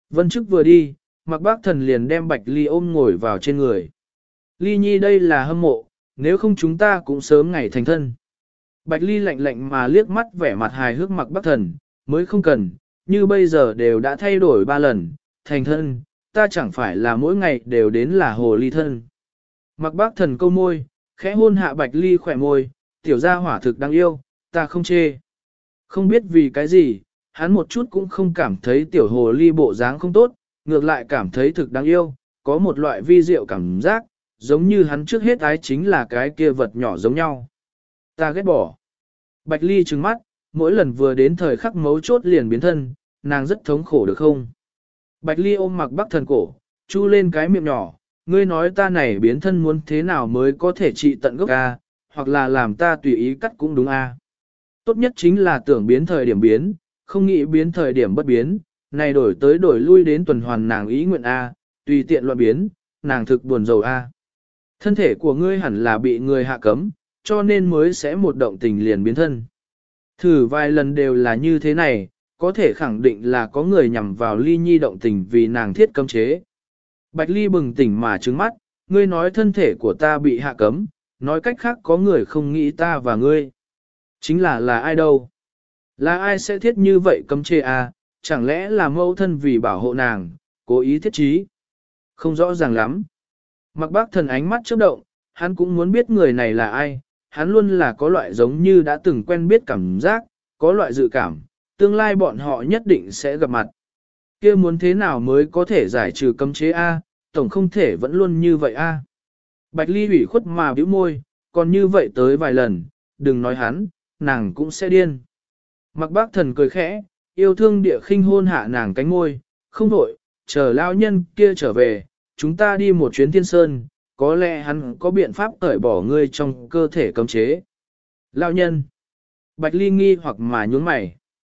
Vân Chức vừa đi, Mạc Bác Thần liền đem Bạch Ly ôm ngồi vào trên người. Ly nhi đây là hâm mộ, nếu không chúng ta cũng sớm ngày thành thân. Bạch Ly lạnh lạnh mà liếc mắt vẻ mặt hài hước Mạc Bác Thần, mới không cần, như bây giờ đều đã thay đổi 3 lần, thành thân, ta chẳng phải là mỗi ngày đều đến là hồ ly thân. Mạc Bác Thần câu môi, khẽ hôn hạ Bạch Ly khỏe môi, tiểu gia hỏa thực đáng yêu, ta không chê. Không biết vì cái gì, hắn một chút cũng không cảm thấy tiểu hồ ly bộ dáng không tốt, ngược lại cảm thấy thực đáng yêu, có một loại vi diệu cảm giác, giống như hắn trước hết ái chính là cái kia vật nhỏ giống nhau. Ta ghét bỏ. Bạch Ly trừng mắt, mỗi lần vừa đến thời khắc mấu chốt liền biến thân, nàng rất thống khổ được không? Bạch Ly ôm Mạc Bác Thần cổ, chu lên cái miệng nhỏ, ngươi nói ta này biến thân muốn thế nào mới có thể trị tận gốc a, hoặc là làm ta tùy ý cắt cũng đúng a. Tốt nhất chính là tưởng biến thời điểm biến, không nghĩ biến thời điểm bất biến, này đổi tới đổi lui đến tuần hoàn nàng ý nguyện a, tùy tiện loạn biến, nàng thực buồn rầu a. Thân thể của ngươi hẳn là bị người hạ cấm, cho nên mới sẽ một động tình liền biến thân. Thử vài lần đều là như thế này, có thể khẳng định là có người nhằm vào Ly Nhi động tình vì nàng thiết cấm chế. Bạch Ly bừng tỉnh mà trừng mắt, ngươi nói thân thể của ta bị hạ cấm, nói cách khác có người không nghĩ ta và ngươi. Chính là ai đâu? Là ai sẽ thiết như vậy cấm chế à, chẳng lẽ là mẫu thân vì bảo hộ nàng, cố ý thiết trí? Không rõ ràng lắm. Mạc Bác Thần ánh mắt chớp động, hắn cũng muốn biết người này là ai, hắn luôn là có loại giống như đã từng quen biết cảm giác, có loại dự cảm, tương lai bọn họ nhất định sẽ gặp mặt. Kia muốn thế nào mới có thể giải trừ cấm chế A, tổng không thể vẫn luôn như vậy A. Bạch Ly ủy khuất mà bĩu môi, còn như vậy tới vài lần, đừng nói hắn, nàng cũng sẽ điên. Mạc Bác Thần cười khẽ, yêu thương địa khinh hôn hạ nàng cánh môi, không đổi, chờ lão nhân kia trở về, chúng ta đi một chuyến thiên sơn, có lẽ hắn có biện pháp cởi bỏ ngươi trong cơ thể cấm chế. Lão nhân. Bạch Ly nghi hoặc mà nhướng mày.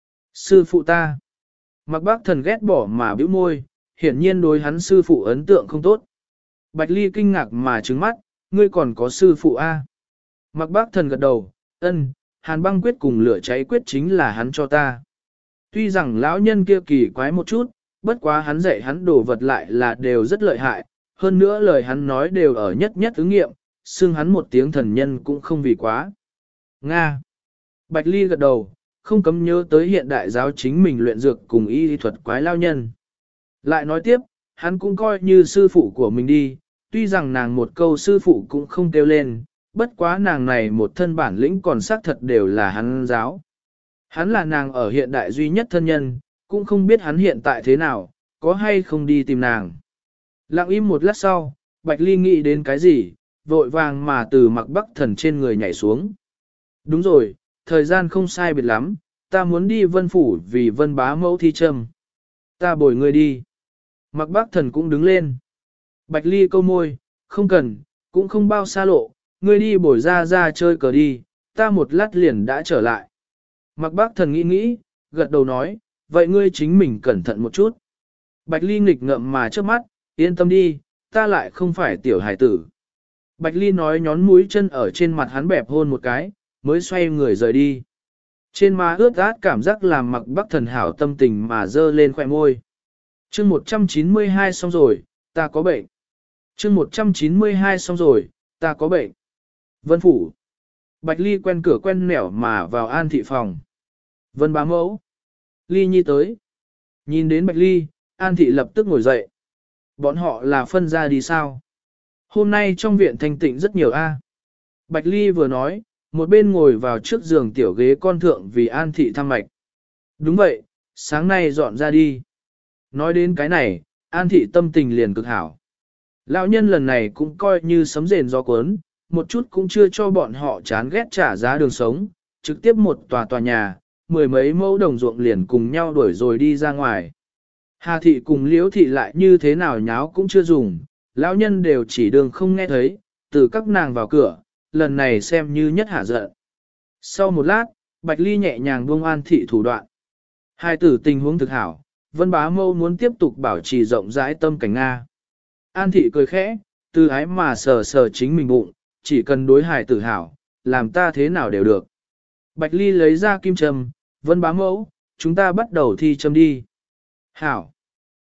Sư phụ ta. Mạc Bác Thần ghét bỏ mà bĩu môi, hiển nhiên đối hắn sư phụ ấn tượng không tốt. Bạch Ly kinh ngạc mà trừng mắt, ngươi còn có sư phụ A. Mạc Bác Thần gật đầu, ân, Hàn băng quyết cùng lửa cháy quyết chính là hắn cho ta. Tuy rằng lão nhân kia kỳ quái một chút, bất quá hắn dạy hắn đồ vật lại là đều rất lợi hại, hơn nữa lời hắn nói đều ở nhất nhất ứng nghiệm, xưng hắn một tiếng thần nhân cũng không vì quá. Nga. Bạch Ly gật đầu, không cấm nhớ tới hiện đại giáo chính mình luyện dược cùng y thuật quái lao nhân. Lại nói tiếp, hắn cũng coi như sư phụ của mình đi, tuy rằng nàng một câu sư phụ cũng không kêu lên, bất quá nàng này một thân bản lĩnh còn xác thật đều là hắn giáo. Hắn là nàng ở hiện đại duy nhất thân nhân, cũng không biết hắn hiện tại thế nào, có hay không đi tìm nàng. Lặng im một lát sau, Bạch Ly nghĩ đến cái gì, vội vàng mà từ Mạc Bác Thần trên người nhảy xuống. Đúng rồi, thời gian không sai biệt lắm, ta muốn đi Vân Phủ vì Vân bá mẫu thi châm. Ta bồi ngươi đi. Mạc Bác Thần cũng đứng lên. Bạch Ly câu môi, không cần, cũng không bao xa lộ, ngươi đi bồi ra chơi cờ đi, ta một lát liền đã trở lại. Mạc Bác Thần nghĩ nghĩ, gật đầu nói, vậy ngươi chính mình cẩn thận một chút. Bạch Ly nghịch ngợm mà trước mắt, yên tâm đi, ta lại không phải tiểu hải tử. Bạch Ly nói nhón mũi chân ở trên mặt hắn bẹp hôn một cái, mới xoay người rời đi. Trên má ướt át cảm giác làm Mạc Bác Thần hảo tâm tình mà dơ lên khỏe môi. Chương 192 xong rồi, ta có bệnh. Chương 192 xong rồi, ta có bệnh. Vân Phủ. Bạch Ly quen cửa quen nẻo mà vào an thị phòng. Vân bá mẫu. Ly Nhi tới. Nhìn đến Bạch Ly, an thị lập tức ngồi dậy. Bọn họ là phân ra đi sao? Hôm nay trong viện thanh tịnh rất nhiều a. Bạch Ly vừa nói, một bên ngồi vào trước giường tiểu ghế con thượng vì an thị thăm mạch. Đúng vậy, sáng nay dọn ra đi. Nói đến cái này, an thị tâm tình liền cực hảo. Lão nhân lần này cũng coi như sấm rền gió cuốn, một chút cũng chưa cho bọn họ chán ghét trả giá đường sống, trực tiếp một tòa nhà, mười mấy mẫu đồng ruộng liền cùng nhau đuổi rồi đi ra ngoài. Hà thị cùng Liễu thị lại như thế nào nháo cũng chưa dùng, lão nhân đều chỉ đường không nghe thấy, từ các nàng vào cửa, lần này xem như nhất hạ giận. Sau một lát, Bạch Ly nhẹ nhàng buông an thị thủ đoạn. Hai tử tình huống thực hảo, Vân bá mâu muốn tiếp tục bảo trì rộng rãi tâm cảnh Nga. An thị cười khẽ, từ ái mà sờ sờ chính mình bụng, chỉ cần đối hài tử hảo, làm ta thế nào đều được. Bạch Ly lấy ra kim châm, Vân bá mẫu, chúng ta bắt đầu thi châm đi. Hảo.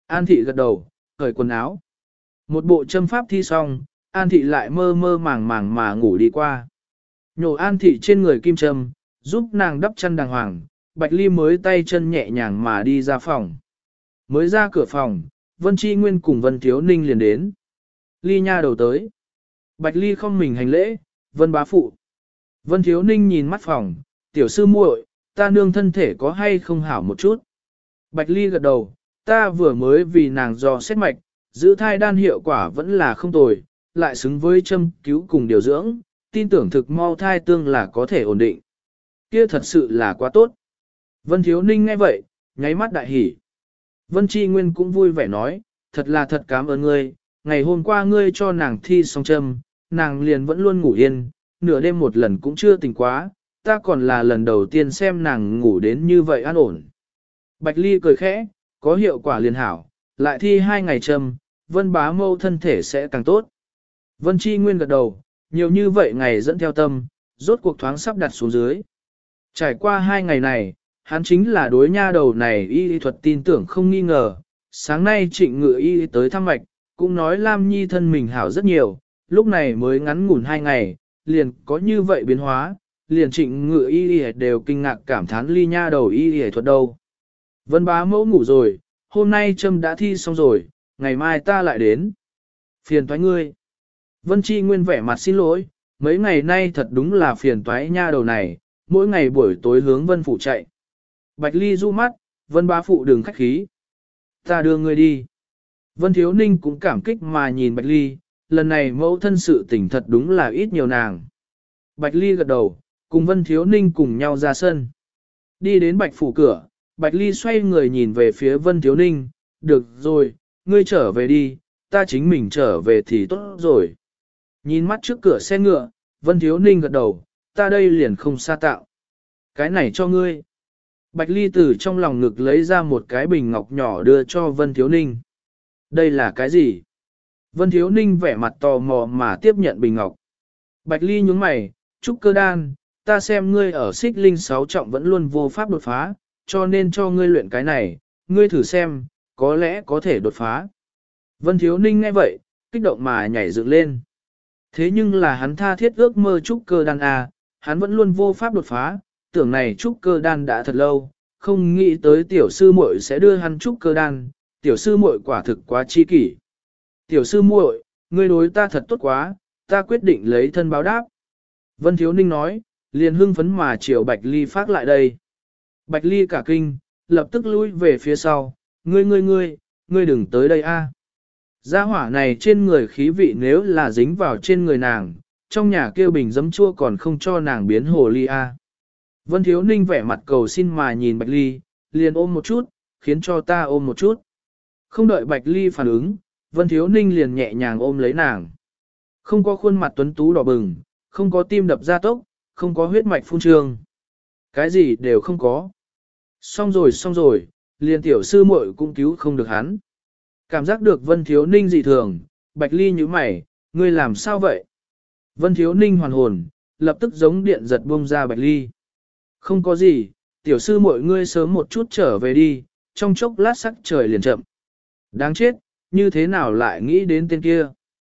An thị gật đầu, cởi quần áo. Một bộ châm pháp thi xong, An thị lại mơ mơ màng màng mà ngủ đi qua. Nhổ An thị trên người kim châm, giúp nàng đắp chân đàng hoàng, Bạch Ly mới tay chân nhẹ nhàng mà đi ra phòng. Mới ra cửa phòng, Vân Chi Nguyên cùng Vân Thiếu Ninh liền đến. Ly nha đầu tới. Bạch Ly không mình hành lễ, Vân bá phụ. Vân Thiếu Ninh nhìn mắt phòng, tiểu sư muội, ta nương thân thể có hay không hảo một chút. Bạch Ly gật đầu, ta vừa mới vì nàng dò xét mạch, giữ thai đan hiệu quả vẫn là không tồi, lại xứng với châm cứu cùng điều dưỡng, tin tưởng thực mau thai tương là có thể ổn định. Kia thật sự là quá tốt. Vân Thiếu Ninh nghe vậy, nháy mắt đại hỉ. Vân Chi Nguyên cũng vui vẻ nói, thật là thật cảm ơn ngươi, ngày hôm qua ngươi cho nàng thi xong châm, nàng liền vẫn luôn ngủ yên, nửa đêm một lần cũng chưa tỉnh quá, ta còn là lần đầu tiên xem nàng ngủ đến như vậy an ổn. Bạch Ly cười khẽ, có hiệu quả liền hảo, lại thi 2 ngày châm, Vân bá mâu thân thể sẽ càng tốt. Vân Chi Nguyên gật đầu, nhiều như vậy ngày dẫn theo tâm, rốt cuộc thoáng sắp đặt xuống dưới. Trải qua 2 ngày này, hắn chính là đối nha đầu này y thuật tin tưởng không nghi ngờ. Sáng nay Trịnh Ngự Y tới thăm mạch, cũng nói Lam Nhi thân mình hảo rất nhiều, lúc này mới ngắn ngủn 2 ngày, liền có như vậy biến hóa, liền Trịnh Ngự Y đều kinh ngạc cảm thán Ly nha đầu y thuật đâu. Vân bá mẫu ngủ rồi, hôm nay châm đã thi xong rồi, ngày mai ta lại đến. Phiền toái ngươi. Vân Chi Nguyên vẻ mặt xin lỗi, mấy ngày nay thật đúng là phiền toái nha đầu này, mỗi ngày buổi tối hướng Vân Phủ chạy. Bạch Ly du mắt, Vân bá phụ đừng khách khí. Ta đưa ngươi đi. Vân Thiếu Ninh cũng cảm kích mà nhìn Bạch Ly, lần này mẫu thân sự tình thật đúng là ít nhiều nàng. Bạch Ly gật đầu, cùng Vân Thiếu Ninh cùng nhau ra sân. Đi đến Bạch Phủ cửa, Bạch Ly xoay người nhìn về phía Vân Thiếu Ninh, được rồi, ngươi trở về đi, ta chính mình trở về thì tốt rồi. Nhìn mắt trước cửa xe ngựa, Vân Thiếu Ninh gật đầu, ta đây liền không xa tạo. Cái này cho ngươi. Bạch Ly từ trong lòng ngực lấy ra một cái bình ngọc nhỏ đưa cho Vân Thiếu Ninh. Đây là cái gì? Vân Thiếu Ninh vẻ mặt tò mò mà tiếp nhận bình ngọc. Bạch Ly nhướng mày, trúc cơ đan, ta xem ngươi ở xích linh 6 trọng vẫn luôn vô pháp đột phá, cho nên cho ngươi luyện cái này, ngươi thử xem, có lẽ có thể đột phá. Vân Thiếu Ninh nghe vậy, kích động mà nhảy dựng lên. Thế nhưng là hắn tha thiết ước mơ trúc cơ đan à, hắn vẫn luôn vô pháp đột phá, tưởng này trúc cơ đan đã thật lâu, không nghĩ tới tiểu sư muội sẽ đưa hắn trúc cơ đan, tiểu sư muội quả thực quá chi kỷ. Tiểu sư muội, ngươi đối ta thật tốt quá, ta quyết định lấy thân báo đáp. Vân Thiếu Ninh nói, liền hưng phấn mà chiều Bạch Ly phát lại đây. Bạch Ly cả kinh, lập tức lui về phía sau, ngươi đừng tới đây a. Gia hỏa này trên người khí vị nếu là dính vào trên người nàng, trong nhà kêu bình giấm chua còn không cho nàng biến hồ ly a. Vân Thiếu Ninh vẻ mặt cầu xin mà nhìn Bạch Ly, liền ôm một chút, khiến cho ta ôm một chút. Không đợi Bạch Ly phản ứng, Vân Thiếu Ninh liền nhẹ nhàng ôm lấy nàng. Không có khuôn mặt tuấn tú đỏ bừng, không có tim đập gia tốc, không có huyết mạch phun trương. Cái gì đều không có. Xong rồi, liền tiểu sư muội cũng cứu không được hắn. Cảm giác được Vân Thiếu Ninh dị thường, Bạch Ly nhíu mày, ngươi làm sao vậy? Vân Thiếu Ninh hoàn hồn, lập tức giống điện giật buông ra Bạch Ly. Không có gì, tiểu sư muội ngươi sớm một chút trở về đi, trong chốc lát sắc trời liền chậm. Đáng chết, như thế nào lại nghĩ đến tên kia?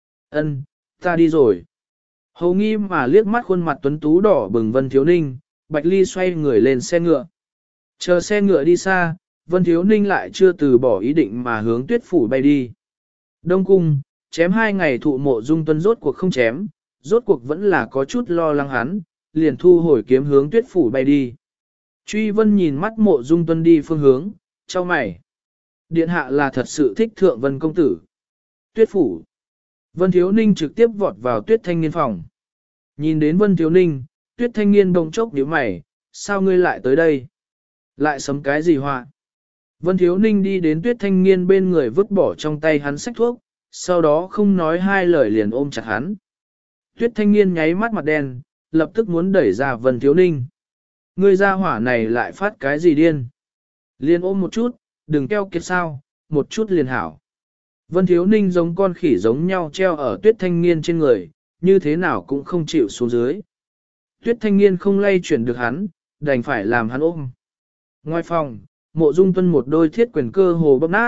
Ân, ta đi rồi. Hầu nghi mà liếc mắt khuôn mặt tuấn tú đỏ bừng Vân Thiếu Ninh, Bạch Ly xoay người lên xe ngựa. Chờ xe ngựa đi xa, Vân Thiếu Ninh lại chưa từ bỏ ý định mà hướng Tuyết Phủ bay đi. Đông cung, chém 2 ngày thụ mộ dung tuân rốt cuộc không chém, rốt cuộc vẫn là có chút lo lắng hắn, liền thu hồi kiếm hướng Tuyết Phủ bay đi. Truy Vân nhìn mắt mộ dung tuân đi phương hướng, chau mày. Điện hạ là thật sự thích thượng Vân công tử. Tuyết Phủ. Vân Thiếu Ninh trực tiếp vọt vào Tuyết Thanh Niên phòng. Nhìn đến Vân Thiếu Ninh, Tuyết Thanh Niên bỗng chốc nhíu mày, sao ngươi lại tới đây? Lại sấm cái gì họa? Vân Thiếu Ninh đi đến Tuyết Thanh Niên bên người vứt bỏ trong tay hắn sách thuốc, sau đó không nói 2 lời liền ôm chặt hắn. Tuyết Thanh Niên nháy mắt mặt đen, lập tức muốn đẩy ra Vân Thiếu Ninh. Ngươi ra hỏa này lại phát cái gì điên? Liền ôm một chút, đừng keo kiệt sao, một chút liền hảo. Vân Thiếu Ninh giống con khỉ giống nhau treo ở Tuyết Thanh Niên trên người, như thế nào cũng không chịu xuống dưới. Tuyết Thanh Niên không lay chuyển được hắn, đành phải làm hắn ôm. Ngoài phòng, mộ dung tuân một đôi thiết quyền cơ hồ bóp nát,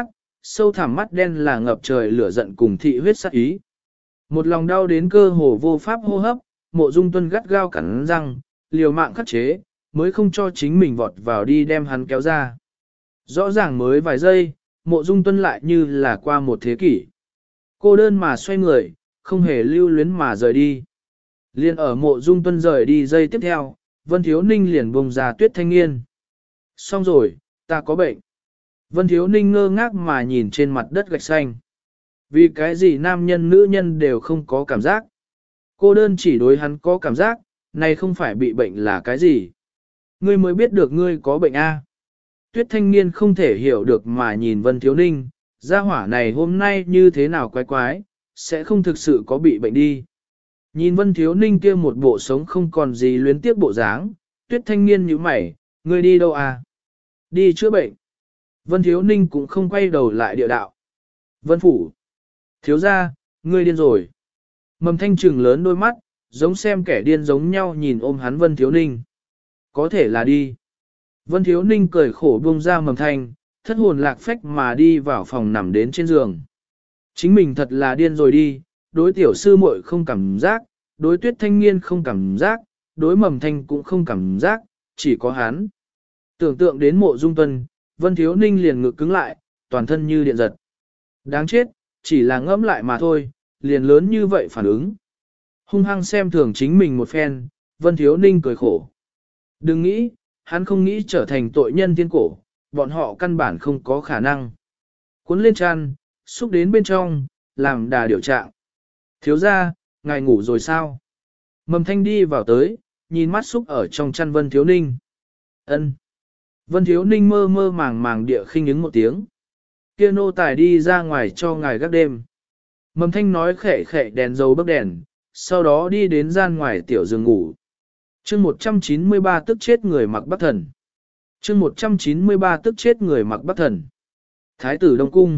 sâu thẳm mắt đen là ngập trời lửa giận cùng thị huyết sát ý. Một lòng đau đến cơ hồ vô pháp hô hấp, Mộ Dung Tuân gắt gao cắn răng, liều mạng khắc chế, mới không cho chính mình vọt vào đi đem hắn kéo ra. Rõ ràng mới vài giây, Mộ Dung Tuân lại như là qua một thế kỷ. Cô đơn mà xoay người, không hề lưu luyến mà rời đi. Liên ở Mộ Dung Tuân rời đi giây tiếp theo, Vân Thiếu Ninh liền bùng ra Tuyết Thanh Nghiên. Xong rồi, ta có bệnh. Vân Thiếu Ninh ngơ ngác mà nhìn trên mặt đất gạch xanh. Vì cái gì nam nhân nữ nhân đều không có cảm giác. Cô đơn chỉ đối hắn có cảm giác, này không phải bị bệnh là cái gì. Ngươi mới biết được ngươi có bệnh A. Tuyết Thanh Niên không thể hiểu được mà nhìn Vân Thiếu Ninh, gia hỏa này hôm nay như thế nào quái quái, sẽ không thực sự có bị bệnh đi. Nhìn Vân Thiếu Ninh kia một bộ sống không còn gì luyến tiếp bộ dáng, Tuyết Thanh Niên nhíu mày, ngươi đi đâu à? Đi chữa bệnh. Vân Thiếu Ninh cũng không quay đầu lại địa đạo. Vân Phủ. Thiếu gia, ngươi điên rồi. Mầm Thanh trừng lớn đôi mắt, giống xem kẻ điên giống nhau nhìn ôm hắn Vân Thiếu Ninh. Có thể là đi. Vân Thiếu Ninh cười khổ buông ra Mầm Thanh, thất hồn lạc phách mà đi vào phòng nằm đến trên giường. Chính mình thật là điên rồi đi, đối tiểu sư muội không cảm giác, đối Tuyết Thanh Niên không cảm giác, đối Mầm Thanh cũng không cảm giác, chỉ có hắn. Tưởng tượng đến Mộ Dung Tuân, Vân Thiếu Ninh liền ngực cứng lại, toàn thân như điện giật. Đáng chết, chỉ là ngẫm lại mà thôi, liền lớn như vậy phản ứng. Hung hăng xem thường chính mình một phen, Vân Thiếu Ninh cười khổ. Đừng nghĩ, hắn không nghĩ trở thành tội nhân thiên cổ, bọn họ căn bản không có khả năng. Cuốn lên chăn, xúc đến bên trong, làm đà điều trạng. Thiếu ra, ngài ngủ rồi sao? Mầm Thanh đi vào tới, nhìn mắt xúc ở trong chăn Vân Thiếu Ninh. Ân. Vân Thiếu Ninh mơ mơ màng màng địa khinh ứng một tiếng. Kia nô tài đi ra ngoài cho ngài gác đêm. Mầm Thanh nói khệ khệ đèn dầu bấc đèn, sau đó đi đến gian ngoài tiểu giường ngủ. chương 193 tức chết người mặc bắc thần. chương 193 tức chết người mặc bắc thần. Thái tử Đông Cung.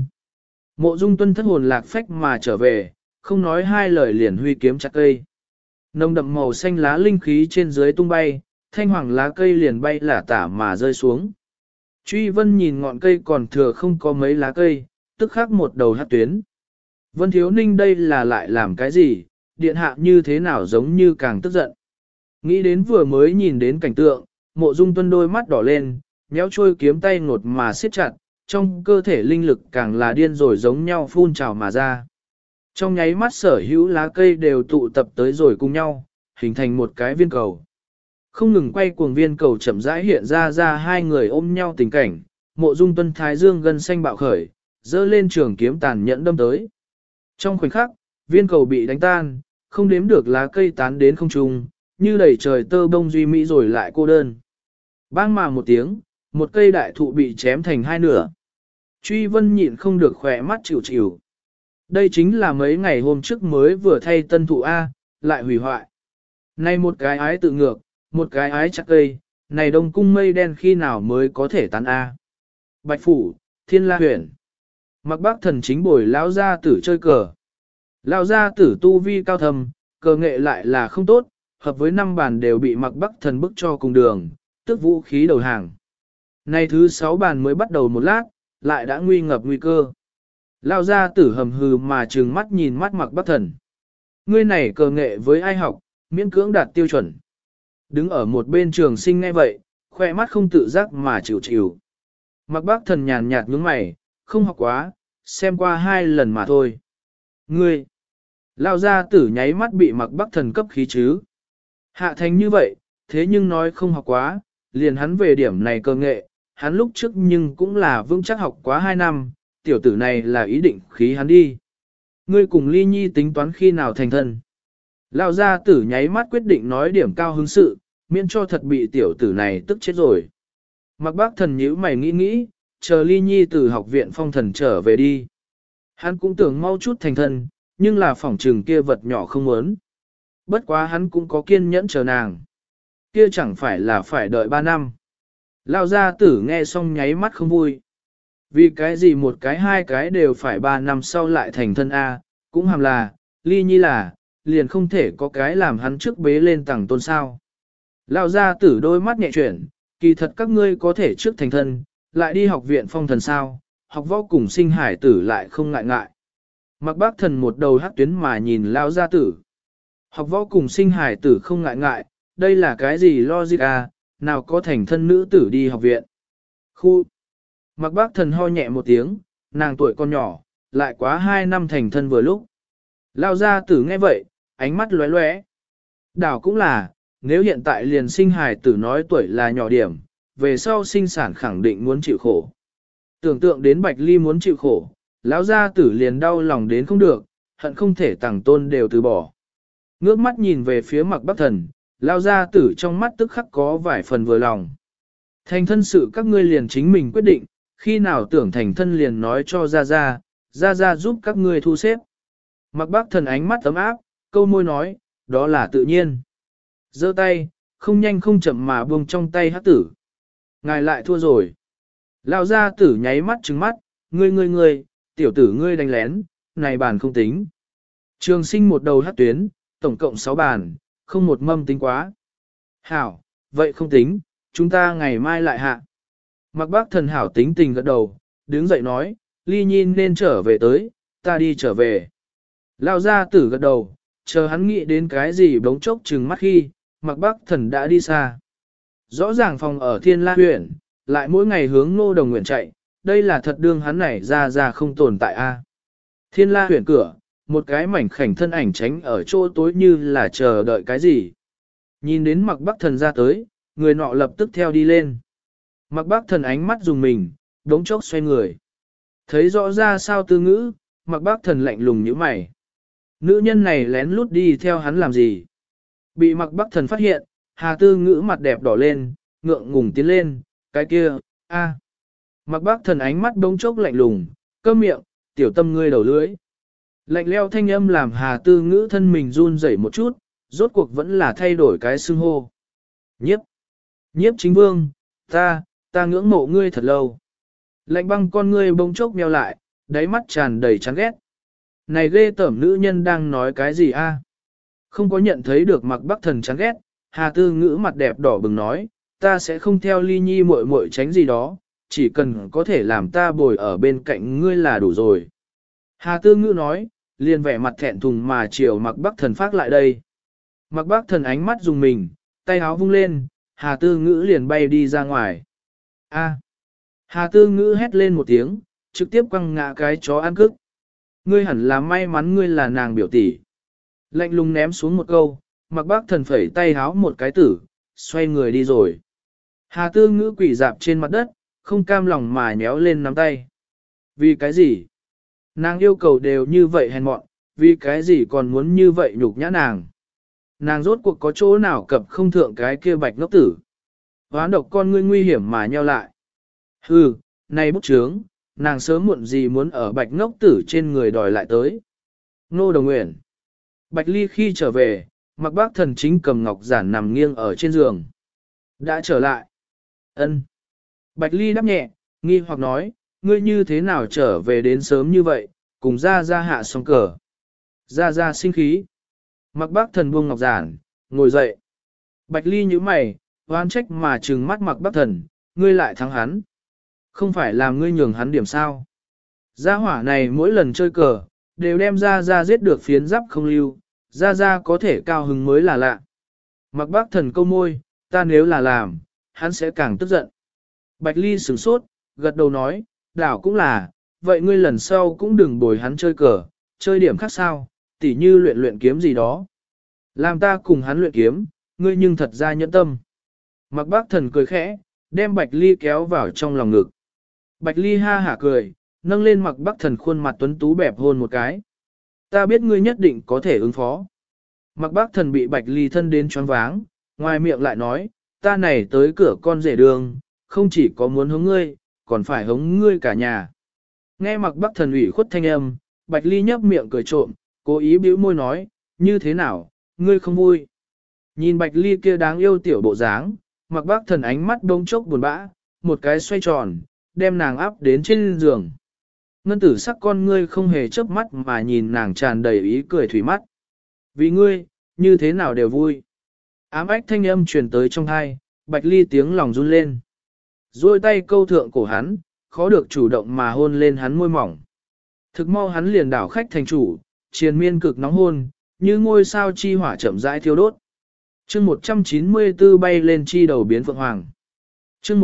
Mộ Dung Tuân thất hồn lạc phách mà trở về, không nói hai lời liền huy kiếm chặt cây. Nồng đậm màu xanh lá linh khí trên dưới tung bay, thanh hoàng lá cây liền bay lả tả mà rơi xuống. Truy Vân nhìn ngọn cây còn thừa không có mấy lá cây, tức khắc một đầu hát tuyến. Vân Thiếu Ninh đây là lại làm cái gì, điện hạ như thế nào giống như càng tức giận. Nghĩ đến vừa mới nhìn đến cảnh tượng, Mộ Dung Tuân đôi mắt đỏ lên, nhéo trôi kiếm tay ngột mà siết chặt, trong cơ thể linh lực càng là điên rồi giống nhau phun trào mà ra. Trong nháy mắt sở hữu lá cây đều tụ tập tới rồi cùng nhau, hình thành một cái viên cầu. Không ngừng quay cuồng viên cầu chậm rãi hiện ra hai người ôm nhau tình cảnh, Mộ Dung Tuân thái dương gân xanh bạo khởi, dơ lên trường kiếm tàn nhẫn đâm tới. Trong khoảnh khắc, viên cầu bị đánh tan, không đếm được lá cây tán đến không trung, như đầy trời tơ bông duy mỹ rồi lại cô đơn. Bang mà một tiếng, một cây đại thụ bị chém thành hai nửa. Truy Vân nhịn không được khỏe mắt chịu chịu. Đây chính là mấy ngày hôm trước mới vừa thay tân thụ A, lại hủy hoại. Này một cái ái tự ngược, một cái ái chặt cây, này Đông Cung mây đen khi nào mới có thể tán A. Bạch Phủ, Thiên La Huyền. Mặc Bác Thần chính bồi lão gia tử chơi cờ. Lão gia tử tu vi cao thầm, cờ nghệ lại là không tốt, hợp với 5 bàn đều bị Mặc Bác Thần bức cho cùng đường, tức vũ khí đầu hàng. Nay thứ 6 bàn mới bắt đầu một lát, lại đã nguy ngập nguy cơ. Lão gia tử hầm hừ mà trừng mắt nhìn mắt Mặc Bác Thần. Ngươi này cờ nghệ với ai học, miễn cưỡng đạt tiêu chuẩn. Đứng ở một bên Trường Sinh nghe vậy, khoe mắt không tự giác mà chịu chịu. Mặc Bác Thần nhàn nhạt nhướng mày, không học quá, xem qua 2 lần mà thôi. Ngươi, Lão gia tử nháy mắt bị Mặc Bác Thần cấp khí chứ. Hạ thành như vậy, thế nhưng nói không học quá, liền hắn về điểm này cơ nghệ, hắn lúc trước nhưng cũng là vững chắc học quá 2 năm, tiểu tử này là ý định khí hắn đi. Ngươi cùng Ly Nhi tính toán khi nào thành thân. Lão gia tử nháy mắt quyết định nói điểm cao hứng sự, miễn cho thật bị tiểu tử này tức chết rồi. Mặc Bác Thần nhíu mày nghĩ nghĩ, chờ Ly Nhi từ học viện phong thần trở về đi. Hắn cũng tưởng mau chút thành thân, nhưng là phỏng trừng kia vật nhỏ không muốn. Bất quá hắn cũng có kiên nhẫn chờ nàng. Kia chẳng phải là phải đợi 3 năm. Lão gia tử nghe xong nháy mắt không vui. Vì cái gì một cái hai cái đều phải 3 năm sau lại thành thân A, cũng hàm là, Ly Nhi là, liền không thể có cái làm hắn trước bế lên tầng tôn sao. Lão gia tử đôi mắt nhẹ chuyển, kỳ thật các ngươi có thể trước thành thân, lại đi học viện phong thần sao, học võ cùng sinh hải tử lại không ngại ngại. Mặc bác thần một đầu hắc tuyến mà nhìn lao gia tử. Học võ cùng sinh hải tử không ngại ngại, đây là cái gì logic à, nào có thành thân nữ tử đi học viện. Khu. Mặc bác thần ho nhẹ một tiếng, nàng tuổi con nhỏ, lại quá 2 năm thành thân vừa lúc. Lao gia tử nghe vậy, ánh mắt lóe lóe. Đảo cũng là, nếu hiện tại liền sinh hài tử nói tuổi là nhỏ điểm, về sau sinh sản khẳng định muốn chịu khổ. Tưởng tượng đến Bạch Ly muốn chịu khổ, lão gia tử liền đau lòng đến không được, hận không thể tàng tôn đều từ bỏ. Ngước mắt nhìn về phía Mặc Bắc Thần, lão gia tử trong mắt tức khắc có vài phần vừa lòng. Thành thân sự các ngươi liền chính mình quyết định, khi nào tưởng thành thân liền nói cho Gia Gia giúp các ngươi thu xếp. Mặc Bắc Thần ánh mắt ấm áp, câu môi nói, đó là tự nhiên. Giơ tay, không nhanh không chậm mà buông trong tay hắc tử. Ngài lại thua rồi. Lão gia tử nháy mắt trừng mắt, ngươi, tiểu tử ngươi đánh lén, này bàn không tính. Trường sinh một đầu hắc tuyến, tổng cộng 6 bàn, không một mâm tính quá. Hảo, vậy không tính, chúng ta ngày mai lại hạ. Mặc Bác Thần hảo tính tình gật đầu, đứng dậy nói, Ly Nhi nên trở về tới, ta đi trở về. Lão gia tử gật đầu, chờ hắn nghĩ đến cái gì bỗng chốc trừng mắt khi, Mặc Bác Thần đã đi xa. Rõ ràng phòng ở Thiên La huyện, lại mỗi ngày hướng Ngô Đồng Nguyện chạy, đây là thật đương hắn này ra không tồn tại a. Thiên La huyện cửa, một cái mảnh khảnh thân ảnh tránh ở chỗ tối như là chờ đợi cái gì. Nhìn đến Mặc Bắc Thần ra tới, người nọ lập tức theo đi lên. Mặc Bắc Thần ánh mắt dùng mình, đống chốc xoay người. Thấy rõ ra sao tư ngữ, Mặc Bắc Thần lạnh lùng như mày. Nữ nhân này lén lút đi theo hắn làm gì? Bị Mặc Bắc Thần phát hiện, Hà Tư Ngữ mặt đẹp đỏ lên, ngượng ngùng tiến lên, cái kia, a. Mặc Bắc Thần ánh mắt đống chốc lạnh lùng, cơm miệng, tiểu tâm ngươi đầu lưỡi. Lạnh leo thanh âm làm Hà Tư Ngữ thân mình run rẩy một chút, rốt cuộc vẫn là thay đổi cái xưng hô. Nhiếp chính vương, ta ngưỡng mộ ngươi thật lâu. Lạnh băng con ngươi bỗng chốc meo lại, đáy mắt tràn đầy chán ghét. Này ghê tởm nữ nhân đang nói cái gì a? Không có nhận thấy được Mặc Bắc Thần chán ghét, Hà Tư Ngữ mặt đẹp đỏ bừng nói, ta sẽ không theo Ly Nhi muội muội tránh gì đó, chỉ cần có thể làm ta bồi ở bên cạnh ngươi là đủ rồi. Hà Tư Ngữ nói, liền vẻ mặt thẹn thùng mà chiều Mặc Bắc Thần phát lại đây. Mặc Bắc Thần ánh mắt dùng mình, tay áo vung lên, Hà Tư Ngữ liền bay đi ra ngoài. A. Hà Tư Ngữ hét lên một tiếng, trực tiếp quăng ngã cái chó ăn cức. Ngươi hẳn là may mắn ngươi là nàng biểu tỷ. Lạnh lùng ném xuống một câu, Mặc Bắc Thần phẩy tay háo một cái tử, xoay người đi rồi. Hà Tư Ngữ quỳ dạp trên mặt đất, không cam lòng mà nhéo lên nắm tay. Vì cái gì? Nàng yêu cầu đều như vậy hèn mọn, vì cái gì còn muốn như vậy nhục nhã nàng? Nàng rốt cuộc có chỗ nào cập không thượng cái kia bạch ngốc tử? Hoán độc con ngươi nguy hiểm mà nheo lại. Hừ, này bút chướng, nàng sớm muộn gì muốn ở bạch ngốc tử trên người đòi lại tới. Nô Đồng Nguyện. Bạch Ly khi trở về, Mặc Bác Thần chính cầm ngọc giản nằm nghiêng ở trên giường. Đã trở lại. Ân. Bạch Ly đáp nhẹ, nghi hoặc nói, ngươi như thế nào trở về đến sớm như vậy, cùng ra hạ xong cờ. Ra sinh khí. Mặc Bác Thần buông ngọc giản, ngồi dậy. Bạch Ly nhíu mày, oán trách mà trừng mắt Mặc Bác Thần, ngươi lại thắng hắn. Không phải làm ngươi nhường hắn điểm sao. Gia hỏa này mỗi lần chơi cờ, đều đem ra giết được phiến giáp không lưu, ra có thể cao hứng mới là lạ. Mặc Bác Thần câu môi, ta nếu là làm, hắn sẽ càng tức giận. Bạch Ly sửng sốt, gật đầu nói, đảo cũng là, vậy ngươi lần sau cũng đừng bồi hắn chơi cờ, chơi điểm khác sao, tỉ như luyện kiếm gì đó. Làm ta cùng hắn luyện kiếm, ngươi nhưng thật ra nhẫn tâm. Mặc Bác Thần cười khẽ, đem Bạch Ly kéo vào trong lòng ngực. Bạch Ly ha hả cười, nâng lên Mặc Bác Thần khuôn mặt tuấn tú bẹp hôn một cái. Ta biết ngươi nhất định có thể ứng phó. Mặc Bác Thần bị Bạch Ly thân đến choáng váng, ngoài miệng lại nói, ta này tới cửa con rể đường, không chỉ có muốn hống ngươi, còn phải hống ngươi cả nhà. Nghe Mặc Bác Thần ủy khuất thanh âm, Bạch Ly nhấp miệng cười trộm, cố ý bĩu môi nói, như thế nào, ngươi không vui. Nhìn Bạch Ly kia đáng yêu tiểu bộ dáng, Mặc Bác Thần ánh mắt đông chốc buồn bã, một cái xoay tròn, đem nàng áp đến trên giường. Ngân tử sắc con ngươi không hề chớp mắt mà nhìn nàng tràn đầy ý cười thủy mắt. Vì ngươi, như thế nào đều vui. Ám ách thanh âm truyền tới trong tai, Bạch Ly tiếng lòng run lên. Rồi tay câu thượng cổ hắn, khó được chủ động mà hôn lên hắn môi mỏng. Thực mau hắn liền đảo khách thành chủ, triền miên cực nóng hôn, như ngôi sao chi hỏa chậm rãi thiêu đốt. Chương 194 bay lên chi đầu biến phượng hoàng. Chương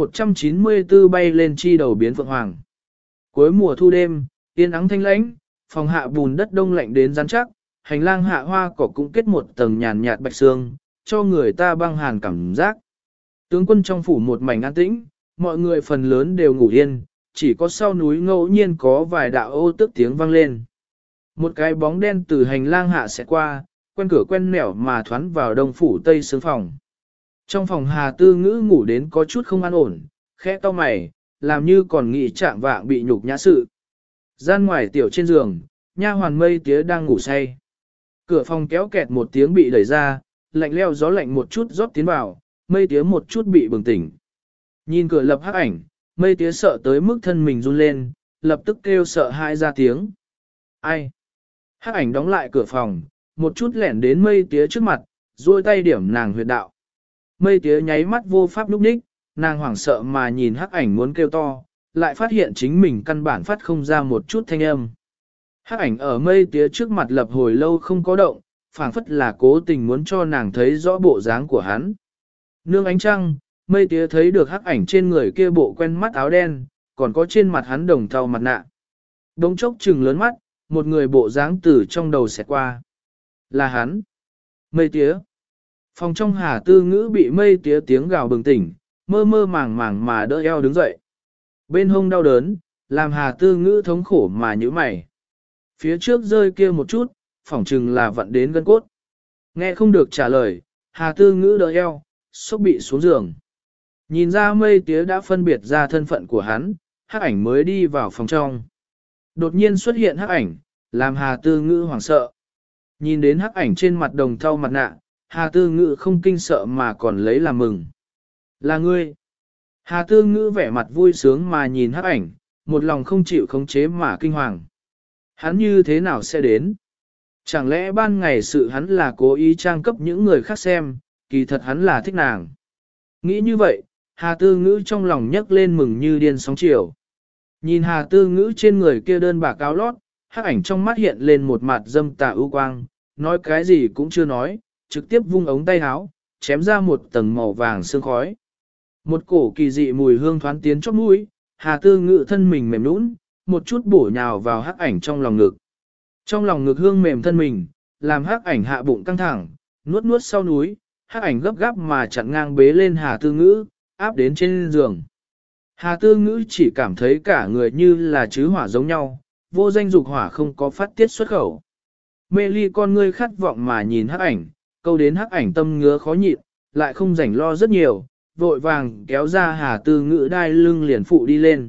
194 bay lên chi đầu biến phượng hoàng. Cuối mùa thu đêm, yên ắng thanh lãnh, phòng hạ bùn đất đông lạnh đến rắn chắc, hành lang hạ hoa cỏ cũng kết một tầng nhàn nhạt bạch sương, cho người ta băng hàn cảm giác. Tướng quân trong phủ một mảnh an tĩnh, mọi người phần lớn đều ngủ yên, chỉ có sau núi ngẫu nhiên có vài đạo ô tức tiếng vang lên. Một cái bóng đen từ hành lang hạ sẽ qua, quen cửa quen nẻo mà thoán vào đông phủ tây sướng phòng. Trong phòng Hà Tư Ngữ ngủ đến có chút không an ổn, khẽ cau mày, làm như còn nghĩ chạm vạng bị nhục nhã sự. Gian ngoài tiểu trên giường, nha hoàn Mây Tía đang ngủ say. Cửa phòng kéo kẹt một tiếng bị đẩy ra, lạnh leo gió lạnh một chút rót tiến vào, Mây Tía một chút bị bừng tỉnh. Nhìn cửa lập hắc ảnh, Mây Tía sợ tới mức thân mình run lên, lập tức kêu sợ hãi ra tiếng. Ai? Hắc ảnh đóng lại cửa phòng, một chút lẻn đến Mây Tía trước mặt, duỗi tay điểm nàng huyệt đạo. Mây Tía nháy mắt vô pháp lúc ních, nàng hoảng sợ mà nhìn hắc ảnh muốn kêu to, lại phát hiện chính mình căn bản phát không ra một chút thanh âm. Hắc ảnh ở Mây Tía trước mặt lập hồi lâu không có động, phảng phất là cố tình muốn cho nàng thấy rõ bộ dáng của hắn. Nương ánh trăng, Mây Tía thấy được hắc ảnh trên người kia bộ quen mắt áo đen, còn có trên mặt hắn đồng thau mặt nạ. Đống chốc trừng lớn mắt, một người bộ dáng từ trong đầu xẹt qua. Là hắn. Mây Tía. Phòng trong Hà Tư Ngữ bị Mây Tía tiếng gào bừng tỉnh, mơ mơ màng màng mà đỡ eo đứng dậy. Bên hông đau đớn, làm Hà Tư Ngữ thống khổ mà nhíu mày. Phía trước rơi kia một chút, phỏng chừng là vặn đến gân cốt. Nghe không được trả lời, Hà Tư Ngữ đỡ eo, sốc bị xuống giường. Nhìn ra Mây Tía đã phân biệt ra thân phận của hắn, hắc ảnh mới đi vào phòng trong. Đột nhiên xuất hiện hắc ảnh, làm Hà Tư Ngữ hoảng sợ. Nhìn đến hắc ảnh trên mặt đồng thau mặt nạ, Hà Tư Ngữ không kinh sợ mà còn lấy làm mừng. Là ngươi. Hà Tư Ngữ vẻ mặt vui sướng mà nhìn hắc ảnh, một lòng không chịu khống chế mà kinh hoàng. Hắn như thế nào sẽ đến? Chẳng lẽ ban ngày sự hắn là cố ý trang cấp những người khác xem, kỳ thật hắn là thích nàng. Nghĩ như vậy, Hà Tư Ngữ trong lòng nhấc lên mừng như điên sóng chiều. Nhìn Hà Tư Ngữ trên người kia đơn bạc áo lót, hắc ảnh trong mắt hiện lên một mặt dâm tà ưu quang, nói cái gì cũng chưa nói, trực tiếp vung ống tay áo, chém ra một tầng màu vàng sương khói. Một cổ kỳ dị mùi hương thoán tiến chóp mũi, Hà Tư Ngữ thân mình mềm nũng, một chút bổ nhào vào hắc ảnh trong lòng ngực. Trong lòng ngực hương mềm thân mình, làm hắc ảnh hạ bụng căng thẳng, nuốt nuốt sau núi, hắc ảnh gấp gáp mà chặn ngang bế lên Hà Tư Ngữ, áp đến trên giường. Hà Tư Ngữ chỉ cảm thấy cả người như là chứ hỏa giống nhau, vô danh dục hỏa không có phát tiết xuất khẩu. Mê ly con ngươi khát vọng mà nhìn hắc ảnh, câu đến hắc ảnh tâm ngứa khó nhịn, lại không rảnh lo rất nhiều, vội vàng kéo ra Hà Tư Ngữ đai lưng liền phụ đi lên.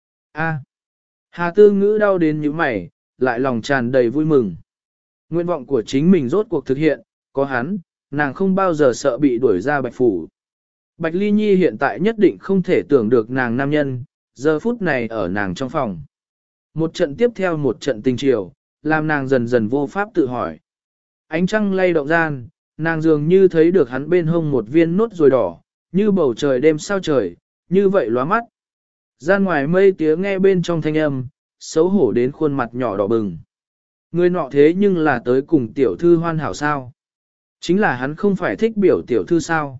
A. Hà Tư Ngữ đau đến như mày, lại lòng tràn đầy vui mừng. Nguyện vọng của chính mình rốt cuộc thực hiện, có hắn, nàng không bao giờ sợ bị đuổi ra Bạch Phủ. Bạch Ly Nhi hiện tại nhất định không thể tưởng được nàng nam nhân, giờ phút này ở nàng trong phòng. Một trận tiếp theo một trận tình chiều, làm nàng dần dần vô pháp tự hỏi. Ánh trăng lay động gian, nàng dường như thấy được hắn bên hông một viên nốt ruồi đỏ, như bầu trời đêm sao trời, như vậy lóa mắt. Gian ngoài Mây Tía nghe bên trong thanh âm, xấu hổ đến khuôn mặt nhỏ đỏ bừng. Người nọ thế nhưng là tới cùng tiểu thư hoàn hảo sao? Chính là hắn không phải thích biểu tiểu thư sao?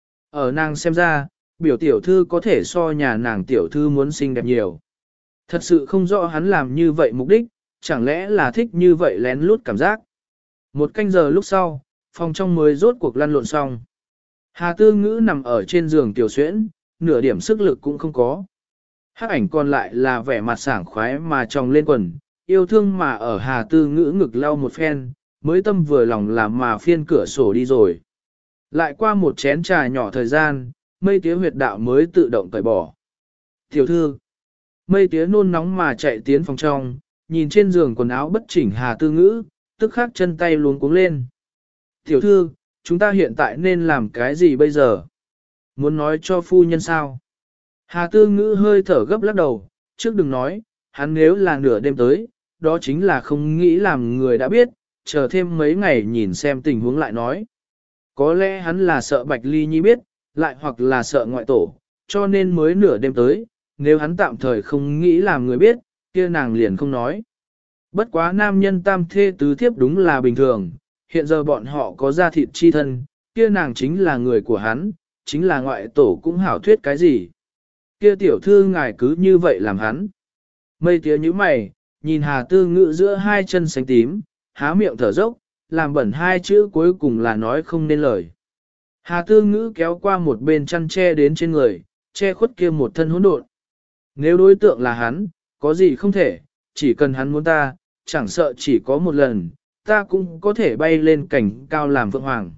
Ở nàng xem ra, biểu tiểu thư có thể so nhà nàng tiểu thư muốn xinh đẹp nhiều. Thật sự không rõ hắn làm như vậy mục đích, chẳng lẽ là thích như vậy lén lút cảm giác. Một canh giờ lúc sau, phòng trong mới rốt cuộc lăn lộn xong. Hà Tư Ngữ nằm ở trên giường tiểu xuyễn, nửa điểm sức lực cũng không có. Hắc ảnh còn lại là vẻ mặt sảng khoái mà tròng lên quần, yêu thương mà ở Hà Tư Ngữ ngực lau một phen, mới tâm vừa lòng làm mà phiên cửa sổ đi rồi. Lại qua một chén trà nhỏ thời gian, Mây Tía huyệt đạo mới tự động cởi bỏ. Tiểu thư, Mây Tía nôn nóng mà chạy tiến phòng trong, nhìn trên giường quần áo bất chỉnh Hà Tư Ngữ, tức khắc chân tay luống cuống lên. Tiểu thư, chúng ta hiện tại nên làm cái gì bây giờ? Muốn nói cho phu nhân sao? Hà Tư Ngữ hơi thở gấp lắc đầu, trước đừng nói, hắn nếu là nửa đêm tới, đó chính là không nghĩ làm người đã biết, chờ thêm mấy ngày nhìn xem tình huống lại nói. Có lẽ hắn là sợ Bạch Ly Nhi biết, lại hoặc là sợ ngoại tổ, cho nên mới nửa đêm tới, nếu hắn tạm thời không nghĩ làm người biết, kia nàng liền không nói. Bất quá nam nhân tam thê tứ thiếp đúng là bình thường, hiện giờ bọn họ có gia thịt chi thân, kia nàng chính là người của hắn, chính là ngoại tổ cũng hảo thuyết cái gì. Kia tiểu thư ngài cứ như vậy làm hắn. Mây tía như mày, nhìn Hà Tư Ngữ giữa hai chân xanh tím, há miệng thở dốc, làm bẩn hai chữ cuối cùng là nói không nên lời. Hà Tư Ngữ kéo qua một bên chăn che đến trên người, che khuất kia một thân hỗn độn. Nếu đối tượng là hắn, có gì không thể, chỉ cần hắn muốn ta, chẳng sợ chỉ có một lần, ta cũng có thể bay lên cảnh cao làm vượng hoàng.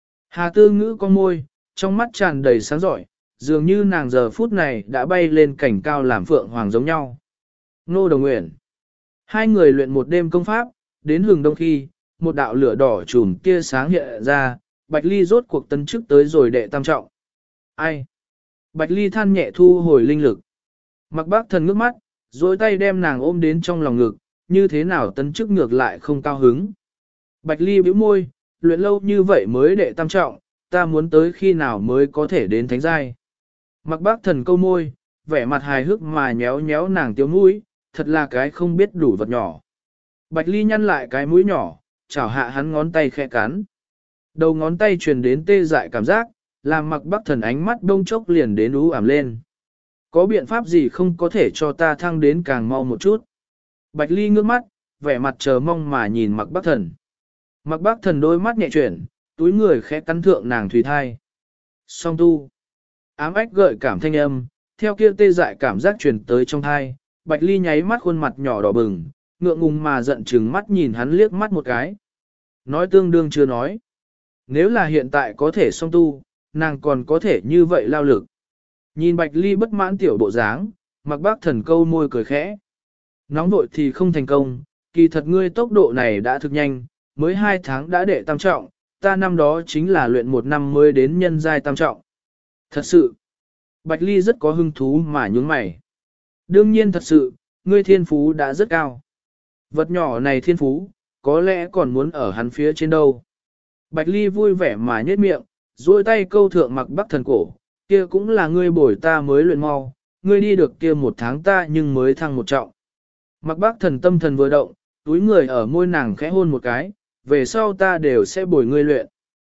Hà Tư Ngữ con môi, trong mắt tràn đầy sáng giỏi, dường như nàng giờ phút này đã bay lên cảnh cao làm phượng hoàng giống nhau. Nô Đồng Uyển. Hai người luyện một đêm công pháp, đến hừng đông khi, một đạo lửa đỏ chùm tia sáng hiện ra, Bạch Ly rốt cuộc tấn chức tới rồi đệ tam trọng. Ai? Bạch Ly than nhẹ thu hồi linh lực. Mặc Bác Thần ngước mắt, dối tay đem nàng ôm đến trong lòng ngực, như thế nào tấn chức ngược lại không cao hứng. Bạch Ly bĩu môi, luyện lâu như vậy mới đệ tam trọng, ta muốn tới khi nào mới có thể đến thánh giai. Mặc Bác Thần câu môi, vẻ mặt hài hước mà nhéo nhéo nàng tiếu mũi, thật là cái không biết đủ vật nhỏ. Bạch Ly nhăn lại cái mũi nhỏ, chảo hạ hắn ngón tay khẽ cắn. Đầu ngón tay truyền đến tê dại cảm giác, làm Mặc Bác Thần ánh mắt đông chốc liền đến ú ảm lên. Có biện pháp gì không có thể cho ta thăng đến càng mau một chút? Bạch Ly ngước mắt, vẻ mặt chờ mong mà nhìn Mặc Bác Thần. Mặc Bác Thần đôi mắt nhẹ chuyển, túi người khẽ cắn thượng nàng thủy thai. Song tu. Ám ách gợi cảm thanh âm, theo kia tê dại cảm giác truyền tới trong thai. Bạch Ly nháy mắt khuôn mặt nhỏ đỏ bừng, ngượng ngùng mà giận trừng mắt nhìn hắn liếc mắt một cái. Nói tương đương chưa nói. Nếu là hiện tại có thể song tu, nàng còn có thể như vậy lao lực. Nhìn Bạch Ly bất mãn tiểu bộ dáng, Mặc Bác Thần câu môi cười khẽ. Nóng vội thì không thành công, kỳ thật ngươi tốc độ này đã thực nhanh, mới 2 tháng đã đệ tam trọng, ta năm đó chính là luyện 1 năm mới đến nhân giai tam trọng. Thật sự, Bạch Ly rất có hứng thú mà nhướng mày. Đương nhiên thật sự, ngươi thiên phú đã rất cao. Vật nhỏ này thiên phú, có lẽ còn muốn ở hắn phía trên đâu. Bạch Ly vui vẻ mà nhếch miệng, duỗi tay câu thượng Mặc Bác Thần cổ, kia cũng là ngươi bồi ta mới luyện mau, ngươi đi được kia 1 tháng ta nhưng mới thăng 1 trọng. Mặc Bác Thần tâm thần vừa động, túi người ở môi nàng khẽ hôn một cái, về sau ta đều sẽ bồi ngươi luyện.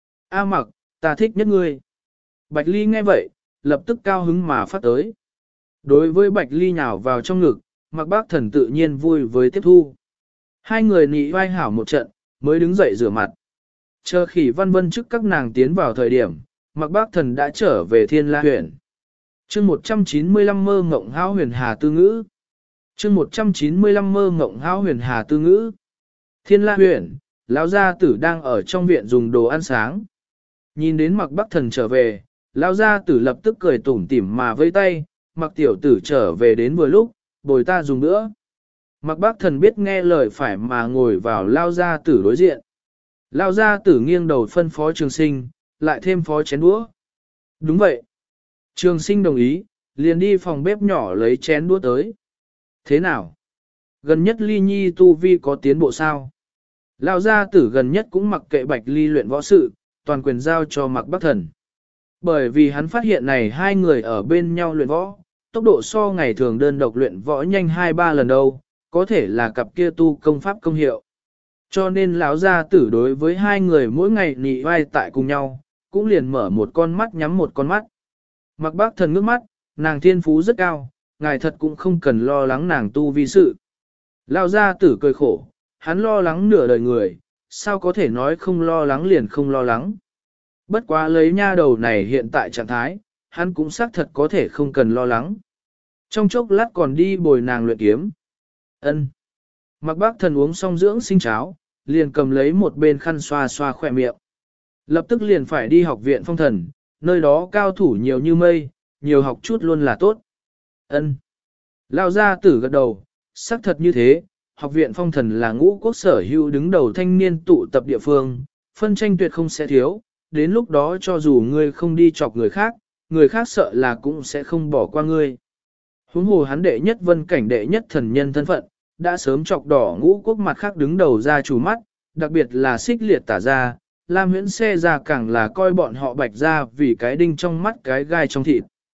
A Mặc, ta thích nhất ngươi. Bạch Ly nghe vậy, lập tức cao hứng mà phát tới. Đối với Bạch Ly nhào vào trong ngực, Mặc Bác Thần tự nhiên vui với tiếp thu. Hai người nị vai hảo một trận, mới đứng dậy rửa mặt. Chờ Khỉ Văn Vân trước các nàng tiến vào thời điểm, Mặc Bác Thần đã trở về Thiên La huyện. Chương 195 mơ ngộng hão huyền hà tư ngữ. Chương 195 mơ ngộng hão huyền hà tư ngữ. Thiên La huyện, lão gia tử đang ở trong viện dùng đồ ăn sáng. Nhìn đến Mặc Bác Thần trở về, lão gia tử lập tức cười tủm tỉm mà vẫy tay, Mặc tiểu tử trở về đến vừa lúc, bồi ta dùng bữa. Mặc Bác Thần biết nghe lời phải mà ngồi vào lão gia tử đối diện. Lão gia tử nghiêng đầu phân phó Trường Sinh, lại thêm phó chén đũa. Đúng vậy. Trường Sinh đồng ý, liền đi phòng bếp nhỏ lấy chén đũa tới. Thế nào? Gần nhất Ly Nhi tu vi có tiến bộ sao? Lão gia tử gần nhất cũng mặc kệ Bạch Ly luyện võ sự, toàn quyền giao cho Mặc Bác Thần. Bởi vì hắn phát hiện này hai người ở bên nhau luyện võ, tốc độ so ngày thường đơn độc luyện võ nhanh 2-3 lần đâu, có thể là cặp kia tu công pháp công hiệu. Cho nên lão gia tử đối với hai người mỗi ngày nị vai tại cùng nhau, cũng liền mở một con mắt nhắm một con mắt. Mặc Bác Thần ngước mắt, nàng thiên phú rất cao, ngài thật cũng không cần lo lắng nàng tu vi sự. Lão gia tử cười khổ, hắn lo lắng nửa đời người, sao có thể nói không lo lắng liền không lo lắng. Bất quá lấy nha đầu này hiện tại trạng thái, hắn cũng xác thật có thể không cần lo lắng. Trong chốc lát còn đi bồi nàng luyện kiếm. Ân. Mặc Bác Thần uống xong dưỡng sinh cháo, liền cầm lấy một bên khăn xoa xoa khỏe miệng. Lập tức liền phải đi học viện phong thần, nơi đó cao thủ nhiều như mây, nhiều học chút luôn là tốt. Ân. Lão gia tử gật đầu, xác thật như thế, học viện phong thần là ngũ quốc sở hữu đứng đầu thanh niên tụ tập địa phương, phân tranh tuyệt không sẽ thiếu, đến lúc đó cho dù ngươi không đi chọc người khác sợ là cũng sẽ không bỏ qua ngươi. Huống hồ hắn đệ nhất vân cảnh đệ nhất thần nhân thân phận, đã sớm chọc đỏ ngũ quốc mặt khác đứng đầu ra chủ mắt, đặc biệt là xích liệt tả ra, Lam Huyễn xe ra càng là coi bọn họ Bạch ra vì cái đinh trong mắt cái gai trong thịt.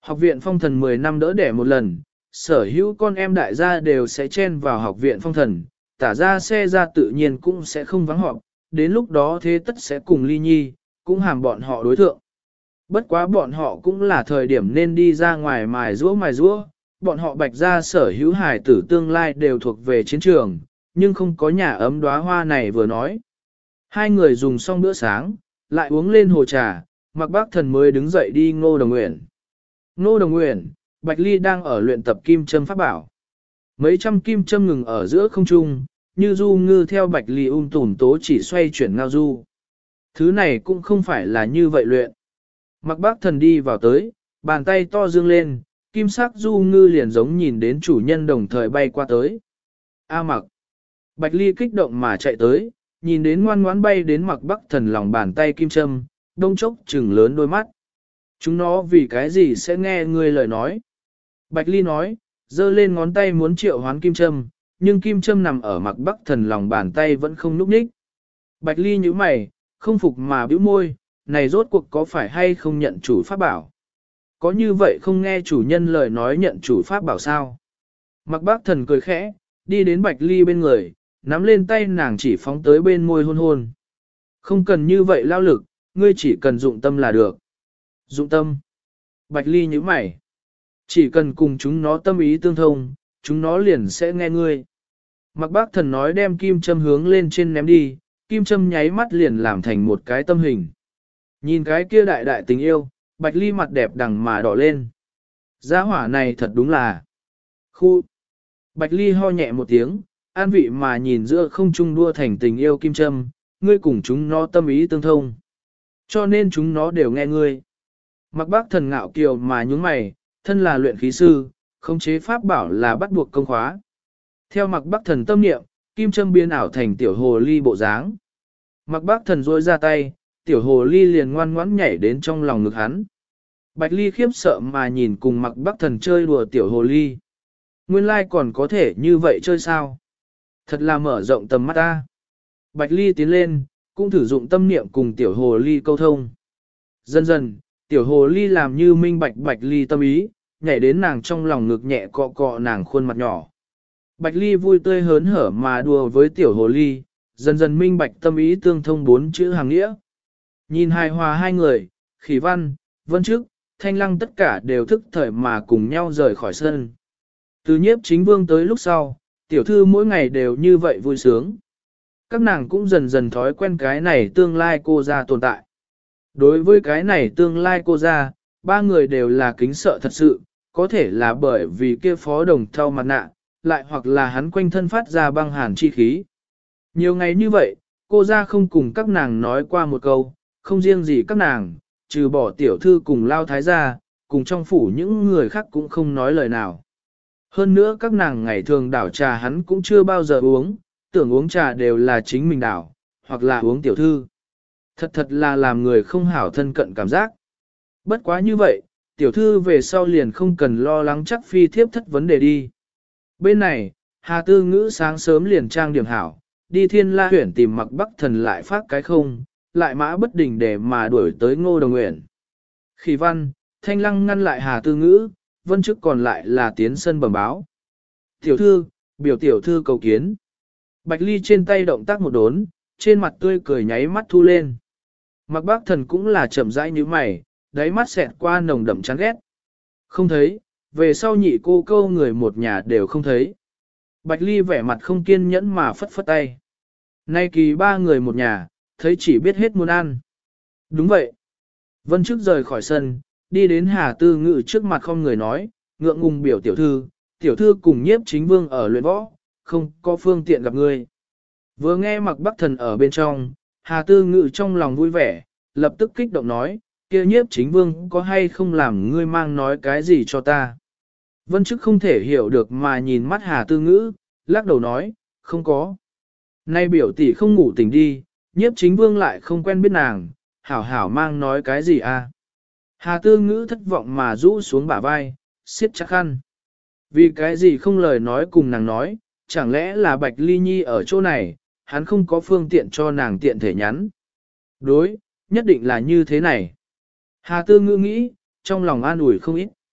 Học viện phong thần 10 năm đỡ đẻ một lần, sở hữu con em đại gia đều sẽ chen vào học viện phong thần, tả ra xe ra tự nhiên cũng sẽ không vắng họp, đến lúc đó thế tất sẽ cùng ly nhi, cũng hàm bọn họ đối thượng. Bất quá bọn họ cũng là thời điểm nên đi ra ngoài mài rũa, bọn họ bạch ra sở hữu hải tử tương lai đều thuộc về chiến trường, nhưng không có nhà ấm đóa hoa này vừa nói. Hai người dùng xong bữa sáng, lại uống lên hồ trà, Mạc Bác Thần mới đứng dậy đi Ngô Đồng Uyển. Ngô Đồng Uyển, Bạch Ly đang ở luyện tập kim châm pháp bảo. Mấy trăm kim châm ngừng ở giữa không trung, như du ngư theo Bạch Ly tủm tố chỉ xoay chuyển ngao du. Thứ này cũng không phải là như vậy luyện. Mạc Bác Thần đi vào tới, bàn tay to dương lên, kim sắc du ngư liền giống nhìn đến chủ nhân đồng thời bay qua tới. A Mặc. Bạch Ly kích động mà chạy tới, nhìn đến ngoan ngoãn bay đến Mạc Bác Thần lòng bàn tay kim châm, đông chốc trừng lớn đôi mắt. Chúng nó vì cái gì sẽ nghe ngươi lời nói? Bạch Ly nói, giơ lên ngón tay muốn triệu hoán kim châm, nhưng kim châm nằm ở Mạc Bác Thần lòng bàn tay vẫn không núp nhích. Bạch Ly nhíu mày, không phục mà bĩu môi, này rốt cuộc có phải hay không nhận chủ pháp bảo? Có như vậy không nghe chủ nhân lời nói nhận chủ pháp bảo sao? Mạc Bác Thần cười khẽ, đi đến Bạch Ly bên người, nắm lên tay nàng chỉ phóng tới bên môi hôn hôn. Không cần như vậy lao lực, ngươi chỉ cần dụng tâm là được. Dụng tâm. Bạch Ly nhíu mày. Chỉ cần cùng chúng nó tâm ý tương thông, chúng nó liền sẽ nghe ngươi. Mạc Bác Thần nói đem kim châm hướng lên trên ném đi, kim châm nháy mắt liền làm thành một cái tâm hình. Nhìn cái kia đại đại tình yêu, Bạch Ly mặt đẹp đằng mà đỏ lên. Gia hỏa này thật đúng là. Khu. Bạch Ly ho nhẹ một tiếng, an vị mà nhìn giữa không trung đua thành tình yêu kim châm, ngươi cùng chúng nó tâm ý tương thông. Cho nên chúng nó đều nghe ngươi. Mạc Bác Thần ngạo kiều mà nhúng mày, thân là luyện khí sư, khống chế pháp bảo là bắt buộc công khóa. Theo Mạc Bác Thần tâm niệm, kim châm biến ảo thành tiểu hồ ly bộ dáng. Mạc Bác Thần rôi ra tay, tiểu hồ ly liền ngoan ngoãn nhảy đến trong lòng ngực hắn. Bạch Ly khiếp sợ mà nhìn cùng Mạc Bác Thần chơi đùa tiểu hồ ly. Nguyên lai còn có thể như vậy chơi sao? Thật là mở rộng tầm mắt ta. Bạch Ly tiến lên, cũng thử dụng tâm niệm cùng tiểu hồ ly câu thông. Dần dần, tiểu hồ ly làm như minh bạch Bạch Ly tâm ý, nhảy đến nàng trong lòng ngực nhẹ cọ cọ nàng khuôn mặt nhỏ. Bạch Ly vui tươi hớn hở mà đùa với tiểu hồ ly, dần dần minh bạch tâm ý tương thông 4 chữ hàng nghĩa. Nhìn hài hòa hai người, Khỉ Văn, Vân Trức, Thanh Lăng tất cả đều thức thời mà cùng nhau rời khỏi sân. Từ Nhiếp Chính Vương tới lúc sau, tiểu thư mỗi ngày đều như vậy vui sướng. Các nàng cũng dần dần thói quen cái này tương lai cô ra tồn tại. Đối với cái này tương lai cô ra, ba người đều là kính sợ thật sự, có thể là bởi vì kia phó đồng thau mặt nạ, lại hoặc là hắn quanh thân phát ra băng hàn chi khí. Nhiều ngày như vậy, cô ra không cùng các nàng nói qua một câu, không riêng gì các nàng, trừ bỏ tiểu thư cùng lao thái gia, cùng trong phủ những người khác cũng không nói lời nào. Hơn nữa các nàng ngày thường đảo trà hắn cũng chưa bao giờ uống, tưởng uống trà đều là chính mình đảo, hoặc là uống tiểu thư. Thật thật là làm người không hảo thân cận cảm giác. Bất quá như vậy, tiểu thư về sau liền không cần lo lắng chắc phi thiếp thất vấn đề đi. Bên này, Hà Tư Ngữ sáng sớm liền trang điểm hảo, đi Thiên La Huyển tìm Mạc Bác Thần lại phát cái không, lại mã bất đình để mà đuổi tới Ngô Đồng Uyển. Khỉ Văn, Thanh Lăng ngăn lại Hà Tư Ngữ, Vân Trức còn lại là tiến sân bẩm báo. Tiểu thư, biểu tiểu thư cầu kiến. Bạch Ly trên tay động tác một đốn, trên mặt tươi cười nháy mắt thu lên. Mạc Bác Thần cũng là chậm rãi như mày, đáy mắt xẹt qua nồng đậm chán ghét. Không thấy, về sau nhị cô câu người một nhà đều không thấy. Bạch Ly vẻ mặt không kiên nhẫn mà phất phất tay. Nay kỳ ba người một nhà, thấy chỉ biết hết muốn ăn. Đúng vậy. Vân Trức rời khỏi sân, đi đến Hà Tư Ngữ trước mặt không người nói, ngượng ngùng biểu tiểu thư cùng Nhiếp Chính Vương ở luyện võ, không có phương tiện gặp ngươi. Vừa nghe Mạc Bác Thần ở bên trong, Hà Tư Ngữ trong lòng vui vẻ, lập tức kích động nói, kia Nhiếp Chính Vương có hay không làm ngươi mang nói cái gì cho ta. Vân Trức không thể hiểu được mà nhìn mắt Hà Tư Ngữ, lắc đầu nói, không có. Nay biểu tỷ không ngủ tỉnh đi, Nhiếp Chính Vương lại không quen biết nàng, hảo hảo mang nói cái gì à. Hà Tư Ngữ thất vọng mà rũ xuống bả vai, siết chặt khăn. Vì cái gì không lời nói cùng nàng nói, chẳng lẽ là Bạch Ly Nhi ở chỗ này, hắn không có phương tiện cho nàng tiện thể nhắn. Đối, nhất định là như thế này. Hà Tư Ngữ nghĩ, trong lòng an ủi không ít.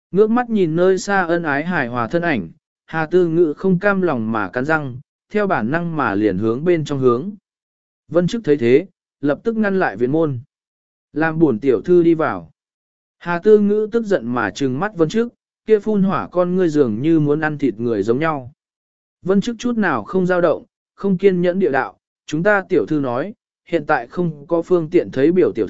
Ngước mắt nhìn nơi xa ân ái hài hòa thân ảnh, Hà Tư Ngữ không cam lòng mà cắn răng, theo bản năng mà liền hướng bên trong hướng. Vân Chức thấy thế, lập tức ngăn lại viện môn. Làm buồn tiểu thư đi vào. Hà Tư Ngữ tức giận mà trừng mắt Vân Chức, kia phun hỏa con ngươi dường như muốn ăn thịt người giống nhau. Vân Chức chút nào không dao động, không kiên nhẫn địa đạo, chúng ta tiểu thư nói, hiện tại không có phương tiện thấy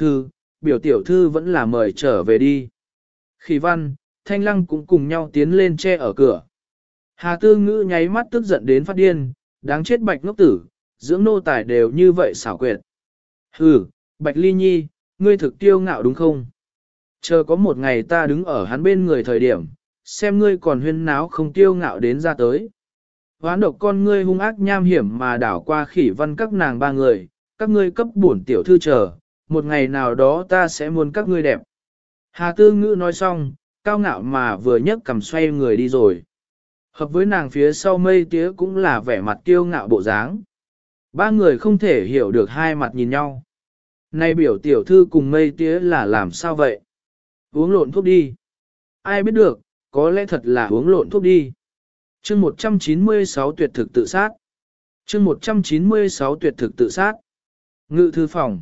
biểu tiểu thư vẫn là mời trở về đi. Khỉ Văn, Thanh Lăng cũng cùng nhau tiến lên che ở cửa. Hà Tư Ngữ nháy mắt tức giận đến phát điên, đáng chết Bạch ngốc tử, dưỡng nô tài đều như vậy xảo quyệt. Hừ, Bạch Ly Nhi, ngươi thực tiêu ngạo đúng không? Chờ có một ngày ta đứng ở hắn bên người thời điểm, xem ngươi còn huyên náo không tiêu ngạo đến ra tới. Hoán độc con ngươi hung ác nham hiểm mà đảo qua Khỉ Văn các nàng ba người, các ngươi cấp bổn tiểu thư chờ, một ngày nào đó ta sẽ muốn các ngươi đẹp. Hà Tư Ngữ nói xong, cao ngạo mà vừa nhấc cầm xoay người đi rồi. Hợp với nàng phía sau mây tía cũng là vẻ mặt kiêu ngạo bộ dáng. Ba người không thể hiểu được hai mặt nhìn nhau. Này biểu tiểu thư cùng mây tía là làm sao vậy? Uống lộn thuốc đi. Ai biết được, có lẽ thật là uống lộn thuốc đi. Chương 196 tuyệt thực tự sát. Chương 196 tuyệt thực tự sát. Ngự thư phòng.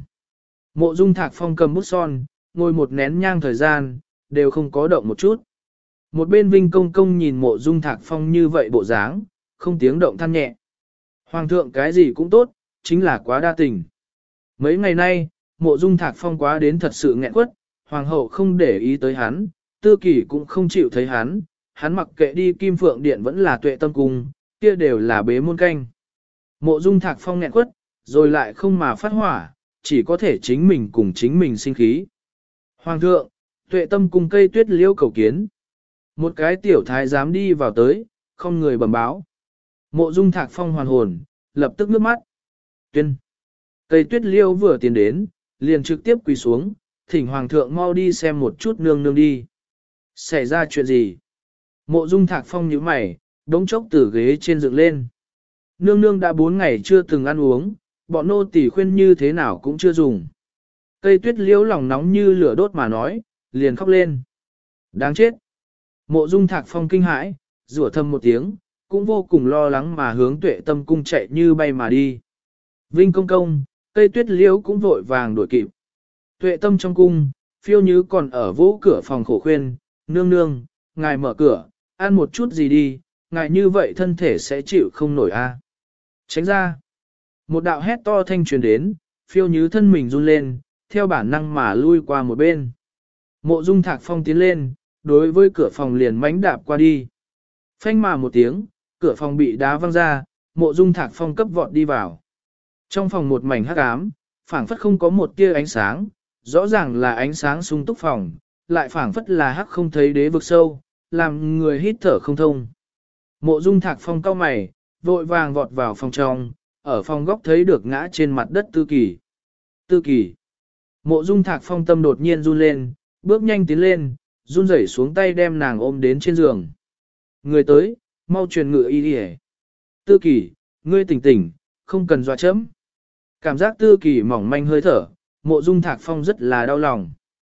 Mộ Dung Thạc Phong cầm bút son, ngồi một nén nhang thời gian, đều không có động một chút. Một bên Vinh Công Công nhìn Mộ Dung Thạc Phong như vậy bộ dáng, không tiếng động than nhẹ. Hoàng thượng cái gì cũng tốt, chính là quá đa tình. Mấy ngày nay, Mộ Dung Thạc Phong quá đến thật sự nghẹn quất, Hoàng hậu không để ý tới hắn, Tư Kỷ cũng không chịu thấy hắn mặc kệ đi Kim Phượng Điện vẫn là Tuệ Tâm Cung, kia đều là bế môn canh. Mộ Dung Thạc Phong nghẹn quất, rồi lại không mà phát hỏa, chỉ có thể chính mình cùng chính mình sinh khí. Hoàng thượng, Tuệ Tâm Cung cây tuyết liễu cầu kiến. Một cái tiểu thái dám đi vào tới, không người bẩm báo. Mộ Dung Thạc Phong hoàn hồn, lập tức nước mắt. Tuyên. Cây tuyết liễu vừa tiến đến, liền trực tiếp quỳ xuống, thỉnh Hoàng thượng mau đi xem một chút nương nương đi. Xảy ra chuyện gì? Mộ Dung Thạc Phong nhíu mày, đống chốc từ ghế trên dựng lên. Nương nương đã 4 ngày chưa từng ăn uống, bọn nô tỳ khuyên như thế nào cũng chưa dùng. Cây tuyết liễu lòng nóng như lửa đốt mà nói, liền khóc lên. Đáng chết. Mộ Dung Thạc Phong kinh hãi, rủa thầm một tiếng, cũng vô cùng lo lắng mà hướng Tuệ Tâm Cung chạy như bay mà đi. Vinh Công Công, cây tuyết liễu cũng vội vàng đuổi kịp. Tuệ Tâm trong cung, Phiêu Như còn ở vỗ cửa phòng khổ khuyên, nương nương, ngài mở cửa, ăn một chút gì đi, ngài như vậy thân thể sẽ chịu không nổi a. Tránh ra. Một đạo hét to thanh truyền đến, Phiêu Như thân mình run lên, theo bản năng mà lui qua một bên. Mộ Dung Thạc Phong tiến lên, đối với cửa phòng liền mánh đạp qua đi. Phanh mà một tiếng, cửa phòng bị đá văng ra, Mộ Dung Thạc Phong cấp vọt đi vào. Trong phòng một mảnh hắc ám, phảng phất không có một tia ánh sáng, rõ ràng là ánh sáng sung túc phòng, lại phảng phất là hắc không thấy đế vực sâu, làm người hít thở không thông. Mộ Dung Thạc Phong cau mày, vội vàng vọt vào phòng trong, ở phòng góc thấy được ngã trên mặt đất Tư Kỳ. Tư Kỳ. Mộ Dung Thạc Phong tâm đột nhiên run lên, bước nhanh tiến lên, run rẩy xuống tay đem nàng ôm đến trên giường. Người tới, mau truyền ngựa y đi. Tư Kỳ, ngươi tỉnh tỉnh, không cần dọa chấm. Cảm giác Tư Kỳ mỏng manh hơi thở, Mộ Dung Thạc Phong rất là đau lòng.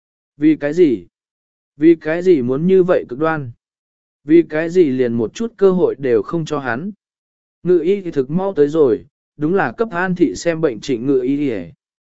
Vì cái gì? Vì cái gì muốn như vậy cực đoan? Vì cái gì liền một chút cơ hội đều không cho hắn? Ngự y thì thực mau tới rồi, đúng là cấp an thị xem bệnh Trịnh Ngự y đi.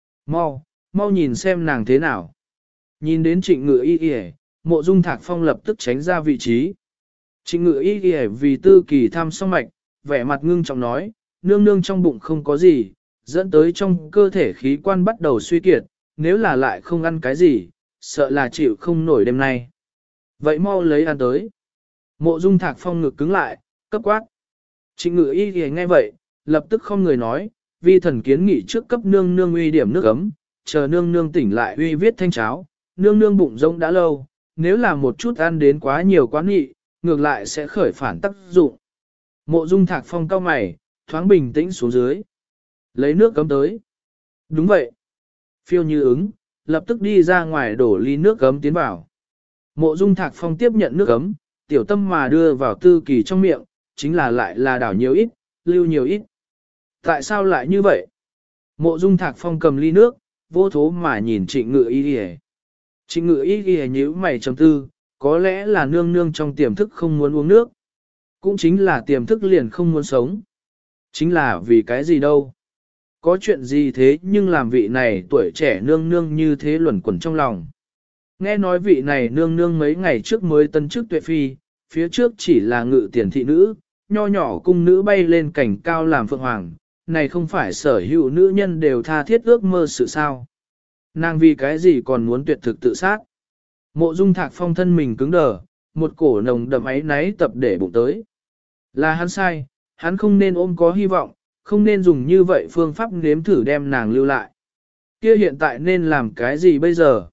Mau nhìn xem nàng thế nào. Nhìn đến Trịnh Ngự y đi, Mộ Dung Thạc Phong lập tức tránh ra vị trí. Trịnh Ngự y đi vì Tư Kỳ thăm xong mạch, vẻ mặt ngưng trọng nói, nương nương trong bụng không có gì, dẫn tới trong cơ thể khí quan bắt đầu suy kiệt, nếu là lại không ăn cái gì, sợ là chịu không nổi đêm nay. Vậy mau lấy ăn tới. Mộ Dung Thạc Phong ngực cứng lại, cấp quát. Trịnh Ngự y thì nghe vậy, lập tức không người nói, vi thần kiến nghị trước cấp nương nương uy điểm nước ấm, chờ nương nương tỉnh lại uy viết thanh cháo, nương nương bụng rỗng đã lâu, nếu là một chút ăn đến quá nhiều quá nghị, ngược lại sẽ khởi phản tác dụng. Mộ Dung Thạc Phong cau mày, thoáng bình tĩnh xuống dưới. Lấy nước cấm tới. Đúng vậy. Phiêu Như ứng, lập tức đi ra ngoài đổ ly nước cấm tiến vào. Mộ Dung Thạc Phong tiếp nhận nước cấm, tiểu tâm mà đưa vào Tư Kỳ trong miệng, chính là lại là đảo nhiều ít, lưu nhiều ít. Tại sao lại như vậy? Mộ Dung Thạc Phong cầm ly nước, vô thố mà nhìn Trịnh Ngự y đi. Trịnh Ngự y nhíu mày trầm tư, có lẽ là nương nương trong tiềm thức không muốn uống nước. Cũng chính là tiềm thức liền không muốn sống. Chính là vì cái gì đâu. Có chuyện gì thế nhưng làm vị này tuổi trẻ nương nương như thế luẩn quẩn trong lòng. Nghe nói vị này nương nương mấy ngày trước mới tân chức tuệ phi, phía trước chỉ là ngự tiền thị nữ, nho nhỏ cung nữ bay lên cảnh cao làm phượng hoàng, này không phải sở hữu nữ nhân đều tha thiết ước mơ sự sao. Nàng vì cái gì còn muốn tuyệt thực tự sát. Mộ Dung Thạc Phong thân mình cứng đờ, một cổ nồng đậm áy náy tập để bụng tới. Là hắn sai, hắn không nên ôm có hy vọng, không nên dùng như vậy phương pháp nếm thử đem nàng lưu lại. Kia hiện tại nên làm cái gì bây giờ?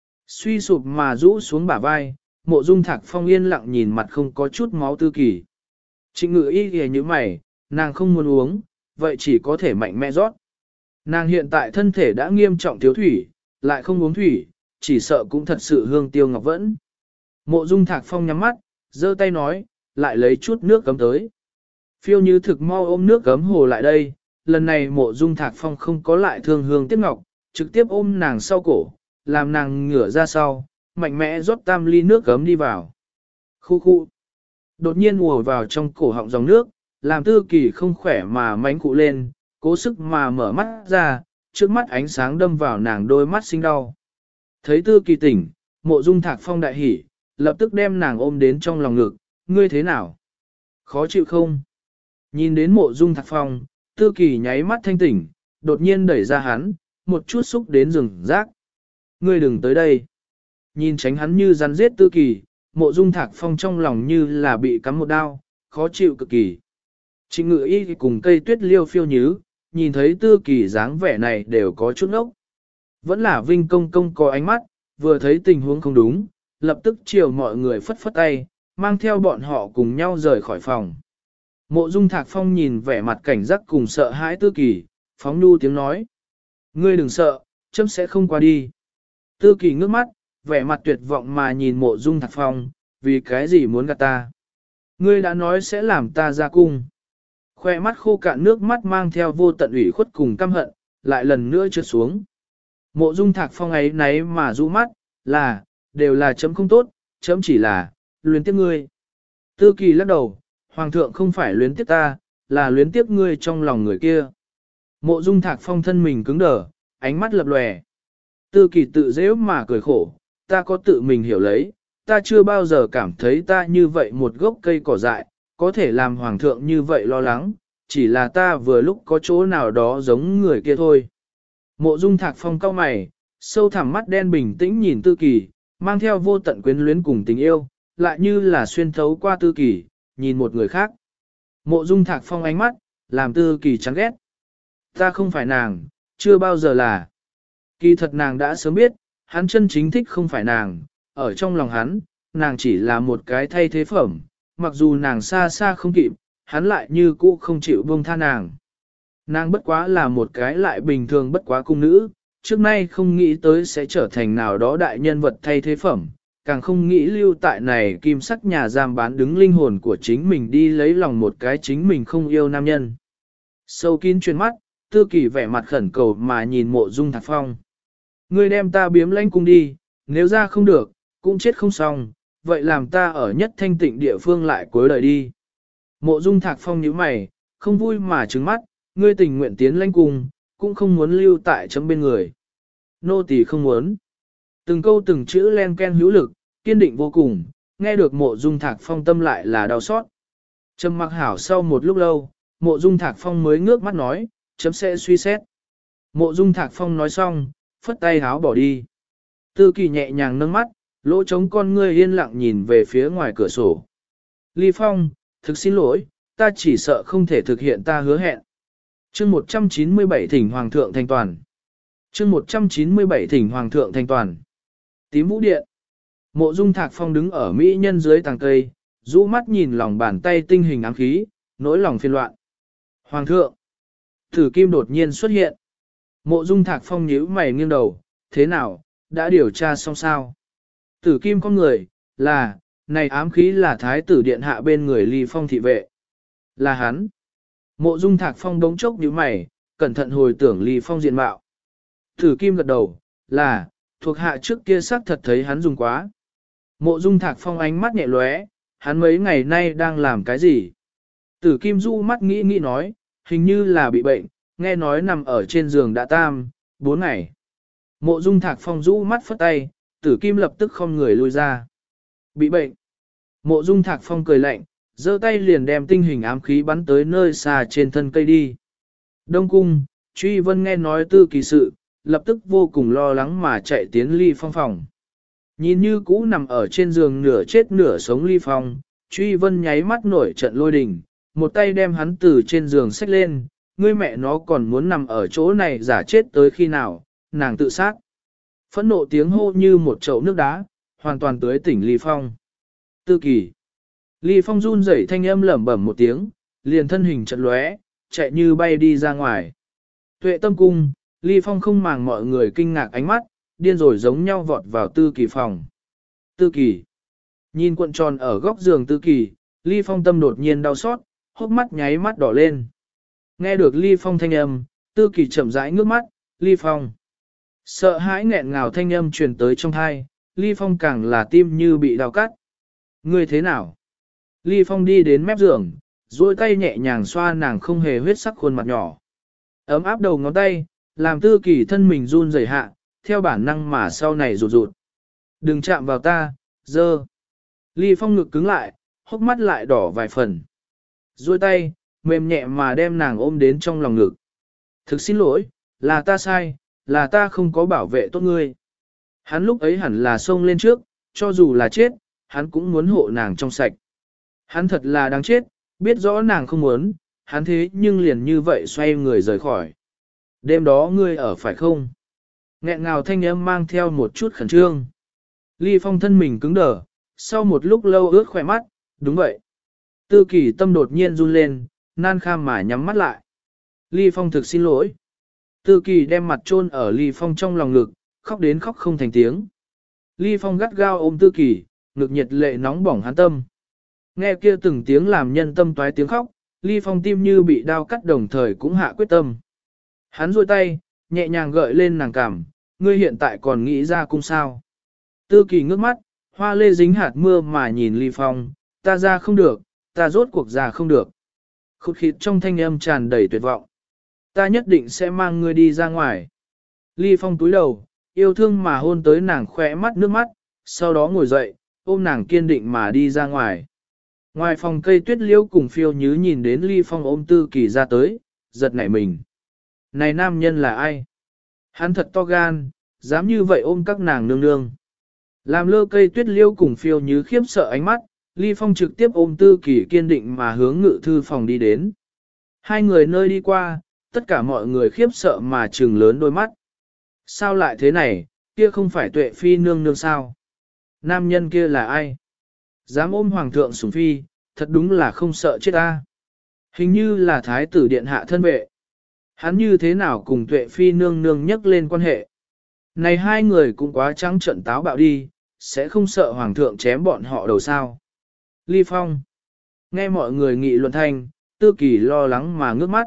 Suy sụp mà rũ xuống bả vai, Mộ Dung Thạc Phong yên lặng nhìn mặt không có chút máu Tư Kỳ. Trịnh Ngự Y ghề như mày, nàng không muốn uống, vậy chỉ có thể mạnh mẽ rót. Nàng hiện tại thân thể đã nghiêm trọng thiếu thủy, lại không uống thủy, chỉ sợ cũng thật sự hương tiêu ngọc vẫn. Mộ Dung Thạc Phong nhắm mắt, giơ tay nói, lại lấy chút nước cấm tới. Phiêu như thực mau ôm nước cấm hồ lại đây, lần này Mộ Dung Thạc Phong không có lại thương hương tiếc ngọc, trực tiếp ôm nàng sau cổ, làm nàng ngửa ra sau, mạnh mẽ rót tam ly nước cấm đi vào. Khu khu. Đột nhiên ùa vào trong cổ họng dòng nước, làm Tư Kỳ không khỏe mà mánh cụ lên, cố sức mà mở mắt ra, trước mắt ánh sáng đâm vào nàng đôi mắt sinh đau. Thấy Tư Kỳ tỉnh, Mộ Dung Thạc Phong đại hỉ, lập tức đem nàng ôm đến trong lòng ngực, ngươi thế nào? Khó chịu không? Nhìn đến Mộ Dung Thạc Phong, Tư Kỳ nháy mắt thanh tỉnh, đột nhiên đẩy ra hắn, một chút xúc đến rừng rác. Ngươi đừng tới đây. Nhìn tránh hắn như rắn giết Tư Kỳ, Mộ Dung Thạc Phong trong lòng như là bị cắm một đao, khó chịu cực kỳ. Trịnh Ngự Y cùng cây tuyết liêu phiêu nhứ, nhìn thấy Tư Kỳ dáng vẻ này đều có chút ngốc. Vẫn là Vinh Công Công có ánh mắt, vừa thấy tình huống không đúng, lập tức chiều mọi người phất phất tay, mang theo bọn họ cùng nhau rời khỏi phòng. Mộ Dung Thạc Phong nhìn vẻ mặt cảnh giác cùng sợ hãi Tư Kỳ, phóng nhu tiếng nói. Ngươi đừng sợ, chấm sẽ không qua đi. Tư Kỳ ngước mắt, vẻ mặt tuyệt vọng mà nhìn Mộ Dung Thạc Phong, vì cái gì muốn gạt ta? Ngươi đã nói sẽ làm ta ra cung. Khoe mắt khô cạn nước mắt mang theo vô tận ủy khuất cùng căm hận, lại lần nữa trượt xuống. Mộ Dung Thạc Phong ấy náy mà rũ mắt, đều là chấm không tốt, chấm chỉ là, luyến tiếc ngươi. Tư Kỳ lắc đầu, Hoàng thượng không phải luyến tiếc ta, là luyến tiếc ngươi trong lòng người kia. Mộ Dung Thạc Phong thân mình cứng đờ, ánh mắt lập lòe. Tư Kỳ tự dễ mà cười khổ, ta có tự mình hiểu lấy, ta chưa bao giờ cảm thấy ta như vậy một gốc cây cỏ dại, có thể làm Hoàng thượng như vậy lo lắng, chỉ là ta vừa lúc có chỗ nào đó giống người kia thôi. Mộ Dung Thạc Phong cau mày, sâu thẳm mắt đen bình tĩnh nhìn Tư Kỳ, mang theo vô tận quyến luyến cùng tình yêu, lại như là xuyên thấu qua Tư Kỳ, nhìn một người khác. Mộ Dung Thạc Phong ánh mắt, làm Tư Kỳ chán ghét. Ta không phải nàng, chưa bao giờ là. Kỳ thật nàng đã sớm biết, hắn chân chính thích không phải nàng, ở trong lòng hắn, nàng chỉ là một cái thay thế phẩm, mặc dù nàng xa xa không kịp, hắn lại như cũ không chịu buông tha nàng. Nàng bất quá là một cái lại bình thường bất quá cung nữ, trước nay không nghĩ tới sẽ trở thành nào đó đại nhân vật thay thế phẩm, càng không nghĩ lưu tại này kim sắc nhà giam bán đứng linh hồn của chính mình đi lấy lòng một cái chính mình không yêu nam nhân. Sâu kín chuyên mắt, Tư Kỳ vẻ mặt khẩn cầu mà nhìn Mộ Dung Thạc Phong. Ngươi đem ta biếm lãnh cung đi, nếu ra không được, cũng chết không xong, vậy làm ta ở nhất thanh tịnh địa phương lại cuối đời đi. Mộ Dung Thạc Phong nhíu mày, không vui mà trừng mắt, ngươi tình nguyện tiến lãnh cung, cũng không muốn lưu tại chấm bên người. Nô tỳ không muốn. Từng câu từng chữ len ken hữu lực, kiên định vô cùng, nghe được Mộ Dung Thạc Phong tâm lại là đau xót. Trầm mặc hảo sau một lúc lâu, Mộ Dung Thạc Phong mới ngước mắt nói, chấm sẽ suy xét. Mộ Dung Thạc Phong nói xong, phất tay háo bỏ đi. Tư Kỳ nhẹ nhàng nâng mắt, lỗ trống con ngươi yên lặng nhìn về phía ngoài cửa sổ. Ly Phong, thực xin lỗi, ta chỉ sợ không thể thực hiện ta hứa hẹn. Chương 197 thỉnh Hoàng thượng thành toàn. Chương 197 thỉnh Hoàng thượng thành toàn. Tím vũ điện. Mộ Dung Thạc Phong đứng ở mỹ nhân dưới tàng cây, rũ mắt nhìn lòng bàn tay tinh hình ám khí, nỗi lòng phiền loạn. Hoàng thượng. Tử Kim đột nhiên xuất hiện. Mộ Dung Thạc Phong nhíu mày nghiêng đầu, thế nào, đã điều tra xong sao? Tử Kim con người, này ám khí là thái tử điện hạ bên người Ly Phong thị vệ. Là hắn. Mộ Dung Thạc Phong đống chốc nhíu mày, cẩn thận hồi tưởng Ly Phong diện mạo. Tử Kim gật đầu, thuộc hạ trước kia xác thật thấy hắn dùng quá. Mộ Dung Thạc Phong ánh mắt nhẹ lóe, hắn mấy ngày nay đang làm cái gì? Tử Kim du mắt nghĩ nghĩ nói, hình như là bị bệnh, nghe nói nằm ở trên giường đã 4 ngày. Mộ Dung Thạc Phong rũ mắt phất tay, Tử Kim lập tức không người lui ra. Bị bệnh. Mộ Dung Thạc Phong cười lạnh, giơ tay liền đem tinh hình ám khí bắn tới nơi xa trên thân cây đi. Đông Cung, Truy Vân nghe nói Tư Kỳ sự, lập tức vô cùng lo lắng mà chạy tiến Ly Phong phòng. Nhìn như cũ nằm ở trên giường nửa chết nửa sống Ly Phong, Truy Vân nháy mắt nổi trận lôi đình, một tay đem hắn từ trên giường xách lên, ngươi mẹ nó còn muốn nằm ở chỗ này giả chết tới khi nào, nàng tự sát. Phẫn nộ tiếng hô như một chậu nước đá, hoàn toàn tưới tỉnh Ly Phong. Tư Kỳ. Ly Phong run rẩy thanh âm lẩm bẩm một tiếng, liền thân hình chợt lóe, chạy như bay đi ra ngoài. Tuệ Tâm Cung, Ly Phong không màng mọi người kinh ngạc ánh mắt, điên rồi giống nhau vọt vào Tư Kỳ phòng. Tư Kỳ. Nhìn cuộn tròn ở góc giường Tư Kỳ, Ly Phong tâm đột nhiên đau xót, hốc mắt nháy mắt đỏ lên. Nghe được Ly Phong thanh âm, Tư Kỳ chậm rãi ngước mắt, Ly Phong. Sợ hãi nghẹn ngào thanh âm truyền tới trong thai, Ly Phong càng là tim như bị đau cắt. Ngươi thế nào? Ly Phong đi đến mép giường, duỗi tay nhẹ nhàng xoa nàng không hề huyết sắc khuôn mặt nhỏ. Ấm áp đầu ngón tay, làm Tư Kỳ thân mình run rẩy hạ, theo bản năng mà sau này rụt rụt. Đừng chạm vào ta, dơ. Ly Phong ngực cứng lại, hốc mắt lại đỏ vài phần. Duỗi tay, mềm nhẹ mà đem nàng ôm đến trong lòng ngực. Thực xin lỗi, là ta sai, là ta không có bảo vệ tốt ngươi. Hắn lúc ấy hẳn là xông lên trước, cho dù là chết, hắn cũng muốn hộ nàng trong sạch. Hắn thật là đáng chết, biết rõ nàng không muốn, hắn thế nhưng liền như vậy xoay người rời khỏi. Đêm đó ngươi ở phải không? Nghẹn ngào thanh âm mang theo một chút khẩn trương. Ly Phong thân mình cứng đờ, sau một lúc lâu ướt khỏe mắt, đúng vậy. Tư Kỳ tâm đột nhiên run lên, nan kham mà nhắm mắt lại. Ly Phong thực xin lỗi. Tư Kỳ đem mặt chôn ở Ly Phong trong lòng ngực, khóc đến khóc không thành tiếng. Ly Phong gắt gao ôm Tư Kỳ, ngực nhiệt lệ nóng bỏng hắn tâm. Nghe kia từng tiếng làm nhân tâm toái tiếng khóc, Ly Phong tim như bị đao cắt đồng thời cũng hạ quyết tâm. Hắn duỗi tay, nhẹ nhàng gợi lên nàng cằm, ngươi hiện tại còn nghĩ ra cung sao. Tư Kỳ ngước mắt, hoa lê dính hạt mưa mà nhìn Ly Phong, ta ra không được, ta rốt cuộc ra không được. Khụt khịt trong thanh âm tràn đầy tuyệt vọng. Ta nhất định sẽ mang ngươi đi ra ngoài. Ly Phong túi đầu, yêu thương mà hôn tới nàng khỏe mắt nước mắt, sau đó ngồi dậy, ôm nàng kiên định mà đi ra ngoài. Ngoài phòng cây tuyết liễu cùng phiêu nhứ nhìn đến Ly Phong ôm Tư Kỳ ra tới, giật nảy mình. Này nam nhân là ai? Hắn thật to gan, dám như vậy ôm các nàng nương nương. Làm lơ cây tuyết liễu cùng phiêu nhứ khiếp sợ ánh mắt, Ly Phong trực tiếp ôm Tư Kỳ kiên định mà hướng ngự thư phòng đi đến. Hai người nơi đi qua, tất cả mọi người khiếp sợ mà trừng lớn đôi mắt. Sao lại thế này, kia không phải Tuệ Phi nương nương sao? Nam nhân kia là ai? Dám ôm hoàng thượng sủng phi, thật đúng là không sợ chết ta. Hình như là thái tử điện hạ thân vệ. Hắn như thế nào cùng Tuệ Phi nương nương nhắc lên quan hệ? Này hai người cũng quá trắng trận táo bạo đi, sẽ không sợ hoàng thượng chém bọn họ đầu sao? Ly Phong. Nghe mọi người nghị luận thanh, Tư Kỳ lo lắng mà ngước mắt.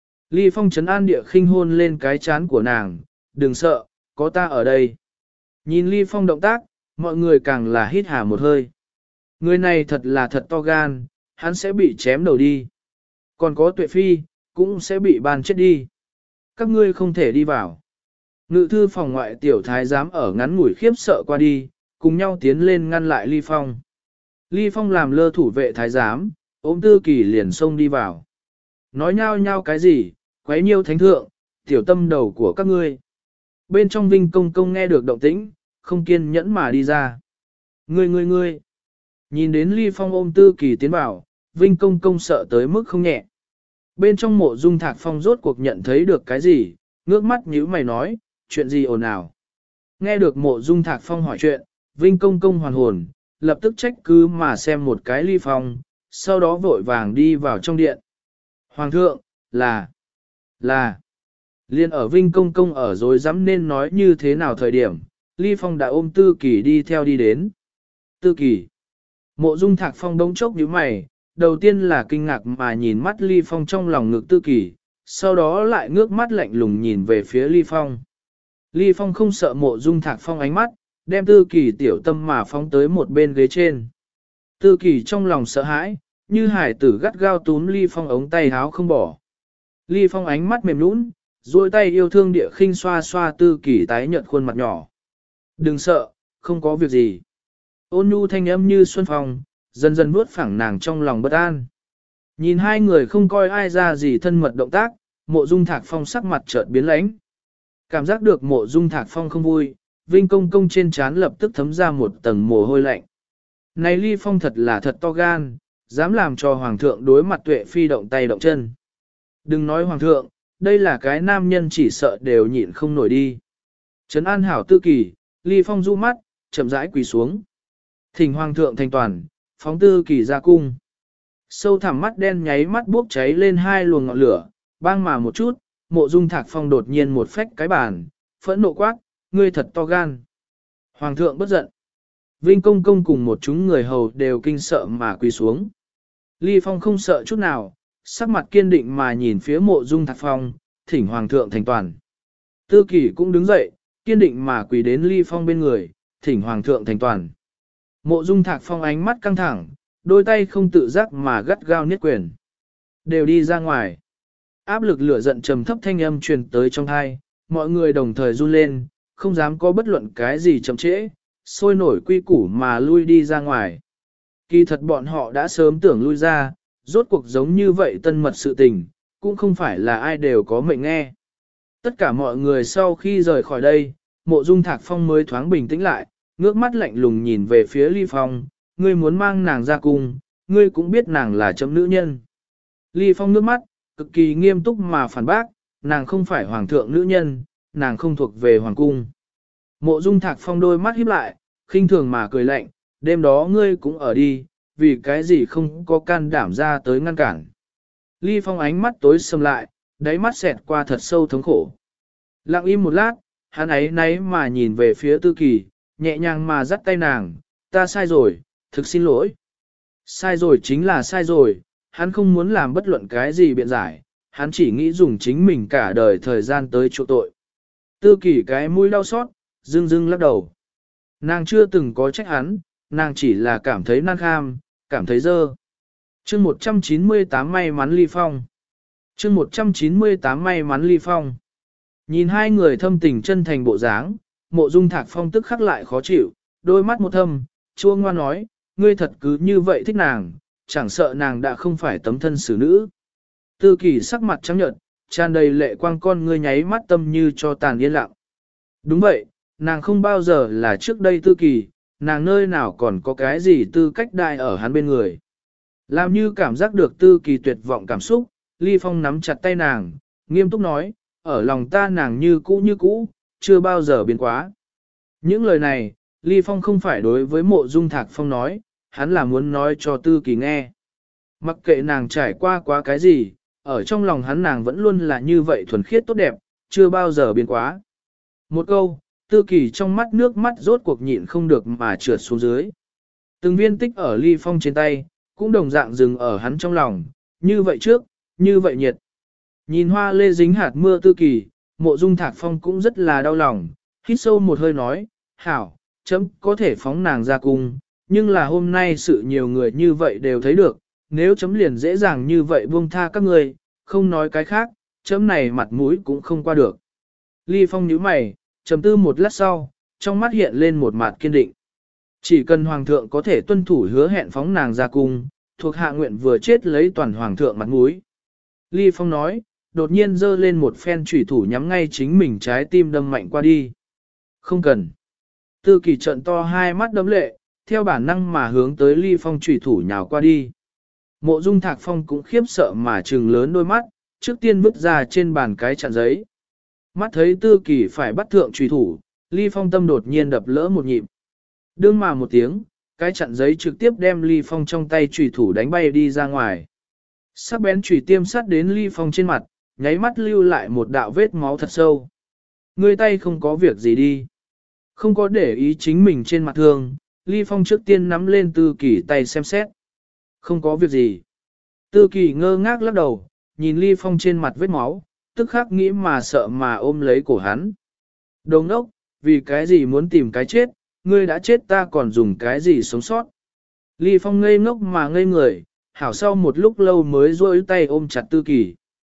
Ly Phong trấn an địa khinh hôn lên cái chán của nàng, đừng sợ, có ta ở đây. Nhìn Ly Phong động tác, mọi người càng là hít hà một hơi. Người này thật là thật to gan, hắn sẽ bị chém đầu đi. Còn có Tuệ Phi, cũng sẽ bị ban chết đi. Các ngươi không thể đi vào. Ngự thư phòng ngoại tiểu thái giám ở ngắn ngủi khiếp sợ qua đi, cùng nhau tiến lên ngăn lại Ly Phong. Ly Phong làm lơ thủ vệ thái giám, ôm Tư Kỳ liền xông đi vào. Nói nhao nhao cái gì, quấy nhiêu thánh thượng, tiểu tâm đầu của các ngươi. Bên trong Vinh Công Công nghe được động tĩnh, không kiên nhẫn mà đi ra. Ngươi. Nhìn đến Ly Phong ôm Tư Kỳ tiến vào, Vinh Công Công sợ tới mức không nhẹ. Bên trong Mộ Dung Thạc Phong rốt cuộc nhận thấy được cái gì, ngước mắt nhíu mày nói, chuyện gì ồn ào. Nghe được Mộ Dung Thạc Phong hỏi chuyện, Vinh Công Công hoàn hồn, lập tức trách cứ mà xem một cái Ly Phong, sau đó vội vàng đi vào trong điện. Hoàng thượng, là, liên ở Vinh Công Công ở rồi dám nên nói như thế nào thời điểm, Ly Phong đã ôm Tư Kỳ đi theo đi đến. Tư Kỳ. Mộ Dung Thạc Phong đống chốc nhíu mày, đầu tiên là kinh ngạc mà nhìn mắt Ly Phong trong lòng ngực Tư Kỳ, sau đó lại ngước mắt lạnh lùng nhìn về phía Ly Phong. Ly Phong không sợ Mộ Dung Thạc Phong ánh mắt, đem Tư Kỳ tiểu tâm mà phóng tới một bên ghế trên. Tư Kỳ trong lòng sợ hãi, như hải tử gắt gao túm Ly Phong ống tay háo không bỏ. Ly Phong ánh mắt mềm nũng, duỗi tay yêu thương địa khinh xoa xoa Tư Kỳ tái nhợt khuôn mặt nhỏ. Đừng sợ, không có việc gì. Ôn nhu thanh âm như xuân phong, dần dần vuốt phẳng nàng trong lòng bất an. Nhìn hai người không coi ai ra gì thân mật động tác, Mộ Dung Thạc Phong sắc mặt chợt biến lãnh. Cảm giác được Mộ Dung Thạc Phong không vui, Vinh Công Công trên trán lập tức thấm ra một tầng mồ hôi lạnh. Này Ly Phong thật là thật to gan, dám làm cho Hoàng thượng đối mặt Tuệ Phi động tay động chân. Đừng nói Hoàng thượng, đây là cái nam nhân chỉ sợ đều nhịn không nổi đi. Trấn an hảo Tư Kỳ, Ly Phong du mắt, chậm rãi quỳ xuống. Thỉnh Hoàng thượng thành toàn, phóng Tư Kỳ ra cung. Sâu thẳm mắt đen nháy mắt bốc cháy lên hai luồng ngọn lửa, bang mà một chút, Mộ Dung Thạc Phong đột nhiên một phách cái bàn, phẫn nộ quát, ngươi thật to gan. Hoàng thượng bất giận. Vinh Công Công cùng một chúng người hầu đều kinh sợ mà quỳ xuống. Ly Phong không sợ chút nào, sắc mặt kiên định mà nhìn phía Mộ Dung Thạc Phong, thỉnh Hoàng thượng thành toàn. Tư Kỳ cũng đứng dậy, kiên định mà quỳ đến Ly Phong bên người, thỉnh Hoàng thượng thành toàn. Mộ Dung Thạc Phong ánh mắt căng thẳng, đôi tay không tự giác mà gắt gao niết quyền. Đều đi ra ngoài. Áp lực lửa giận trầm thấp thanh âm truyền tới trong tai, mọi người đồng thời run lên, không dám có bất luận cái gì chậm trễ, sôi nổi quy củ mà lui đi ra ngoài. Kỳ thật bọn họ đã sớm tưởng lui ra, rốt cuộc giống như vậy tân mật sự tình, cũng không phải là ai đều có mệnh nghe. Tất cả mọi người sau khi rời khỏi đây, Mộ Dung Thạc Phong mới thoáng bình tĩnh lại, ngước mắt lạnh lùng nhìn về phía Ly Phong, ngươi muốn mang nàng ra cung, ngươi cũng biết nàng là chấm nữ nhân. Ly Phong ngước mắt, cực kỳ nghiêm túc mà phản bác, nàng không phải hoàng thượng nữ nhân, nàng không thuộc về hoàng cung. Mộ Dung Thạc Phong đôi mắt híp lại, khinh thường mà cười lạnh, đêm đó ngươi cũng ở đi, vì cái gì không có can đảm ra tới ngăn cản. Ly Phong ánh mắt tối sầm lại, đáy mắt xẹt qua thật sâu thống khổ. Lặng im một lát, hắn ấy náy mà nhìn về phía Tư Kỳ, nhẹ nhàng mà dắt tay nàng, ta sai rồi, thực xin lỗi. Sai rồi chính là sai rồi, hắn không muốn làm bất luận cái gì biện giải, hắn chỉ nghĩ dùng chính mình cả đời thời gian tới chỗ tội. Tư Kỳ cái mũi đau xót, dưng dưng lắc đầu. Nàng chưa từng có trách hắn, nàng chỉ là cảm thấy nan kham, cảm thấy dơ. Chương 198 may mắn Ly Phong. Chương 198 may mắn Ly Phong. Nhìn hai người thâm tình chân thành bộ dáng, Mộ Dung Thạc Phong tức khắc lại khó chịu, đôi mắt một thâm, chua ngoan nói, ngươi thật cứ như vậy thích nàng, chẳng sợ nàng đã không phải tấm thân xử nữ. Tư Kỳ sắc mặt trắng nhợt, tràn đầy lệ quang con ngươi nháy mắt tâm như cho tàn yên lặng. Đúng vậy, nàng không bao giờ là trước đây Tư Kỳ, nàng nơi nào còn có cái gì tư cách đại ở hắn bên người. Làm như cảm giác được Tư Kỳ tuyệt vọng cảm xúc, Ly Phong nắm chặt tay nàng, nghiêm túc nói, ở lòng ta nàng như cũ, chưa bao giờ biến quá. Những lời này, Ly Phong không phải đối với Mộ Dung Thạc Phong nói, hắn là muốn nói cho Tư Kỳ nghe. Mặc kệ nàng trải qua quá cái gì, ở trong lòng hắn nàng vẫn luôn là như vậy thuần khiết tốt đẹp, chưa bao giờ biến quá. Một câu, Tư Kỳ trong mắt nước mắt rốt cuộc nhịn không được mà trượt xuống dưới. Từng viên tích ở Ly Phong trên tay, cũng đồng dạng dừng ở hắn trong lòng, như vậy trước, như vậy nhiệt. Nhìn hoa lê dính hạt mưa Tư Kỳ, Mộ Dung Thạc Phong cũng rất là đau lòng, hít sâu một hơi nói, hảo, chấm có thể phóng nàng ra cung, nhưng là hôm nay sự nhiều người như vậy đều thấy được, nếu chấm liền dễ dàng như vậy buông tha các người, không nói cái khác, chấm này mặt mũi cũng không qua được. Ly Phong nhíu mày, trầm tư một lát sau, trong mắt hiện lên một mặt kiên định. Chỉ cần Hoàng thượng có thể tuân thủ hứa hẹn phóng nàng ra cung, thuộc hạ nguyện vừa chết lấy toàn Hoàng thượng mặt mũi. Ly Phong nói, đột nhiên giơ lên một phen chủy thủ nhắm ngay chính mình trái tim đâm mạnh qua đi. Không cần. Tư Kỳ trợn to hai mắt đấm lệ, theo bản năng mà hướng tới Ly Phong chủy thủ nhào qua đi. Mộ Dung Thạc Phong cũng khiếp sợ mà trừng lớn đôi mắt, trước tiên vứt ra trên bàn cái chặn giấy. Mắt thấy Tư Kỳ phải bắt thượng chủy thủ, Ly Phong tâm đột nhiên đập lỡ một nhịp. Đương mà một tiếng, cái chặn giấy trực tiếp đem Ly Phong trong tay chủy thủ đánh bay đi ra ngoài. Sắc bén chủy tiêm sát đến Ly Phong trên mặt, nháy mắt lưu lại một đạo vết máu thật sâu. Ngươi tay không có việc gì đi. Không có để ý chính mình trên mặt thương, Ly Phong trước tiên nắm lên Tư Kỳ tay xem xét. Không có việc gì. Tư Kỳ ngơ ngác lắc đầu, nhìn Ly Phong trên mặt vết máu, tức khắc nghĩ mà sợ mà ôm lấy cổ hắn. Đồng ốc, vì cái gì muốn tìm cái chết, ngươi đã chết ta còn dùng cái gì sống sót. Ly Phong ngây ngốc mà ngây người, hảo sau một lúc lâu mới rôi tay ôm chặt Tư Kỳ.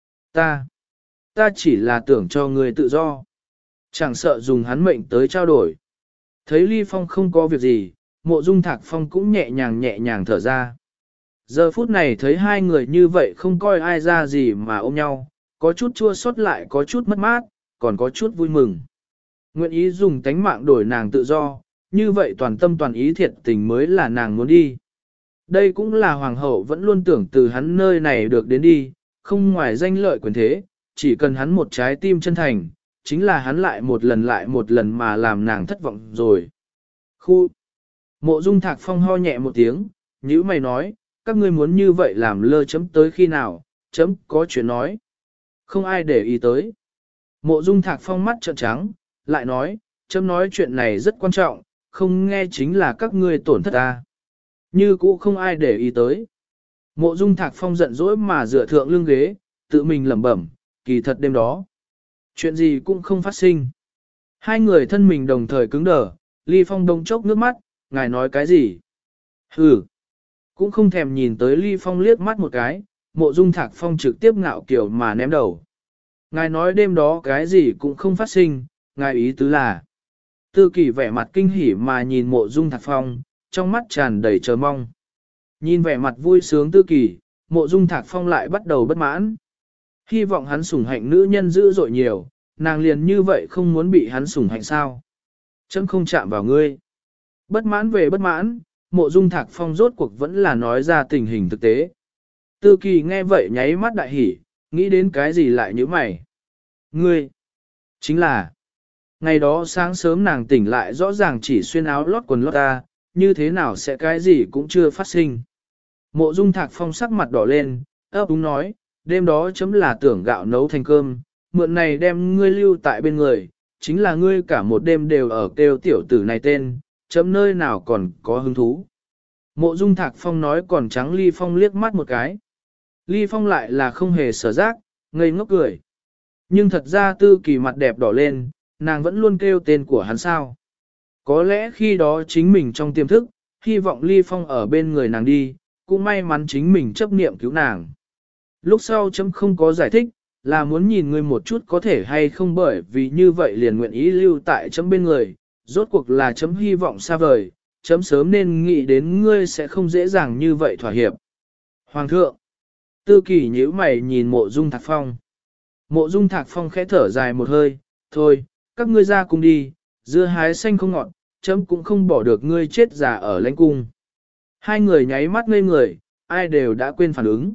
Ta chỉ là tưởng cho ngươi tự do. Chẳng sợ dùng hắn mệnh tới trao đổi. Thấy Ly Phong không có việc gì, Mộ Dung Thạc Phong cũng nhẹ nhàng thở ra. Giờ phút này thấy hai người như vậy không coi ai ra gì mà ôm nhau, có chút chua xót lại có chút mất mát, còn có chút vui mừng. Nguyện ý dùng tánh mạng đổi nàng tự do, như vậy toàn tâm toàn ý thiệt tình mới là nàng muốn đi. Đây cũng là hoàng hậu vẫn luôn tưởng từ hắn nơi này được đến đi, không ngoài danh lợi quyền thế, chỉ cần hắn một trái tim chân thành, chính là hắn lại một lần mà làm nàng thất vọng rồi. Khu! Mộ Dung Thạc Phong ho nhẹ một tiếng, nhữ mày nói, các ngươi muốn như vậy làm lơ chấm tới khi nào, chấm có chuyện nói. Không ai để ý tới. Mộ Dung Thạc Phong mắt trợn trắng, lại nói, chấm nói chuyện này rất quan trọng, không nghe chính là các ngươi tổn thất ta. Như cũ không ai để ý tới. Mộ Dung Thạc Phong giận dỗi mà dựa thượng lưng ghế, tự mình lẩm bẩm, kỳ thật đêm đó. Chuyện gì cũng không phát sinh. Hai người thân mình đồng thời cứng đờ, Ly Phong đông chốc nước mắt, ngài nói cái gì? Hừ. Cũng không thèm nhìn tới Ly Phong liếc mắt một cái, Mộ Dung Thạc Phong trực tiếp ngạo kiểu mà ném đầu. Ngài nói đêm đó cái gì cũng không phát sinh, ngài ý tứ là. Tư Kỳ vẻ mặt kinh hỉ mà nhìn Mộ Dung Thạc Phong, trong mắt tràn đầy chờ mong. Nhìn vẻ mặt vui sướng Tư Kỳ, Mộ Dung Thạc Phong lại bắt đầu bất mãn. Hy vọng hắn sủng hạnh nữ nhân dữ dội nhiều, nàng liền như vậy không muốn bị hắn sủng hạnh sao. Chấm không chạm vào ngươi. Bất mãn về bất mãn, Mộ Dung Thạc Phong rốt cuộc vẫn là nói ra tình hình thực tế. Tư Kỳ nghe vậy nháy mắt đại hỉ, nghĩ đến cái gì lại như mày. Ngươi, chính là, ngày đó sáng sớm nàng tỉnh lại rõ ràng chỉ xuyên áo lót quần lót ta, như thế nào sẽ cái gì cũng chưa phát sinh. Mộ Dung Thạc Phong sắc mặt đỏ lên, ấp úng nói, đêm đó chấm là tưởng gạo nấu thành cơm, mượn này đem ngươi lưu tại bên người, chính là ngươi cả một đêm đều ở kêu tiểu tử này tên, chấm nơi nào còn có hứng thú. Mộ Dung Thạc Phong nói còn trắng Ly Phong liếc mắt một cái. Ly Phong lại là không hề sở giác, ngây ngốc cười. Nhưng thật ra Tư Kỳ mặt đẹp đỏ lên, nàng vẫn luôn kêu tên của hắn sao. Có lẽ khi đó chính mình trong tiềm thức, hy vọng Ly Phong ở bên người nàng đi, cũng may mắn chính mình chấp niệm cứu nàng. Lúc sau chấm không có giải thích, là muốn nhìn ngươi một chút có thể hay không bởi vì như vậy liền nguyện ý lưu tại chấm bên người, rốt cuộc là chấm hy vọng xa vời, chấm sớm nên nghĩ đến ngươi sẽ không dễ dàng như vậy thỏa hiệp. Hoàng thượng, Tư Kỳ nhíu mày nhìn Mộ Dung Thạc Phong. Mộ Dung Thạc Phong khẽ thở dài một hơi, thôi, các ngươi ra cùng đi, dưa hái xanh không ngọt, chấm cũng không bỏ được ngươi chết già ở lãnh cung. Hai người nháy mắt ngây người, ai đều đã quên phản ứng.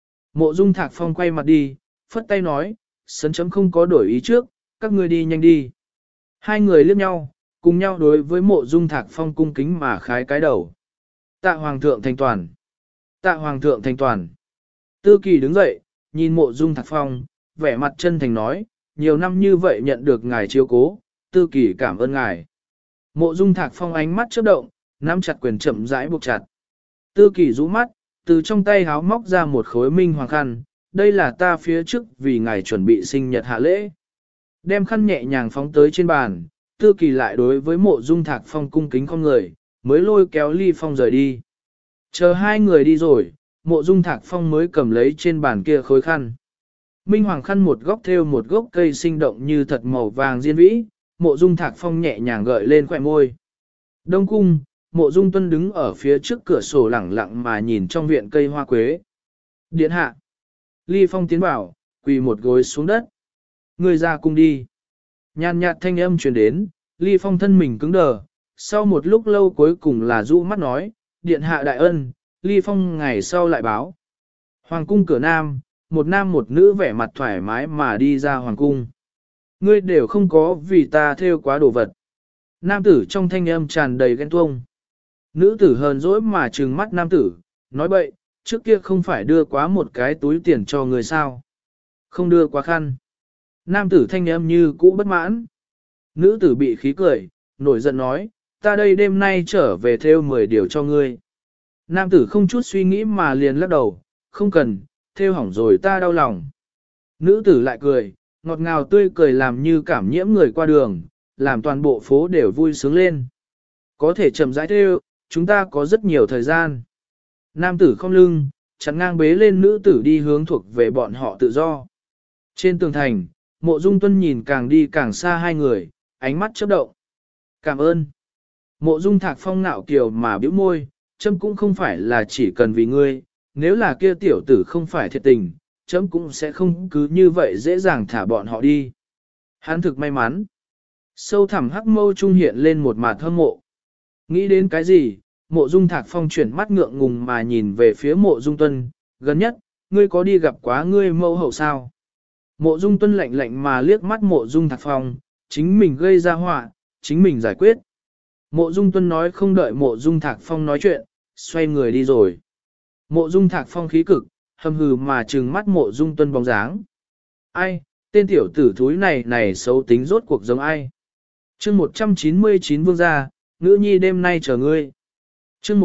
Mộ Dung Thạc Phong quay mặt đi, phất tay nói, sấn chấm không có đổi ý trước, các ngươi đi nhanh đi. Hai người liếc nhau, cùng nhau đối với Mộ Dung Thạc Phong cung kính mà khái cái đầu. Tạ Hoàng thượng thành toàn. Tạ Hoàng thượng thành toàn. Tư Kỳ đứng dậy, nhìn Mộ Dung Thạc Phong, vẻ mặt chân thành nói, nhiều năm như vậy nhận được ngài chiếu cố, Tư Kỳ cảm ơn ngài. Mộ Dung Thạc Phong ánh mắt chớp động, nắm chặt quyền chậm rãi buộc chặt. Tư Kỳ rũ mắt, từ trong tay háo móc ra một khối minh hoàng khăn, đây là ta phía trước vì ngài chuẩn bị sinh nhật hạ lễ. Đem khăn nhẹ nhàng phóng tới trên bàn, Tư Kỳ lại đối với Mộ Dung Thạc Phong cung kính con người, mới lôi kéo Ly Phong rời đi. Chờ hai người đi rồi, Mộ Dung Thạc Phong mới cầm lấy trên bàn kia khối khăn. Minh hoàng khăn một góc thêu một gốc cây sinh động như thật màu vàng diên vĩ, Mộ Dung Thạc Phong nhẹ nhàng gợi lên khóe môi. Đông cung, Mộ Dung Tuân đứng ở phía trước cửa sổ lẳng lặng mà nhìn trong viện cây hoa quế. Điện hạ. Ly Phong tiến vào, quỳ một gối xuống đất. Người ra cung đi. Nhàn nhạt thanh âm truyền đến, Ly Phong thân mình cứng đờ. Sau một lúc lâu cuối cùng là rũ mắt nói, điện hạ đại ân, Ly Phong ngày sau lại báo. Hoàng cung cửa nam một nữ vẻ mặt thoải mái mà đi ra hoàng cung. Ngươi đều không có vì ta theo quá đồ vật. Nam tử trong thanh âm tràn đầy ghen tuông. Nữ tử hờn dỗi mà trừng mắt nam tử, nói bậy, trước kia không phải đưa quá một cái túi tiền cho người sao. Không đưa quá khăn. Nam tử thanh âm như cũ bất mãn. Nữ tử bị khí cười, nổi giận nói, ta đây đêm nay trở về theo 10 điều cho ngươi. Nam tử không chút suy nghĩ mà liền lắc đầu, không cần, theo hỏng rồi ta đau lòng. Nữ tử lại cười, ngọt ngào tươi cười làm như cảm nhiễm người qua đường, làm toàn bộ phố đều vui sướng lên. Có thể chậm rãi theo, chúng ta có rất nhiều thời gian. Nam tử không lưng, chắn ngang bế lên nữ tử đi hướng thuộc về bọn họ tự do. Trên tường thành, Mộ Dung Tuân nhìn càng đi càng xa hai người, ánh mắt chớp động. Cảm ơn. Mộ Dung Thạc Phong nạo kiều mà bĩu môi, chấm cũng không phải là chỉ cần vì ngươi, nếu là kia tiểu tử không phải thiệt tình, chấm cũng sẽ không cứ như vậy dễ dàng thả bọn họ đi. Hắn thực may mắn. Sâu thẳm hắc mâu trung hiện lên một mặt hâm mộ. Nghĩ đến cái gì, Mộ Dung Thạc Phong chuyển mắt ngượng ngùng mà nhìn về phía Mộ Dung Tuân, gần nhất, ngươi có đi gặp quá ngươi mâu hậu sao? Mộ Dung Tuân lạnh lạnh mà liếc mắt Mộ Dung Thạc Phong, chính mình gây ra họa, chính mình giải quyết. Mộ Dung Tuân nói không đợi Mộ Dung Thạc Phong nói chuyện, xoay người đi rồi. Mộ Dung Thạc Phong khí cực, hầm hừ mà trừng mắt Mộ Dung Tuân bóng dáng. Ai, tên tiểu tử thúi này xấu tính rốt cuộc giống ai? Chương 199 vương gia, ngữ nhi đêm nay chờ ngươi. Chương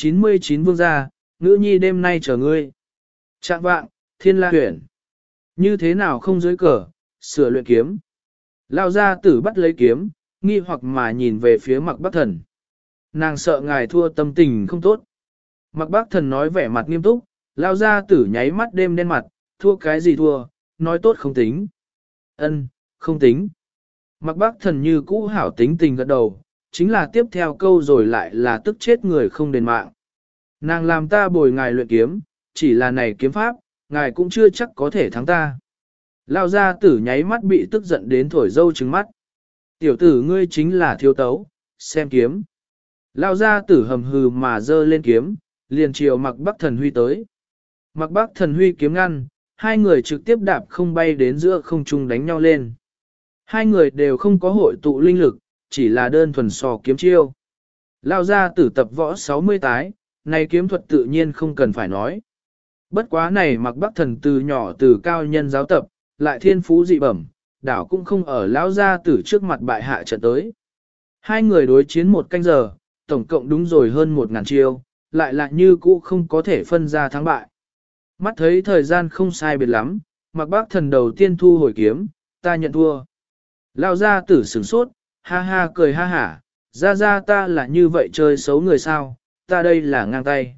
199 vương gia, ngữ nhi đêm nay chờ ngươi. Trạng vạng, Thiên La huyện. Như thế nào không dưới cờ, sửa luyện kiếm. Lao ra tử bắt lấy kiếm, nghi hoặc mà nhìn về phía Mạc Bắc Thần. Nàng sợ ngài thua tâm tình không tốt. Mạc Bắc Thần nói vẻ mặt nghiêm túc, lao ra tử nháy mắt đêm đen mặt, thua cái gì thua, nói tốt không tính. Ân, không tính. Mạc Bắc Thần như cũ hảo tính tình gật đầu, chính là tiếp theo câu rồi lại là tức chết người không đền mạng. Nàng làm ta bồi ngài luyện kiếm, chỉ là này kiếm pháp, ngài cũng chưa chắc có thể thắng ta. Lao gia tử nháy mắt bị tức giận đến thổi dâu trứng mắt. Tiểu tử ngươi chính là thiếu tấu, xem kiếm. Lao gia tử hầm hừ mà dơ lên kiếm, liền chiều Mạc Bắc Thần Huy tới. Mạc Bắc Thần Huy kiếm ngăn, hai người trực tiếp đạp không bay đến giữa không trung đánh nhau lên. Hai người đều không có hội tụ linh lực, chỉ là đơn thuần sò kiếm chiêu. Lao gia tử tập võ 60 tái, này kiếm thuật tự nhiên không cần phải nói. Bất quá này Mạc Bắc Thần từ nhỏ từ cao nhân giáo tập, lại thiên phú dị bẩm, đảo cũng không ở lão gia tử trước mặt bại hạ trận tới. Hai người đối chiến một canh giờ, tổng cộng đúng rồi hơn 1000 chiêu, lại là như cũ không có thể phân ra thắng bại. Mắt thấy thời gian không sai biệt lắm, Mạc Bắc Thần đầu tiên thu hồi kiếm, ta nhận thua. Lão gia tử sửng sốt, ha ha cười ha hả, ra ta là như vậy chơi xấu người sao, ta đây là ngang tay.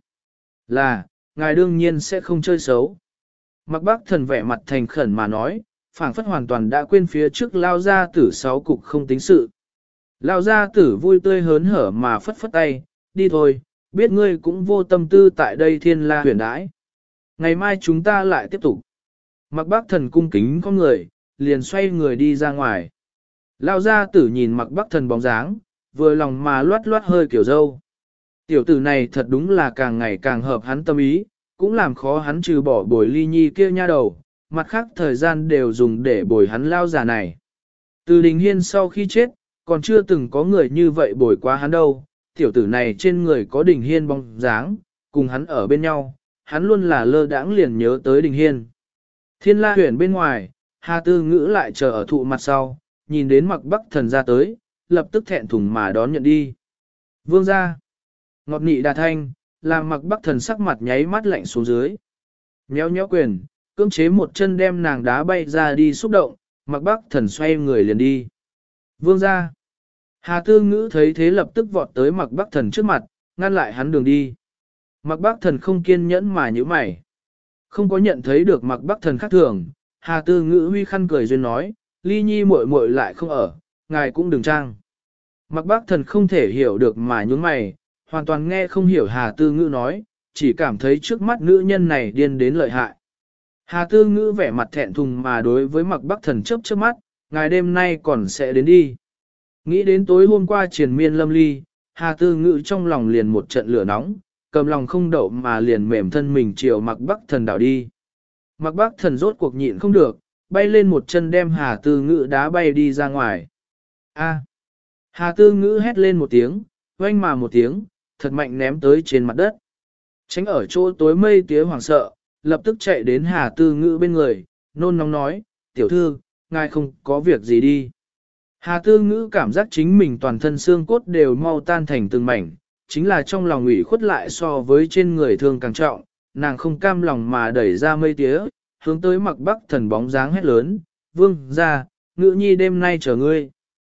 Là, ngài đương nhiên sẽ không chơi xấu. Mạc Bắc Thần vẻ mặt thành khẩn mà nói, phảng phất hoàn toàn đã quên phía trước lao gia tử 6 cục không tính sự. Lao gia tử vui tươi hớn hở mà phất phất tay, đi thôi, biết ngươi cũng vô tâm tư tại đây Thiên La huyền đãi. Ngày mai chúng ta lại tiếp tục. Mạc Bắc Thần cung kính con người, liền xoay người đi ra ngoài. Lao gia tử nhìn Mạc Bắc Thần bóng dáng, vừa lòng mà loát loát hơi kiểu dâu. Tiểu tử này thật đúng là càng ngày càng hợp hắn tâm ý, cũng làm khó hắn trừ bỏ bồi ly nhi kia nha đầu, mặt khác thời gian đều dùng để bồi hắn lao già này. Từ Đình Hiên sau khi chết, còn chưa từng có người như vậy bồi qua hắn đâu, tiểu tử này trên người có Đình Hiên bóng dáng, cùng hắn ở bên nhau, hắn luôn là lơ đãng liền nhớ tới Đình Hiên. Thiên La huyền bên ngoài, Hà Tư Ngữ lại chờ ở thụ mặt sau, nhìn đến Mạc Bắc Thần ra tới, lập tức thẹn thùng mà đón nhận đi. Vương ra, ngọt nị đà thanh, làm Mạc Bắc Thần sắc mặt nháy mắt lạnh xuống dưới. Nhéo nhéo quyền, cưỡng chế một chân đem nàng đá bay ra đi xúc động, Mạc Bắc Thần xoay người liền đi. Vương ra. Hà Tư Ngữ thấy thế lập tức vọt tới Mạc Bắc Thần trước mặt, ngăn lại hắn đường đi. Mạc Bắc Thần không kiên nhẫn mà nhíu mày. Không có nhận thấy được Mạc Bắc Thần khác thường, Hà Tư Ngữ huy khăn cười duyên nói, ly nhi muội muội lại không ở, ngài cũng đừng trang. Mạc Bắc Thần không thể hiểu được mà nhún mày, hoàn toàn nghe không hiểu Hà Tư Ngữ nói, chỉ cảm thấy trước mắt nữ nhân này điên đến lợi hại. Hà Tư Ngữ vẻ mặt thẹn thùng mà đối với Mạc Bắc Thần chớp chớp mắt, ngài đêm nay còn sẽ đến đi. Nghĩ đến tối hôm qua triền miên lâm ly, Hà Tư Ngữ trong lòng liền một trận lửa nóng, cầm lòng không đậu mà liền mềm thân mình chiều Mạc Bắc Thần đảo đi. Mạc Bắc Thần rốt cuộc nhịn không được, bay lên một chân đem Hà Tư Ngữ đá bay đi ra ngoài. A! Hà Tư Ngữ hét lên một tiếng, oanh mà một tiếng, thật mạnh ném tới trên mặt đất. Tránh ở chỗ tối mây tía hoảng sợ, lập tức chạy đến Hà Tư Ngữ bên người, nôn nóng nói, tiểu thư, ngài không có việc gì đi. Hà Tư Ngữ cảm giác chính mình toàn thân xương cốt đều mau tan thành từng mảnh, chính là trong lòng ủy khuất lại so với trên người thương càng trọng, nàng không cam lòng mà đẩy ra mây tía, hướng tới Mạc Bắc Thần bóng dáng hét lớn, vương ra, Ngữ nhi đêm nay chờ ngươi.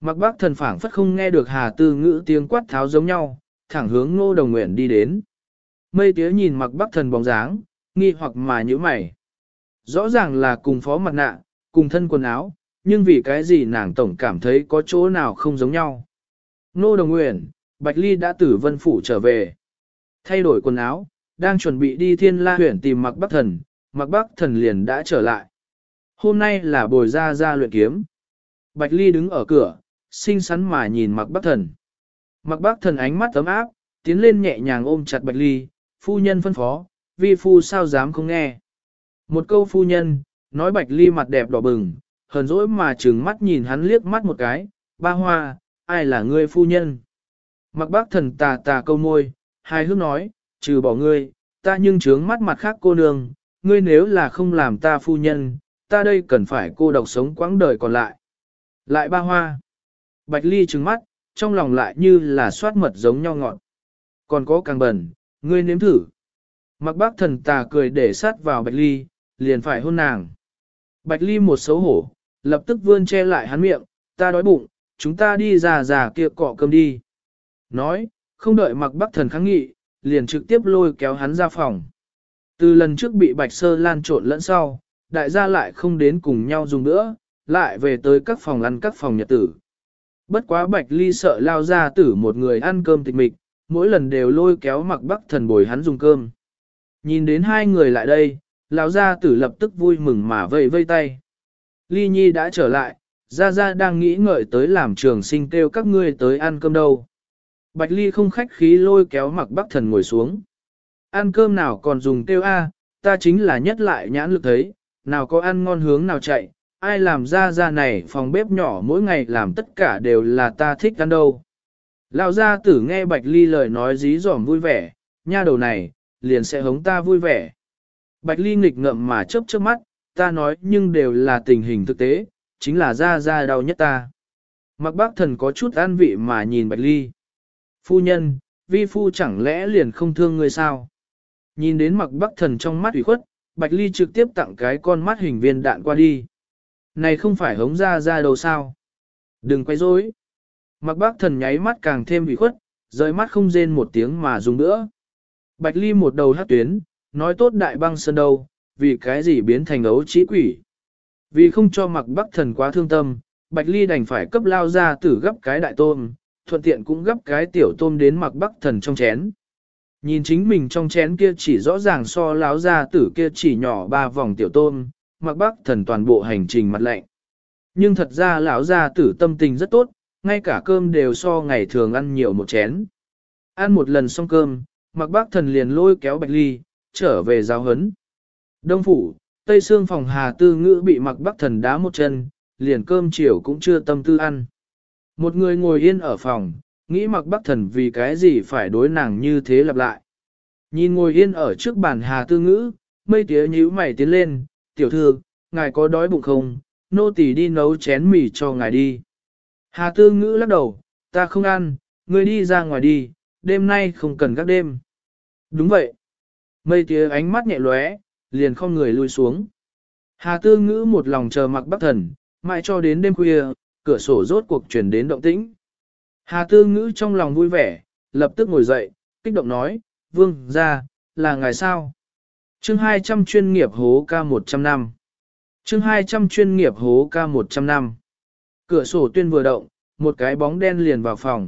Mặc Bác Thần phảng phất không nghe được Hà Tư Ngữ tiếng quát tháo giống nhau, thẳng hướng Ngô Đồng Nguyện đi đến. Mây tía nhìn Mặc Bác Thần bóng dáng, nghi hoặc mà nhíu mày. Rõ ràng là cùng phó mặt nạ, cùng thân quần áo, nhưng vì cái gì nàng tổng cảm thấy có chỗ nào không giống nhau. Ngô Đồng Nguyện, Bạch Ly đã từ Vân Phủ trở về. Thay đổi quần áo, đang chuẩn bị đi Thiên La huyện tìm Mặc Bác Thần, Mặc Bác Thần liền đã trở lại. Hôm nay là bồi ra luyện kiếm. Bạch Ly đứng ở cửa, xinh xắn mà nhìn Mặc Bác Thần. Mặc Bác Thần ánh mắt ấm áp, tiến lên nhẹ nhàng ôm chặt Bạch Ly, phu nhân phân phó, vi phu sao dám không nghe. Một câu phu nhân, nói Bạch Ly mặt đẹp đỏ bừng, hờn dỗi mà trừng mắt nhìn hắn liếc mắt một cái, ba hoa, ai là ngươi phu nhân. Mặc Bác Thần tà tà câu môi, hài hước nói, trừ bỏ ngươi, ta nhưng trướng mắt mặt khác cô nương, ngươi nếu là không làm ta phu nhân, ta đây cần phải cô độc sống quãng đời còn lại. Lại ba hoa. Bạch Ly trừng mắt, trong lòng lại như là xoát mật giống nhau ngọt. Còn có càng bẩn, ngươi nếm thử. Mặc Bác Thần tà cười để sát vào Bạch Ly, liền phải hôn nàng. Bạch Ly một xấu hổ, lập tức vươn che lại hắn miệng, ta đói bụng, chúng ta đi già kia cọ cơm đi. Nói, không đợi Mặc Bác Thần kháng nghị, liền trực tiếp lôi kéo hắn ra phòng. Từ lần trước bị Bạch Sơ Lan trộn lẫn sau, đại gia lại không đến cùng nhau dùng nữa, lại về tới các phòng ăn các phòng nhật tử. Bất quá Bạch Ly sợ lao ra tử một người ăn cơm tịch mịch, mỗi lần đều lôi kéo Mặc Bác Thần bồi hắn dùng cơm. Nhìn đến hai người lại đây, lão gia tử lập tức vui mừng mà vây vây tay. Ly Nhi đã trở lại, Gia đang nghĩ ngợi tới làm trường sinh kêu các ngươi tới ăn cơm đâu. Bạch Ly không khách khí lôi kéo Mặc Bác Thần ngồi xuống. Ăn cơm nào còn dùng kêu a, ta chính là nhất lại nhãn lực thấy, nào có ăn ngon hướng nào chạy, ai làm Gia này phòng bếp nhỏ mỗi ngày làm tất cả đều là ta thích ăn đâu. Lão gia tử nghe Bạch Ly lời nói dí dỏm vui vẻ, nha đầu này, liền sẽ hống ta vui vẻ. Bạch Ly nghịch ngợm mà chớp chớp mắt, ta nói nhưng đều là tình hình thực tế, chính là Gia đau nhất ta. Mặc Bác Thần có chút an vị mà nhìn Bạch Ly. Phu nhân, vi phu chẳng lẽ liền không thương ngươi sao? Nhìn đến Mặc Bác Thần trong mắt ủy khuất, Bạch Ly trực tiếp tặng cái con mắt hình viên đạn qua đi. Này không phải hống Gia đâu sao? Đừng quay rối. Mặc Bác Thần nháy mắt càng thêm ủy khuất, rời mắt không rên một tiếng mà dùng nữa. Bạch Ly một đầu hát tuyến, nói tốt đại băng sơn đâu, vì cái gì biến thành ấu trĩ quỷ. Vì không cho Mặc Bác Thần quá thương tâm, Bạch Ly đành phải cấp lao ra tử gấp cái đại tôm, thuận tiện cũng gấp cái tiểu tôm đến Mặc Bác Thần trong chén. Nhìn chính mình trong chén kia chỉ rõ ràng so láo ra tử kia chỉ nhỏ 3 vòng tiểu tôm, Mặc Bác Thần toàn bộ hành trình mặt lạnh. Nhưng thật ra lão gia tử tâm tình rất tốt, ngay cả cơm đều so ngày thường ăn nhiều một chén. Ăn một lần xong cơm, Mặc Bác Thần liền lôi kéo Bạch Ly, trở về giáo huấn. Đông phủ, Tây Sương phòng Hà Tư Ngữ bị Mặc Bác Thần đá một chân, liền cơm chiều cũng chưa tâm tư ăn. Một người ngồi yên ở phòng, nghĩ Mặc Bác Thần vì cái gì phải đối nàng như thế lặp lại. Nhìn ngồi yên ở trước bàn Hà Tư Ngữ, Mây Tía nhíu mày tiến lên, tiểu thư, ngài có đói bụng không, nô tỳ đi nấu chén mì cho ngài đi. Hà Tư Ngữ lắc đầu, ta không ăn, ngươi đi ra ngoài đi, đêm nay không cần gác đêm. Đúng vậy. Mây Tía ánh mắt nhẹ lóe, liền không người lui xuống. Hà Tư Ngữ một lòng chờ Mặc Bác Thần, mãi cho đến đêm khuya, cửa sổ rốt cuộc chuyển đến động tĩnh. Hà Tư Ngữ trong lòng vui vẻ, lập tức ngồi dậy, kích động nói, vương ra, là ngài sao? Chương 200 chuyên nghiệp hố ca 100 năm. Chương 200 chuyên nghiệp hố ca 100 năm. Cửa sổ tuyên vừa động, một cái bóng đen liền vào phòng.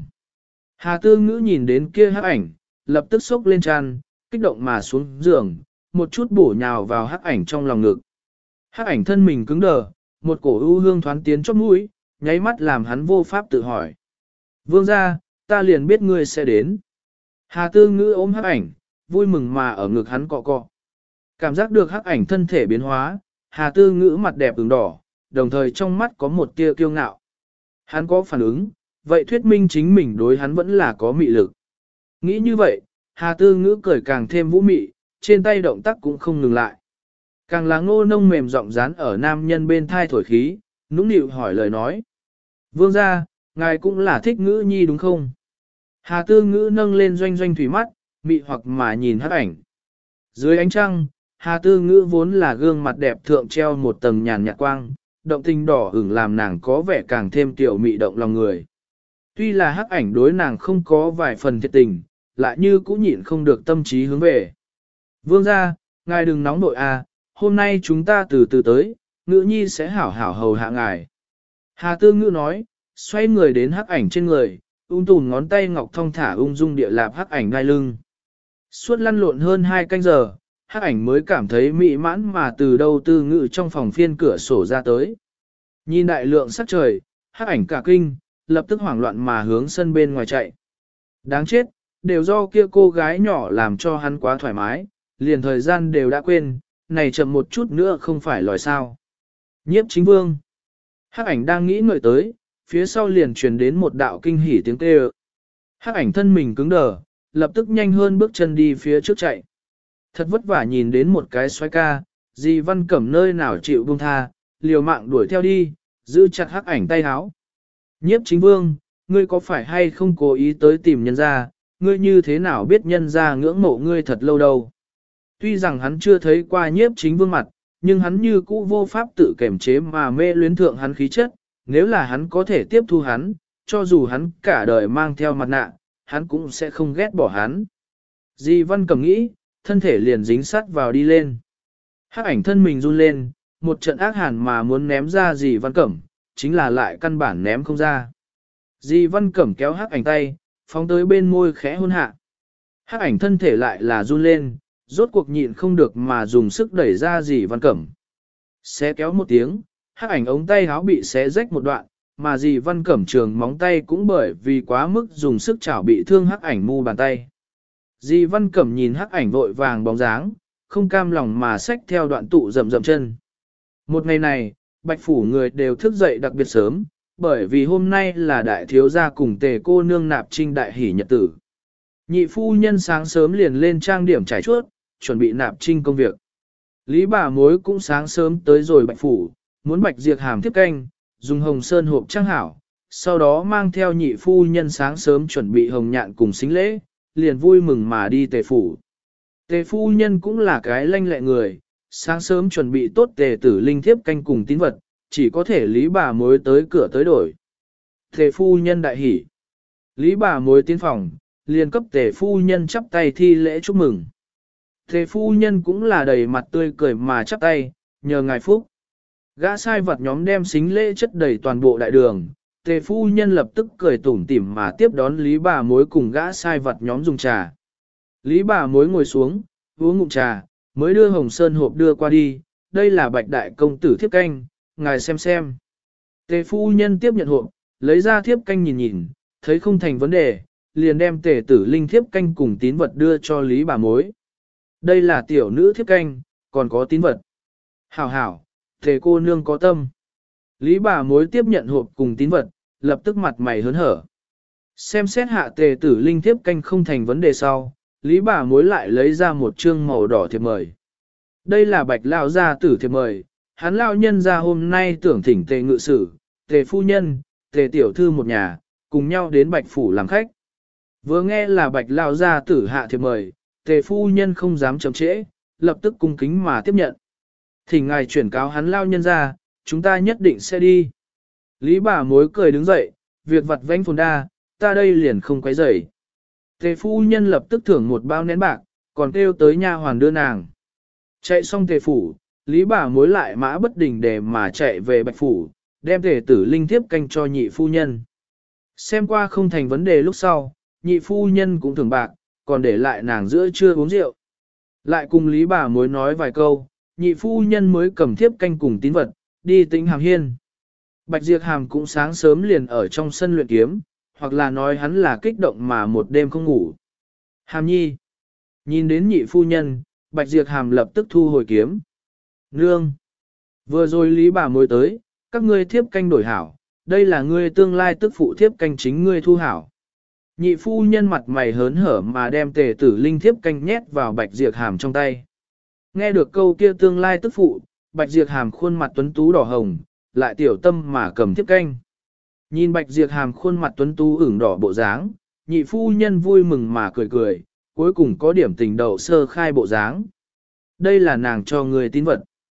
Hà Tư Ngữ nhìn đến kia hắc ảnh, lập tức sốc lên tràn, kích động mà xuống giường, một chút bổ nhào vào hắc ảnh trong lòng ngực. Hắc ảnh thân mình cứng đờ, một cổ ưu hương thoáng tiến chóp mũi, nháy mắt làm hắn vô pháp tự hỏi. Vương gia, ta liền biết ngươi sẽ đến. Hà Tư Ngữ ôm hắc ảnh, vui mừng mà ở ngực hắn cọ cọ. Cảm giác được hắc ảnh thân thể biến hóa, Hà Tư Ngữ mặt đẹp ửng đỏ, đồng thời trong mắt có một tia kiêu ngạo. Hắn có phản ứng, vậy thuyết minh chính mình đối hắn vẫn là có mị lực. Nghĩ như vậy, Hà Tư Ngữ cười càng thêm vũ mị, trên tay động tác cũng không ngừng lại. Càng là Ngô Nông mềm giọng dán ở nam nhân bên thai thổi khí, nũng nịu hỏi lời nói. Vương gia, ngài cũng là thích Ngữ nhi đúng không? Hà Tư Ngữ nâng lên doanh doanh thủy mắt, mị hoặc mà nhìn hắc ảnh. Dưới ánh trăng, Hà Tư Ngữ vốn là gương mặt đẹp thượng treo một tầng nhàn nhạt quang, động tình đỏ ửng làm nàng có vẻ càng thêm tiểu mị động lòng người. Tuy là hắc ảnh đối nàng không có vài phần thiệt tình, lại như cũng nhịn không được tâm trí hướng về. Vương gia, ngài đừng nóng nội à, hôm nay chúng ta từ từ tới, ngữ nhi sẽ hảo hảo hầu hạ ngài. Hà Tư Ngữ nói, xoay người đến hắc ảnh trên người, tùn ngón tay ngọc thong thả ung dung địa lạp hắc ảnh đai lưng. Suốt lăn lộn hơn 2 canh giờ, hắc ảnh mới cảm thấy mỹ mãn mà từ đâu Tư Ngữ trong phòng phiên cửa sổ ra tới. Nhìn đại lượng sắc trời, hắc ảnh cả kinh, lập tức hoảng loạn mà hướng sân bên ngoài chạy. Đáng chết, đều do kia cô gái nhỏ làm cho hắn quá thoải mái, liền thời gian đều đã quên, này chậm một chút nữa không phải lòi sao. Nhiếp Chính Vương. Hắc ảnh đang nghĩ ngợi tới, phía sau liền truyền đến một đạo kinh hỉ tiếng kêu. Hắc ảnh thân mình cứng đờ, lập tức nhanh hơn bước chân đi phía trước chạy. Thật vất vả nhìn đến một cái xoay ca, dì Văn Cẩm nơi nào chịu buông tha, liều mạng đuổi theo đi, giữ chặt hắc ảnh tay háo. Nhiếp Chính Vương, ngươi có phải hay không cố ý tới tìm nhân gia, ngươi như thế nào biết nhân gia ngưỡng mộ ngươi thật lâu đâu. Tuy rằng hắn chưa thấy qua Nhiếp Chính Vương mặt, nhưng hắn như cũ vô pháp tự kiềm chế mà mê luyến thượng hắn khí chất, nếu là hắn có thể tiếp thu hắn, cho dù hắn cả đời mang theo mặt nạ, hắn cũng sẽ không ghét bỏ hắn. Di Văn Cẩm nghĩ, thân thể liền dính sát vào đi lên. Hắc ảnh thân mình run lên, một trận ác hàn mà muốn ném ra Di Văn Cẩm, chính là lại căn bản ném không ra. Di Văn Cẩm kéo hắc ảnh tay, phóng tới bên môi khẽ hôn hạ. Hắc ảnh thân thể lại là run lên, rốt cuộc nhịn không được mà dùng sức đẩy ra Di Văn Cẩm. Xé kéo một tiếng, hắc ảnh ống tay háo bị xé rách một đoạn, mà Di Văn Cẩm trường móng tay cũng bởi vì quá mức dùng sức chảo bị thương hắc ảnh mu bàn tay. Di Văn Cẩm nhìn hắc ảnh vội vàng bóng dáng, không cam lòng mà xách theo đoạn tụ rầm rầm chân. Một ngày này, Bạch Phủ người đều thức dậy đặc biệt sớm, bởi vì hôm nay là đại thiếu gia cùng Tề cô nương nạp trinh đại hỷ nhật tử. Nhị phu nhân sáng sớm liền lên trang điểm trải chuốt, chuẩn bị nạp trinh công việc. Lý bà mối cũng sáng sớm tới rồi Bạch Phủ, muốn Bạch Diệp Hàm tiếp canh, dùng hồng sơn hộp trang hảo, sau đó mang theo nhị phu nhân sáng sớm chuẩn bị hồng nhạn cùng xính lễ, liền vui mừng mà đi Tề Phủ. Tề phu nhân cũng là cái lanh lẹ người, sáng sớm chuẩn bị tốt Tề tử linh thiếp canh cùng tín vật, chỉ có thể Lý bà mối tới cửa tới đổi. Tề phu nhân đại hỉ. Lý bà mối tiến phòng, liền cấp Tề phu nhân chắp tay thi lễ chúc mừng. Tề phu nhân cũng là đầy mặt tươi cười mà chắp tay, nhờ ngài phúc. Gã sai vật nhóm đem xính lễ chất đầy toàn bộ đại đường, Tề phu nhân lập tức cười tủm tỉm mà tiếp đón Lý bà mối cùng gã sai vật nhóm dùng trà. Lý bà mối ngồi xuống, uống ngụm trà, mới đưa hồng sơn hộp đưa qua đi, đây là Bạch đại công tử thiếp canh, ngài xem xem. Tề phu nhân tiếp nhận hộp, lấy ra thiếp canh nhìn nhìn, thấy không thành vấn đề, liền đem Tề tử linh thiếp canh cùng tín vật đưa cho Lý bà mối. Đây là tiểu nữ thiếp canh, còn có tín vật. Hảo hảo, Tề cô nương có tâm. Lý bà mối tiếp nhận hộp cùng tín vật, lập tức mặt mày hớn hở. Xem xét hạ Tề tử linh thiếp canh không thành vấn đề sau, Lý bà mối lại lấy ra một trương màu đỏ thiệp mời. Đây là Bạch lao gia tử thiệp mời, hắn lao nhân ra hôm nay tưởng thỉnh Tề ngự sử, Tề phu nhân, Tề tiểu thư một nhà, cùng nhau đến Bạch phủ làm khách. Vừa nghe là Bạch lao gia tử hạ thiệp mời, Tề phu nhân không dám chậm trễ, lập tức cung kính mà tiếp nhận. Thỉnh ngài chuyển cáo hắn lao nhân ra, chúng ta nhất định sẽ đi. Lý bà mối cười đứng dậy, việc vặt vãnh phồn đa, ta đây liền không quấy rầy. Tề phu nhân lập tức thưởng một bao nén bạc, còn kêu tới nha hoàn đưa nàng. Chạy xong Tề phủ, Lý bà mối lại mã bất đình để mà chạy về Bạch phủ, đem Tề tử linh thiếp canh cho nhị phu nhân. Xem qua không thành vấn đề lúc sau, nhị phu nhân cũng thưởng bạc, còn để lại nàng giữa trưa uống rượu. Lại cùng Lý bà mối nói vài câu, nhị phu nhân mới cầm thiếp canh cùng tín vật, đi Tĩnh Hàm Hiên. Bạch Diệp Hàm cũng sáng sớm liền ở trong sân luyện kiếm, hoặc là nói hắn là kích động mà một đêm không ngủ. Hàm nhi. Nhìn đến nhị phu nhân, Bạch Diệp Hàm lập tức thu hồi kiếm. Nương. Vừa rồi Lý bà mối tới, các ngươi thiếp canh đổi hảo, đây là ngươi tương lai tức phụ thiếp canh chính ngươi thu hảo. Nhị phu nhân mặt mày hớn hở mà đem Tề tử linh thiếp canh nhét vào Bạch Diệp Hàm trong tay. Nghe được câu kia tương lai tức phụ, Bạch Diệp Hàm khuôn mặt tuấn tú đỏ hồng, lại tiểu tâm mà cầm thiếp canh. Nhìn Bạch Diệp Hàm khuôn mặt tuấn tú ửng đỏ bộ dáng, nhị phu nhân vui mừng mà cười cười, cuối cùng có điểm tình đầu sơ khai bộ dáng. Đây là nàng cho người tín vật.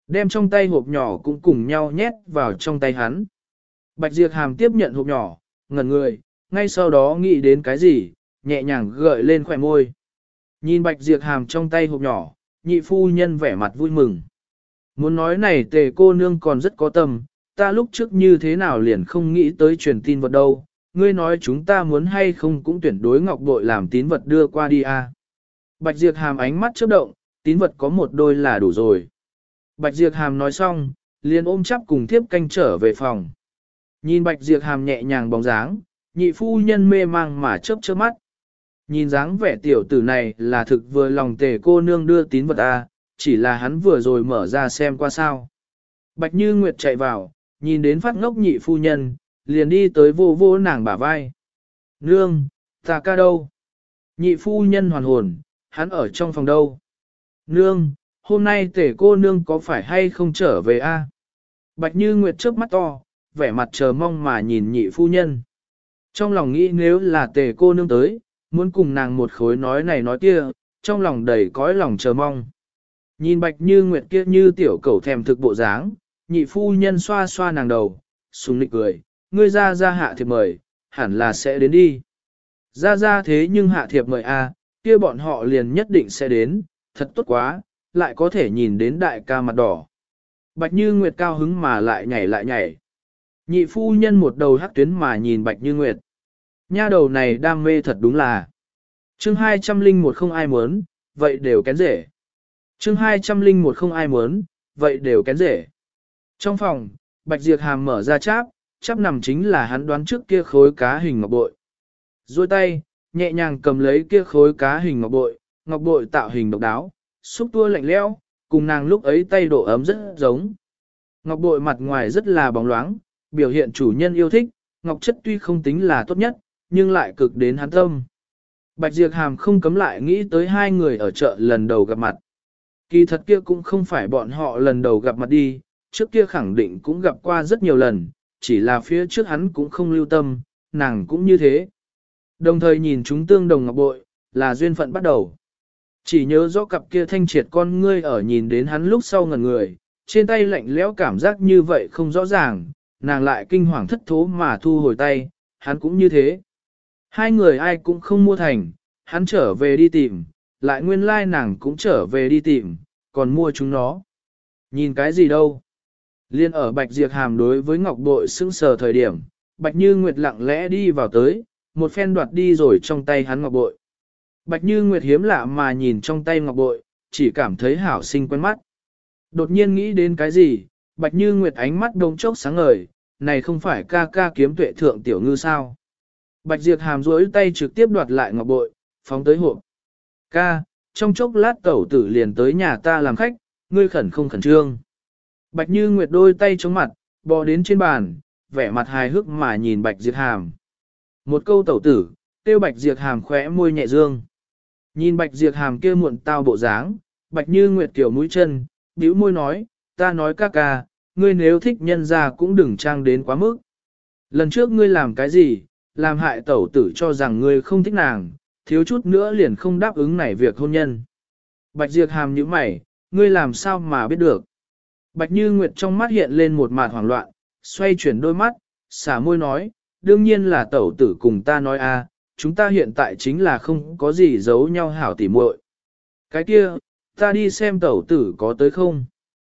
Đem trong tay hộp nhỏ cũng cùng nhau nhét vào trong tay hắn. Bạch Diệp Hàm tiếp nhận hộp nhỏ, ngẩn người, ngay sau đó nghĩ đến cái gì, nhẹ nhàng gợi lên khỏe môi. Nhìn Bạch Diệp Hàm trong tay hộp nhỏ, nhị phu nhân vẻ mặt vui mừng. Muốn nói này Tề cô nương còn rất có tâm, ta lúc trước như thế nào liền không nghĩ tới truyền tin vật đâu, ngươi nói chúng ta muốn hay không cũng tuyển đối ngọc bội làm tín vật đưa qua đi à. Bạch Diệp Hàm ánh mắt chớp động, tín vật có một đôi là đủ rồi. Bạch Diệp Hàm nói xong, liền ôm chắp cùng thiếp canh trở về phòng. Nhìn Bạch Diệp Hàm nhẹ nhàng bóng dáng, nhị phu nhân mê mang mà chớp chớp mắt. Nhìn dáng vẻ tiểu tử này là thực vừa lòng Tề cô nương đưa tín vật à, chỉ là hắn vừa rồi mở ra xem qua sao. Bạch Như Nguyệt chạy vào, nhìn đến phát ngốc nhị phu nhân, liền đi tới vô vô nàng bả vai. Nương, ta ca đâu? Nhị phu nhân hoàn hồn, hắn ở trong phòng đâu? Nương, hôm nay Tề cô nương có phải hay không trở về a? Bạch Như Nguyệt chớp mắt to, vẻ mặt chờ mong mà nhìn nhị phu nhân. Trong lòng nghĩ nếu là Tề cô nương tới, muốn cùng nàng một khối nói này nói kia, trong lòng đầy cõi lòng chờ mong. Nhìn Bạch Như Nguyệt kia như tiểu cẩu thèm thực bộ dáng, nhị phu nhân xoa xoa nàng đầu, sùng nịch cười, ngươi ra hạ thiệp mời, hẳn là sẽ đến đi. Ra thế nhưng hạ thiệp mời a, kia bọn họ liền nhất định sẽ đến, thật tốt quá, lại có thể nhìn đến đại ca mặt đỏ. Bạch Như Nguyệt cao hứng mà lại nhảy. Nhị phu nhân một đầu hắc tuyến mà nhìn Bạch Như Nguyệt. Nha đầu này đam mê thật đúng là. Chương 201 không ai muốn, vậy đều kén rể. Chương 201 không ai muốn, vậy đều kén rể. Trong phòng, Bạch Diệp Hàm mở ra cháp nằm chính là hắn đoán trước kia khối cá hình ngọc bội. Rồi tay, nhẹ nhàng cầm lấy kia khối cá hình ngọc bội tạo hình độc đáo, xúc tua lạnh lẽo, cùng nàng lúc ấy tay độ ấm rất giống. Ngọc bội mặt ngoài rất là bóng loáng, biểu hiện chủ nhân yêu thích, ngọc chất tuy không tính là tốt nhất, nhưng lại cực đến hắn tâm. Bạch Diệp Hàm không cấm lại nghĩ tới hai người ở chợ lần đầu gặp mặt. Kỳ thật kia cũng không phải bọn họ lần đầu gặp mặt đi, trước kia khẳng định cũng gặp qua rất nhiều lần, chỉ là phía trước hắn cũng không lưu tâm, nàng cũng như thế. Đồng thời nhìn chúng tương đồng ngọc bội, là duyên phận bắt đầu. Chỉ nhớ rõ cặp kia thanh triệt con ngươi ở nhìn đến hắn lúc sau ngần người, trên tay lạnh lẽo cảm giác như vậy không rõ ràng, nàng lại kinh hoàng thất thố mà thu hồi tay, hắn cũng như thế. Hai người ai cũng không mua thành, hắn trở về đi tìm, lại nguyên lai nàng cũng trở về đi tìm, còn mua chúng nó. Nhìn cái gì đâu? Liên ở Bạch Diệp Hàm đối với ngọc bội sững sờ thời điểm, Bạch Như Nguyệt lặng lẽ đi vào tới, một phen đoạt đi rồi trong tay hắn ngọc bội. Bạch Như Nguyệt hiếm lạ mà nhìn trong tay ngọc bội, chỉ cảm thấy hảo sinh quen mắt. Đột nhiên nghĩ đến cái gì, Bạch Như Nguyệt ánh mắt đông chốc sáng ngời, này không phải ca ca kiếm tuệ thượng tiểu ngư sao. Bạch Diệp Hàm duỗi tay trực tiếp đoạt lại ngọc bội, phóng tới hộp. Ca, trong chốc lát tẩu tử liền tới nhà ta làm khách, ngươi khẩn không khẩn trương. Bạch Như Nguyệt đôi tay chống mặt, bò đến trên bàn, vẻ mặt hài hước mà nhìn Bạch Diệp Hàm. Một câu tẩu tử, tiêu Bạch Diệp Hàm khóe môi nhẹ dương. Nhìn Bạch Diệp Hàm kia muộn tao bộ dáng, Bạch Như Nguyệt kiểu mũi chân, bĩu môi nói, ta nói ca ca, ngươi nếu thích nhân ra cũng đừng trang đến quá mức. Lần trước ngươi làm cái gì, làm hại tẩu tử cho rằng ngươi không thích nàng, thiếu chút nữa liền không đáp ứng này việc hôn nhân. Bạch Diệp Hàm nhíu mày, ngươi làm sao mà biết được. Bạch Như Nguyệt trong mắt hiện lên một mạt hoảng loạn, xoay chuyển đôi mắt, xả môi nói, đương nhiên là tẩu tử cùng ta nói a, chúng ta hiện tại chính là không có gì giấu nhau hảo tỉ muội. Cái kia, ta đi xem tẩu tử có tới không?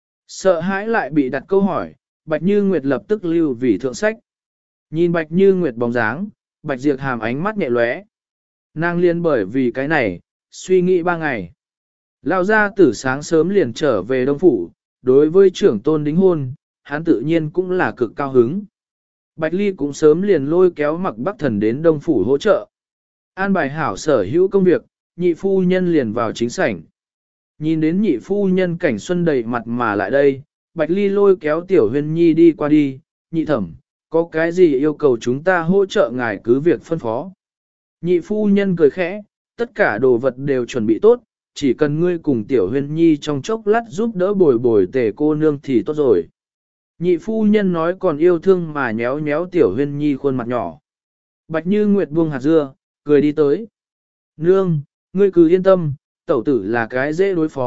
Sợ hãi lại bị đặt câu hỏi, Bạch Như Nguyệt lập tức lưu vì thượng sách. Nhìn Bạch Như Nguyệt bóng dáng, Bạch Diệp Hàm ánh mắt nhẹ lóe. Nàng liên bởi vì cái này, suy nghĩ 3 ngày. Lão gia tử sáng sớm liền trở về Đông Phủ, đối với trưởng tôn đính hôn, hắn tự nhiên cũng là cực cao hứng. Bạch Ly cũng sớm liền lôi kéo Mặc Bắc Thần đến Đông Phủ hỗ trợ. An bài hảo sở hữu công việc, nhị phu nhân liền vào chính sảnh. Nhìn đến nhị phu nhân cảnh xuân đầy mặt mà lại đây, Bạch Ly lôi kéo Tiểu Huyên Nhi đi qua đi, nhị thẩm, có cái gì yêu cầu chúng ta hỗ trợ ngài cứ việc phân phó. Nhị phu nhân cười khẽ, tất cả đồ vật đều chuẩn bị tốt, chỉ cần ngươi cùng Tiểu Huyên Nhi trong chốc lát giúp đỡ bồi bồi Tề cô nương thì tốt rồi. Nhị phu nhân nói còn yêu thương mà nhéo nhéo Tiểu Huyên Nhi khuôn mặt nhỏ. Bạch Như Nguyệt buông hạt dưa, cười đi tới. Nương, ngươi cứ yên tâm, tẩu tử là cái dễ đối phó,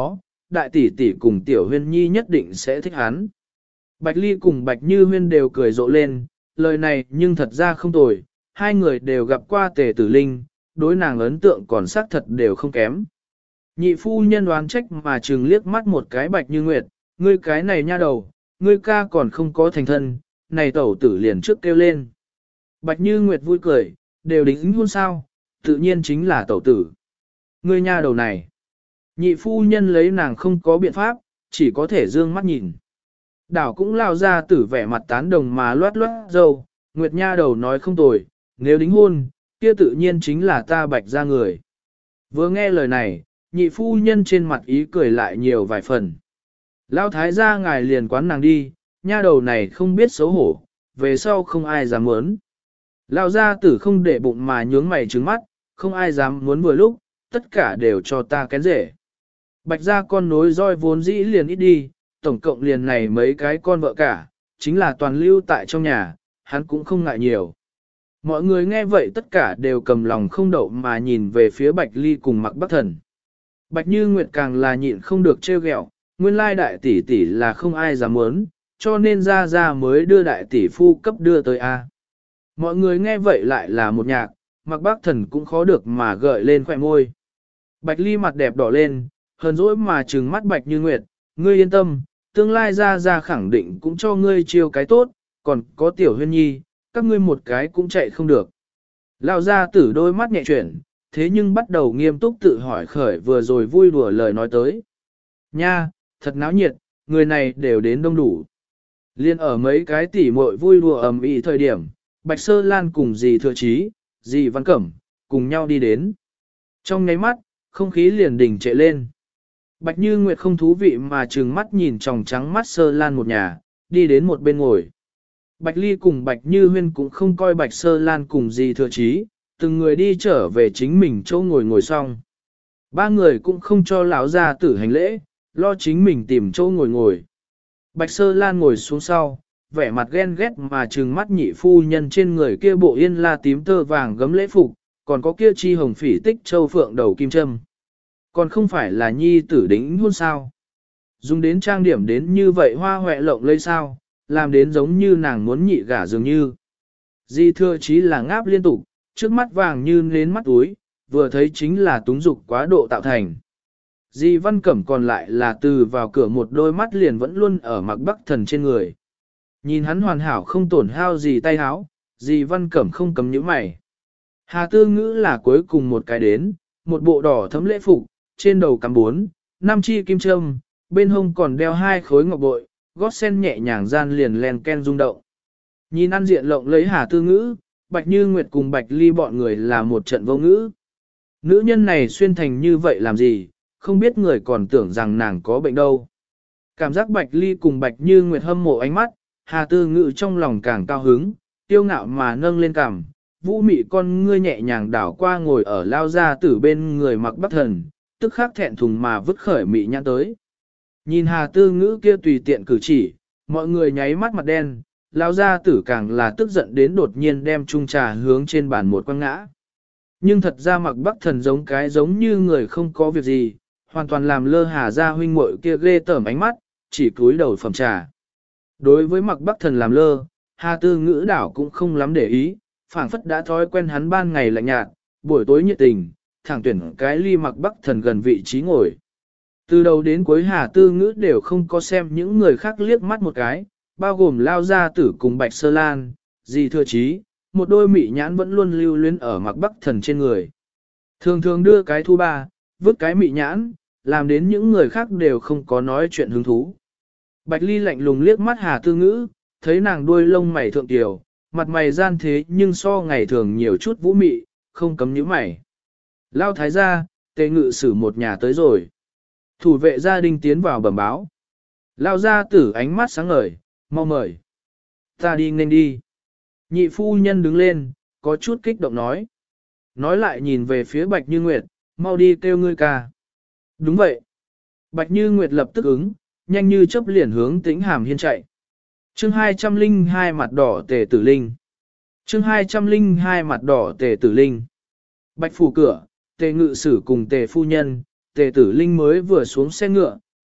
đại tỷ tỷ cùng tiểu huyên nhi nhất định sẽ thích hắn. Bạch Ly cùng Bạch Như Huyên đều cười rộ lên, lời này nhưng thật ra không tồi, hai người đều gặp qua Tề Tử Linh, đối nàng ấn tượng còn xác thật đều không kém. Nhị phu nhân đoán trách mà trừng liếc mắt một cái Bạch Như Nguyệt, ngươi cái này nha đầu, ngươi ca còn không có thành thân, này tẩu tử liền trước kêu lên. Bạch Như Nguyệt vui cười, đều đính hôn sao, tự nhiên chính là tẩu tử. Ngươi nha đầu này, nhị phu nhân lấy nàng không có biện pháp, chỉ có thể dương mắt nhìn. Đảo cũng lao ra tử vẻ mặt tán đồng mà loát loát dâu, Nguyệt nha đầu nói không tồi, nếu đính hôn, kia tự nhiên chính là ta Bạch ra người. Vừa nghe lời này, nhị phu nhân trên mặt ý cười lại nhiều vài phần. Lao thái gia ngài liền quán nàng đi, nha đầu này không biết xấu hổ, về sau không ai dám muốn. Lao gia tử không để bụng mà nhướng mày trứng mắt, không ai dám muốn vừa lúc, tất cả đều cho ta kén rể. Bạch gia con nối roi vốn dĩ liền ít đi, tổng cộng liền này mấy cái con vợ cả, chính là toàn lưu tại trong nhà, hắn cũng không ngại nhiều. Mọi người nghe vậy tất cả đều cầm lòng không đậu mà nhìn về phía Bạch Ly cùng Mạc Bắc Thần. Bạch Như Nguyệt càng là nhịn không được trêu ghẹo, nguyên lai đại tỷ tỷ là không ai dám muốn, cho nên ra mới đưa đại tỷ phu cấp đưa tới A. Mọi người nghe vậy lại là một nhạc, Mạc Bắc Thần cũng khó được mà gợi lên khỏe môi. Bạch Ly mặt đẹp đỏ lên, hờn dỗi mà trừng mắt Bạch Như Nguyệt, ngươi yên tâm, tương lai ra khẳng định cũng cho ngươi chiêu cái tốt, còn có tiểu huyên nhi, các ngươi một cái cũng chạy không được. Lão gia tử đôi mắt nhẹ chuyển, thế nhưng bắt đầu nghiêm túc tự hỏi khởi vừa rồi vui đùa lời nói tới. Nha, thật náo nhiệt, người này đều đến đông đủ. Liên ở mấy cái tỉ muội vui đùa ầm ĩ thời điểm, Bạch Sơ Lan cùng dì Thừa Chí, dì Văn Cẩm, cùng nhau đi đến. Trong nháy mắt, không khí liền đỉnh trệ lên. Bạch Như Nguyệt không thú vị mà trừng mắt nhìn tròng trắng mắt Sơ Lan một nhà, đi đến một bên ngồi. Bạch Ly cùng Bạch Như Huyên cũng không coi Bạch Sơ Lan cùng dì Thừa Chí, từng người đi trở về chính mình chỗ ngồi xong. Ba người cũng không cho lão gia tử hành lễ, lo chính mình tìm chỗ ngồi. Bạch Sơ Lan ngồi xuống sau, vẻ mặt ghen ghét mà trừng mắt nhị phu nhân trên người kia bộ yên la tím tơ vàng gấm lễ phục, còn có kia chi hồng phỉ tích châu phượng đầu kim châm. Còn không phải là nhi tử đính hôn sao. Dùng đến trang điểm đến như vậy hoa hoẹ lộng lây sao, làm đến giống như nàng muốn nhị gả dường như. Di Thừa Chí là ngáp liên tục, trước mắt vàng như nến mắt túi, vừa thấy chính là túng dục quá độ tạo thành. Di Văn Cẩm còn lại là từ vào cửa một đôi mắt liền vẫn luôn ở Mạc Bắc Thần trên người. Nhìn hắn hoàn hảo không tổn hao gì tay háo, Di Văn Cẩm không cấm nhíu mày. Hà Tư Ngữ là cuối cùng một cái đến, một bộ đỏ thấm lễ phục, trên đầu cắm 4, 5 chi kim châm, bên hông còn đeo 2 khối ngọc bội, gót sen nhẹ nhàng gian liền len ken rung động. Nhìn ăn diện lộng lấy Hà Tư Ngữ, Bạch Như Nguyệt cùng Bạch Ly bọn người là một trận vô ngữ. Nữ nhân này xuyên thành như vậy làm gì, không biết người còn tưởng rằng nàng có bệnh đâu. Cảm giác Bạch Ly cùng Bạch Như Nguyệt hâm mộ ánh mắt, Hà Tư Ngữ trong lòng càng cao hứng, tiêu ngạo mà nâng lên cằm, vũ mị con ngươi nhẹ nhàng đảo qua ngồi ở lao ra tử bên người Mạc Bắc Thần, tức khắc thẹn thùng mà vứt khởi mị nhãn tới. Nhìn Hà Tư Ngữ kia tùy tiện cử chỉ, mọi người nháy mắt mặt đen, lao ra tử càng là tức giận đến đột nhiên đem chung trà hướng trên bàn một quăng ngã. Nhưng thật ra Mạc Bắc Thần giống như người không có việc gì, hoàn toàn làm lơ Hà gia huynh muội kia ghê tởm ánh mắt, chỉ cúi đầu phẩm trà. Đối với Mạc Bắc Thần làm lơ, Hà Tư Ngữ đảo cũng không lắm để ý, phảng phất đã thói quen hắn ban ngày lạnh nhạt, buổi tối nhiệt tình, thẳng tuyển cái ly Mạc Bắc Thần gần vị trí ngồi. Từ đầu đến cuối Hà Tư Ngữ đều không có xem những người khác liếc mắt một cái, bao gồm lao gia tử cùng Bạch Sơ Lan, dì Thừa Chí, một đôi mị nhãn vẫn luôn lưu luyến ở Mạc Bắc Thần trên người. Thường thường đưa cái thu ba, vứt cái mị nhãn, làm đến những người khác đều không có nói chuyện hứng thú. Bạch Ly lạnh lùng liếc mắt Hà Tư Ngữ, thấy nàng đuôi lông mày thượng tiểu, mặt mày gian thế nhưng so ngày thường nhiều chút vũ mị, không cấm nhíu mày. Lao thái gia, Tề Ngự Sử một nhà tới rồi. Thủ vệ gia đình tiến vào bẩm báo. Lao gia tử ánh mắt sáng ngời, mau mời. Ta đi nên đi. Nhị phu nhân đứng lên, có chút kích động nói. Nói lại nhìn về phía Bạch Như Nguyệt, mau đi kêu ngươi ca. Đúng vậy. Bạch Như Nguyệt lập tức ứng, nhanh như chớp liền hướng Tĩnh Hàm Hiên chạy. Chương 202 mặt đỏ Tề Tử Linh. Chương 202 mặt đỏ Tề Tử Linh. Bạch phủ cửa, Tề Ngự Sử cùng Tề phu nhân, Tề Tử Linh mới vừa xuống xe ngựa,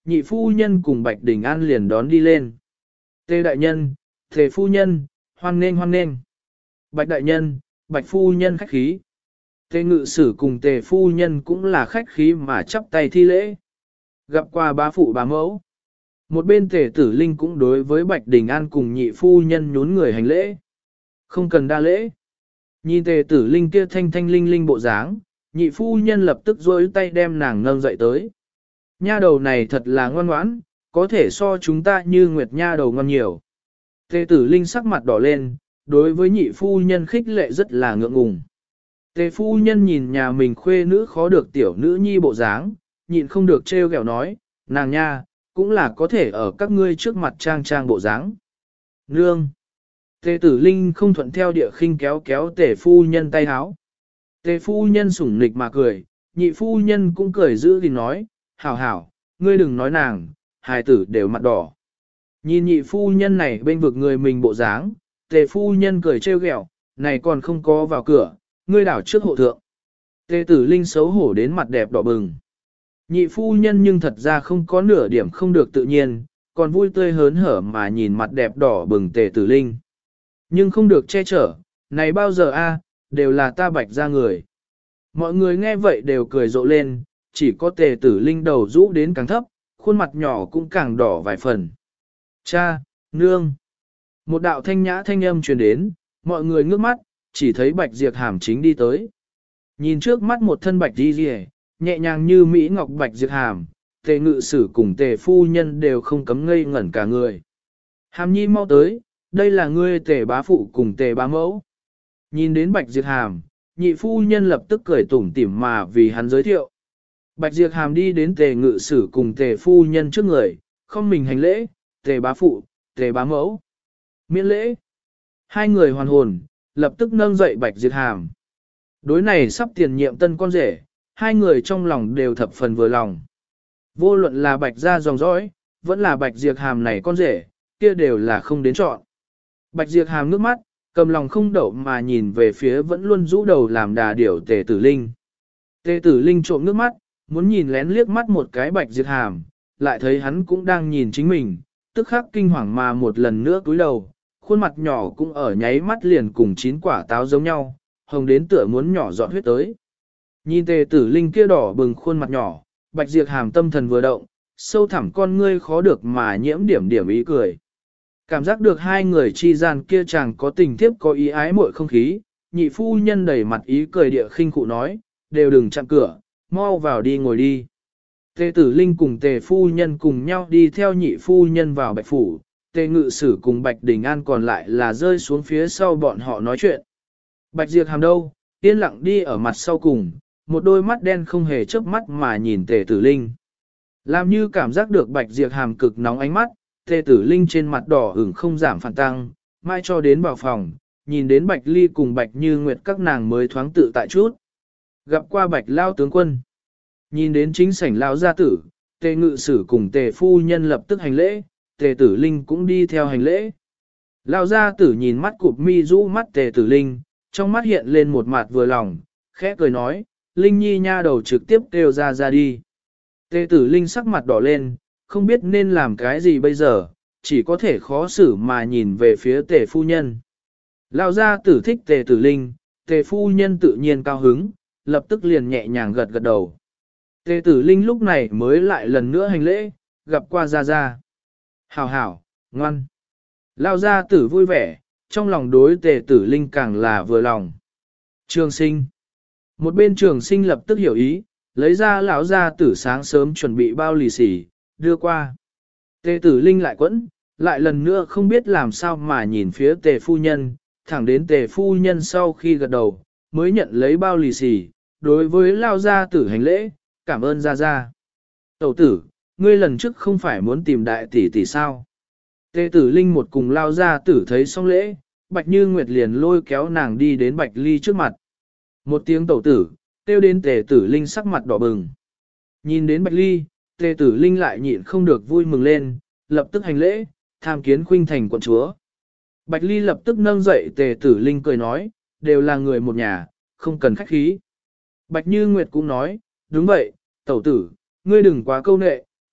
nhị phu nhân cùng Bạch Đình An liền đón đi lên. Tề đại nhân, Tề phu nhân, hoan nghênh hoan nghênh. Bạch đại nhân, Bạch phu nhân khách khí. Tề ngự sử cùng Tề phu nhân cũng là khách khí mà chắp tay thi lễ. Gặp qua bá phụ bá mẫu. Một bên Tề Tử Linh cũng đối với Bạch Đình An cùng nhị phu nhân nhún người hành lễ. Không cần đa lễ. Nhìn Tề Tử Linh kia thanh thanh linh linh bộ dáng, nhị phu nhân lập tức duỗi tay đem nàng nâng dậy tới. Nha đầu này thật là ngoan ngoãn, có thể so chúng ta như nguyệt nha đầu ngon nhiều. Tề Tử Linh sắc mặt đỏ lên, đối với nhị phu nhân khích lệ rất là ngượng ngùng. Tề phu nhân nhìn nhà mình khuê nữ khó được tiểu nữ nhi bộ dáng, nhịn không được trêu ghẹo nói, nàng nha, cũng là có thể ở các ngươi trước mặt trang trang bộ dáng. Nương! Tề Tử Linh không thuận theo địa khinh kéo kéo Tề phu nhân tay háo. Tề phu nhân sủng nịch mà cười, nhị phu nhân cũng cười giữ thì nói, hảo hảo, ngươi đừng nói nàng, hài tử đều mặt đỏ. Nhìn nhị phu nhân này bên vực người mình bộ dáng, Tề phu nhân cười trêu ghẹo, này còn không có vào cửa, ngươi đảo trước hộ thượng. Tề Tử Linh xấu hổ đến mặt đẹp đỏ bừng. Nhị phu nhân nhưng thật ra không có nửa điểm không được tự nhiên, còn vui tươi hớn hở mà nhìn mặt đẹp đỏ bừng Tề Tử Linh. Nhưng không được che chở, này bao giờ a, đều là ta Bạch ra người. Mọi người nghe vậy đều cười rộ lên, chỉ có Tề Tử Linh đầu rũ đến càng thấp, khuôn mặt nhỏ cũng càng đỏ vài phần. Cha, nương. Một đạo thanh nhã thanh âm truyền đến, mọi người ngước mắt, chỉ thấy Bạch Diệp Hàm chính đi tới. Nhìn trước mắt một thân bạch đi rìa, nhẹ nhàng như Mỹ Ngọc Bạch Diệp Hàm, Tề ngự sử cùng Tề phu nhân đều không cấm ngây ngẩn cả người. Hàm nhi mau tới, đây là ngươi Tề bá phụ cùng Tề bá mẫu. Nhìn đến Bạch Diệp Hàm, nhị phu nhân lập tức cười tủm tỉm mà vì hắn giới thiệu. Bạch Diệp Hàm đi đến Tề ngự sử cùng Tề phu nhân trước người, không mình hành lễ, Tề bá phụ, Tề bá mẫu. Miễn lễ. Hai người hoàn hồn, lập tức nâng dậy Bạch Diệp Hàm. Đối này sắp tiền nhiệm tân con rể, hai người trong lòng đều thập phần vừa lòng. Vô luận là Bạch gia dòng dõi, vẫn là Bạch Diệp Hàm này con rể, kia đều là không đến chọn. Bạch Diệp Hàm nước mắt, cầm lòng không đậu mà nhìn về phía vẫn luôn rũ đầu làm đà điểu Tề Tử Linh. Tề Tử Linh trộm nước mắt, muốn nhìn lén liếc mắt một cái Bạch Diệp Hàm, lại thấy hắn cũng đang nhìn chính mình, tức khắc kinh hoàng mà một lần nữa cúi đầu, khuôn mặt nhỏ cũng ở nháy mắt liền cùng 9 quả táo giống nhau, hồng đến tựa muốn nhỏ giọt huyết tới. Nhìn Tề Tử Linh kia đỏ bừng khuôn mặt nhỏ, Bạch Diệp Hàm tâm thần vừa động, sâu thẳm con ngươi khó được mà nhiễm điểm điểm ý cười. Cảm giác được hai người chi gian kia chàng có tình thiếp có ý ái muội không khí, nhị phu nhân đầy mặt ý cười địa khinh cụ nói, đều đừng chặn cửa, mau vào đi ngồi đi. Tề Tử Linh cùng Tề phu nhân cùng nhau đi theo nhị phu nhân vào Bạch phủ, Tề ngự sử cùng Bạch Đình An còn lại là rơi xuống phía sau bọn họ nói chuyện. Bạch Diệp Hàm đâu, yên lặng đi ở mặt sau cùng, một đôi mắt đen không hề chớp mắt mà nhìn Tề Tử Linh. Làm như cảm giác được Bạch Diệp Hàm cực nóng ánh mắt, Tề Tử Linh trên mặt đỏ ửng không giảm phản tăng, mai cho đến vào phòng, nhìn đến Bạch Ly cùng Bạch Như Nguyệt các nàng mới thoáng tự tại chút. Gặp qua Bạch Lao tướng quân, nhìn đến chính sảnh Lao gia tử, Tề ngự sử cùng Tề phu nhân lập tức hành lễ, Tề Tử Linh cũng đi theo hành lễ. Lao gia tử nhìn mắt cụp mi rũ mắt Tề Tử Linh, trong mắt hiện lên một mặt vừa lòng, khẽ cười nói, Linh Nhi nha đầu trực tiếp kêu ra đi. Tề Tử Linh sắc mặt đỏ lên, không biết nên làm cái gì bây giờ, chỉ có thể khó xử mà nhìn về phía Tề phu nhân. Lao gia tử thích Tề Tử Linh, Tề phu nhân tự nhiên cao hứng, lập tức liền nhẹ nhàng gật gật đầu. Tề Tử Linh lúc này mới lại lần nữa hành lễ, gặp qua Gia. Hảo hảo, ngoan. Lao gia tử vui vẻ, trong lòng đối Tề Tử Linh càng là vừa lòng. Trường sinh. Một bên trường sinh lập tức hiểu ý, lấy ra lão gia tử sáng sớm chuẩn bị bao lì xì, đưa qua. Tề Tử Linh lại quẫn, lại lần nữa không biết làm sao mà nhìn phía Tề phu nhân, thẳng đến Tề phu nhân sau khi gật đầu, mới nhận lấy bao lì xì, đối với lao gia tử hành lễ, cảm ơn Gia. Tẩu tử, ngươi lần trước không phải muốn tìm đại tỷ tỷ sao? Tề Tử Linh một cùng lao gia tử thấy xong lễ, Bạch Như Nguyệt liền lôi kéo nàng đi đến Bạch Ly trước mặt. Một tiếng tẩu tử, kêu đến Tề Tử Linh sắc mặt đỏ bừng. Nhìn đến Bạch Ly, Tề Tử Linh lại nhịn không được vui mừng lên, lập tức hành lễ, tham kiến khuynh thành quận chúa. Bạch Ly lập tức nâng dậy Tề Tử Linh cười nói, đều là người một nhà, không cần khách khí. Bạch Như Nguyệt cũng nói, đúng vậy, tẩu tử, ngươi đừng quá câu nệ,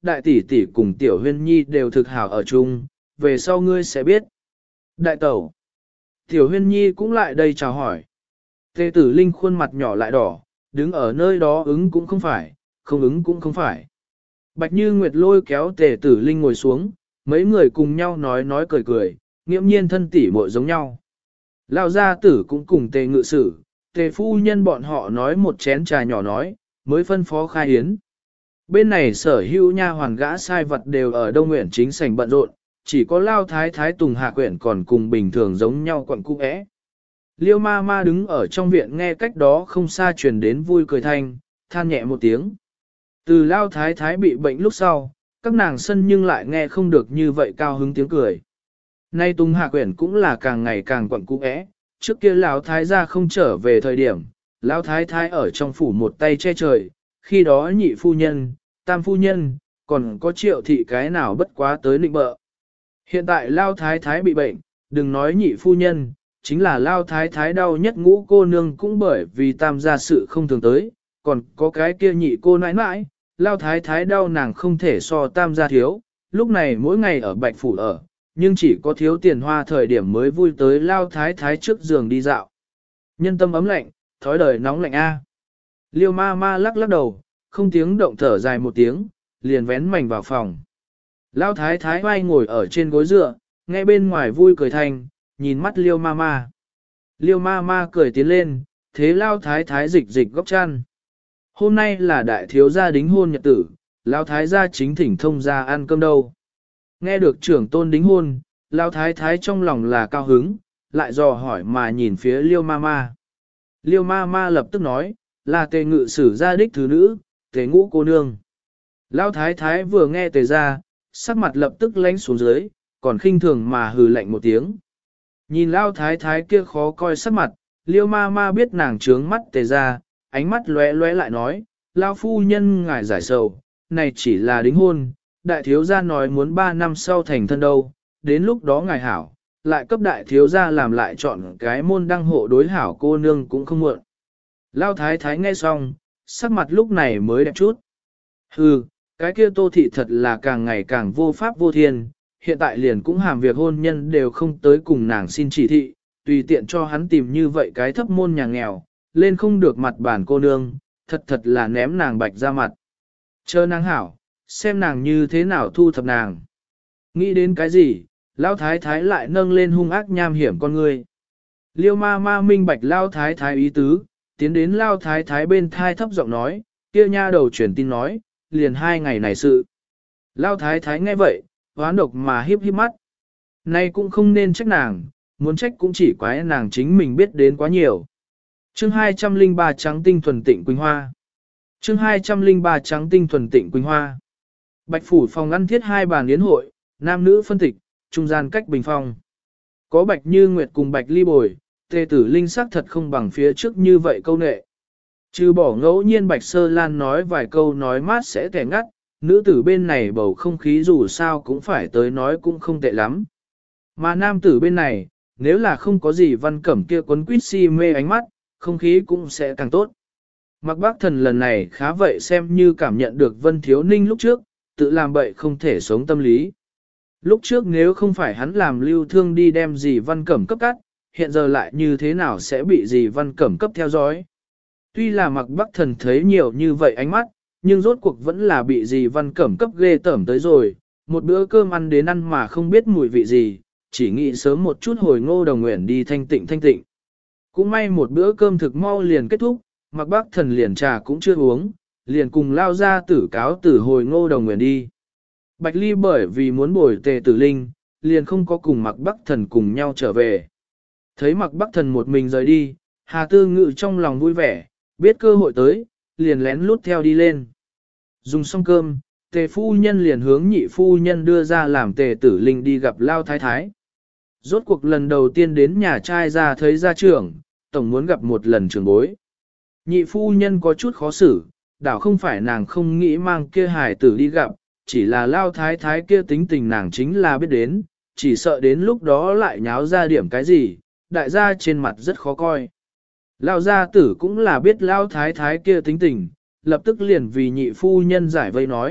đại tỷ tỷ cùng tiểu huyên nhi đều thực hảo ở chung, về sau ngươi sẽ biết. Đại tẩu, tiểu huyên nhi cũng lại đây chào hỏi. Tề tử linh khuôn mặt nhỏ lại đỏ, đứng ở nơi đó ứng cũng không phải, không ứng cũng không phải. Bạch Như Nguyệt lôi kéo tề tử linh ngồi xuống, mấy người cùng nhau nói cười cười, nghiễm nhiên thân tỉ muội giống nhau. Lão gia tử cũng cùng tề ngự sử, tề phu nhân bọn họ nói một chén trà nhỏ nói, mới phân phó khai yến. Bên này sở hữu nha hoàn gã sai vật đều ở Đông Nguyện chính sảnh bận rộn, chỉ có Lao Thái Thái Tùng Hạ Quyển còn cùng bình thường giống nhau quặn cung ẽ. Liêu ma ma đứng ở trong viện nghe cách đó không xa truyền đến vui cười thanh, than nhẹ một tiếng. Từ Lao Thái Thái bị bệnh lúc sau, các nàng sân nhưng lại nghe không được như vậy cao hứng tiếng cười. Nay Tùng Hạ Quyển cũng là càng ngày càng quặn cung ẽ, trước kia Lão Thái gia không trở về thời điểm, Lão Thái Thái ở trong phủ một tay che trời, khi đó nhị phu nhân, tam phu nhân, còn có triệu thị cái nào bất quá tới nịnh bợ. Hiện tại Lao Thái Thái bị bệnh, đừng nói nhị phu nhân, chính là Lao Thái Thái đau nhất ngũ cô nương cũng bởi vì tam gia sự không thường tới, còn có cái kia nhị cô nãi nãi, Lao Thái Thái đau nàng không thể so tam gia thiếu, lúc này mỗi ngày ở Bạch Phủ ở, nhưng chỉ có thiếu tiền hoa thời điểm mới vui tới Lao Thái Thái trước giường đi dạo. Nhân tâm ấm lạnh, thói đời nóng lạnh a. Liêu ma ma lắc lắc đầu, không tiếng động thở dài một tiếng, liền vén mảnh vào phòng. Lao Thái Thái vai ngồi ở trên gối dựa, nghe bên ngoài vui cười thành, nhìn mắt Liêu ma ma. Liêu ma ma cười tiến lên, thế Lao Thái Thái dịch dịch góc chăn. Hôm nay là đại thiếu gia đính hôn nhật tử, Lao Thái gia chính thỉnh thông gia ăn cơm đâu. Nghe được trưởng tôn đính hôn, Lao Thái Thái trong lòng là cao hứng, lại dò hỏi mà nhìn phía Liêu ma ma. Liêu ma ma lập tức nói, là tề ngự sử gia đích thứ nữ, tề ngũ cô nương. Lao Thái Thái vừa nghe tề ra, sắc mặt lập tức lánh xuống dưới, còn khinh thường mà hừ lạnh một tiếng. Nhìn Lao Thái Thái kia khó coi sắc mặt, Liêu ma ma biết nàng trướng mắt tề ra, ánh mắt lóe lóe lại nói, Lao phu nhân ngài giải sầu, này chỉ là đính hôn, đại thiếu gia nói muốn 3 năm sau thành thân đâu, đến lúc đó ngài hảo, lại cấp đại thiếu gia làm lại chọn cái môn đăng hộ đối hảo cô nương cũng không muộn. Lao Thái Thái nghe xong, sắc mặt lúc này mới đẹp chút. Hừ, cái kia Tô thị thật là càng ngày càng vô pháp vô thiên, hiện tại liền cũng hàm việc hôn nhân đều không tới cùng nàng xin chỉ thị, tùy tiện cho hắn tìm như vậy cái thấp môn nhà nghèo, lên không được mặt bản cô nương, thật là ném nàng bạch ra mặt. Chờ nàng hảo, xem nàng như thế nào thu thập nàng. Nghĩ đến cái gì, Lão Thái Thái lại nâng lên hung ác nham hiểm con người. Liêu ma ma minh bạch Lão Thái Thái ý tứ, tiến đến Lão Thái Thái bên thai thấp giọng nói, kia nha đầu truyền tin nói, liền 2 ngày này sự. Lão Thái Thái nghe vậy, hoán độc mà hiếp hiếp mắt. Nay cũng không nên trách nàng, muốn trách cũng chỉ quái nàng chính mình biết đến quá nhiều. Chương 203 trắng tinh thuần tịnh Quỳnh Hoa. Chương 203 trắng tinh thuần tịnh Quỳnh Hoa. Bạch phủ phòng ăn thiết 2 bàn yến hội, nam nữ phân tịch, trung gian cách bình phong. Có Bạch Như Nguyệt cùng Bạch Ly bồi, tề tử linh sắc thật không bằng phía trước như vậy câu nệ. Trừ bỏ ngẫu nhiên Bạch Sơ Lan nói vài câu nói mát sẽ kẻ ngắt, nữ tử bên này bầu không khí dù sao cũng phải tới nói cũng không tệ lắm. Mà nam tử bên này, nếu là không có gì văn cẩm kia quấn quýt si mê ánh mắt, không khí cũng sẽ càng tốt. Mặc bác thần lần này khá vậy xem như cảm nhận được Vân Thiếu Ninh lúc trước, tự làm bậy không thể sống tâm lý. Lúc trước nếu không phải hắn làm lưu thương đi đem dì văn cẩm cấp cắt, hiện giờ lại như thế nào sẽ bị dì văn cẩm cấp theo dõi. Tuy là mặc bắc thần thấy nhiều như vậy ánh mắt, nhưng rốt cuộc vẫn là bị dì văn cẩm cấp ghê tởm tới rồi, một bữa cơm ăn đến ăn mà không biết mùi vị gì, chỉ nghĩ sớm một chút hồi Ngô Đồng Nguyện đi thanh tịnh thanh tịnh. Cũng may một bữa cơm thực mau liền kết thúc, mặc bắc thần liền trà cũng chưa uống, liền cùng lao ra tử cáo tử hồi Ngô Đồng Nguyện đi. Bạch Ly bởi vì muốn bồi tề tử linh, liền không có cùng mặc bắc thần cùng nhau trở về. Thấy mặc bắc thần một mình rời đi, Hà Tư Ngự trong lòng vui vẻ, biết cơ hội tới, liền lén lút theo đi lên. Dùng xong cơm, tề phu nhân liền hướng nhị phu nhân đưa ra làm tề tử linh đi gặp Lao Thái Thái. Rốt cuộc lần đầu tiên đến nhà trai ra thấy gia trưởng, tổng muốn gặp một lần trưởng bối. Nhị phu nhân có chút khó xử, đảo không phải nàng không nghĩ mang kia hài tử đi gặp, chỉ là Lao Thái Thái kia tính tình nàng chính là biết đến, chỉ sợ đến lúc đó lại nháo ra điểm cái gì, đại gia trên mặt rất khó coi. Lao gia tử cũng là biết Lao Thái Thái kia tính tình, lập tức liền vì nhị phu nhân giải vây nói,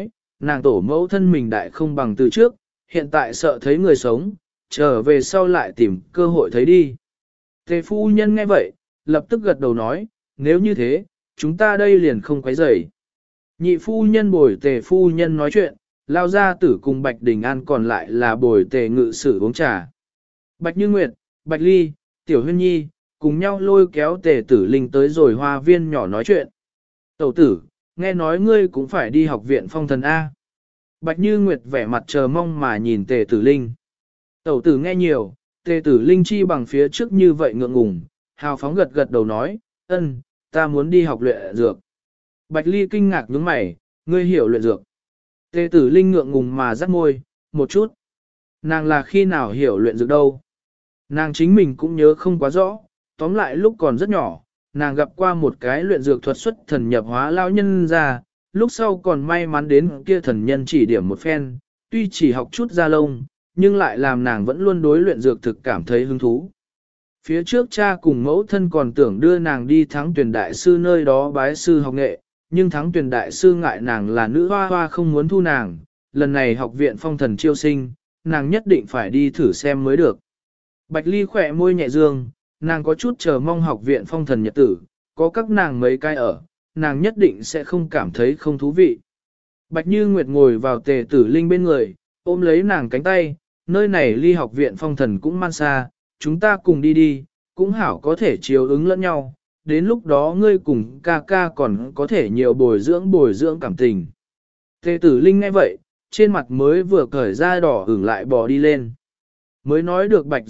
nàng tổ mẫu thân mình đại không bằng từ trước, hiện tại sợ thấy người sống, trở về sau lại tìm cơ hội thấy đi. Tề phu nhân nghe vậy, lập tức gật đầu nói, nếu như thế, chúng ta đây liền không quấy rầy. Nhị phu nhân bồi tề phu nhân nói chuyện, lao ra tử cùng Bạch Đình An còn lại là bồi tề ngự sử uống trà. Bạch Như Nguyệt, Bạch Ly, Tiểu Huyên Nhi, cùng nhau lôi kéo tề tử linh tới rồi hoa viên nhỏ nói chuyện. Tẩu tử, nghe nói ngươi cũng phải đi học viện phong thần A. Bạch Như Nguyệt vẻ mặt chờ mong mà nhìn tề tử linh. Tẩu tử nghe nhiều, tề tử linh chi bằng phía trước như vậy ngượng ngùng, hào phóng gật gật đầu nói, ân, ta muốn đi học luyện dược. Bạch Ly kinh ngạc nhướng mày, ngươi hiểu luyện dược. Tề tử linh ngượng ngùng mà rắc môi, một chút. Nàng là khi nào hiểu luyện dược đâu. Nàng chính mình cũng nhớ không quá rõ, tóm lại lúc còn rất nhỏ, nàng gặp qua một cái luyện dược thuật xuất thần nhập hóa lao nhân ra, lúc sau còn may mắn đến kia thần nhân chỉ điểm một phen, tuy chỉ học chút ra lông, nhưng lại làm nàng vẫn luôn đối luyện dược thực cảm thấy hứng thú. Phía trước cha cùng mẫu thân còn tưởng đưa nàng đi thắng tuyển đại sư nơi đó bái sư học nghệ, nhưng thắng tuyển đại sư ngại nàng là nữ hoa hoa không muốn thu nàng, lần này học viện phong thần chiêu sinh, nàng nhất định phải đi thử xem mới được. Bạch Ly khỏe môi nhẹ dương, nàng có chút chờ mong học viện phong thần nhật tử, có các nàng mấy cái ở, nàng nhất định sẽ không cảm thấy không thú vị. Bạch Như Nguyệt ngồi vào tề tử linh bên người, ôm lấy nàng cánh tay, nơi này ly học viện phong thần cũng man xa, chúng ta cùng đi đi, cũng hảo có thể chiếu ứng lẫn nhau, đến lúc đó ngươi cùng ca ca còn có thể nhiều bồi dưỡng cảm tình. Tề tử linh nghe vậy, trên mặt mới vừa cởi ra đỏ ửng lại bò đi lên. Mới nói được Bạch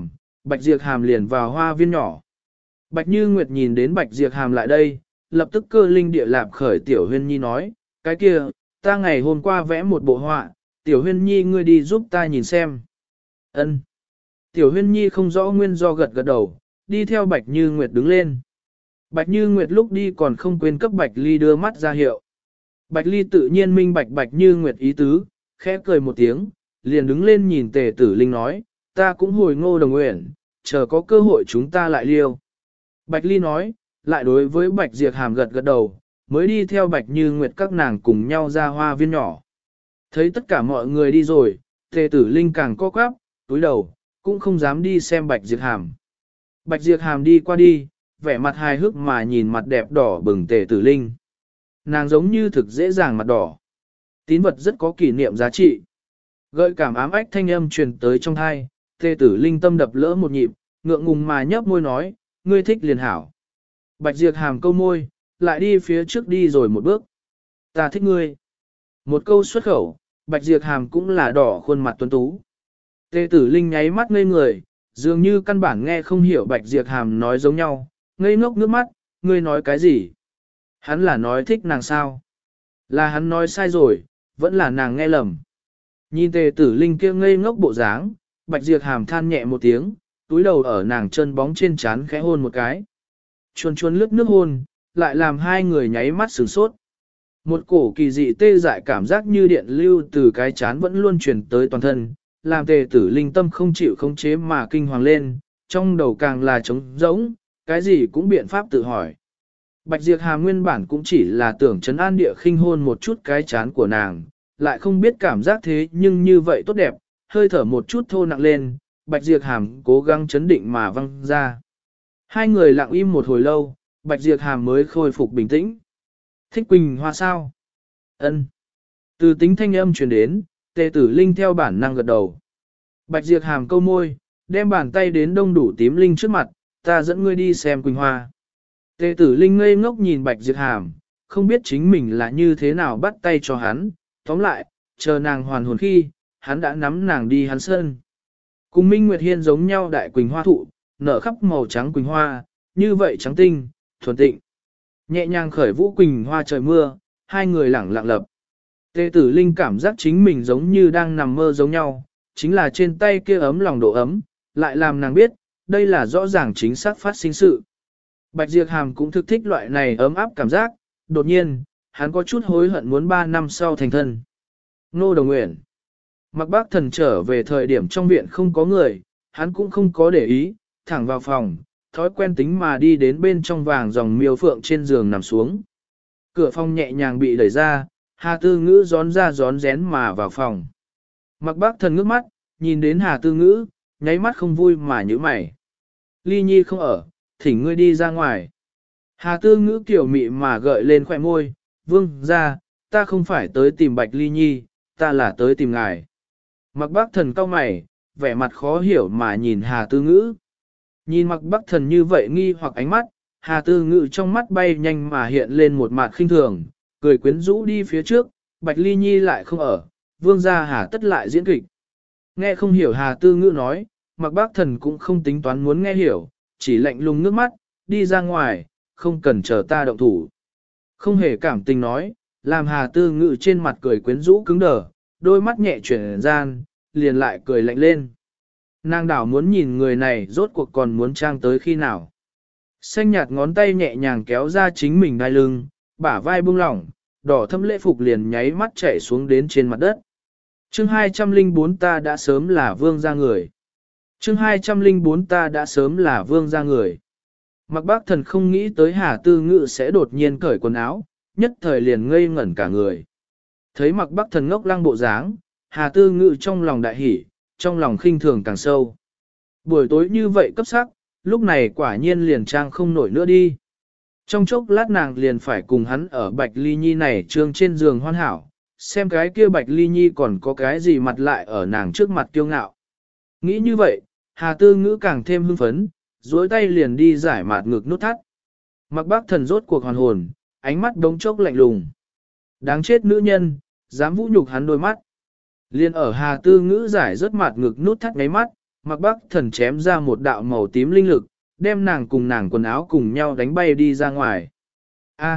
Diệp Hàm liền vào hoa viên nhỏ. Bạch Như Nguyệt nhìn đến Bạch Diệp Hàm lại đây, lập tức cơ linh địa lạp khởi Tiểu Huyên Nhi nói, cái kia, ta ngày hôm qua vẽ một bộ họa, Tiểu Huyên Nhi ngươi đi giúp ta nhìn xem. Ân. Tiểu Huyên Nhi không rõ nguyên do gật gật đầu, đi theo Bạch Như Nguyệt đứng lên. Bạch Như Nguyệt lúc đi còn không quên cấp Bạch Ly đưa mắt ra hiệu. Bạch Ly tự nhiên minh bạch Bạch Như Nguyệt ý tứ, khẽ cười một tiếng, liền đứng lên nhìn Tề Tử Linh nói, ta cũng hồi Ngô Đồng Uyển, chờ có cơ hội chúng ta lại liêu. Bạch Ly nói, lại đối với Bạch Diệp Hàm gật gật đầu, mới đi theo Bạch Như Nguyệt các nàng cùng nhau ra hoa viên nhỏ. Thấy tất cả mọi người đi rồi, Tề Tử Linh càng co quắp, túi đầu, cũng không dám đi xem Bạch Diệp Hàm. Bạch Diệp Hàm đi qua đi, vẻ mặt hài hước mà nhìn mặt đẹp đỏ bừng Tề Tử Linh. Nàng giống như thực dễ dàng mặt đỏ. Tín vật rất có kỷ niệm giá trị. Gợi cảm ám ách thanh âm truyền tới trong thai, Tề Tử Linh tâm đập lỡ một nhịp, ngượng ngùng mà nhấp môi nói, ngươi thích liền hảo. Bạch Diệp Hàm câu môi, lại đi phía trước đi rồi một bước. Ta thích ngươi. Một câu xuất khẩu, Bạch Diệp Hàm cũng là đỏ khuôn mặt tuấn tú. Tề Tử Linh nháy mắt ngây người, dường như căn bản nghe không hiểu Bạch Diệp Hàm nói giống nhau, ngây ngốc nước mắt, ngươi nói cái gì? Hắn là nói thích nàng sao? Là hắn nói sai rồi, vẫn là nàng nghe lầm. Nhìn Tề Tử Linh kia ngây ngốc bộ dáng, Bạch Diệp Hàm than nhẹ một tiếng, túi đầu ở nàng chân bóng trên trán khẽ hôn một cái. Chuồn chuồn lướt nước hôn, lại làm hai người nháy mắt sửng sốt. Một cổ kỳ dị tê dại cảm giác như điện lưu từ cái chán vẫn luôn truyền tới toàn thân, làm Tề Tử Linh tâm không chịu khống chế mà kinh hoàng lên, trong đầu càng là trống rỗng, cái gì cũng biện pháp tự hỏi. Bạch Diệp Hàm nguyên bản cũng chỉ là tưởng trấn an địa khinh hôn một chút cái chán của nàng, lại không biết cảm giác thế nhưng như vậy tốt đẹp, hơi thở một chút thô nặng lên, Bạch Diệp Hàm cố gắng chấn định mà văng ra. Hai người lặng im một hồi lâu, Bạch Diệp Hàm mới khôi phục bình tĩnh. Thích Quỳnh Hoa sao? Ân. Từ tính thanh âm truyền đến, Tề Tử Linh theo bản năng gật đầu. Bạch Diệp Hàm câu môi, đem bàn tay đến đông đủ tím linh trước mặt, ta dẫn ngươi đi xem Quỳnh Hoa. Tề Tử Linh ngây ngốc nhìn Bạch Diệp Hàm, không biết chính mình là như thế nào bắt tay cho hắn, tóm lại, chờ nàng hoàn hồn khi, hắn đã nắm nàng đi hắn sân. Cùng Minh Nguyệt Hiên giống nhau đại Quỳnh Hoa thụ, nở khắp màu trắng Quỳnh Hoa, như vậy trắng tinh, thuần tịnh. Nhẹ nhàng khởi vũ Quỳnh Hoa trời mưa, hai người lẳng lặng lập. Tề Tử Linh cảm giác chính mình giống như đang nằm mơ giống nhau, chính là trên tay kia ấm lòng độ ấm, lại làm nàng biết, đây là rõ ràng chính xác phát sinh sự. Bạch Diệp Hàm cũng thực thích loại này ấm áp cảm giác, đột nhiên, hắn có chút hối hận muốn 3 năm sau thành thân. Ngô Đồng Uyển. Mặc Bác Thần trở về thời điểm trong viện không có người, hắn cũng không có để ý, thẳng vào phòng, thói quen tính mà đi đến bên trong vàng dòng miêu phượng trên giường nằm xuống. Cửa phòng nhẹ nhàng bị đẩy ra, Hà Tư Ngữ gión ra gión rén mà vào phòng. Mặc Bác Thần ngước mắt, nhìn đến Hà Tư Ngữ, nháy mắt không vui mà nhíu mày. Ly Nhi không ở, thỉnh ngươi đi ra ngoài. Hà Tư Ngữ kiểu mị mà gợi lên khóe môi, vương ra, ta không phải tới tìm Bạch Ly Nhi, ta là tới tìm ngài. Mặc Bác Thần cau mày, vẻ mặt khó hiểu mà nhìn Hà Tư Ngữ. Nhìn Mặc Bác Thần như vậy nghi hoặc ánh mắt, Hà Tư Ngữ trong mắt bay nhanh mà hiện lên một mặt khinh thường, cười quyến rũ đi phía trước, Bạch Ly Nhi lại không ở, vương gia Hà tất lại diễn kịch. Nghe không hiểu Hà Tư Ngữ nói, Mặc Bác Thần cũng không tính toán muốn nghe hiểu, chỉ lạnh lùng nước mắt, đi ra ngoài, không cần chờ ta động thủ. Không hề cảm tình nói, làm Hà Tư Ngữ trên mặt cười quyến rũ cứng đờ, đôi mắt nhẹ chuyển gian, liền lại cười lạnh lên. Nàng đảo muốn nhìn người này rốt cuộc còn muốn trang tới khi nào. Xanh nhạt ngón tay nhẹ nhàng kéo ra chính mình đai lưng, bả vai buông lỏng, đỏ thâm lễ phục liền nháy mắt chảy xuống đến trên mặt đất. Chương 204 ta đã sớm là vương gia người. Chương 204 ta đã sớm là vương gia người. Mặc Bác Thần không nghĩ tới Hà Tư Ngữ sẽ đột nhiên cởi quần áo, nhất thời liền ngây ngẩn cả người. Thấy Mặc Bác Thần ngốc lăng bộ dáng, Hà Tư Ngữ trong lòng đại hỉ, trong lòng khinh thường càng sâu. Buổi tối như vậy cấp sắc, lúc này quả nhiên liền trang không nổi nữa đi. Trong chốc lát nàng liền phải cùng hắn ở Bạch Ly Nhi này trương trên giường hoàn hảo, xem cái kia Bạch Ly Nhi còn có cái gì mặt lại ở nàng trước mặt kiêu ngạo. Nghĩ như vậy, Hà Tư Ngữ càng thêm hưng phấn, duỗi tay liền đi giải mạt ngực nút thắt. Mặc Bác Thần rốt cuộc hoàn hồn, ánh mắt đống chốc lạnh lùng. Đáng chết nữ nhân, dám vũ nhục hắn đôi mắt. Liên ở Hà Tư Ngữ giải rất mạt ngực nút thắt ngáy mắt, Mặc Bác Thần chém ra một đạo màu tím linh lực, đem nàng cùng nàng quần áo cùng nhau đánh bay đi ra ngoài. A,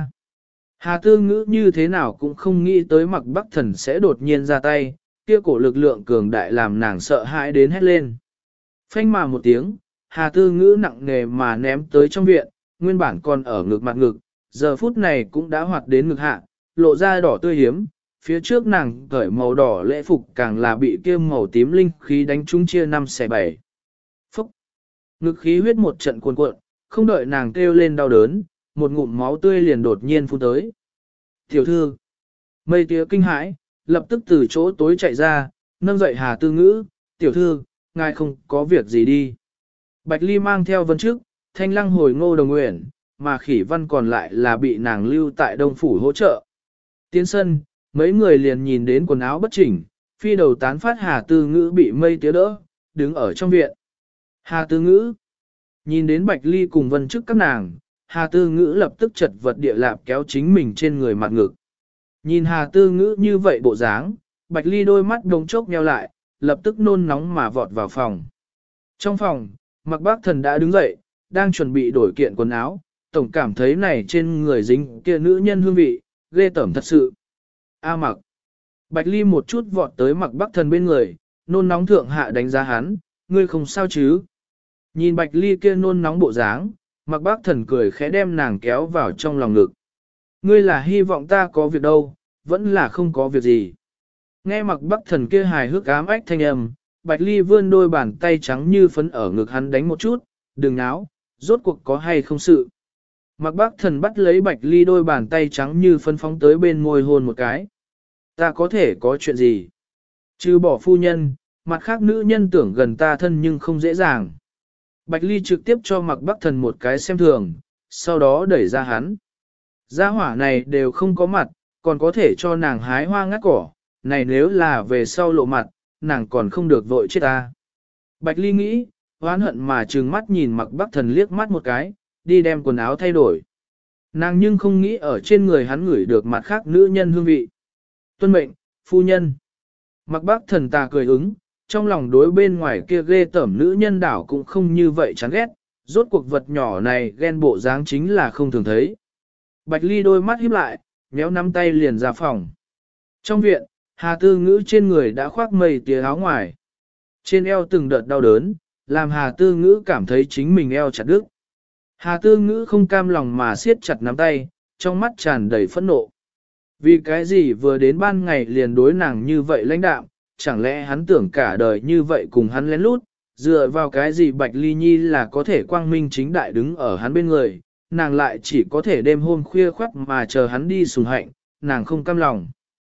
Hà Tư Ngữ như thế nào cũng không nghĩ tới Mặc Bác Thần sẽ đột nhiên ra tay, kia cổ lực lượng cường đại làm nàng sợ hãi đến hét lên. Phanh mà một tiếng, Hà Tư Ngữ nặng nề mà ném tới trong viện, nguyên bản còn ở ngực mặt ngực, giờ phút này cũng đã hoạt đến ngực hạ, lộ ra đỏ tươi hiếm, phía trước nàng cởi màu đỏ lễ phục càng là bị kia màu tím linh khí đánh trúng chia 5 xẻ 7. Phúc! Ngực khí huyết một trận cuồn cuộn, không đợi nàng kêu lên đau đớn, một ngụm máu tươi liền đột nhiên phun tới. Tiểu thư! Mây tía kinh hãi, lập tức từ chỗ tối chạy ra, nâng dậy Hà Tư Ngữ, tiểu thư, ngài không có việc gì đi. Bạch Ly mang theo Vân trước, Thanh Lăng hồi Ngô Đồng Uyển, mà Khỉ Văn còn lại là bị nàng lưu tại Đông Phủ hỗ trợ. Tiến sân, mấy người liền nhìn đến quần áo bất chỉnh, phi đầu tán phát Hà Tư Ngữ bị mây tía đỡ, đứng ở trong viện. Hà Tư Ngữ nhìn đến Bạch Ly cùng Vân trước các nàng, Hà Tư Ngữ lập tức chật vật địa lạp kéo chính mình trên người mặt ngực. Nhìn Hà Tư Ngữ như vậy bộ dáng, Bạch Ly đôi mắt đống chốc nheo lại, lập tức nôn nóng mà vọt vào phòng. Trong phòng, Mặc Bác Thần đã đứng dậy, đang chuẩn bị đổi kiện quần áo, tổng cảm thấy này trên người dính kia nữ nhân hương vị, ghê tởm thật sự. A Mặc. Bạch Ly một chút vọt tới Mặc Bác Thần bên người, nôn nóng thượng hạ đánh giá hắn, ngươi không sao chứ? Nhìn Bạch Ly kia nôn nóng bộ dáng, Mặc Bác Thần cười khẽ đem nàng kéo vào trong lòng ngực. Ngươi là hy vọng ta có việc đâu, vẫn là không có việc gì. Nghe Mặc Bác Thần kia hài hước ám ách thanh âm, Bạch Ly vươn đôi bàn tay trắng như phấn ở ngực hắn đánh một chút, đừng náo, rốt cuộc có hay không sự. Mặc Bác Thần bắt lấy Bạch Ly đôi bàn tay trắng như phấn phóng tới bên môi hôn một cái. Ta có thể có chuyện gì? Trừ bỏ phu nhân, mặt khác nữ nhân tưởng gần ta thân nhưng không dễ dàng. Bạch Ly trực tiếp cho Mặc Bác Thần một cái xem thường, sau đó đẩy ra hắn. Gia hỏa này đều không có mặt, còn có thể cho nàng hái hoa ngắt cỏ, này nếu là về sau lộ mặt, nàng còn không được vội chết ta. Bạch Ly nghĩ, oán hận mà trừng mắt nhìn Mặc Bác Thần liếc mắt một cái, đi đem quần áo thay đổi. Nàng nhưng không nghĩ ở trên người hắn ngửi được mặt khác nữ nhân hương vị. Tuân mệnh, phu nhân. Mặc Bác Thần ta cười ứng, trong lòng đối bên ngoài kia ghê tởm nữ nhân đảo cũng không như vậy chán ghét, rốt cuộc vật nhỏ này ghen bộ dáng chính là không thường thấy. Bạch Ly đôi mắt híp lại, méo nắm tay liền ra phòng. Trong viện, Hà Tư Ngữ trên người đã khoác mây tía áo ngoài. Trên eo từng đợt đau đớn, làm Hà Tư Ngữ cảm thấy chính mình eo chặt đứt. Hà Tư Ngữ không cam lòng mà siết chặt nắm tay, trong mắt tràn đầy phẫn nộ. Vì cái gì vừa đến ban ngày liền đối nàng như vậy lãnh đạm, chẳng lẽ hắn tưởng cả đời như vậy cùng hắn lén lút, dựa vào cái gì Bạch Ly Nhi là có thể quang minh chính đại đứng ở hắn bên người, nàng lại chỉ có thể đêm hôm khuya khoắt mà chờ hắn đi sùng hạnh, nàng không cam lòng.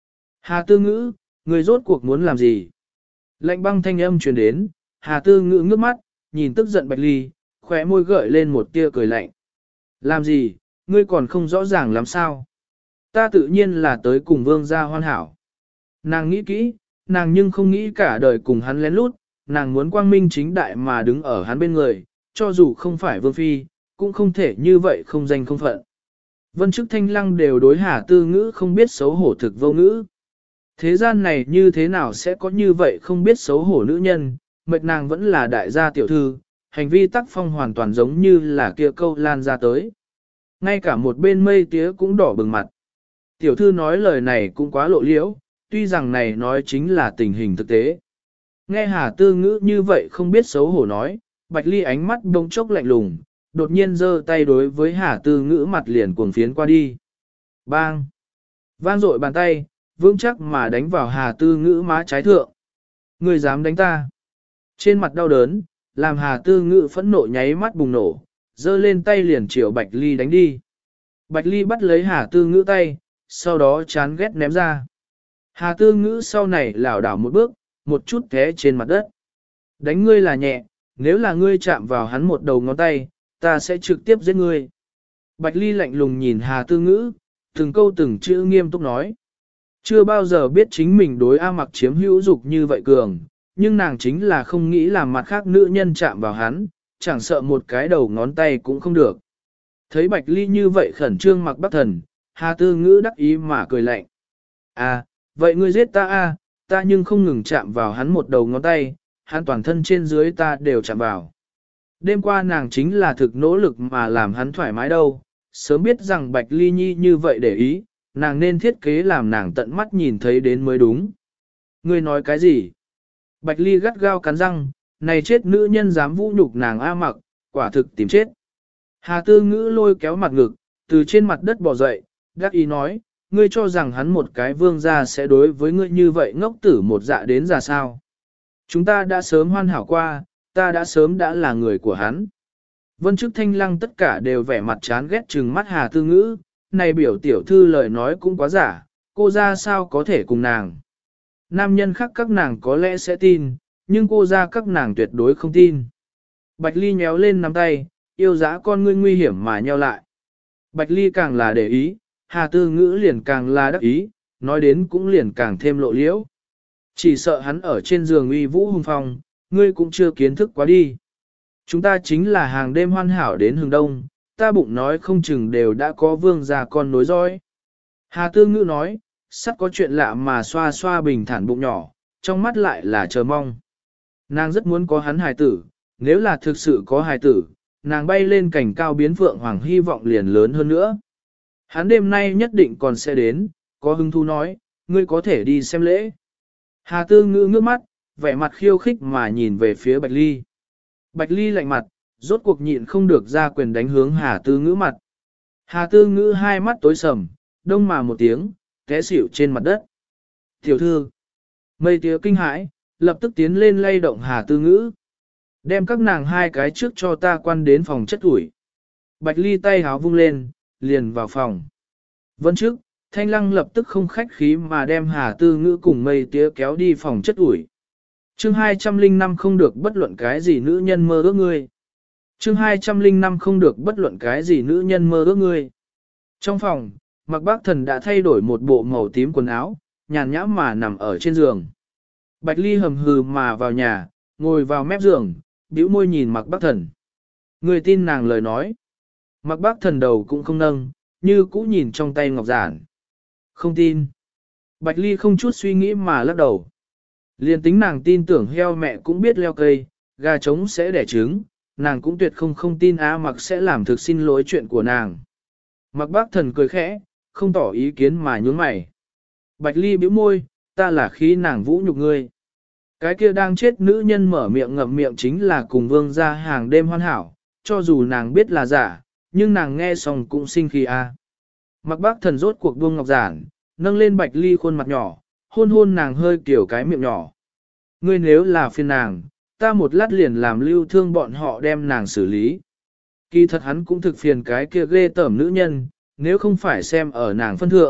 Hà Tư Ngữ, người rốt cuộc muốn làm gì? Lạnh băng thanh âm truyền đến, Hà Tư Ngữ ngước mắt, nhìn tức giận Bạch Ly, khóe môi gợi lên một tia cười lạnh. Làm gì, ngươi còn không rõ ràng làm sao? Ta tự nhiên là tới cùng vương gia hoàn hảo. Nàng nghĩ kỹ, nàng nhưng không nghĩ cả đời cùng hắn lén lút, nàng muốn quang minh chính đại mà đứng ở hắn bên người, cho dù không phải vương phi, cũng không thể như vậy không danh không phận. Vân chức thanh lăng đều đối Hà Tư Ngữ không biết xấu hổ thực vô ngữ. Thế gian này như thế nào sẽ có như vậy không biết xấu hổ nữ nhân, mệt nàng vẫn là đại gia tiểu thư, hành vi tác phong hoàn toàn giống như là kia câu lan ra tới. Ngay cả một bên mây tía cũng đỏ bừng mặt. Tiểu thư nói lời này cũng quá lộ liễu, tuy rằng này nói chính là tình hình thực tế. Nghe Hà Tư Ngữ như vậy không biết xấu hổ nói, Bạch Ly ánh mắt đông chốc lạnh lùng, đột nhiên giơ tay đối với Hà Tư Ngữ mặt liền cuồng phiến qua đi. Bang! Vang dội bàn tay, vững chắc mà đánh vào Hà Tư Ngữ má trái thượng. Người dám đánh ta? Trên mặt đau đớn, làm Hà Tư Ngữ phẫn nộ nháy mắt bùng nổ, giơ lên tay liền chiều Bạch Ly đánh đi. Bạch Ly bắt lấy Hà Tư Ngữ tay, sau đó chán ghét ném ra. Hà Tư Ngữ sau này lảo đảo một bước, một chút té trên mặt đất. Đánh ngươi là nhẹ, nếu là ngươi chạm vào hắn một đầu ngón tay, ta sẽ trực tiếp giết ngươi. Bạch Ly lạnh lùng nhìn Hà Tư Ngữ, từng câu từng chữ nghiêm túc nói. Chưa bao giờ biết chính mình đối A Mặc chiếm hữu dục như vậy cường, nhưng nàng chính là không nghĩ làm mặt khác nữ nhân chạm vào hắn, chẳng sợ một cái đầu ngón tay cũng không được. Thấy Bạch Ly như vậy khẩn trương Mặc Bắc Thần, Hà Tư Ngữ đắc ý mà cười lạnh. À, vậy ngươi giết ta a, ta nhưng không ngừng chạm vào hắn một đầu ngón tay, hắn toàn thân trên dưới ta đều chạm vào. Đêm qua nàng chính là thực nỗ lực mà làm hắn thoải mái đâu, sớm biết rằng Bạch Ly Nhi như vậy để ý, nàng nên thiết kế làm nàng tận mắt nhìn thấy đến mới đúng. Ngươi nói cái gì? Bạch Ly gắt gao cắn răng, này chết nữ nhân dám vũ nhục nàng A Mặc, quả thực tìm chết. Hà Tư Ngữ lôi kéo mặt ngực, từ trên mặt đất bò dậy, đắc ý nói, ngươi cho rằng hắn một cái vương gia sẽ đối với ngươi như vậy ngốc tử một dạ đến ra sao. Chúng ta đã sớm hoàn hảo qua, ta đã sớm đã là người của hắn. Vân chức thanh lăng tất cả đều vẻ mặt chán ghét trừng mắt Hà Tư Ngữ, này biểu tiểu thư lời nói cũng quá giả, cô ra sao có thể cùng nàng. Nam nhân khác các nàng có lẽ sẽ tin, nhưng cô ra các nàng tuyệt đối không tin. Bạch Ly nhéo lên nắm tay, yêu dã con ngươi nguy hiểm mà nheo lại. Bạch Ly càng là để ý, Hà Tư Ngữ liền càng là đắc ý, nói đến cũng liền càng thêm lộ liễu. Chỉ sợ hắn ở trên giường uy vũ hùng phong, ngươi cũng chưa kiến thức quá đi. Chúng ta chính là hàng đêm hoàn hảo đến hừng đông, ta bụng nói không chừng đều đã có vương gia con nối dõi. Hà Tư Ngữ nói, sắp có chuyện lạ mà xoa xoa bình thản bụng nhỏ, trong mắt lại là chờ mong. Nàng rất muốn có hắn hài tử, nếu là thực sự có hài tử, nàng bay lên cảnh cao biến phượng hoàng hy vọng liền lớn hơn nữa. Hắn đêm nay nhất định còn sẽ đến, có hứng thú nói, ngươi có thể đi xem lễ. Hà Tư Ngữ ngước mắt, vẻ mặt khiêu khích mà nhìn về phía Bạch Ly. Bạch Ly lạnh mặt, rốt cuộc nhịn không được ra quyền đánh hướng Hà Tư Ngữ mặt. Hà Tư Ngữ hai mắt tối sầm, đông mà một tiếng, té xỉu trên mặt đất. Tiểu thư, mây tía kinh hãi, lập tức tiến lên lay động Hà Tư Ngữ. Đem các nàng hai cái trước cho ta quan đến phòng chất ủi. Bạch Ly tay háo vung lên, liền vào phòng. Vân trước, Thanh Lăng lập tức không khách khí mà đem Hà Tư Ngữ cùng mây tía kéo đi phòng chất ủi. Chương 205 không được bất luận cái gì nữ nhân mơ ước ngươi. Chương 205 không được bất luận cái gì nữ nhân mơ ước ngươi. Trong phòng, Mạc Bác Thần đã thay đổi một bộ màu tím quần áo, nhàn nhã mà nằm ở trên giường. Bạch Ly hầm hừ mà vào nhà, ngồi vào mép giường, bĩu môi nhìn Mạc Bác Thần. Người tin nàng lời nói. Mạc Bác Thần đầu cũng không nâng, như cũ nhìn trong tay ngọc giản. Không tin. Bạch Ly không chút suy nghĩ mà lắc đầu. Liên tính nàng tin tưởng heo mẹ cũng biết leo cây, gà trống sẽ đẻ trứng, nàng cũng tuyệt không tin A Mặc sẽ làm thực xin lỗi chuyện của nàng. Mạc Bác Thần cười khẽ, không tỏ ý kiến mà nhướng mày. Bạch Ly bĩu môi, ta là khi nàng vũ nhục ngươi. Cái kia đang chết nữ nhân mở miệng ngậm miệng chính là cùng vương gia hàng đêm hoàn hảo, cho dù nàng biết là giả, nhưng nàng nghe xong cũng sinh khí a. Mạc Bác Thần rốt cuộc buông ngọc giản, nâng lên Bạch Ly khuôn mặt nhỏ, hôn hôn nàng hơi kiểu cái miệng nhỏ. Ngươi nếu là phiền nàng, ta một lát liền làm lưu thương bọn họ đem nàng xử lý. Kỳ thật hắn cũng thực phiền cái kia ghê tởm nữ nhân, nếu không phải xem ở nàng phân thượng,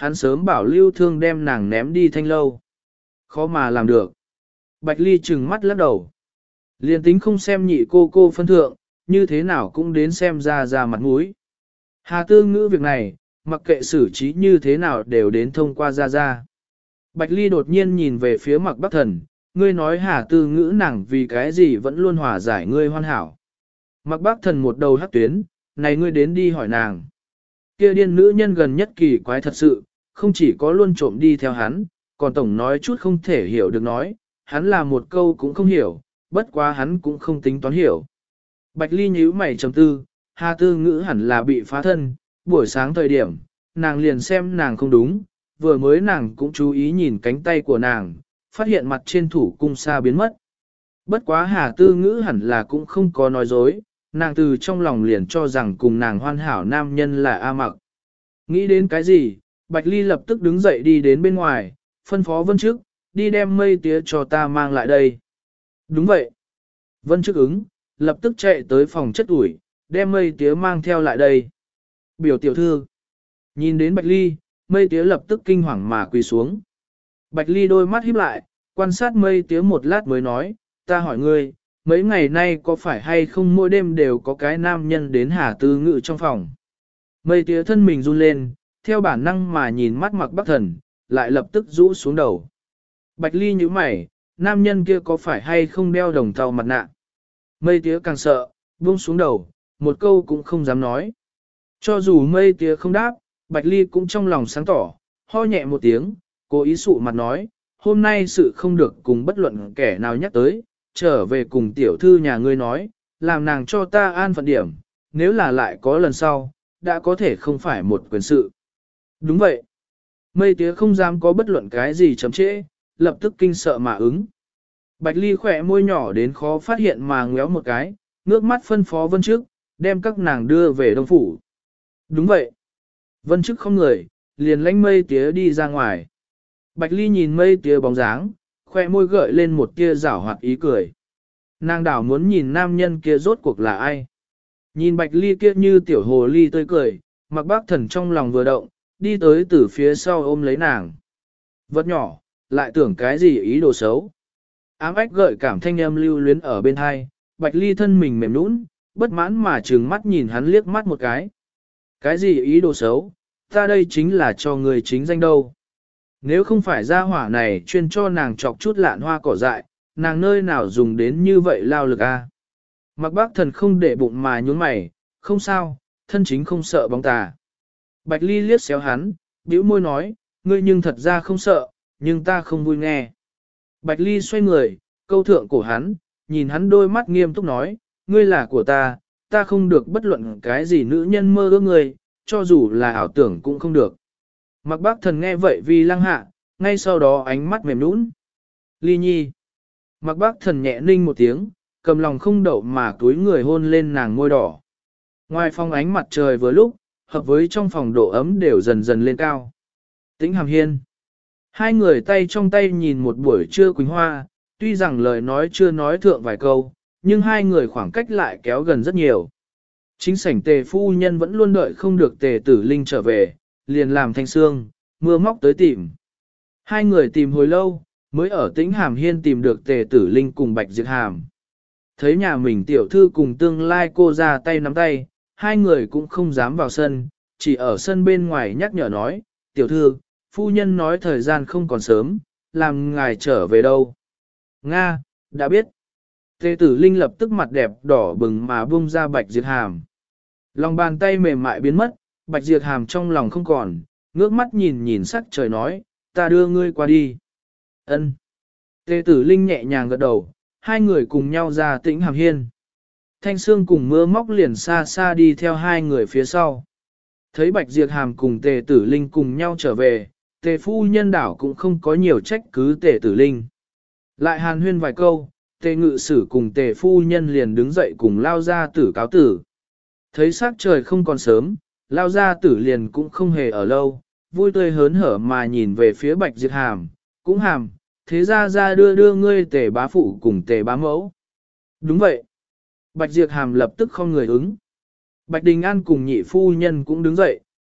hắn sớm bảo Lưu Thương đem nàng ném đi thanh lâu. Khó mà làm được. Bạch Ly trừng mắt lắc đầu. Liên tính không xem nhị cô phân thượng, như thế nào cũng đến xem ra mặt mũi. Hà Tư Ngữ việc này, mặc kệ xử trí như thế nào đều đến thông qua ra. Bạch Ly đột nhiên nhìn về phía Mạc Bắc Thần, ngươi nói Hà Tư Ngữ nàng vì cái gì vẫn luôn hòa giải ngươi hoàn hảo. Mạc Bắc Thần một đầu hắc tuyến, này ngươi đến đi hỏi nàng. Kia điên nữ nhân gần nhất kỳ quái thật sự, không chỉ có luôn trộm đi theo hắn, còn tổng nói chút không thể hiểu được nói, hắn là một câu cũng không hiểu, bất quá hắn cũng không tính toán hiểu. Bạch Ly nhíu mày trầm tư, Hà Tư Ngữ hẳn là bị phá thân, buổi sáng thời điểm, nàng liền xem nàng không đúng, vừa mới nàng cũng chú ý nhìn cánh tay của nàng, phát hiện mặt trên thủ cung sa biến mất. Bất quá Hà Tư Ngữ hẳn là cũng không có nói dối, nàng từ trong lòng liền cho rằng cùng nàng hoàn hảo nam nhân là A Mặc. Nghĩ đến cái gì, Bạch Ly lập tức đứng dậy đi đến bên ngoài, phân phó Vân Trước, đi đem mây tía cho ta mang lại đây. Đúng vậy. Vân Trước ứng, lập tức chạy tới phòng chất ủi, đem mây tía mang theo lại đây. Biểu tiểu thư. Nhìn đến Bạch Ly, mây tía lập tức kinh hoàng mà quỳ xuống. Bạch Ly đôi mắt híp lại, quan sát mây tía một lát mới nói, ta hỏi ngươi, mấy ngày nay có phải hay không mỗi đêm đều có cái nam nhân đến Hà Tư Ngữ trong phòng. Mây tía thân mình run lên, theo bản năng mà nhìn mắt Mạc Bắc Thần, lại lập tức rũ xuống đầu. Bạch Ly nhíu mày, nam nhân kia có phải hay không đeo đồng tàu mặt nạ. Mây tía càng sợ, buông xuống đầu, một câu cũng không dám nói. Cho dù mây tía không đáp, Bạch Ly cũng trong lòng sáng tỏ, ho nhẹ một tiếng, cố ý sụ mặt nói, hôm nay sự không được cùng bất luận kẻ nào nhắc tới, trở về cùng tiểu thư nhà ngươi nói, làm nàng cho ta an phận điểm, nếu là lại có lần sau, đã có thể không phải một quyền sự. Đúng vậy. Mây tía không dám có bất luận cái gì chậm trễ, lập tức kinh sợ mà ứng. Bạch Ly khỏe môi nhỏ đến khó phát hiện mà ngéo một cái, ngước mắt phân phó Vân Trước, đem các nàng đưa về Đông Phủ. Đúng vậy. Vân Trước không người, liền lánh mây tía đi ra ngoài. Bạch Ly nhìn mây tía bóng dáng, khỏe môi gợi lên một tia giảo hoạt ý cười. Nàng đảo muốn nhìn nam nhân kia rốt cuộc là ai. Nhìn Bạch Ly kia như tiểu hồ ly tươi cười, Mạc Bắc Thần trong lòng vừa động, đi tới từ phía sau ôm lấy nàng. Vật nhỏ, lại tưởng cái gì ý đồ xấu. Ám ách gợi cảm thanh âm lưu luyến ở bên hai, Bạch Ly thân mình mềm nũng, bất mãn mà trừng mắt nhìn hắn liếc mắt một cái. Cái gì ý đồ xấu, ta đây chính là cho người chính danh đâu. Nếu không phải gia hỏa này chuyên cho nàng chọc chút lạn hoa cỏ dại, nàng nơi nào dùng đến như vậy lao lực a? Mạc Bắc Thần không để bụng mà nhún mày, không sao, thân chính không sợ bóng tà. Bạch Ly liếc xéo hắn, bĩu môi nói, ngươi nhưng thật ra không sợ, nhưng ta không vui nghe. Bạch Ly xoay người, câu thượng cổ hắn, nhìn hắn đôi mắt nghiêm túc nói, ngươi là của ta không được bất luận cái gì nữ nhân mơ ước ngươi, cho dù là ảo tưởng cũng không được. Mạc Bắc Thần nghe vậy vì lăng hạ, ngay sau đó ánh mắt mềm nũng. Ly nhi. Mạc Bắc Thần nhẹ ninh một tiếng, cầm lòng không đậu mà túi người hôn lên nàng môi đỏ. Ngoài phòng ánh mặt trời vừa lúc, hợp với trong phòng độ ấm đều dần dần lên cao. Tĩnh Hàm Hiên. Hai người tay trong tay nhìn một buổi trưa quỳnh hoa, tuy rằng lời nói chưa nói thượng vài câu, nhưng hai người khoảng cách lại kéo gần rất nhiều. Chính sảnh Tề phu nhân vẫn luôn đợi không được Tề Tử Linh trở về, liền làm thanh xương, mưa móc tới tìm. Hai người tìm hồi lâu, mới ở Tĩnh Hàm Hiên tìm được Tề Tử Linh cùng Bạch Diệp Hàm. Thấy nhà mình tiểu thư cùng tương lai cô ra tay nắm tay, hai người cũng không dám vào sân, chỉ ở sân bên ngoài nhắc nhở nói, tiểu thư, phu nhân nói thời gian không còn sớm, làm ngài trở về đâu. Nga, đã biết. Tề Tử Linh lập tức mặt đẹp đỏ bừng mà buông ra Bạch Diệp Hàm. Lòng bàn tay mềm mại biến mất, Bạch Diệp Hàm trong lòng không còn, ngước mắt nhìn nhìn sắc trời nói, ta đưa ngươi qua đi. Ân. Tề Tử Linh nhẹ nhàng gật đầu, hai người cùng nhau ra Tĩnh Hàm Hiên. Thanh Sương cùng mưa móc liền xa xa đi theo hai người phía sau. Thấy Bạch Diệp Hàm cùng Tề Tử Linh cùng nhau trở về, Tề phu nhân đảo cũng không có nhiều trách cứ Tề Tử Linh. Lại hàn huyên vài câu, Tề ngự sử cùng Tề phu nhân liền đứng dậy cùng lao ra tử cáo tử. Thấy sắc trời không còn sớm, lao ra tử liền cũng không hề ở lâu, vui tươi hớn hở mà nhìn về phía Bạch Diệp Hàm, cũng hàm, thế ra đưa ngươi Tề bá phụ cùng Tề bá mẫu. Đúng vậy. Bạch Diệp Hàm lập tức không người ứng. Bạch Đình An cùng nhị phu nhân cũng đứng dậy,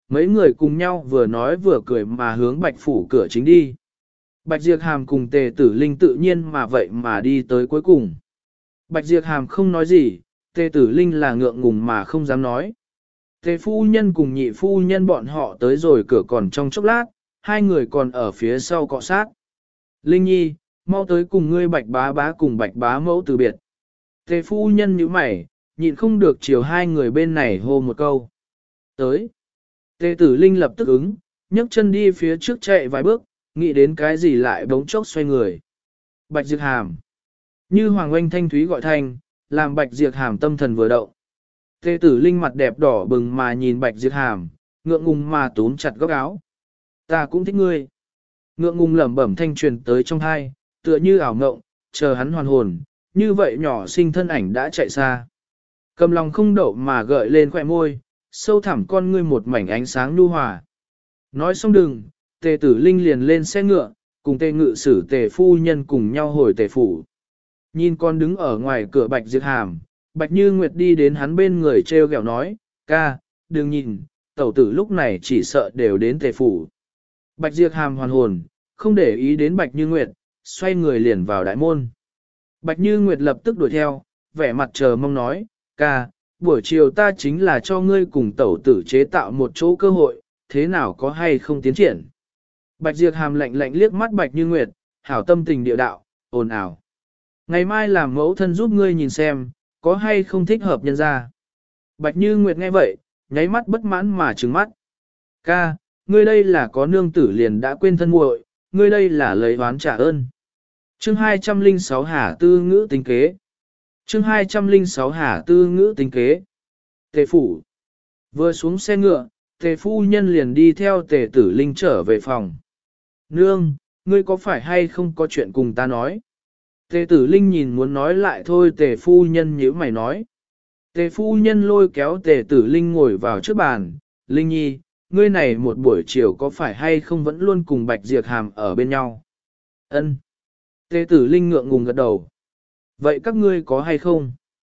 mấy người cùng nhau vừa nói vừa cười mà hướng Bạch phủ cửa chính đi. Bạch Diệp Hàm cùng Tề Tử Linh tự nhiên mà vậy mà đi tới cuối cùng. Bạch Diệp Hàm không nói gì, Tề Tử Linh là ngượng ngùng mà không dám nói. Tề phu nhân cùng nhị phu nhân bọn họ tới rồi cửa còn trong chốc lát, hai người còn ở phía sau cọ sát. Linh Nhi, mau tới cùng ngươi Bạch bá bá cùng Bạch bá mẫu từ biệt. Tề phu nhân nhíu mày, nhịn không được chiều hai người bên này hô một câu. Tới. Tề Tử Linh lập tức ứng, nhấc chân đi phía trước chạy vài bước, nghĩ đến cái gì lại bỗng chốc xoay người. Bạch Diệp Hàm. Như Hoàng Oanh thanh thúy gọi thanh, làm Bạch Diệp Hàm tâm thần vừa động. Tề Tử Linh mặt đẹp đỏ bừng mà nhìn Bạch Diệp Hàm, ngượng ngùng mà túm chặt góc áo. Ta cũng thích ngươi. Ngượng ngùng lẩm bẩm thanh truyền tới trong hai, tựa như ảo ngộng, chờ hắn hoàn hồn, như vậy nhỏ sinh thân ảnh đã chạy xa. Cầm lòng không đậu mà gợi lên khỏe môi, sâu thẳm con ngươi một mảnh ánh sáng nhu hòa. Nói xong đừng, Tề Tử Linh liền lên xe ngựa, cùng Tề ngự sử Tề phu nhân cùng nhau hồi Tề phủ. Nhìn con đứng ở ngoài cửa Bạch Diệp Hàm, Bạch Như Nguyệt đi đến hắn bên người treo ghẹo nói, ca, đừng nhìn, tẩu tử lúc này chỉ sợ đều đến Tề phủ. Bạch Diệp Hàm hoàn hồn, không để ý đến Bạch Như Nguyệt, xoay người liền vào đại môn. Bạch Như Nguyệt lập tức đuổi theo, vẻ mặt chờ mong nói, ca, buổi chiều ta chính là cho ngươi cùng tẩu tử chế tạo một chỗ cơ hội, thế nào có hay không tiến triển. Bạch Diệp Hàm lạnh lạnh liếc mắt Bạch Như Nguyệt, hảo tâm tình địa đạo, ồn ào. Ngày mai làm mẫu thân giúp ngươi nhìn xem, có hay không thích hợp nhân ra. Bạch Như Nguyệt nghe vậy, nháy mắt bất mãn mà trừng mắt. Ca, ngươi đây là có nương tử liền đã quên thân muội, ngươi đây là lấy oán trả ơn. Chương 206 Hà Tư ngữ tính kế. Chương 206 Hà Tư ngữ tính kế. Tề phủ. Vừa xuống xe ngựa, Tề phu nhân liền đi theo Tề Tử Linh trở về phòng. Nương, ngươi có phải hay không có chuyện cùng ta nói? Tề Tử Linh nhìn muốn nói lại thôi Tề phu nhân nhíu mày nói. Tề phu nhân lôi kéo Tề Tử Linh ngồi vào trước bàn. Linh nhi, ngươi này một buổi chiều có phải hay không vẫn luôn cùng Bạch Diệp Hàm ở bên nhau? Ân. Tề Tử Linh ngượng ngùng gật đầu. Vậy các ngươi có hay không?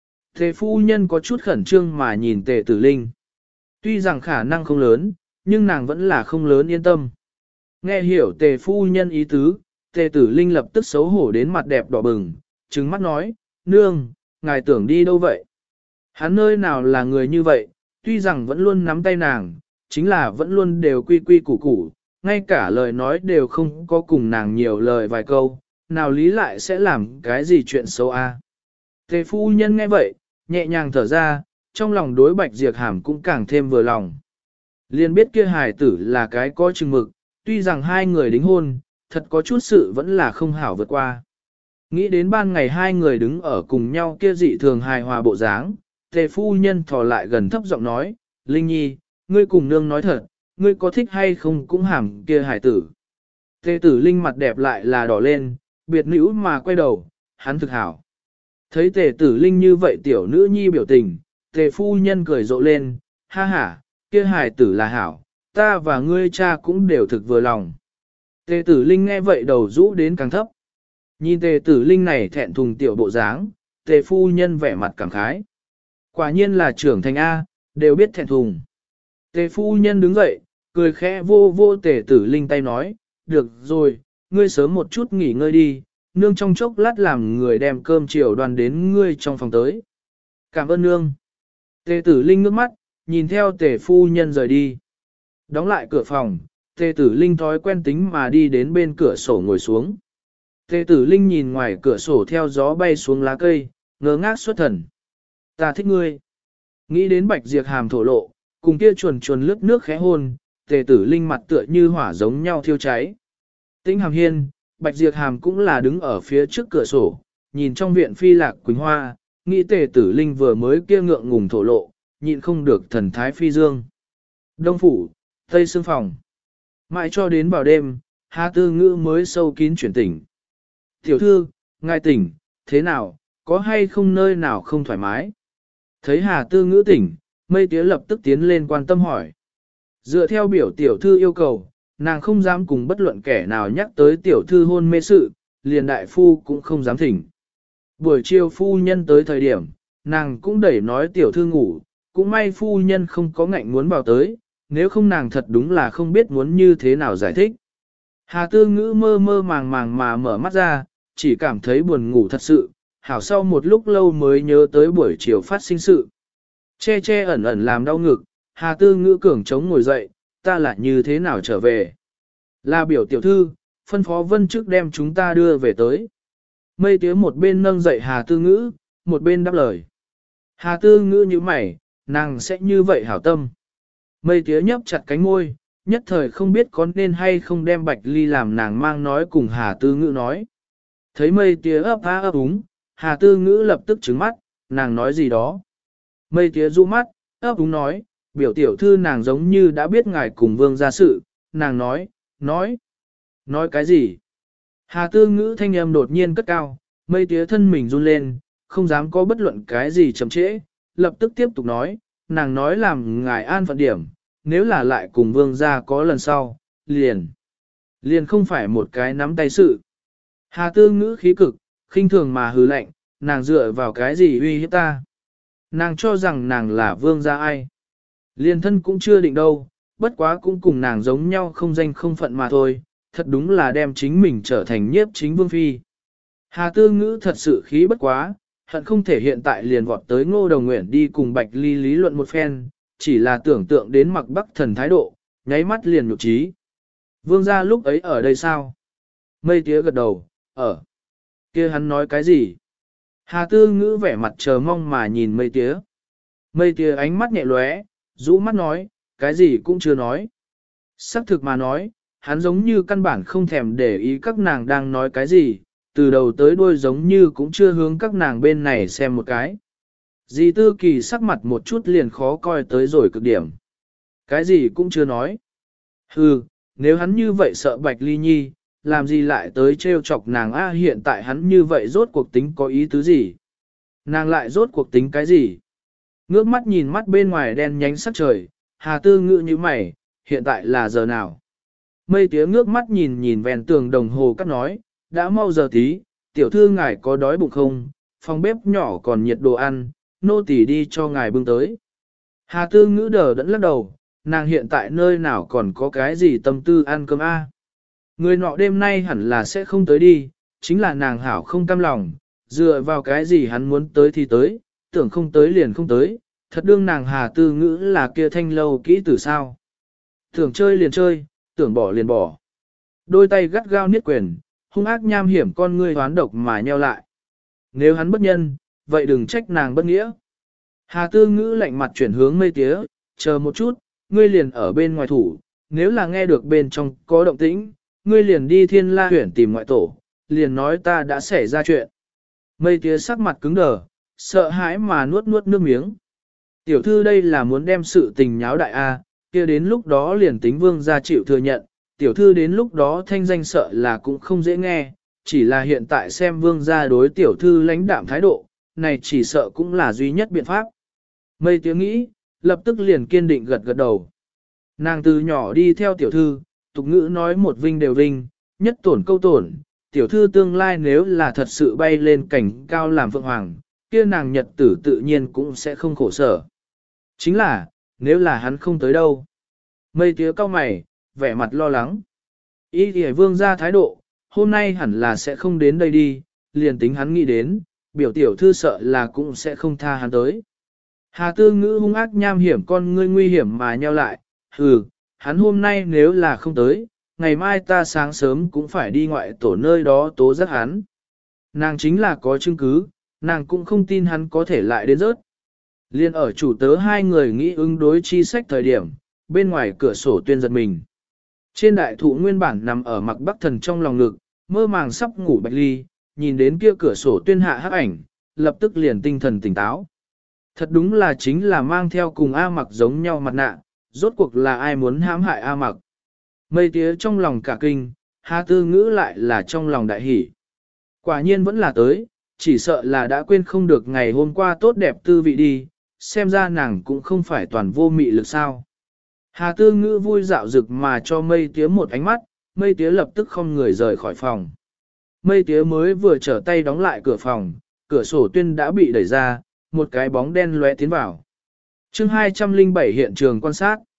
Tề phu nhân có chút khẩn trương mà nhìn Tề Tử Linh. Tuy rằng khả năng không lớn, nhưng nàng vẫn là không lớn yên tâm. Nghe hiểu Tề phu nhân ý tứ, Tề Tử Linh lập tức xấu hổ đến mặt đẹp đỏ bừng, trừng mắt nói, nương, ngài tưởng đi đâu vậy? Hắn nơi nào là người như vậy, tuy rằng vẫn luôn nắm tay nàng, chính là vẫn luôn đều quy quy củ củ, ngay cả lời nói đều không có cùng nàng nhiều lời vài câu, nào lý lại sẽ làm cái gì chuyện xấu a? Tề phu nhân nghe vậy, nhẹ nhàng thở ra, trong lòng đối Bạch Diệp Hàm cũng càng thêm vừa lòng. Liên biết kia hài tử là cái có chừng mực, tuy rằng hai người đính hôn, thật có chút sự vẫn là không hảo vượt qua. Nghĩ đến ban ngày hai người đứng ở cùng nhau kia dị thường hài hòa bộ dáng, Tề phu nhân thò lại gần thấp giọng nói, Linh Nhi, ngươi cùng nương nói thật, ngươi có thích hay không cũng hàm kia hài tử. Tề Tử Linh mặt đẹp lại là đỏ lên, biệt nữ mà quay đầu, hắn thực hảo. Thấy Tề Tử Linh như vậy tiểu nữ nhi biểu tình, Tề phu nhân cười rộ lên, ha ha, kia hài tử là hảo, ta và ngươi cha cũng đều thực vừa lòng. Tề Tử Linh nghe vậy đầu rũ đến càng thấp. Nhìn Tề Tử Linh này thẹn thùng tiểu bộ dáng, Tề phu nhân vẻ mặt cảm khái. Quả nhiên là trưởng thành A, đều biết thẹn thùng. Tề phu nhân đứng dậy, cười khẽ vô vô Tề Tử Linh tay nói, được rồi, ngươi sớm một chút nghỉ ngơi đi, nương trong chốc lát làm người đem cơm chiều đoàn đến ngươi trong phòng tới. Cảm ơn nương. Tề Tử Linh ngước mắt, nhìn theo Tề phu nhân rời đi. Đóng lại cửa phòng, Tề Tử Linh thói quen tính mà đi đến bên cửa sổ ngồi xuống. Tề Tử Linh nhìn ngoài cửa sổ theo gió bay xuống lá cây, ngơ ngác xuất thần. Ta thích ngươi. Nghĩ đến Bạch Diệp Hàm thổ lộ, cùng kia chuồn chuồn lướt nước khẽ hôn, Tề Tử Linh mặt tựa như hỏa giống nhau thiêu cháy. Tĩnh Hàm Hiên, Bạch Diệp Hàm cũng là đứng ở phía trước cửa sổ, nhìn trong viện phi lạc quỳnh hoa, nghĩ Tề Tử Linh vừa mới kia ngượng ngùng thổ lộ, nhịn không được thần thái phi dương. Đông phủ, Tây Sương phòng. Mãi cho đến vào đêm, Hà Tư Ngữ mới sâu kín chuyển tỉnh. Tiểu thư, ngài tỉnh, thế nào, có hay không nơi nào không thoải mái? Thấy Hà Tư Ngữ tỉnh, Mây Tía lập tức tiến lên quan tâm hỏi. Dựa theo biểu tiểu thư yêu cầu, nàng không dám cùng bất luận kẻ nào nhắc tới tiểu thư hôn mê sự, liền đại phu cũng không dám thỉnh. Buổi chiều phu nhân tới thời điểm, nàng cũng đẩy nói tiểu thư ngủ, cũng may phu nhân không có ngạnh muốn vào tới, nếu không nàng thật đúng là không biết muốn như thế nào giải thích. Hà Tư Ngữ mơ mơ màng màng mà mở mắt ra, chỉ cảm thấy buồn ngủ thật sự, hảo sau một lúc lâu mới nhớ tới buổi chiều phát sinh sự. Che che ẩn ẩn làm đau ngực, Hà Tư Ngữ cường chống ngồi dậy, ta lại như thế nào trở về. Là biểu tiểu thư, phân phó Vân trước đem chúng ta đưa về tới. Mây Tía một bên nâng dậy Hà Tư Ngữ, một bên đáp lời. Hà Tư Ngữ như mày, nàng sẽ như vậy hảo tâm. Mây Tía nhấp chặt cánh môi, nhất thời không biết có nên hay không đem Bạch Ly làm nàng mang nói cùng Hà Tư Ngữ nói. Thấy Mây Tía ấp á ấp úng, Hà Tư Ngữ lập tức trừng mắt, nàng nói gì đó. Mây Tía rũ mắt, ấp úng nói, biểu tiểu thư nàng giống như đã biết ngài cùng vương gia sự, nàng nói cái gì? Hà Tư Ngữ thanh âm đột nhiên cất cao, Mây Tía thân mình run lên, không dám có bất luận cái gì chậm trễ, lập tức tiếp tục nói, nàng nói làm ngài an phận điểm, nếu là lại cùng vương gia có lần sau, liền không phải một cái nắm tay sự. Hà Tư Ngữ khí cực, khinh thường mà hừ lạnh, nàng dựa vào cái gì uy hiếp ta? Nàng cho rằng nàng là vương gia ai? Liền thân cũng chưa định đâu, bất quá cũng cùng nàng giống nhau không danh không phận mà thôi, thật đúng là đem chính mình trở thành nhiếp chính vương phi. Hà Tư Ngữ thật sự khí bất quá, hận không thể hiện tại liền vọt tới Ngô Đồng Nguyện đi cùng Bạch Ly lý luận một phen, chỉ là tưởng tượng đến Mặc Bắc Thần thái độ, nháy mắt liền nhục trí. Vương gia lúc ấy ở đây sao? Mây Tía gật đầu, ở. Kia hắn nói cái gì? Hà Tư Ngữ vẻ mặt chờ mong mà nhìn Mây Tía. Mây Tía ánh mắt nhẹ lóe, rũ mắt nói, cái gì cũng chưa nói. Sắc thực mà nói, hắn giống như căn bản không thèm để ý các nàng đang nói cái gì, từ đầu tới đuôi giống như cũng chưa hướng các nàng bên này xem một cái. Dì Tư Kỳ sắc mặt một chút liền khó coi tới rồi cực điểm. Cái gì cũng chưa nói. Hừ, nếu hắn như vậy sợ Bạch Ly Nhi, làm gì lại tới trêu chọc nàng a, hiện tại hắn như vậy rốt cuộc tính có ý tứ gì? Nàng lại rốt cuộc tính cái gì? Ngước mắt nhìn mắt bên ngoài đen nhánh sắc trời, Hà Tư Ngữ như mày, hiện tại là giờ nào? Mây Tía ngước mắt nhìn nhìn ven tường đồng hồ cắt nói, đã mau giờ tí, tiểu thư ngài có đói bụng không? Phòng bếp nhỏ còn nhiệt đồ ăn, nô tỳ đi cho ngài bưng tới. Hà Tư Ngữ đờ đẫn lắc đầu, nàng hiện tại nơi nào còn có cái gì tâm tư ăn cơm a? Người nọ đêm nay hẳn là sẽ không tới đi, chính là nàng hảo không cam lòng, dựa vào cái gì hắn muốn tới thì tới, tưởng không tới liền không tới, thật đương nàng Hà Tư Ngữ là kia thanh lâu kỹ tử sao. Tưởng chơi liền chơi, tưởng bỏ liền bỏ. Đôi tay gắt gao niết quyền, hung ác nham hiểm con ngươi hoán độc mà nheo lại. Nếu hắn bất nhân, vậy đừng trách nàng bất nghĩa. Hà Tư Ngữ lạnh mặt chuyển hướng Mây Tía, chờ một chút, ngươi liền ở bên ngoài thủ, nếu là nghe được bên trong có động tĩnh, ngươi liền đi Thiên La Huyển tìm ngoại tổ, liền nói ta đã xảy ra chuyện. Mây Tía sắc mặt cứng đờ, sợ hãi mà nuốt nuốt nước miếng. Tiểu thư đây là muốn đem sự tình nháo đại A, kia đến lúc đó liền tính vương gia chịu thừa nhận, tiểu thư đến lúc đó thanh danh sợ là cũng không dễ nghe, chỉ là hiện tại xem vương gia đối tiểu thư lãnh đạm thái độ, này chỉ sợ cũng là duy nhất biện pháp. Mây Tía nghĩ, lập tức liền kiên định gật gật đầu. Nàng từ nhỏ đi theo tiểu thư, tục ngữ nói một vinh đều vinh, nhất tổn câu tổn, tiểu thư tương lai nếu là thật sự bay lên cảnh cao làm vượng hoàng, kia nàng nhật tử tự nhiên cũng sẽ không khổ sở. Chính là, nếu là hắn không tới đâu. Mây Tía cau mày, vẻ mặt lo lắng. Ý thì vương ra thái độ, hôm nay hẳn là sẽ không đến đây đi, liền tính hắn nghĩ đến, biểu tiểu thư sợ là cũng sẽ không tha hắn tới. Hà Tư Ngữ hung ác nham hiểm con ngươi nguy hiểm mà nheo lại, hắn hôm nay nếu là không tới, ngày mai ta sáng sớm cũng phải đi ngoại tổ nơi đó tố giác hắn. Nàng chính là có chứng cứ, nàng cũng không tin hắn có thể lại đến rớt. Liên ở chủ tớ hai người nghĩ ứng đối chi sách thời điểm, bên ngoài cửa sổ tuyên giật mình. Trên đại thụ nguyên bản nằm ở Mặc Bắc Thần trong lòng ngực, mơ màng sắp ngủ Bạch Ly, nhìn đến kia cửa sổ tuyên hạ hắc ảnh, lập tức liền tinh thần tỉnh táo. Thật đúng là chính là mang theo cùng A Mặc giống nhau mặt nạ, rốt cuộc là ai muốn hãm hại A Mặc. Mây Tía trong lòng cả kinh, Hà Tư Ngữ lại là trong lòng đại hỉ. Quả nhiên vẫn là tới, chỉ sợ là đã quên không được ngày hôm qua tốt đẹp tư vị đi, xem ra nàng cũng không phải toàn vô mị lực sao. Hà Tư Ngữ vui dạo rực mà cho Mây Tía một ánh mắt, Mây Tía lập tức không người rời khỏi phòng. Mây Tía mới vừa trở tay đóng lại cửa phòng, cửa sổ tuyên đã bị đẩy ra, một cái bóng đen lóe tiến vào. Chương 207 hiện trường quan sát.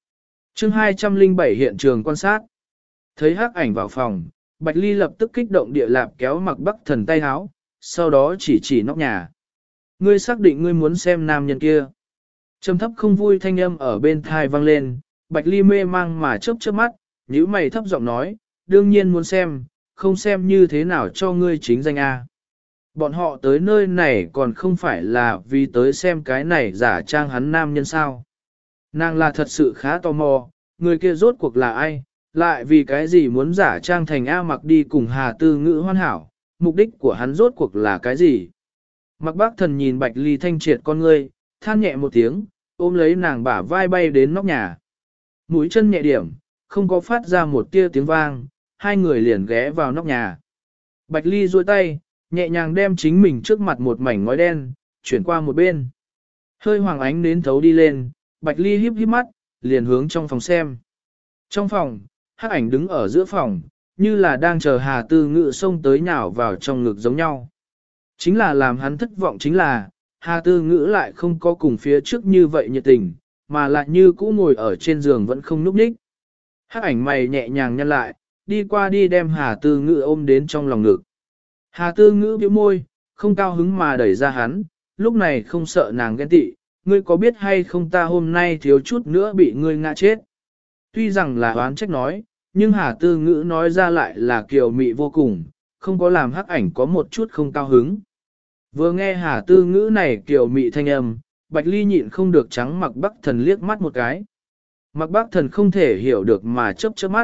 chương 207 hiện trường quan sát. Thấy hắc ảnh vào phòng, Bạch Ly lập tức kích động địa lạp kéo Mạc Bắc Thần tay háo, sau đó chỉ nóc nhà. Ngươi xác định ngươi muốn xem nam nhân kia. Trầm thấp không vui thanh âm ở bên thai vang lên, Bạch Ly mê mang mà chớp mắt, nhíu mày thấp giọng nói, đương nhiên muốn xem, không xem như thế nào cho ngươi chính danh A. Bọn họ tới nơi này còn không phải là vì tới xem cái này giả trang hắn nam nhân sao. Nàng là thật sự khá tò mò, người kia rốt cuộc là ai, lại vì cái gì muốn giả trang thành A Mặc đi cùng Hà Tư Ngữ hoàn hảo, mục đích của hắn rốt cuộc là cái gì. Mặc Bác Thần nhìn Bạch Ly thanh triệt con ngươi, than nhẹ một tiếng, ôm lấy nàng bả vai bay đến nóc nhà. Mũi chân nhẹ điểm, không có phát ra một tia tiếng vang, hai người liền ghé vào nóc nhà. Bạch Ly duỗi tay, nhẹ nhàng đem chính mình trước mặt một mảnh ngói đen, chuyển qua một bên. Hơi hoàng ánh nến thấu đi lên, Bạch Ly híp híp mắt, liền hướng trong phòng xem. Trong phòng, hắc ảnh đứng ở giữa phòng, như là đang chờ Hà Tư Ngữ xông tới nhào vào trong ngực giống nhau. Chính là làm hắn thất vọng chính là, Hà Tư Ngữ lại không có cùng phía trước như vậy nhiệt tình, mà lại như cũ ngồi ở trên giường vẫn không núp ních. Hắc ảnh mày nhẹ nhàng nhăn lại, đi qua đi đem Hà Tư Ngữ ôm đến trong lòng ngực. Hà Tư Ngữ bĩu môi, không cao hứng mà đẩy ra hắn, lúc này không sợ nàng ghen tị, ngươi có biết hay không ta hôm nay thiếu chút nữa bị ngươi ngã chết. Tuy rằng là oán trách nói, nhưng Hà Tư Ngữ nói ra lại là kiều mị vô cùng, không có làm hắc ảnh có một chút không cao hứng. Vừa nghe Hà Tư Ngữ này kiều mị thanh âm, Bạch Ly nhịn không được trắng Mặc Bắc Thần liếc mắt một cái. Mặc Bắc Thần không thể hiểu được mà chớp mắt.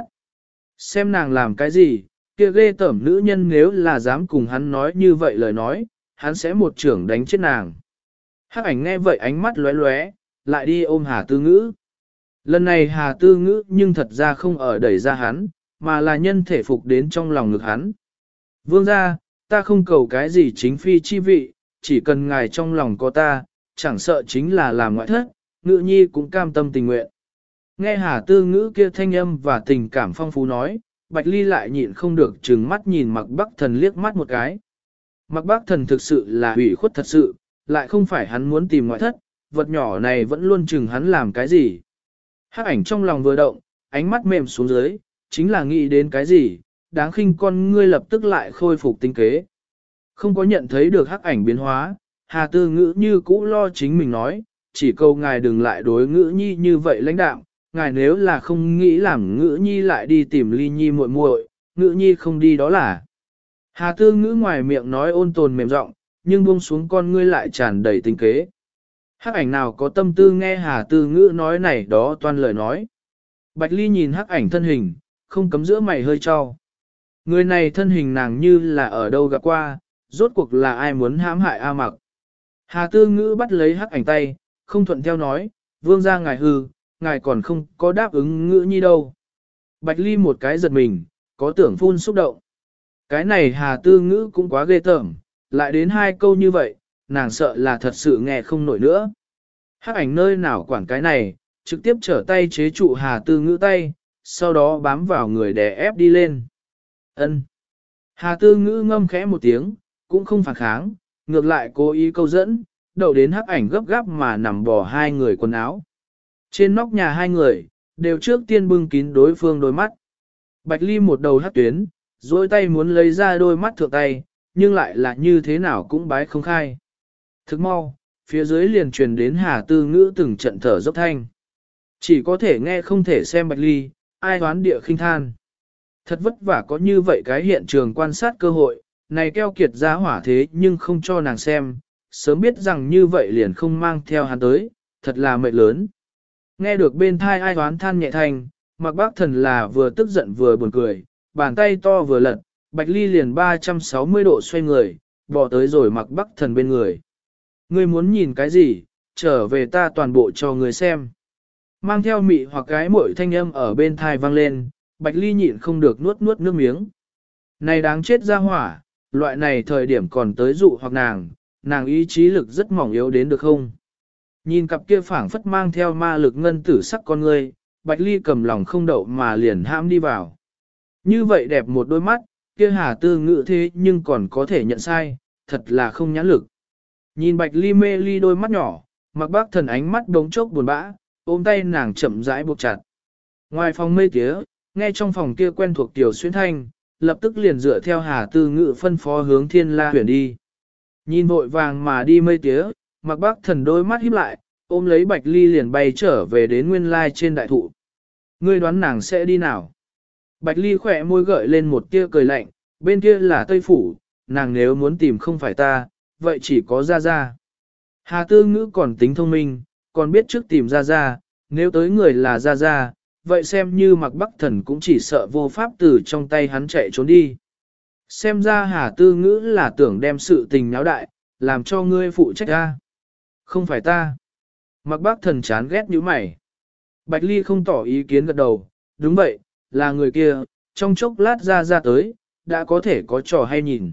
Xem nàng làm cái gì, kia ghê tởm nữ nhân nếu là dám cùng hắn nói như vậy lời nói, hắn sẽ một trưởng đánh chết nàng. Hắc ảnh nghe vậy ánh mắt lóe lóe, lại đi ôm Hà Tư Ngữ. Lần này Hà Tư Ngữ nhưng thật ra không ở đẩy ra hắn, mà là nhân thể phục đến trong lòng ngực hắn. Vương gia, ta không cầu cái gì chính phi chi vị, chỉ cần ngài trong lòng có ta, chẳng sợ chính là làm ngoại thất, Ngữ nhi cũng cam tâm tình nguyện. Nghe Hà Tư Ngữ kia thanh âm và tình cảm phong phú nói, Bạch Ly lại nhịn không được trừng mắt nhìn Mặc Bắc Thần liếc mắt một cái. Mặc Bắc Thần thực sự là ủy khuất thật sự, lại không phải hắn muốn tìm ngoại thất, vật nhỏ này vẫn luôn chừng hắn làm cái gì. Hắc ảnh trong lòng vừa động, ánh mắt mềm xuống dưới, chính là nghĩ đến cái gì, đáng khinh con ngươi lập tức lại khôi phục tinh kế. Không có nhận thấy được hắc ảnh biến hóa, Hà Tư Ngữ như cũ lo chính mình nói, chỉ cầu ngài đừng lại đối Ngữ nhi như vậy lãnh đạo, ngài nếu là không nghĩ làm Ngữ nhi lại đi tìm Ly nhi muội muội, Ngữ nhi không đi đó là. Hà Tư Ngữ ngoài miệng nói ôn tồn mềm giọng, nhưng buông xuống con ngươi lại tràn đầy tinh kế. Hắc ảnh nào có tâm tư nghe Hà Tư Ngữ nói này đó toan lời nói. Bạch Ly nhìn hắc ảnh thân hình, không cấm giữa mày hơi cho. Người này thân hình nàng như là ở đâu gặp qua, rốt cuộc là ai muốn hãm hại A Mặc. Hà Tư Ngữ bắt lấy hắc ảnh tay, không thuận theo nói, vương gia ngài hư, ngài còn không có đáp ứng Ngữ nhi đâu. Bạch Ly một cái giật mình, có tưởng phun xúc động. Cái này Hà Tư Ngữ cũng quá ghê tởm, lại đến hai câu như vậy, nàng sợ là thật sự nghe không nổi nữa. Hắc ảnh nơi nào quản cái này, trực tiếp trở tay chế trụ Hà Tư Ngữ tay, sau đó bám vào người đè ép đi lên. Ân. Hà Tư Ngữ ngâm khẽ một tiếng, cũng không phản kháng, ngược lại cố ý câu dẫn, đậu đến hắc ảnh gấp gáp mà nằm bò hai người quần áo. Trên nóc nhà hai người, đều trước tiên bưng kín đối phương đôi mắt. Bạch Ly một đầu hắc tuyến, dối tay muốn lấy ra đôi mắt thượng tay, nhưng lại là như thế nào cũng bái không khai. Thức mau, phía dưới liền truyền đến Hà Tư Ngữ từng trận thở dốc thanh. Chỉ có thể nghe không thể xem Bạch Ly, ai đoán địa khinh than. Thật vất vả có như vậy cái hiện trường quan sát cơ hội, này keo kiệt ra hỏa thế nhưng không cho nàng xem, sớm biết rằng như vậy liền không mang theo hắn tới, thật là mệt lớn. Nghe được bên thai ai đoán than nhẹ thanh, Mặc Bác Thần là vừa tức giận vừa buồn cười, bàn tay to vừa lật, Bạch Ly liền 360 độ xoay người, bỏ tới rồi Mặc Bắc Thần bên người. Ngươi muốn nhìn cái gì, trở về ta toàn bộ cho người xem. Mang theo mị hoặc cái muội thanh âm ở bên thai vang lên, Bạch Ly nhịn không được nuốt nước miếng. Này đáng chết ra hỏa, loại này thời điểm còn tới dụ hoặc nàng ý chí lực rất mỏng yếu đến được không? Nhìn cặp kia phảng phất mang theo ma lực ngân tử sắc con ngươi, Bạch Ly cầm lòng không đậu mà liền hãm đi vào. Như vậy đẹp một đôi mắt, kia Hà Tư Ngữ thế nhưng còn có thể nhận sai, thật là không nhãn lực. Nhìn Bạch Ly mê ly đôi mắt nhỏ, Mặc Bác Thần ánh mắt đống chốc buồn bã, ôm tay nàng chậm rãi buộc chặt. Ngoài phòng mây tía, nghe trong phòng kia quen thuộc tiểu xuyên thanh, lập tức liền dựa theo Hà Tư Ngữ phân phó hướng Thiên La Huyền đi. Nhìn vội vàng mà đi mây tía, Mạc Bắc Thần đôi mắt híp lại, ôm lấy Bạch Ly liền bay trở về đến nguyên lai trên đại thụ. Ngươi đoán nàng sẽ đi nào? Bạch Ly khỏe môi gợi lên một tia cười lạnh, bên kia là Tây Phủ, nàng nếu muốn tìm không phải ta, vậy chỉ có Gia Gia. Hà Tư Ngữ còn tính thông minh, còn biết trước tìm Gia Gia, nếu tới người là Gia Gia, vậy xem như Mạc Bắc Thần cũng chỉ sợ vô pháp từ trong tay hắn chạy trốn đi. Xem ra Hà Tư Ngữ là tưởng đem sự tình náo đại, làm cho ngươi phụ trách ra. Không phải ta. Mạc Bắc Thần chán ghét như mày. Bạch Ly không tỏ ý kiến gật đầu, đúng vậy, là người kia, trong chốc lát ra tới, đã có thể có trò hay nhìn.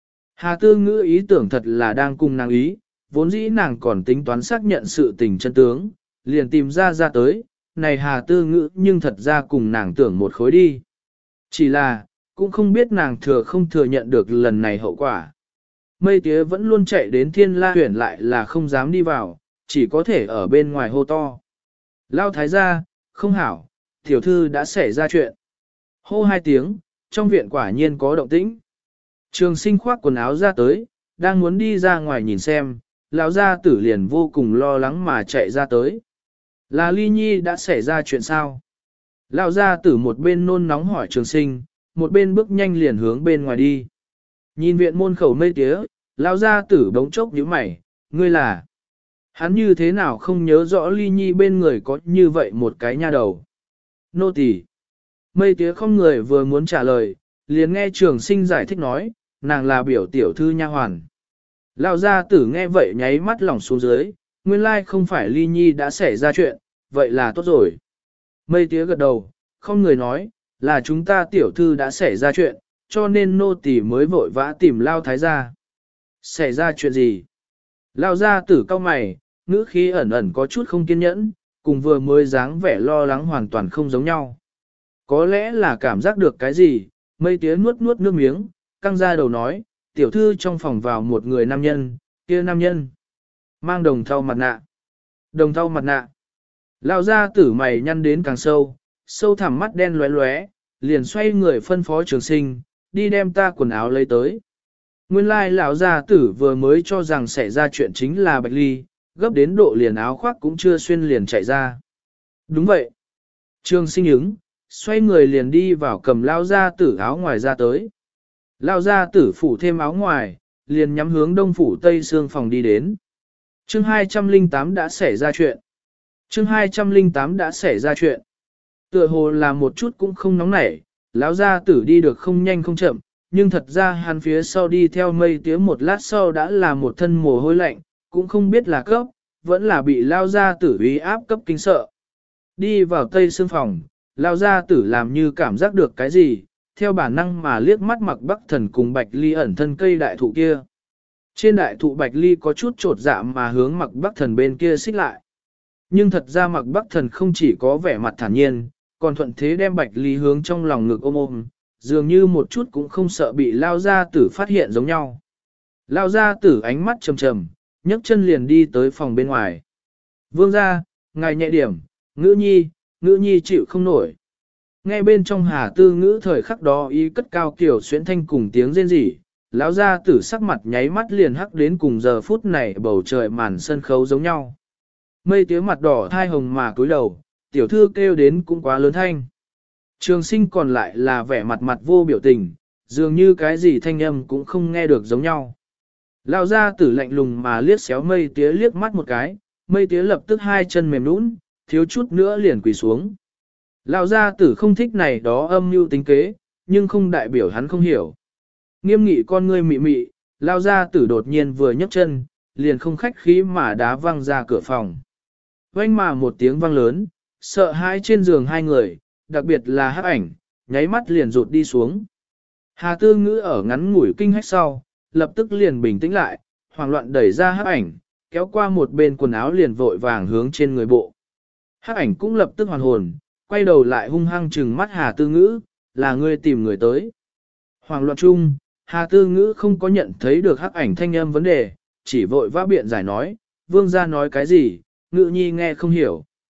Hà Tư Ngữ ý tưởng thật là đang cùng nàng ý, vốn dĩ nàng còn tính toán xác nhận sự tình chân tướng, liền tìm ra tới, này Hà Tư Ngữ nhưng thật ra cùng nàng tưởng một khối đi. Chỉ là, cũng không biết nàng thừa không thừa nhận được lần này hậu quả. Mây tía vẫn luôn chạy đến Thiên La Huyền lại là không dám đi vào, chỉ có thể ở bên ngoài hô to. Lao thái gia, không hảo, tiểu thư đã xảy ra chuyện. Hô hai tiếng, trong viện quả nhiên có động tĩnh. Trường Sinh khoác quần áo ra tới, đang muốn đi ra ngoài nhìn xem, lão gia tử liền vô cùng lo lắng mà chạy ra tới. Là Ly Nhi đã xảy ra chuyện sao? Lão gia tử một bên nôn nóng hỏi Trường Sinh, một bên bước nhanh liền hướng bên ngoài đi. Nhìn viện môn khẩu mây tía, lão gia tử đống chốc nhíu mày, ngươi là... Hắn như thế nào không nhớ rõ Ly Nhi bên người có như vậy một cái nha đầu. Nô tỳ. Mây tía không người vừa muốn trả lời, liền nghe Trường Sinh giải thích nói, nàng là biểu tiểu thư nha hoàn. Lão gia tử nghe vậy nháy mắt lỏng xuống dưới, nguyên lai không phải Ly Nhi đã xảy ra chuyện, vậy là tốt rồi. Mây tía gật đầu, không người nói, là chúng ta tiểu thư đã xảy ra chuyện, cho nên nô tỳ mới vội vã tìm Lao thái gia. Xảy ra chuyện gì? Lao gia tử cao mày, ngữ khí ẩn ẩn có chút không kiên nhẫn, cùng vừa mới dáng vẻ lo lắng hoàn toàn không giống nhau. Có lẽ là cảm giác được cái gì, mây tía nuốt nuốt nước miếng, căng ra đầu nói, tiểu thư trong phòng vào một người nam nhân, kia nam nhân, mang đồng thau mặt nạ. Đồng thau mặt nạ. Lao gia tử mày nhăn đến càng sâu, sâu thẳm mắt đen lóe lóe, liền xoay người phân phó Trường Sinh, đi đem ta quần áo lấy tới. Nguyên lai lão gia tử vừa mới cho rằng xảy ra chuyện chính là Bạch Ly, gấp đến độ liền áo khoác cũng chưa xuyên liền chạy ra. Đúng vậy. Trường Sinh ứng, xoay người liền đi vào cầm lao gia tử áo ngoài ra tới. Lao gia tử phủ thêm áo ngoài, liền nhắm hướng đông phủ tây xương phòng đi đến. Chương 208 đã xảy ra chuyện. Chương 208 đã xảy ra chuyện. Tựa hồ là một chút cũng không nóng nảy, lão gia tử đi được không nhanh không chậm, nhưng thật ra hắn phía sau đi theo mây tía một lát sau đã là một thân mồ hôi lạnh, cũng không biết là cấp, vẫn là bị lao gia tử uy áp cấp kinh sợ. Đi vào tây xương phòng, lao gia tử làm như cảm giác được cái gì, theo bản năng mà liếc mắt Mặc Bắc Thần cùng Bạch Ly ẩn thân cây đại thụ kia. Trên đại thụ Bạch Ly có chút trột dạ mà hướng Mặc Bắc Thần bên kia xích lại. Nhưng thật ra Mặc Bắc Thần không chỉ có vẻ mặt thản nhiên, còn thuận thế đem Bạch Ly hướng trong lòng ngực ôm ôm, dường như một chút cũng không sợ bị lao gia tử phát hiện giống nhau. Lao gia tử ánh mắt trầm trầm, nhấc chân liền đi tới phòng bên ngoài. Vương gia, ngài nhẹ điểm, ngữ nhi chịu không nổi. Nghe bên trong Hà Tư Ngữ thời khắc đó ý cất cao kiểu xuyến thanh cùng tiếng rên rỉ, lão gia tử sắc mặt nháy mắt liền hắc đến cùng giờ phút này bầu trời màn sân khấu giống nhau. Mây tía mặt đỏ thai hồng mà cúi đầu, tiểu thư kêu đến cũng quá lớn thanh. Trường Sinh còn lại là vẻ mặt mặt vô biểu tình, dường như cái gì thanh âm cũng không nghe được giống nhau. Lão gia tử lạnh lùng mà liếc xéo mây tía liếc mắt một cái, mây tía lập tức hai chân mềm nhũn, thiếu chút nữa liền quỳ xuống. Lão gia tử không thích này đó âm mưu tính kế, nhưng không đại biểu hắn không hiểu. Nghiêm nghị con ngươi mị mị, lão gia tử đột nhiên vừa nhấc chân, liền không khách khí mà đá văng ra cửa phòng. Vang mà một tiếng vang lớn, sợ hãi trên giường hai người, đặc biệt là Hắc Ảnh, nháy mắt liền rụt đi xuống. Hà Tư Ngữ ở ngắn ngủi kinh hách sau, lập tức liền bình tĩnh lại, hoảng loạn đẩy ra Hắc Ảnh, kéo qua một bên quần áo liền vội vàng hướng trên người bộ. Hắc Ảnh cũng lập tức hoàn hồn, quay đầu lại hung hăng trừng mắt Hà Tư Ngữ, là ngươi tìm người tới. Hoảng loạn chung, Hà Tư Ngữ không có nhận thấy được Hắc Ảnh thanh âm vấn đề, chỉ vội vã biện giải nói, vương gia nói cái gì, Ngữ nhi nghe không hiểu.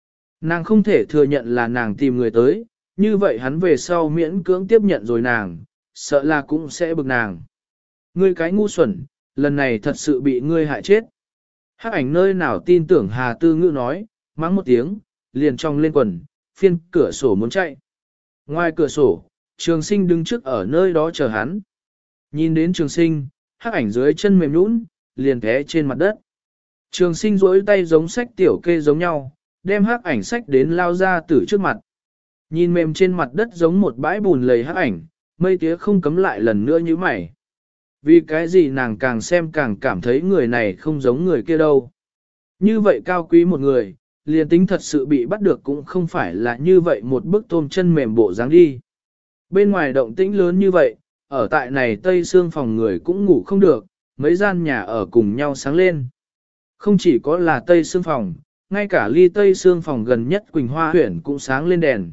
Nàng không thể thừa nhận là nàng tìm người tới, như vậy hắn về sau miễn cưỡng tiếp nhận rồi nàng, sợ là cũng sẽ bực nàng. Ngươi cái ngu xuẩn, lần này thật sự bị ngươi hại chết. Hắc ảnh nơi nào tin tưởng Hà Tư Ngữ nói, mắng một tiếng, liền trong lên quần, phiên cửa sổ muốn chạy. Ngoài cửa sổ, Trường Sinh đứng trước ở nơi đó chờ hắn. Nhìn đến Trường Sinh, hắc ảnh dưới chân mềm nhũn, liền té trên mặt đất. Trường Sinh duỗi tay giống sách tiểu kê giống nhau, đem hắc ảnh sách đến Lao Gia Tử trước mặt. Nhìn mềm trên mặt đất giống một bãi bùn lầy hắc ảnh, mây tía không cấm lại lần nữa như mày. Vì cái gì nàng càng xem càng cảm thấy người này không giống người kia đâu. Như vậy cao quý một người, liền tính thật sự bị bắt được cũng không phải là như vậy một bức tôm chân mềm bộ dáng đi. Bên ngoài động tĩnh lớn như vậy, ở tại này tây xương phòng người cũng ngủ không được, mấy gian nhà ở cùng nhau sáng lên. Không chỉ có là tây xương phòng, ngay cả ly tây xương phòng gần nhất Quỳnh Hoa huyện cũng sáng lên đèn.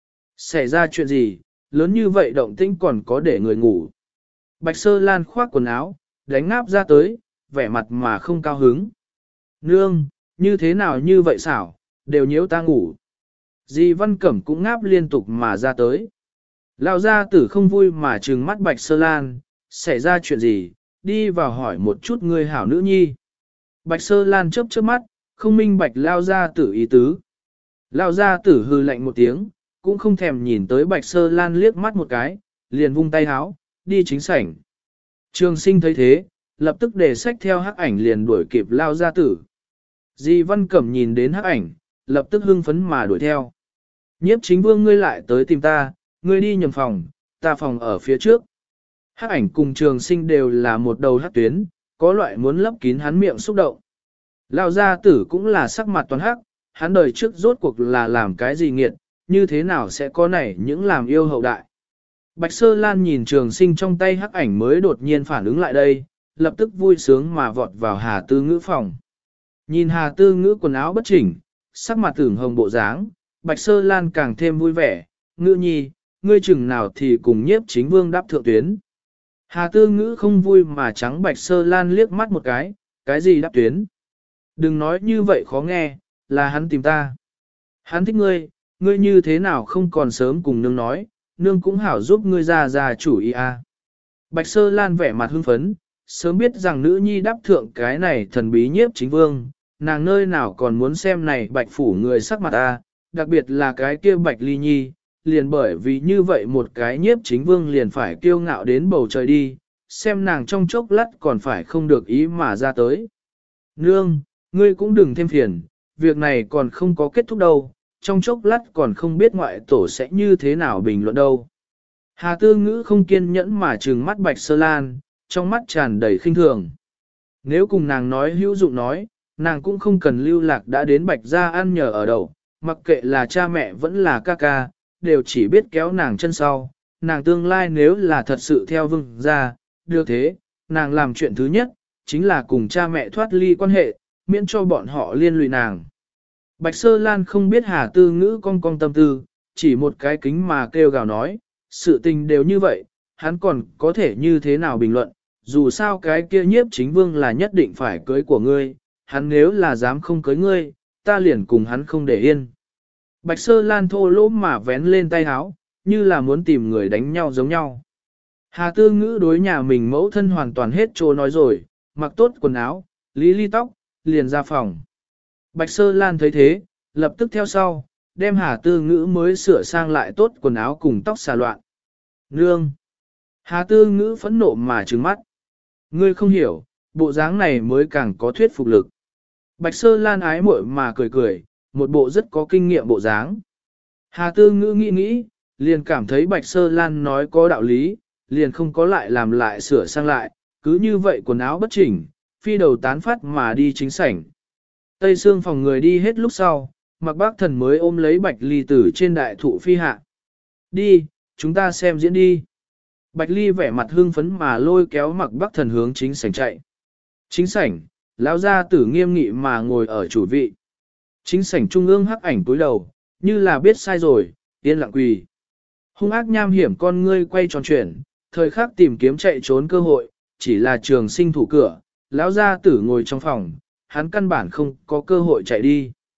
Xảy ra chuyện gì, lớn như vậy động tĩnh còn có để người ngủ. Bạch Sơ Lan khoác quần áo, đánh ngáp ra tới, vẻ mặt mà không cao hứng. Nương, như thế nào như vậy xảo, đều nhiễu ta ngủ. Dì Văn Cẩm cũng ngáp liên tục mà ra tới. Lão gia tử không vui mà trừng mắt Bạch Sơ Lan, xảy ra chuyện gì, đi vào hỏi một chút người hảo nữ nhi. Bạch Sơ Lan chớp chớp mắt, không minh bạch Lão gia tử ý tứ. Lão gia tử hừ lạnh một tiếng, cũng không thèm nhìn tới Bạch Sơ Lan liếc mắt một cái, liền vung tay háo, đi chính sảnh. Trường Sinh thấy thế, lập tức để sách theo hắc ảnh liền đuổi kịp Lão gia tử. Di Văn Cẩm nhìn đến hắc ảnh, lập tức hưng phấn mà đuổi theo. Nhiếp Chính Vương ngươi lại tới tìm ta, ngươi đi nhầm phòng, ta phòng ở phía trước. Hắc ảnh cùng Trường Sinh đều là một đầu hắc tuyến, có loại muốn lấp kín hắn miệng xúc động. Lão gia tử cũng là sắc mặt toàn hắc, hắn đời trước rốt cuộc là làm cái gì nghiệt, như thế nào sẽ có này những làm yêu hậu đại. Bạch Sơ Lan nhìn Trường Sinh trong tay hắc ảnh mới đột nhiên phản ứng lại đây, lập tức vui sướng mà vọt vào Hà Tư Ngữ phòng. Nhìn Hà Tư Ngữ quần áo bất chỉnh, sắc mặt tưởng hồng bộ dáng, Bạch Sơ Lan càng thêm vui vẻ, Ngữ nhi, ngươi chừng nào thì cùng Nhiếp Chính Vương đáp thượng tuyến. Hà Tư Ngữ không vui mà trắng Bạch Sơ Lan liếc mắt một cái gì đáp tuyến. Đừng nói như vậy khó nghe, là hắn tìm ta. Hắn thích ngươi, ngươi như thế nào không còn sớm cùng nương nói, nương cũng hảo giúp ngươi ra chủ ý a. Bạch Sơ Lan vẻ mặt hưng phấn, sớm biết rằng nữ nhi đáp thượng cái này thần bí Nhiếp Chính Vương, nàng nơi nào còn muốn xem này Bạch phủ người sắc mặt a, đặc biệt là cái kia Bạch Ly Nhi, liền bởi vì như vậy một cái Nhiếp Chính Vương liền phải kiêu ngạo đến bầu trời đi, xem nàng trong chốc lát còn phải không được ý mà ra tới. Nương, ngươi cũng đừng thêm phiền, việc này còn không có kết thúc đâu, trong chốc lát còn không biết ngoại tổ sẽ như thế nào bình luận đâu. Hà Tư Ngữ không kiên nhẫn mà trừng mắt Bạch Sơ Lan, trong mắt tràn đầy khinh thường. Nếu cùng nàng nói hữu dụng nói, nàng cũng không cần lưu lạc đã đến Bạch gia ăn nhờ ở đậu, mặc kệ là cha mẹ vẫn là ca ca, đều chỉ biết kéo nàng chân sau. Nàng tương lai nếu là thật sự theo Vương gia, được thế, nàng làm chuyện thứ nhất, chính là cùng cha mẹ thoát ly quan hệ, miễn cho bọn họ liên lụy nàng. Bạch Sơ Lan không biết Hà Tư Ngữ cong tâm tư, chỉ một cái kính mà kêu gào nói, sự tình đều như vậy, hắn còn có thể như thế nào bình luận, dù sao cái kia Nhiếp Chính Vương là nhất định phải cưới của ngươi, hắn nếu là dám không cưới ngươi, ta liền cùng hắn không để yên. Bạch Sơ Lan thô lỗ mà vén lên tay áo, như là muốn tìm người đánh nhau giống nhau. Hà Tư Ngữ đối nhà mình mẫu thân hoàn toàn hết trô nói rồi, mặc tốt quần áo, lý ly tóc, liền ra phòng. Bạch Sơ Lan thấy thế, lập tức theo sau, đem Hà Tư Ngữ mới sửa sang lại tốt quần áo cùng tóc xà loạn. Nương! Hà Tư Ngữ phẫn nộ mà trừng mắt. Ngươi không hiểu, bộ dáng này mới càng có thuyết phục lực. Bạch Sơ Lan ái muội mà cười cười, một bộ rất có kinh nghiệm bộ dáng. Hà Tư Ngữ nghĩ, liền cảm thấy Bạch Sơ Lan nói có đạo lý, liền không có lại làm lại sửa sang lại, cứ như vậy quần áo bất chỉnh, phi đầu tán phát mà đi chính sảnh. Tây xương phòng người đi hết lúc sau, Mạc Bác Thần mới ôm lấy Bạch Ly từ trên đại thụ phi hạ. Đi, chúng ta xem diễn đi. Bạch Ly vẻ mặt hưng phấn mà lôi kéo Mạc Bác Thần hướng chính sảnh chạy. Chính sảnh, lão gia tử nghiêm nghị mà ngồi ở chủ vị. Chính sảnh trung ương hắc ảnh túi đầu, như là biết sai rồi, yên lặng quỳ. Hung ác nham hiểm con ngươi quay tròn chuyển, thời khắc tìm kiếm chạy trốn cơ hội, chỉ là Trường Sinh thủ cửa, lão gia tử ngồi trong phòng, hắn căn bản không có cơ hội chạy đi.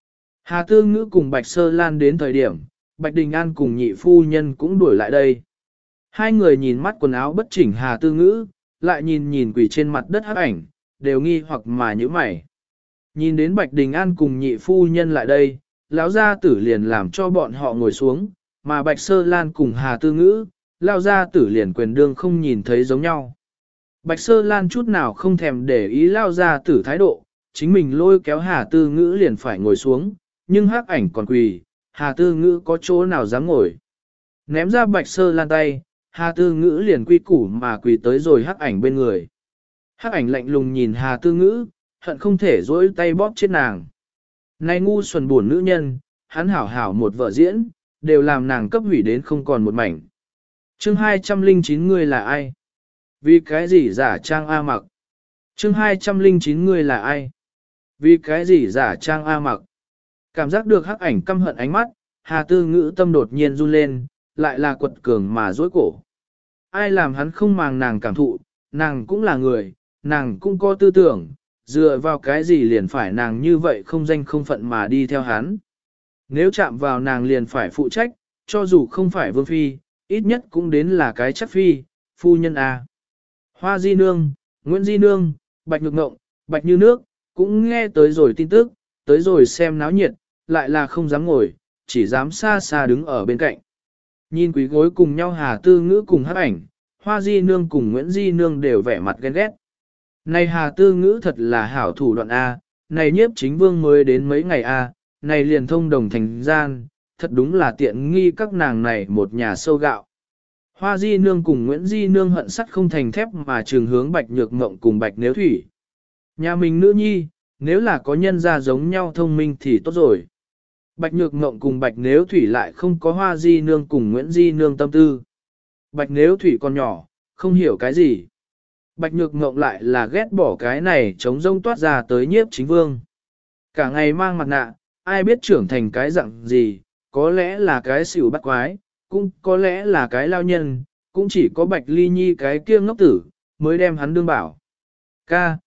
Hà Tư Ngữ cùng Bạch Sơ Lan đến thời điểm, Bạch Đình An cùng nhị phu nhân cũng đuổi lại đây. Hai người nhìn mắt quần áo bất chỉnh Hà Tư Ngữ, lại nhìn nhìn quỷ trên mặt đất hắc ảnh, đều nghi hoặc mà nhíu mày. Nhìn đến Bạch Đình An cùng nhị phu nhân lại đây, lão gia tử liền làm cho bọn họ ngồi xuống, mà Bạch Sơ Lan cùng Hà Tư Ngữ, lão gia tử liền quyền đương không nhìn thấy giống nhau. Bạch Sơ Lan chút nào không thèm để ý lão gia tử thái độ, chính mình lôi kéo Hà Tư Ngữ liền phải ngồi xuống, nhưng hắc ảnh còn quỳ, Hà Tư Ngữ có chỗ nào dám ngồi. Ném ra Bạch Sơ Lan tay, Hà Tư Ngữ liền quy củ mà quỳ tới rồi hắc ảnh bên người. Hắc ảnh lạnh lùng nhìn Hà Tư Ngữ, hận không thể dỗi tay bóp chết nàng. Này ngu xuẩn buồn nữ nhân, hắn hảo hảo một vợ diễn, đều làm nàng cấp hủy đến không còn một mảnh. Chương 209 ngươi là ai? Vì cái gì giả trang A mặc? Chương 209 ngươi là ai? Vì cái gì giả trang A mặc? Cảm giác được hắc ảnh căm hận ánh mắt, Hà Tư Ngữ tâm đột nhiên run lên, lại là quật cường mà dối cổ. Ai làm hắn không màng nàng cảm thụ, nàng cũng là người, nàng cũng có tư tưởng, dựa vào cái gì liền phải nàng như vậy không danh không phận mà đi theo hắn. Nếu chạm vào nàng liền phải phụ trách, cho dù không phải vương phi, ít nhất cũng đến là cái chắc phi, phu nhân A. Hoa Di Nương, Nguyễn Di Nương, Bạch Nhược Ngộng, Bạch Như Nước, cũng nghe tới rồi tin tức, tới rồi xem náo nhiệt, lại là không dám ngồi, chỉ dám xa xa đứng ở bên cạnh. Nhìn quý gối cùng nhau Hà Tư Ngữ cùng hắc ảnh, Hoa Di Nương cùng Nguyễn Di Nương đều vẻ mặt ghen ghét. Này Hà Tư Ngữ thật là hảo thủ đoạn A, này nhiếp chính vương mới đến mấy ngày A, này liền thông đồng thành gian, thật đúng là tiện nghi các nàng này một nhà sâu gạo. Hoa Di Nương cùng Nguyễn Di Nương hận sắt không thành thép mà trường hướng Bạch Nhược Ngộng cùng Bạch Nếu Thủy. Nhà mình nữ nhi, nếu là có nhân gia giống nhau thông minh thì tốt rồi. Bạch Nhược Ngộng cùng Bạch Nếu Thủy lại không có Hoa Di Nương cùng Nguyễn Di Nương tâm tư. Bạch Nếu Thủy còn nhỏ, không hiểu cái gì. Bạch Nhược Ngộng lại là ghét bỏ cái này chống rông toát ra tới nhiếp chính vương. Cả ngày mang mặt nạ, ai biết trưởng thành cái dạng gì, có lẽ là cái xỉu bắt quái, cũng có lẽ là cái lao nhân, cũng chỉ có Bạch Ly Nhi cái kia ngốc tử, mới đem hắn đương bảo. Ca,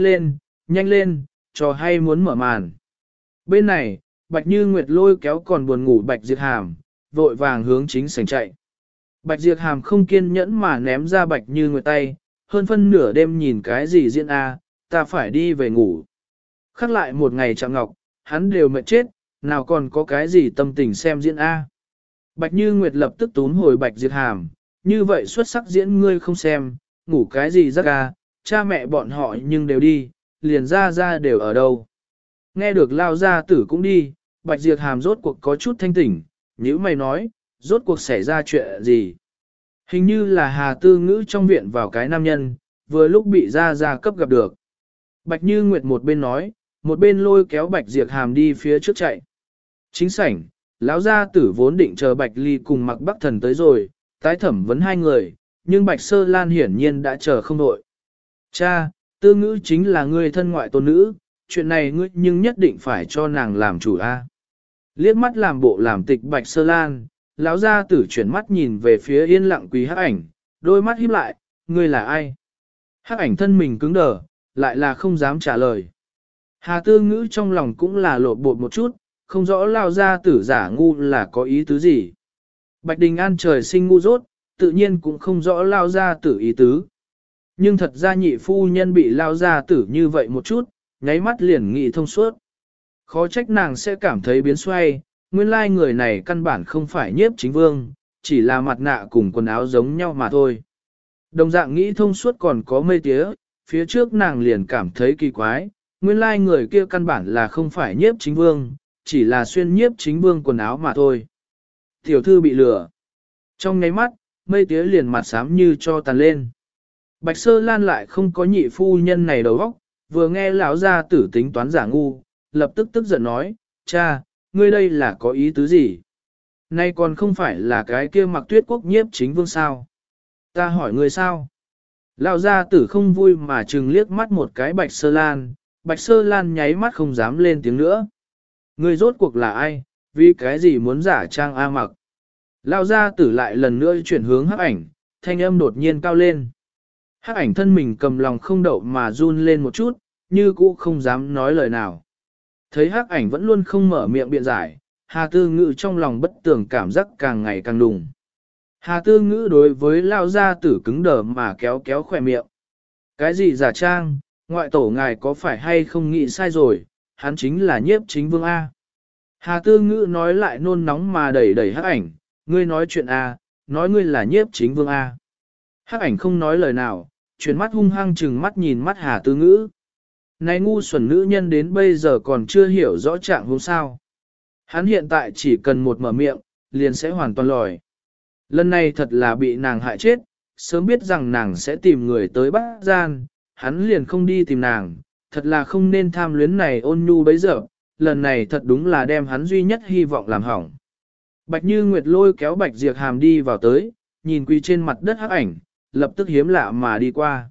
nhanh lên, trò hay muốn mở màn. Bên này, Bạch Như Nguyệt lôi kéo còn buồn ngủ Bạch Diệp Hàm, vội vàng hướng chính sảnh chạy. Bạch Diệp Hàm không kiên nhẫn mà ném ra Bạch Như Nguyệt tay, hơn phân nửa đêm nhìn cái gì diễn a, ta phải đi về ngủ. Khắc lại một ngày chạm ngọc, hắn đều mệt chết, nào còn có cái gì tâm tình xem diễn a. Bạch Như Nguyệt lập tức túm hồi Bạch Diệp Hàm, như vậy xuất sắc diễn ngươi không xem, ngủ cái gì giấc a, cha mẹ bọn họ nhưng đều đi, liền ra đều ở đâu. Nghe được lao gia tử cũng đi, Bạch Diệp Hàm rốt cuộc có chút thanh tỉnh, nhíu mày nói, rốt cuộc xảy ra chuyện gì. Hình như là Hà Tư Ngữ trong viện vào cái nam nhân, vừa lúc bị ra cấp gặp được. Bạch Như Nguyệt một bên nói, một bên lôi kéo Bạch Diệp Hàm đi phía trước chạy. Chính sảnh, lão gia tử vốn định chờ Bạch Ly cùng Mặc Bắc Thần tới rồi, tái thẩm vấn hai người, nhưng Bạch Sơ Lan hiển nhiên đã chờ không đội. Cha, Tư Ngữ chính là người thân ngoại tôn nữ, chuyện này ngươi nhưng nhất định phải cho nàng làm chủ a. Liếc mắt làm bộ làm tịch Bạch Sơ Lan, lão gia tử chuyển mắt nhìn về phía yên lặng quý hắc ảnh, đôi mắt híp lại, ngươi là ai? Hắc ảnh thân mình cứng đờ, lại là không dám trả lời. Hà Tư Ngữ trong lòng cũng là lột bột một chút, không rõ lão gia tử giả ngu là có ý tứ gì. Bạch Đình An trời sinh ngu dốt, tự nhiên cũng không rõ lão gia tử ý tứ. Nhưng thật ra nhị phu nhân bị lão gia tử như vậy một chút, nháy mắt liền nghĩ thông suốt. Khó trách nàng sẽ cảm thấy biến xoay, nguyên lai người này căn bản không phải nhiếp chính vương, chỉ là mặt nạ cùng quần áo giống nhau mà thôi. Đồng dạng nghĩ thông suốt còn có mây tía, phía trước nàng liền cảm thấy kỳ quái, nguyên lai người kia căn bản là không phải nhiếp chính vương, chỉ là xuyên nhiếp chính vương quần áo mà thôi. Tiểu thư bị lừa. Trong nháy mắt, mây tía liền mặt xám như cho tàn lên. Bạch Sơ Lan lại không có nhị phu nhân này đầu óc, vừa nghe lão gia tử tính toán giả ngu, lập tức tức giận nói, cha, ngươi đây là có ý tứ gì? Nay còn không phải là cái kia Mặc Tuyết Quốc nhiếp chính vương sao? Ta hỏi ngươi sao? Lão gia tử không vui mà trừng liếc mắt một cái Bạch Sơ Lan, Bạch Sơ Lan nháy mắt không dám lên tiếng nữa. Ngươi rốt cuộc là ai? Vì cái gì muốn giả trang A Mặc? Lão gia tử lại lần nữa chuyển hướng hắc ảnh, thanh âm đột nhiên cao lên. Hắc ảnh thân mình cầm lòng không đậu mà run lên một chút, như cũ không dám nói lời nào. Thấy hắc ảnh vẫn luôn không mở miệng biện giải, Hà Tư Ngữ trong lòng bất tường cảm giác càng ngày càng đùng. Hà Tư Ngữ đối với lao gia tử cứng đờ mà kéo kéo khỏe miệng. Cái gì giả trang, ngoại tổ ngài có phải hay không nghĩ sai rồi, hắn chính là nhiếp chính vương A. Hà Tư Ngữ nói lại nôn nóng mà đẩy đẩy hắc ảnh, ngươi nói chuyện A, nói ngươi là nhiếp chính vương A. Hắc ảnh không nói lời nào, chuyển mắt hung hăng chừng mắt nhìn mắt Hà Tư Ngữ. Này ngu xuẩn nữ nhân đến bây giờ còn chưa hiểu rõ trạng huống sao. Hắn hiện tại chỉ cần một mở miệng, liền sẽ hoàn toàn lòi. Lần này thật là bị nàng hại chết, sớm biết rằng nàng sẽ tìm người tới bắt gian, hắn liền không đi tìm nàng, thật là không nên tham luyến này ôn nhu bấy giờ, lần này thật đúng là đem hắn duy nhất hy vọng làm hỏng. Bạch Như Nguyệt lôi kéo Bạch Diệp Hàm đi vào tới, nhìn quỳ trên mặt đất hắc ảnh, lập tức hiếm lạ mà đi qua.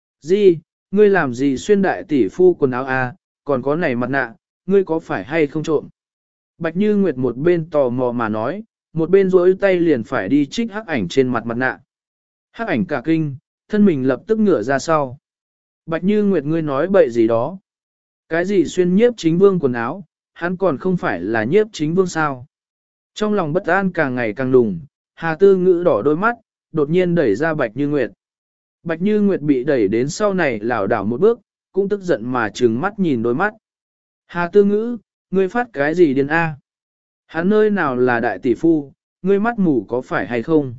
Di, ngươi làm gì xuyên đại tỷ phu quần áo a? Còn có này mặt nạ, ngươi có phải hay không trộm? Bạch Như Nguyệt một bên tò mò mà nói, một bên rỗi tay liền phải đi trích hắc ảnh trên mặt nạ. Hắc ảnh cả kinh, thân mình lập tức ngửa ra sau. Bạch Như Nguyệt ngươi nói bậy gì đó? Cái gì xuyên nhiếp chính vương quần áo, hắn còn không phải là nhiếp chính vương sao? Trong lòng bất an càng ngày càng đùng, Hà Tư Ngữ đỏ đôi mắt, đột nhiên đẩy ra Bạch Như Nguyệt. Bạch Như Nguyệt bị đẩy đến sau này lảo đảo một bước, cũng tức giận mà trừng mắt nhìn đôi mắt. Hà Tư Ngữ, ngươi phát cái gì điên a? Hắn nơi nào là đại tỷ phu, ngươi mắt mù có phải hay không?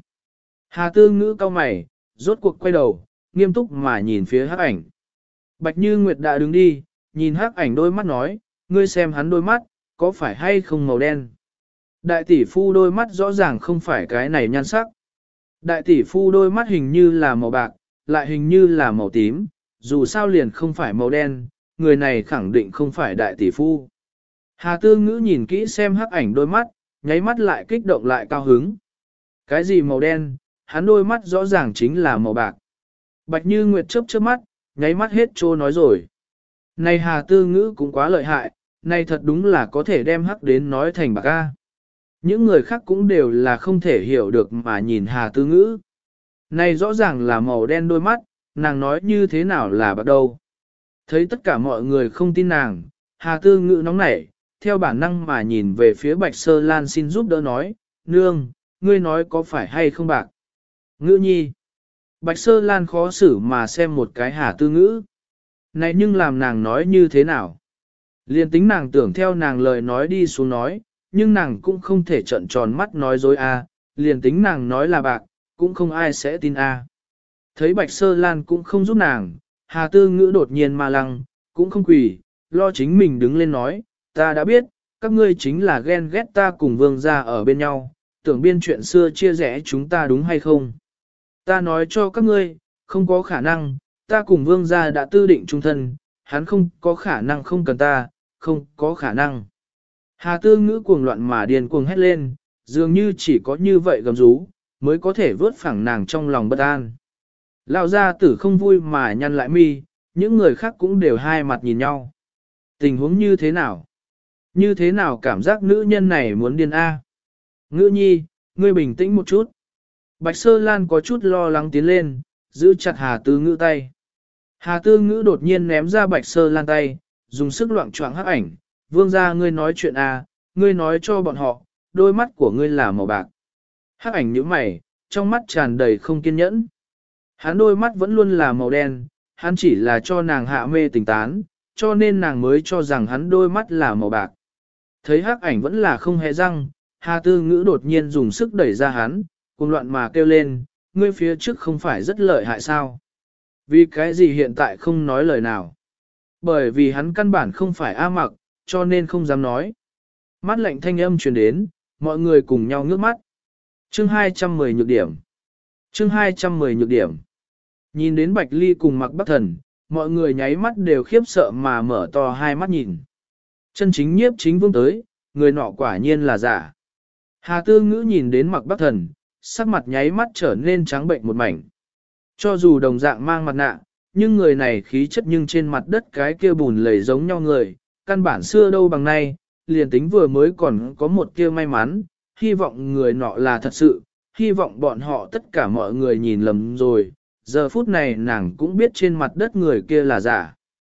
Hà Tư Ngữ cau mày, rốt cuộc quay đầu, nghiêm túc mà nhìn phía hắc ảnh. Bạch Như Nguyệt đã đứng đi, nhìn hắc ảnh đôi mắt nói, ngươi xem hắn đôi mắt, có phải hay không màu đen? Đại tỷ phu đôi mắt rõ ràng không phải cái này nhan sắc. Đại tỷ phu đôi mắt hình như là màu bạc, lại hình như là màu tím, dù sao liền không phải màu đen, người này khẳng định không phải đại tỷ phu. Hà Tư Ngữ nhìn kỹ xem hắc ảnh đôi mắt, nháy mắt lại kích động lại cao hứng. Cái gì màu đen, hắn đôi mắt rõ ràng chính là màu bạc. Bạch Như Nguyệt chớp chớp mắt, nháy mắt hết trô nói rồi. Này Hà Tư Ngữ cũng quá lợi hại, này thật đúng là có thể đem hắc đến nói thành bạc a. Những người khác cũng đều là không thể hiểu được mà nhìn Hà Tư Ngữ. Này rõ ràng là màu đen đôi mắt, nàng nói như thế nào là bạc đâu. Thấy tất cả mọi người không tin nàng, Hà Tư Ngữ nóng nảy, theo bản năng mà nhìn về phía Bạch Sơ Lan xin giúp đỡ nói, nương, ngươi nói có phải hay không bạc. Ngữ nhi. Bạch Sơ Lan khó xử mà xem một cái Hà Tư Ngữ. Này nhưng làm nàng nói như thế nào? Liên tính nàng tưởng theo nàng lời nói đi xuống nói, nhưng nàng cũng không thể trợn tròn mắt nói dối a. Liền tính nàng nói là bạc, cũng không ai sẽ tin a. Thấy Bạch Sơ Lan cũng không giúp nàng, Hà Tư Ngữ đột nhiên ma lăng, cũng không quỳ, lo chính mình đứng lên nói, ta đã biết, các ngươi chính là ghen ghét ta cùng vương gia ở bên nhau, tưởng biên chuyện xưa chia rẽ chúng ta đúng hay không? Ta nói cho các ngươi, không có khả năng, ta cùng vương gia đã tư định chung thân, hắn không có khả năng không cần ta, không có khả năng. Hà Tư Ngữ cuồng loạn mà điên cuồng hét lên, dường như chỉ có như vậy gầm rú, mới có thể vớt phẳng nàng trong lòng bất an. Lão gia tử không vui mà nhăn lại mi, những người khác cũng đều hai mặt nhìn nhau. Tình huống như thế nào? Như thế nào cảm giác nữ nhân này muốn điên a? Ngữ nhi, ngươi bình tĩnh một chút. Bạch Sơ Lan có chút lo lắng tiến lên, giữ chặt Hà Tư Ngữ tay. Hà Tư Ngữ đột nhiên ném ra Bạch Sơ Lan tay, dùng sức loạng choạng hắc ảnh. Vương gia ngươi nói chuyện a, ngươi nói cho bọn họ, đôi mắt của ngươi là màu bạc. Hắc ảnh nhíu mày, trong mắt tràn đầy không kiên nhẫn. Hắn đôi mắt vẫn luôn là màu đen, hắn chỉ là cho nàng hạ mê tình tán, cho nên nàng mới cho rằng hắn đôi mắt là màu bạc. Thấy hắc ảnh vẫn là không hề răng, Hà Tư Ngữ đột nhiên dùng sức đẩy ra hắn, cuồng loạn mà kêu lên, ngươi phía trước không phải rất lợi hại sao? Vì cái gì hiện tại không nói lời nào? Bởi vì hắn căn bản không phải A Mặc, cho nên không dám nói. Mắt lạnh thanh âm truyền đến, mọi người cùng nhau ngước mắt. Chương 210 nhược điểm. Chương 210 nhược điểm. Nhìn đến Bạch Ly cùng Mặc Bắc Thần, mọi người nháy mắt đều khiếp sợ mà mở to hai mắt nhìn. Chân chính nhiếp chính vương tới, người nọ quả nhiên là giả. Hà Tư Ngữ nhìn đến Mặc Bắc Thần, sắc mặt nháy mắt trở nên trắng bệnh một mảnh. Cho dù đồng dạng mang mặt nạ, nhưng người này khí chất nhưng trên mặt đất cái kia bùn lầy giống nhau người, căn bản xưa đâu bằng nay, liền tính vừa mới còn có một kia may mắn, hy vọng người nọ là thật sự, hy vọng bọn họ tất cả mọi người nhìn lầm rồi, giờ phút này nàng cũng biết trên mặt đất người kia là giả.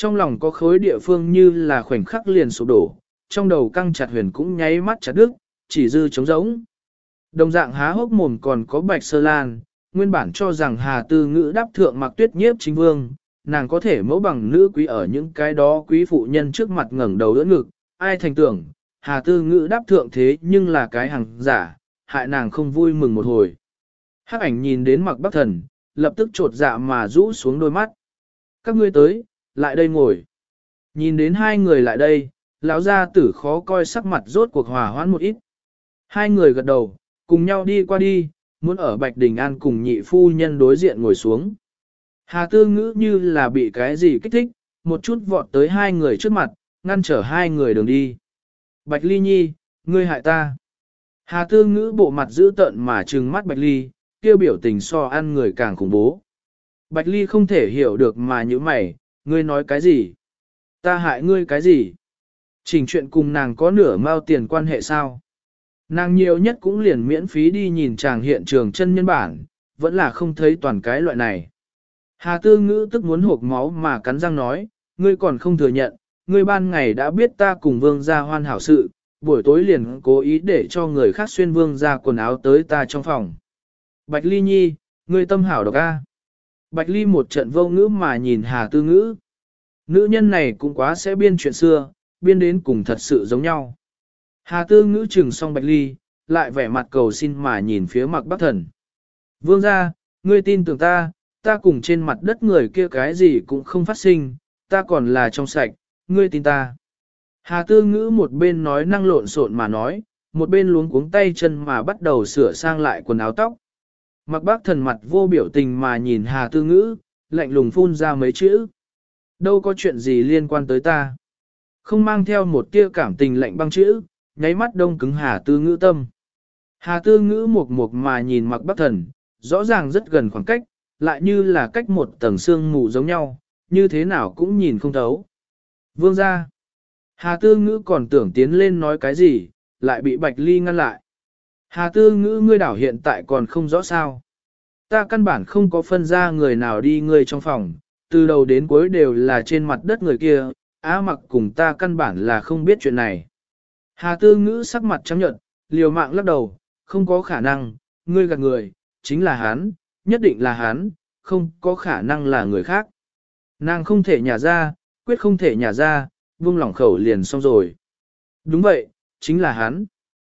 Trong lòng có khối địa phương như là khoảnh khắc liền sụp đổ, trong đầu căng chặt huyền cũng nháy mắt chặt đứt, chỉ dư trống rỗng. Đồng dạng há hốc mồm còn có Bạch Sơ Lan, nguyên bản cho rằng Hà Tư Ngữ đáp thượng Mặc Tuyết Nhiếp chính vương, nàng có thể mẫu bằng nữ quý ở những cái đó quý phụ nhân trước mặt ngẩng đầu đỡ ngực, ai thành tưởng, Hà Tư Ngữ đáp thượng thế nhưng là cái hàng giả, hại nàng không vui mừng một hồi. Hắc ảnh nhìn đến Mặc Bắc Thần, lập tức trột dạ mà rũ xuống đôi mắt. Các ngươi tới, lại đây ngồi. Nhìn đến hai người lại đây, lão gia tử khó coi sắc mặt rốt cuộc hòa hoãn một ít. Hai người gật đầu, cùng nhau đi qua đi, muốn ở Bạch Đình An cùng nhị phu nhân đối diện ngồi xuống. Hà Tư Ngữ như là bị cái gì kích thích, một chút vọt tới hai người trước mặt, ngăn trở hai người đường đi. Bạch Ly Nhi, ngươi hại ta. Hà Tư Ngữ bộ mặt dữ tợn mà trừng mắt Bạch Ly, kêu biểu tình so ăn người càng khủng bố. Bạch Ly không thể hiểu được mà như mày, ngươi nói cái gì? Ta hại ngươi cái gì? Trình chuyện cùng nàng có nửa mao tiền quan hệ sao? Nàng nhiều nhất cũng liền miễn phí đi nhìn chàng hiện trường chân nhân bản, vẫn là không thấy toàn cái loại này. Hà Tư Ngữ tức muốn hộp máu mà cắn răng nói, ngươi còn không thừa nhận, ngươi ban ngày đã biết ta cùng vương gia hoan hảo sự, buổi tối liền cố ý để cho người khác xuyên vương gia quần áo tới ta trong phòng. Bạch Ly Nhi, ngươi tâm hảo độc a. Bạch Ly một trận vô ngữ mà nhìn Hà Tư Ngữ. Nữ nhân này cũng quá sẽ biên chuyện xưa, biên đến cùng thật sự giống nhau. Hà Tư Ngữ chừng xong Bạch Ly, lại vẻ mặt cầu xin mà nhìn phía Mặc Bắc Thần. Vương gia, ngươi tin tưởng ta, ta cùng trên mặt đất người kia cái gì cũng không phát sinh, ta còn là trong sạch, ngươi tin ta. Hà Tư Ngữ một bên nói năng lộn xộn mà nói, một bên luống cuống tay chân mà bắt đầu sửa sang lại quần áo tóc. Mặc Bắc Thần mặt vô biểu tình mà nhìn Hà Tư Ngữ, lạnh lùng phun ra mấy chữ. Đâu có chuyện gì liên quan tới ta. Không mang theo một tia cảm tình lạnh băng chữ, nháy mắt đông cứng Hà Tư Ngữ tâm. Hà Tư Ngữ mộc mộc mà nhìn Mặc Bắc Thần, rõ ràng rất gần khoảng cách, lại như là cách một tầng sương mù giống nhau, như thế nào cũng nhìn không thấu. Vương gia. Hà Tư Ngữ còn tưởng tiến lên nói cái gì, lại bị Bạch Ly ngăn lại. Hà Tư Ngữ ngươi đảo hiện tại còn không rõ sao. Ta căn bản không có phân ra người nào đi ngươi trong phòng, từ đầu đến cuối đều là trên mặt đất người kia, Á Mặc cùng ta căn bản là không biết chuyện này. Hà Tư Ngữ sắc mặt trắng nhợt, liều mạng lắc đầu, không có khả năng, ngươi gạt người, chính là hắn, nhất định là hắn, không có khả năng là người khác. Nàng không thể nhả ra, quyết không thể nhả ra, buông lỏng khẩu liền xong rồi. Đúng vậy, chính là hắn.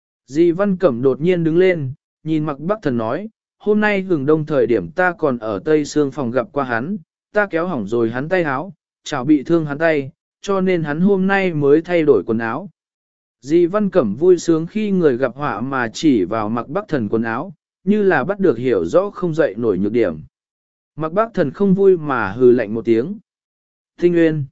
Di Văn Cẩm đột nhiên đứng lên, nhìn Mặc Bắc Thần nói, hôm nay hừng đông thời điểm ta còn ở Tây Sương phòng gặp qua hắn, ta kéo hỏng rồi hắn tay áo, chảo bị thương hắn tay, cho nên hắn hôm nay mới thay đổi quần áo. Di Văn Cẩm vui sướng khi người gặp họa mà chỉ vào Mặc Bắc Thần quần áo, như là bắt được hiểu rõ không dậy nổi nhược điểm. Mặc Bắc Thần không vui mà hừ lạnh một tiếng. Tinh Nguyên.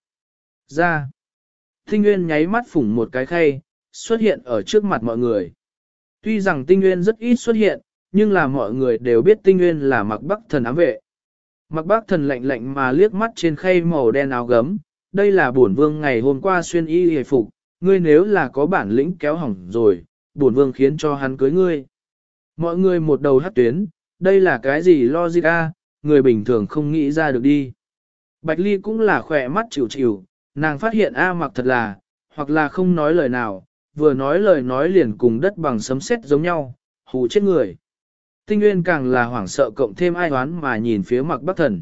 Ra. Tinh Nguyên nháy mắt phủng một cái khay, xuất hiện ở trước mặt mọi người. Tuy rằng Tinh Nguyên rất ít xuất hiện, nhưng là mọi người đều biết Tinh Nguyên là Mặc Bắc Thần ám vệ. Mặc Bắc Thần lạnh lạnh mà liếc mắt trên khay màu đen áo gấm, đây là bổn vương ngày hôm qua xuyên y hề phục, ngươi nếu là có bản lĩnh kéo hỏng rồi, bổn vương khiến cho hắn cưới ngươi. Mọi người một đầu hắt tuyến, đây là cái gì logic a, người bình thường không nghĩ ra được đi. Bạch Ly cũng là khỏe mắt chịu chịu, nàng phát hiện A Mặc thật là, hoặc là không nói lời nào, vừa nói lời nói liền cùng đất bằng sấm sét giống nhau, hù chết người. Tinh Nguyên càng là hoảng sợ cộng thêm ai oán mà nhìn phía Mặc Bắc Thần.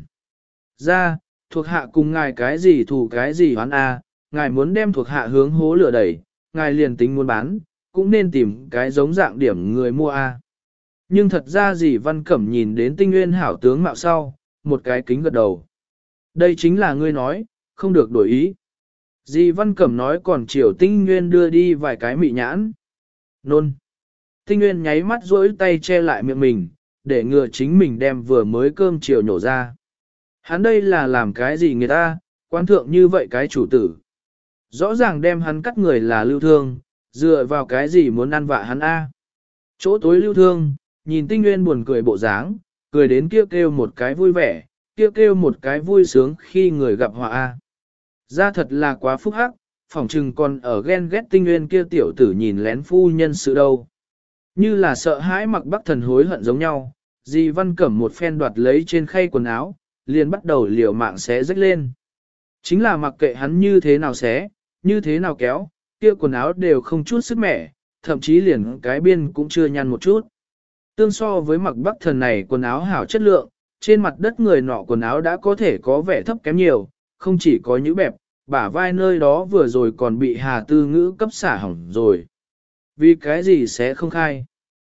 Ra, thuộc hạ cùng ngài cái gì thù cái gì oán a, ngài muốn đem thuộc hạ hướng hố lửa đẩy, ngài liền tính muốn bán, cũng nên tìm cái giống dạng điểm người mua a. Nhưng thật ra gì Văn Cẩm nhìn đến Tinh Nguyên hảo tướng mạo sau, một cái kính gật đầu. Đây chính là ngươi nói, không được đổi ý. Dì Văn Cẩm nói còn chiều Tinh Nguyên đưa đi vài cái mị nhãn. Nôn. Tinh Nguyên nháy mắt rỗi tay che lại miệng mình, để ngừa chính mình đem vừa mới cơm chiều nhổ ra. Hắn đây là làm cái gì người ta, quan thượng như vậy cái chủ tử. Rõ ràng đem hắn cắt người là Lưu Thương, dựa vào cái gì muốn ăn vạ hắn a? Chỗ tối Lưu Thương, nhìn Tinh Nguyên buồn cười bộ dáng, cười đến kêu một cái vui vẻ, kêu một cái vui sướng khi người gặp họa a. Ra thật là quá phúc hắc, phỏng chừng còn ở ghen ghét Tinh Nguyên kia tiểu tử nhìn lén phu nhân sự đâu. Như là sợ hãi Mặc Bắc Thần hối hận giống nhau, Di Văn Cẩm một phen đoạt lấy trên khay quần áo, liền bắt đầu liều mạng xé rách lên. Chính là mặc kệ hắn như thế nào xé, như thế nào kéo, kia quần áo đều không chút sức mẻ, thậm chí liền cái biên cũng chưa nhăn một chút. Tương so với mặc Bắc Thần này quần áo hảo chất lượng, trên mặt đất người nọ quần áo đã có thể có vẻ thấp kém nhiều, không chỉ có nhũ bẹp, bả vai nơi đó vừa rồi còn bị Hà Tư Ngữ cấp xả hỏng rồi. Vì cái gì sẽ không khai?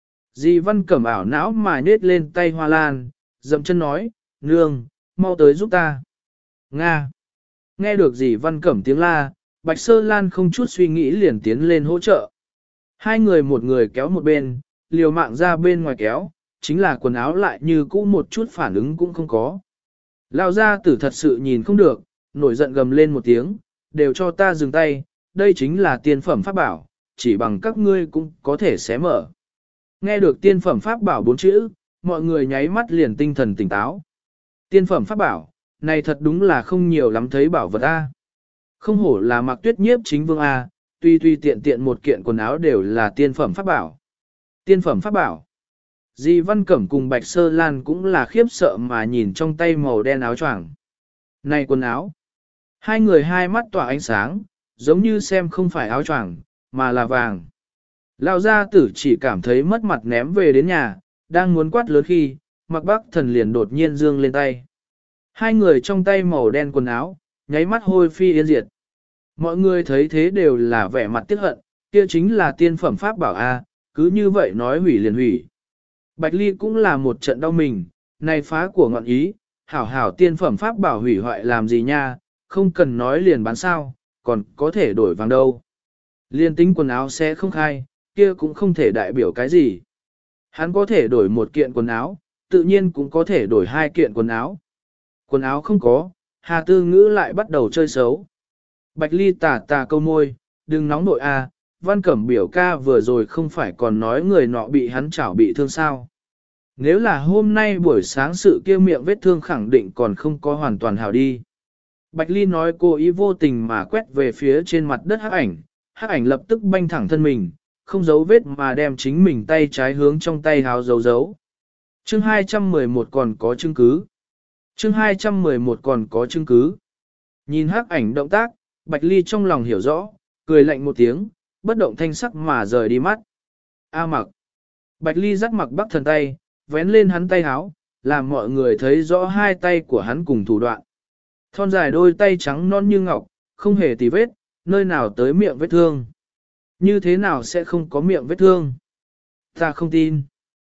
Dì Văn Cẩm ảo não mà nết lên tay hoa lan, dậm chân nói, nương, mau tới giúp ta. Nga. Nghe được dì Văn Cẩm tiếng la, Bạch Sơ Lan không chút suy nghĩ liền tiến lên hỗ trợ. Hai người một người kéo một bên, liều mạng ra bên ngoài kéo, chính là quần áo lại như cũ một chút phản ứng cũng không có. Lão gia tử thật sự nhìn không được, nổi giận gầm lên một tiếng, đều cho ta dừng tay, đây chính là tiên phẩm pháp bảo, chỉ bằng các ngươi cũng có thể xé mở. Nghe được tiên phẩm pháp bảo 4 chữ, mọi người nháy mắt liền tinh thần tỉnh táo. Tiên phẩm pháp bảo, này thật đúng là không nhiều lắm thấy bảo vật A. Không hổ là Mạc Tuyết Nhiếp chính vương A, tuy tiện tiện một kiện quần áo đều là tiên phẩm pháp bảo. Tiên phẩm pháp bảo. Di Văn Cẩm cùng Bạch Sơ Lan cũng là khiếp sợ mà nhìn trong tay màu đen áo choàng. Này quần áo. Hai người hai mắt tỏa ánh sáng, giống như xem không phải áo choàng, mà là vàng. Lão gia tử chỉ cảm thấy mất mặt ném về đến nhà, đang muốn quát lớn khi, Mạc Bắc Thần liền đột nhiên giương lên tay. Hai người trong tay màu đen quần áo, nháy mắt hôi phi yên diệt. Mọi người thấy thế đều là vẻ mặt tiếc hận, kia chính là tiên phẩm pháp bảo A, cứ như vậy nói hủy liền hủy. Bạch Ly cũng là một trận đau mình, này phá của ngọn ý, hảo hảo tiên phẩm pháp bảo hủy hoại làm gì nha, không cần nói liền bán sao, còn có thể đổi vàng đâu. Liên tính quần áo sẽ không khai, kia cũng không thể đại biểu cái gì. Hắn có thể đổi một kiện quần áo, tự nhiên cũng có thể đổi hai kiện quần áo. Quần áo không có, Hà Tư Ngữ lại bắt đầu chơi xấu. Bạch Ly tà câu môi, đừng nóng nội a, Văn Cẩm biểu ca vừa rồi không phải còn nói người nọ bị hắn chảo bị thương sao. Nếu là hôm nay buổi sáng sự kia miệng vết thương khẳng định còn không có hoàn toàn hảo đi. Bạch Ly nói cô ý vô tình mà quét về phía trên mặt đất hắc ảnh lập tức banh thẳng thân mình, không giấu vết mà đem chính mình tay trái hướng trong tay háo giấu. Chương 211 còn có chứng cứ. Chương 211 còn có chứng cứ. Nhìn hắc ảnh động tác, Bạch Ly trong lòng hiểu rõ, cười lạnh một tiếng, bất động thanh sắc mà rời đi mắt. A Mặc. Bạch Ly dắt Mặc Bắc Thần tay, vén lên hắn tay háo, làm mọi người thấy rõ hai tay của hắn cùng thủ đoạn. Thon dài đôi tay trắng non như ngọc, không hề tì vết, nơi nào tới miệng vết thương. Như thế nào sẽ không có miệng vết thương? Ta không tin.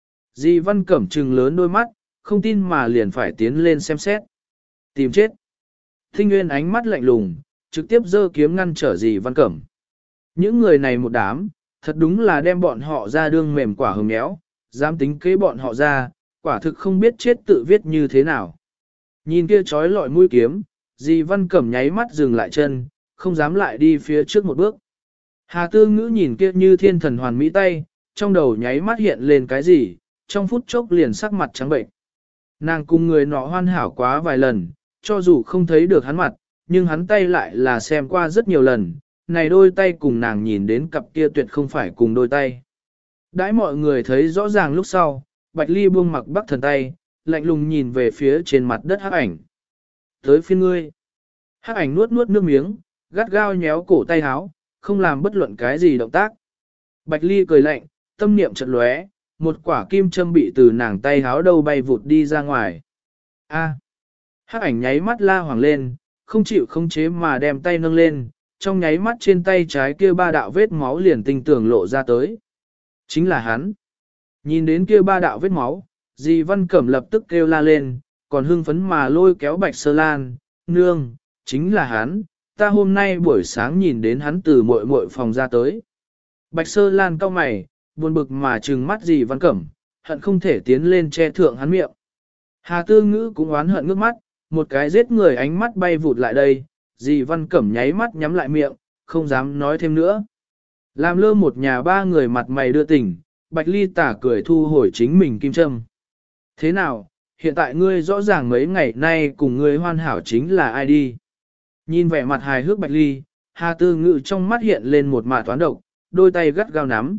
Di Văn Cẩm trừng lớn đôi mắt, không tin mà liền phải tiến lên xem xét. Tìm chết. Thinh Nguyên ánh mắt lạnh lùng, trực tiếp giơ kiếm ngăn trở Di Văn Cẩm. Những người này một đám, thật đúng là đem bọn họ ra đương mềm quả hờm méo, dám tính kế bọn họ ra, quả thực không biết chết tự viết như thế nào. Nhìn kia trói lọi mũi kiếm, Di Văn Cẩm nháy mắt dừng lại chân, không dám lại đi phía trước một bước. Hà Tư Ngữ nhìn kia như thiên thần hoàn mỹ tay, trong đầu nháy mắt hiện lên cái gì, trong phút chốc liền sắc mặt trắng bệnh. Nàng cùng người nọ hoàn hảo quá vài lần, cho dù không thấy được hắn mặt, nhưng hắn tay lại là xem qua rất nhiều lần, này đôi tay cùng nàng nhìn đến cặp kia tuyệt không phải cùng đôi tay. Đãi mọi người thấy rõ ràng lúc sau, Bạch Ly buông Mặc Bắc Thần tay, lạnh lùng nhìn về phía trên mặt đất hắc ảnh. Tới phiên ngươi. Hắc ảnh nuốt nước miếng, gắt gao nhéo cổ tay háo, không làm bất luận cái gì động tác. Bạch Ly cười lạnh, tâm niệm chợt lóe, một quả kim châm bị từ nàng tay háo đầu bay vụt đi ra ngoài. A. Hắc ảnh nháy mắt la hoàng lên, không chịu khống chế mà đem tay nâng lên, trong nháy mắt trên tay trái kia ba đạo vết máu liền tinh tường lộ ra tới. Chính là hắn. Nhìn đến kia ba đạo vết máu, Di Văn Cẩm lập tức kêu la lên, còn hưng phấn mà lôi kéo Bạch Sơ Lan, nương, chính là hắn, ta hôm nay buổi sáng nhìn đến hắn từ muội phòng ra tới. Bạch Sơ Lan cau mày, buồn bực mà trừng mắt Di Văn Cẩm, hận không thể tiến lên che thượng hắn miệng. Hà Tư Ngữ cũng oán hận ngước mắt, một cái giết người ánh mắt bay vụt lại đây, Di Văn Cẩm nháy mắt nhắm lại miệng, không dám nói thêm nữa. Làm lơ một nhà ba người mặt mày đưa tình, Bạch Ly tả cười thu hồi chính mình kim châm. Thế nào, hiện tại ngươi rõ ràng mấy ngày nay cùng ngươi hoàn hảo chính là ai đi? Nhìn vẻ mặt hài hước Bạch Ly, Hà Tư Ngữ trong mắt hiện lên một mạ toán độc, đôi tay gắt gao nắm.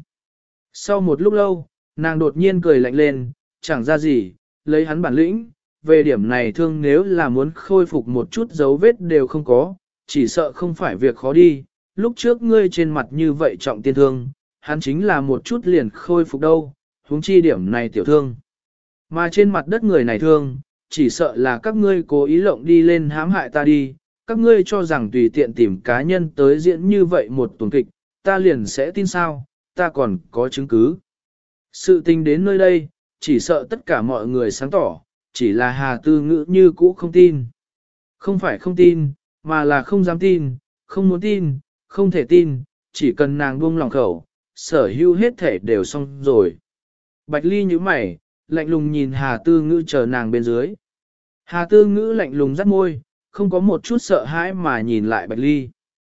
Sau một lúc lâu, nàng đột nhiên cười lạnh lên, chẳng ra gì, lấy hắn bản lĩnh, về điểm này thương nếu là muốn khôi phục một chút dấu vết đều không có, chỉ sợ không phải việc khó đi, lúc trước ngươi trên mặt như vậy trọng tiên thương, hắn chính là một chút liền khôi phục đâu, huống chi điểm này tiểu thương. Mà trên mặt đất người này thương, chỉ sợ là các ngươi cố ý lộng đi lên hãm hại ta đi, các ngươi cho rằng tùy tiện tìm cá nhân tới diễn như vậy một tuần kịch, ta liền sẽ tin sao, ta còn có chứng cứ. Sự tình đến nơi đây, chỉ sợ tất cả mọi người sáng tỏ, chỉ là Hà Tư Ngữ như cũ không tin. Không phải không tin, mà là không dám tin, không muốn tin, không thể tin, chỉ cần nàng buông lòng khẩu, sở hữu hết thể đều xong rồi. Bạch Ly nhíu mày, lạnh lùng nhìn Hà Tư Ngữ chờ nàng bên dưới. Hà Tư Ngữ lạnh lùng rắt môi, không có một chút sợ hãi mà nhìn lại Bạch Ly.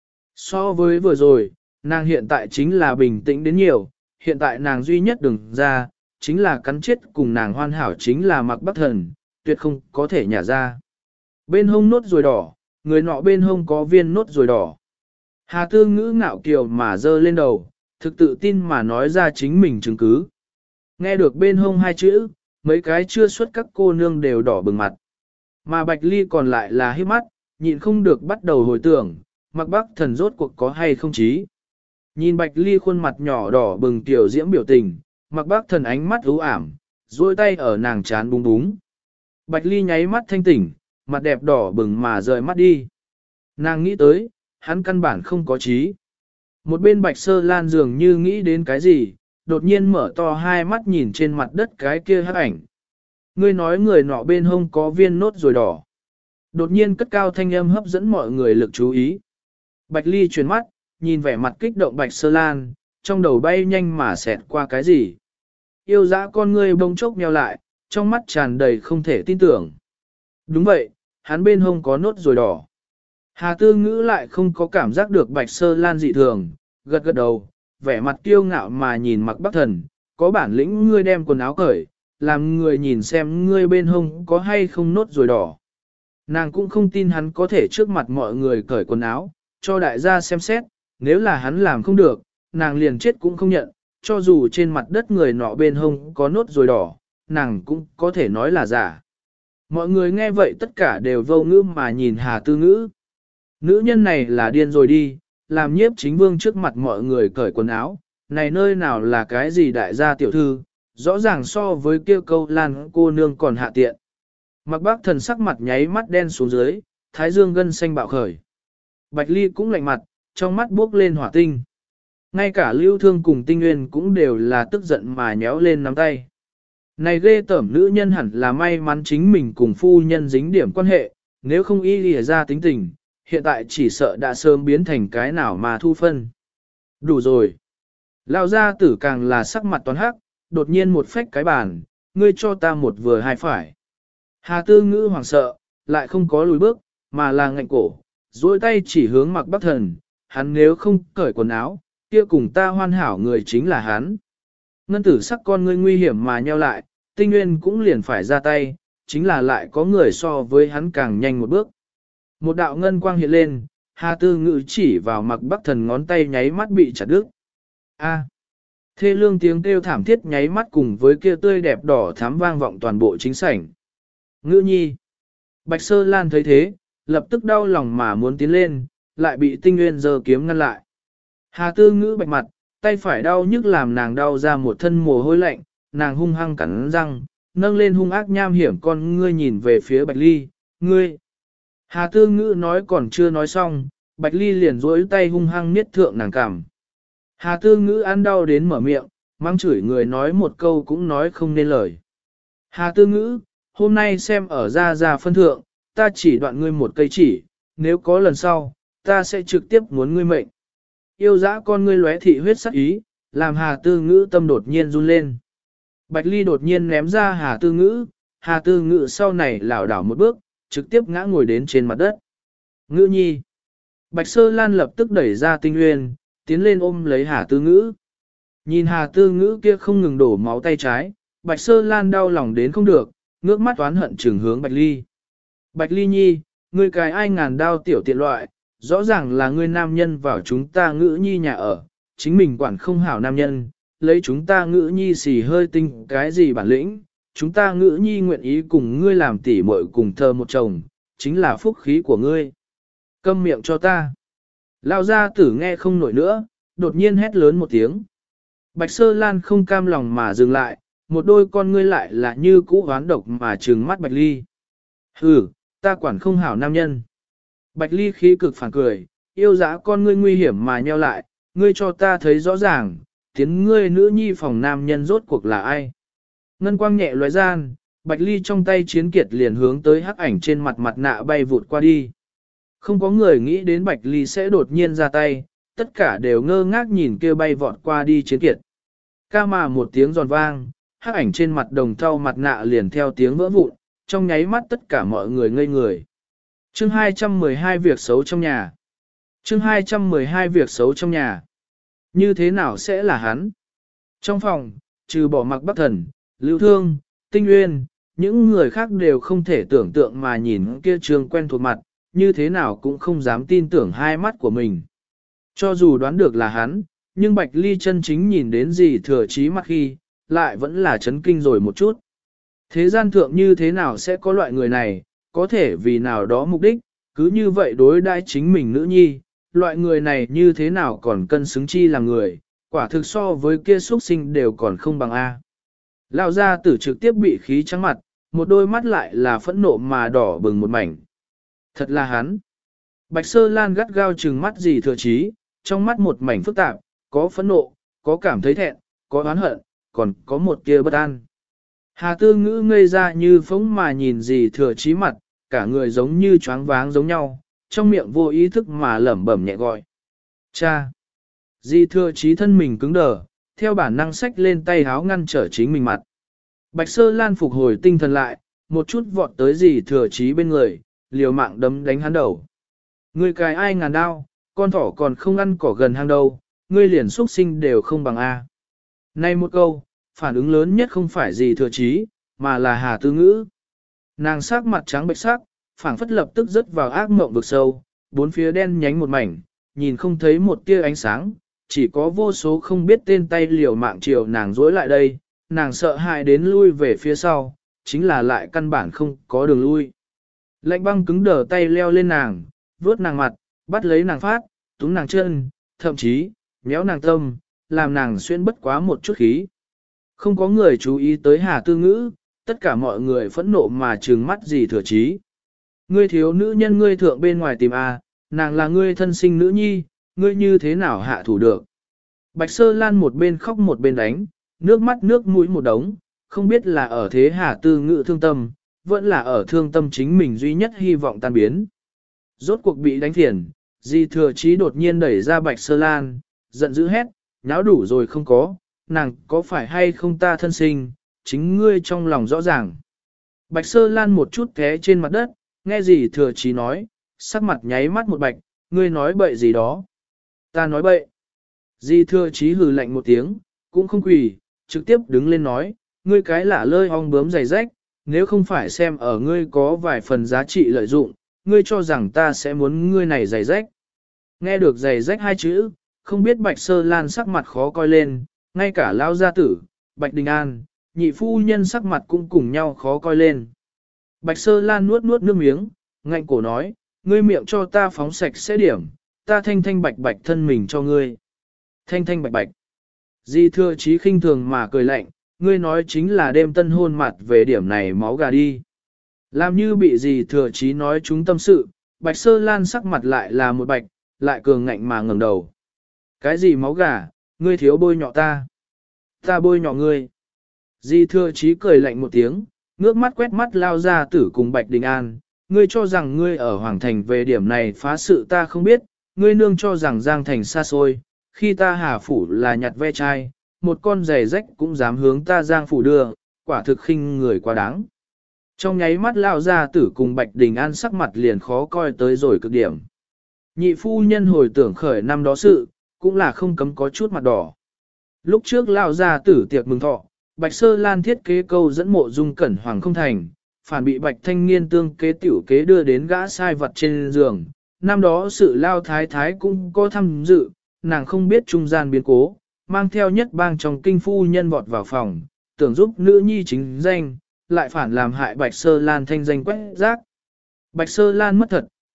So với vừa rồi, nàng hiện tại chính là bình tĩnh đến nhiều, hiện tại nàng duy nhất đừng ra, chính là cắn chết cùng nàng hoàn hảo chính là Mạc Bắc Thần, tuyệt không có thể nhả ra. Bên hông nốt ruồi đỏ, người nọ bên hông có viên nốt ruồi đỏ. Hà Tư Ngữ ngạo kiều mà dơ lên đầu, thực tự tin mà nói ra chính mình chứng cứ. Nghe được bên hông hai chữ, mấy cái chưa xuất các cô nương đều đỏ bừng mặt. Mà Bạch Ly còn lại là hít mắt, nhịn không được bắt đầu hồi tưởng, Mạc Bắc Thần rốt cuộc có hay không chí. Nhìn Bạch Ly khuôn mặt nhỏ đỏ bừng tiểu diễm biểu tình, Mạc Bắc Thần ánh mắt u ảm, duỗi tay ở nàng chán búng búng. Bạch Ly nháy mắt thanh tỉnh, mặt đẹp đỏ bừng mà rời mắt đi. Nàng nghĩ tới, hắn căn bản không có trí. Một bên Bạch Sơ Lan dường như nghĩ đến cái gì, đột nhiên mở to hai mắt nhìn trên mặt đất cái kia hắc ảnh. Ngươi nói người nọ bên hông có viên nốt ruồi đỏ. Đột nhiên cất cao thanh âm hấp dẫn mọi người lực chú ý. Bạch Ly chuyển mắt, nhìn vẻ mặt kích động Bạch Sơ Lan, trong đầu bay nhanh mà xẹt qua cái gì. Yêu dã con ngươi bông chốc nheo lại, trong mắt tràn đầy không thể tin tưởng. Đúng vậy, hắn bên hông có nốt ruồi đỏ. Hà Tư Ngữ lại không có cảm giác được Bạch Sơ Lan dị thường, gật gật đầu, vẻ mặt kiêu ngạo mà nhìn Mạc Bắc Thần, có bản lĩnh ngươi đem quần áo cởi, làm người nhìn xem ngươi bên hông có hay không nốt ruồi đỏ. Nàng cũng không tin hắn có thể trước mặt mọi người cởi quần áo, cho đại gia xem xét, nếu là hắn làm không được, nàng liền chết cũng không nhận, cho dù trên mặt đất người nọ bên hông có nốt ruồi đỏ, nàng cũng có thể nói là giả. Mọi người nghe vậy tất cả đều vô ngữ mà nhìn Hà Tư Ngữ. Nữ nhân này là điên rồi đi, làm nhiếp chính vương trước mặt mọi người cởi quần áo, này nơi nào là cái gì đại gia tiểu thư, rõ ràng so với kia câu Lan cô nương còn hạ tiện. Mạc Bắc Thần sắc mặt nháy mắt đen xuống dưới, thái dương gân xanh bạo khởi. Bạch Ly cũng lạnh mặt, trong mắt bước lên hỏa tinh. Ngay cả Lưu Thương cùng Tinh Nguyên cũng đều là tức giận mà nhéo lên nắm tay. Này ghê tởm nữ nhân hẳn là may mắn chính mình cùng phu nhân dính điểm quan hệ, nếu không y lìa ra tính tình, hiện tại chỉ sợ đã sớm biến thành cái nào mà thu phân. Đủ rồi. Lão gia tử càng là sắc mặt toán hắc, đột nhiên một phách cái bàn, ngươi cho ta một vừa hai phải. Hà Tư Ngữ hoảng sợ, lại không có lùi bước, mà là ngạnh cổ, duỗi tay chỉ hướng Mạc Bắc Thần, hắn nếu không cởi quần áo, kia cùng ta hoàn hảo người chính là hắn. Ngân tử sắc con ngươi nguy hiểm mà nheo lại, Tinh Nguyên cũng liền phải ra tay, chính là lại có người so với hắn càng nhanh một bước. Một đạo ngân quang hiện lên, Hà Tư Ngữ chỉ vào Mạc Bắc Thần ngón tay nháy mắt bị chặt đứt. A. Thê lương tiếng kêu thảm thiết nháy mắt cùng với kia tươi đẹp đỏ thắm vang vọng toàn bộ chính sảnh. Ngữ nhi. Bạch Sơ Lan thấy thế, lập tức đau lòng mà muốn tiến lên, lại bị Tinh Nguyên giơ kiếm ngăn lại. Hà Tư Ngữ bạch mặt, tay phải đau nhức làm nàng đau ra một thân mồ hôi lạnh, nàng hung hăng cắn răng, nâng lên hung ác nham hiểm con ngươi nhìn về phía Bạch Ly, ngươi. Hà Tư Ngữ nói còn chưa nói xong, Bạch Ly liền duỗi tay hung hăng niết thượng nàng cằm. Hà Tư Ngữ ăn đau đến mở miệng, mang chửi người nói một câu cũng nói không nên lời. Hà Tư Ngữ, hôm nay xem ở ra phân thượng, ta chỉ đoạn ngươi một cây chỉ, nếu có lần sau, ta sẽ trực tiếp muốn ngươi mệnh. Yêu dã con ngươi lóe thị huyết sắc ý, làm Hà Tư Ngữ tâm đột nhiên run lên. Bạch Ly đột nhiên ném ra Hà Tư Ngữ sau này lảo đảo một bước, trực tiếp ngã ngồi đến trên mặt đất. Ngữ nhi. Bạch Sơ Lan lập tức đẩy ra Tinh Nguyên, tiến lên ôm lấy Hà Tư Ngữ. Nhìn Hà Tư Ngữ kia không ngừng đổ máu tay trái, Bạch Sơ Lan đau lòng đến không được, ngước mắt toán hận trừng hướng Bạch Ly. Bạch Ly nhi, ngươi cài ai ngàn đao tiểu tiện loại, rõ ràng là ngươi nam nhân vào chúng ta Ngữ nhi nhà ở, chính mình quản không hảo nam nhân, lấy chúng ta Ngữ nhi xì hơi tinh cái gì bản lĩnh, chúng ta Ngữ nhi nguyện ý cùng ngươi làm tỉ muội cùng thơ một chồng, chính là phúc khí của ngươi. Câm miệng cho ta. Lao gia tử nghe không nổi nữa, đột nhiên hét lớn một tiếng. Bạch Sơ Lan không cam lòng mà dừng lại, một đôi con ngươi lại là như cũ hoán độc mà trừng mắt Bạch Ly. Hừ, ta quản không hảo nam nhân. Bạch Ly khí cực phản cười, yêu dã con ngươi nguy hiểm mà nheo lại, ngươi cho ta thấy rõ ràng, tiến ngươi nữ nhi phòng nam nhân rốt cuộc là ai. Ngân quang nhẹ lóe gian, Bạch Ly trong tay chiến kiệt liền hướng tới hắc ảnh trên mặt mặt nạ bay vụt qua đi. Không có người nghĩ đến Bạch Ly sẽ đột nhiên ra tay, tất cả đều ngơ ngác nhìn kia bay vọt qua đi chiến kiệt. Ca mà một tiếng giòn vang, hắc ảnh trên mặt đồng thau mặt nạ liền theo tiếng vỡ vụn, trong nháy mắt tất cả mọi người ngây người. Chương 212 việc xấu trong nhà. Chương 212 việc xấu trong nhà. Như thế nào sẽ là hắn? Trong phòng, trừ bỏ Mặc Bắc Thần, Lưu Thương, Tinh Nguyên, những người khác đều không thể tưởng tượng mà nhìn kia trường quen thuộc mặt, như thế nào cũng không dám tin tưởng hai mắt của mình. Cho dù đoán được là hắn, nhưng Bạch Ly chân chính nhìn đến gì thừa chí mặt khi, lại vẫn là chấn kinh rồi một chút. Thế gian thượng như thế nào sẽ có loại người này, có thể vì nào đó mục đích, cứ như vậy đối đãi chính mình nữ nhi, loại người này như thế nào còn cân xứng chi là người, quả thực so với kia xuất sinh đều còn không bằng A. Lão gia tử trực tiếp bị khí trắng mặt, một đôi mắt lại là phẫn nộ mà đỏ bừng một mảnh. Thật là hắn. Bạch Sơ Lan gắt gao trừng mắt gì thừa chí, trong mắt một mảnh phức tạp, có phẫn nộ, có cảm thấy thẹn, có oán hận, còn có một kia bất an. Hà Tư Ngữ ngây ra như phóng mà nhìn gì thừa chí mặt, cả người giống như choáng váng giống nhau, trong miệng vô ý thức mà lẩm bẩm nhẹ gọi. Cha! Di thừa chí thân mình cứng đờ, theo bản năng xách lên tay háo ngăn trở chính mình mặt. Bạch Sơ Lan phục hồi tinh thần lại, một chút vọt tới dì thừa chí bên người, liều mạng đấm đánh hắn đầu. Ngươi cài ai ngàn đao, con thỏ còn không ăn cỏ gần hang đâu, ngươi liền xuất sinh đều không bằng A. Nay một câu, phản ứng lớn nhất không phải dì thừa chí, mà là Hà Tư Ngữ. Nàng sắc mặt trắng bệch sắc, phảng phất lập tức rớt vào ác mộng vực sâu, bốn phía đen nhánh một mảnh, nhìn không thấy một tia ánh sáng, chỉ có vô số không biết tên tay liều mạng chiều nàng dối lại đây, nàng sợ hãi đến lui về phía sau, chính là lại căn bản không có đường lui. Lạnh băng cứng đờ tay leo lên nàng, vuốt nàng mặt, bắt lấy nàng phát, túm nàng chân, thậm chí, méo nàng tâm, làm nàng xuyên bất quá một chút khí. Không có người chú ý tới Hà Tư Ngữ, tất cả mọi người phẫn nộ mà trừng mắt gì thừa chí. Ngươi thiếu nữ nhân ngươi thượng bên ngoài tìm a, nàng là ngươi thân sinh nữ nhi, ngươi như thế nào hạ thủ được. Bạch Sơ Lan một bên khóc một bên đánh, nước mắt nước mũi một đống, không biết là ở thế Hà Tư Ngữ thương tâm, vẫn là ở thương tâm chính mình duy nhất hy vọng tan biến. Rốt cuộc bị đánh phiền, Di Thừa Chí đột nhiên đẩy ra Bạch Sơ Lan, giận dữ hét, nháo đủ rồi không có, nàng có phải hay không ta thân sinh, chính ngươi trong lòng rõ ràng. Bạch Sơ Lan một chút té trên mặt đất, nghe Di Thừa Chí nói, sắc mặt nháy mắt một bạch, ngươi nói bậy gì đó. Ta nói bậy. Di Thừa Chí hừ lạnh một tiếng, cũng không quỳ, trực tiếp đứng lên nói, ngươi cái lả lơi ong bướm giày rách, nếu không phải xem ở ngươi có vài phần giá trị lợi dụng, ngươi cho rằng ta sẽ muốn ngươi này giày rách. Nghe được giày rách hai chữ, không biết Bạch Sơ Lan sắc mặt khó coi lên, ngay cả lão gia tử, Bạch Đình An, nhị phu nhân sắc mặt cũng cùng nhau khó coi lên. Bạch Sơ Lan nuốt nuốt nước miếng, ngạnh cổ nói, ngươi miệng cho ta phóng sạch sẽ điểm, ta thanh thanh bạch bạch thân mình cho ngươi. Thanh thanh bạch bạch. Di Thừa Chí khinh thường mà cười lạnh, ngươi nói chính là đêm tân hôn mặt về điểm này máu gà đi. Làm như bị Di Thừa Chí nói chúng tâm sự, Bạch Sơ Lan sắc mặt lại là một bạch, lại cường ngạnh mà ngẩng đầu. Cái gì máu gà, ngươi thiếu bôi nhọ ta. Ta bôi nhọ ngươi. Di Thừa Chí cười lạnh một tiếng, ngước mắt quét mắt lao ra tử cùng Bạch Đình An. Ngươi cho rằng ngươi ở Hoàng Thành về điểm này phá sự ta không biết, ngươi nương cho rằng Giang Thành xa xôi, khi ta Hà Phủ là nhặt ve chai, một con giày rách cũng dám hướng ta Giang Phủ đưa, quả thực khinh người quá đáng. Trong nháy mắt lao ra tử cùng Bạch Đình An sắc mặt liền khó coi tới rồi cực điểm. Nhị phu nhân hồi tưởng khởi năm đó sự, cũng là không cấm có chút mặt đỏ. Lúc trước lao ra tử tiệc mừng thọ, Bạch Sơ Lan thiết kế câu dẫn mộ dung cẩn hoàng không thành, phản bị Bạch thanh niên tương kế tiểu kế đưa đến gã sai vật trên giường. Năm đó sự lao thái thái cũng có tham dự, nàng không biết trung gian biến cố, mang theo nhất bang trong kinh phu nhân vọt vào phòng, tưởng giúp nữ nhi chính danh, lại phản làm hại Bạch Sơ Lan thanh danh quét rác. Bạch Sơ Lan mất thật,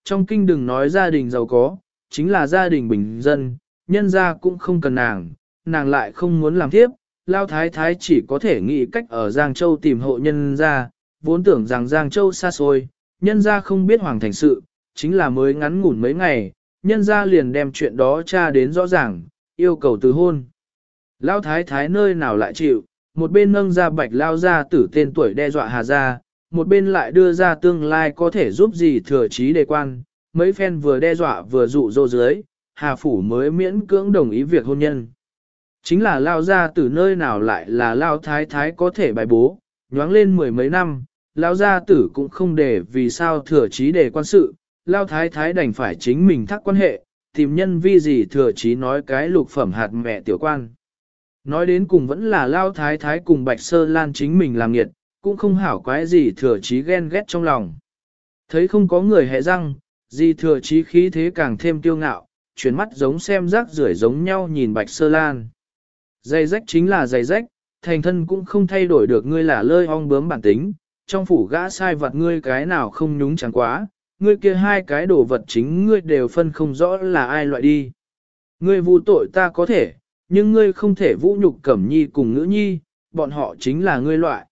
trong kinh đừng nói gia đình giàu có, chính là gia đình bình dân, nhân gia cũng không cần nàng lại không muốn làm thiếp, Lao Thái Thái chỉ có thể nghĩ cách ở Giang Châu tìm hộ nhân gia, vốn tưởng rằng Giang Châu xa xôi, nhân gia không biết hoàng thành sự, chính là mới ngắn ngủn mấy ngày, nhân gia liền đem chuyện đó tra đến rõ ràng, yêu cầu từ hôn. Lao Thái Thái nơi nào lại chịu, một bên nâng ra Bạch Lao gia tử tên tuổi đe dọa Hà gia, một bên lại đưa ra tương lai có thể giúp gì thừa trí đề quan, mấy phen vừa đe dọa vừa dụ dỗ dưới, Hà Phủ mới miễn cưỡng đồng ý việc hôn nhân. Chính là Lao gia tử nơi nào lại là Lao Thái Thái có thể bài bố, nhoáng lên mười mấy năm, Lao gia tử cũng không để vì sao thừa trí đề quan sự, Lao Thái Thái đành phải chính mình thắc quan hệ, tìm nhân vi gì thừa trí nói cái lục phẩm hạt mẹ tiểu quan. Nói đến cùng vẫn là Lao Thái Thái cùng Bạch Sơ Lan chính mình làm nghiệt, cũng không hảo quái gì thừa trí ghen ghét trong lòng. Thấy không có người hẹ răng, gì thừa trí khí thế càng thêm kiêu ngạo, chuyển mắt giống xem rác rưởi giống nhau nhìn Bạch Sơ Lan. Giày rách chính là giày rách, thành thân cũng không thay đổi được ngươi là lơi ong bướm bản tính, trong phủ gã sai vặt ngươi cái nào không nhúng chẳng quá, ngươi kia hai cái đồ vật chính ngươi đều phân không rõ là ai loại đi. Ngươi vu tội ta có thể, nhưng ngươi không thể vũ nhục Cẩm Nhi cùng Ngữ Nhi, bọn họ chính là ngươi loại.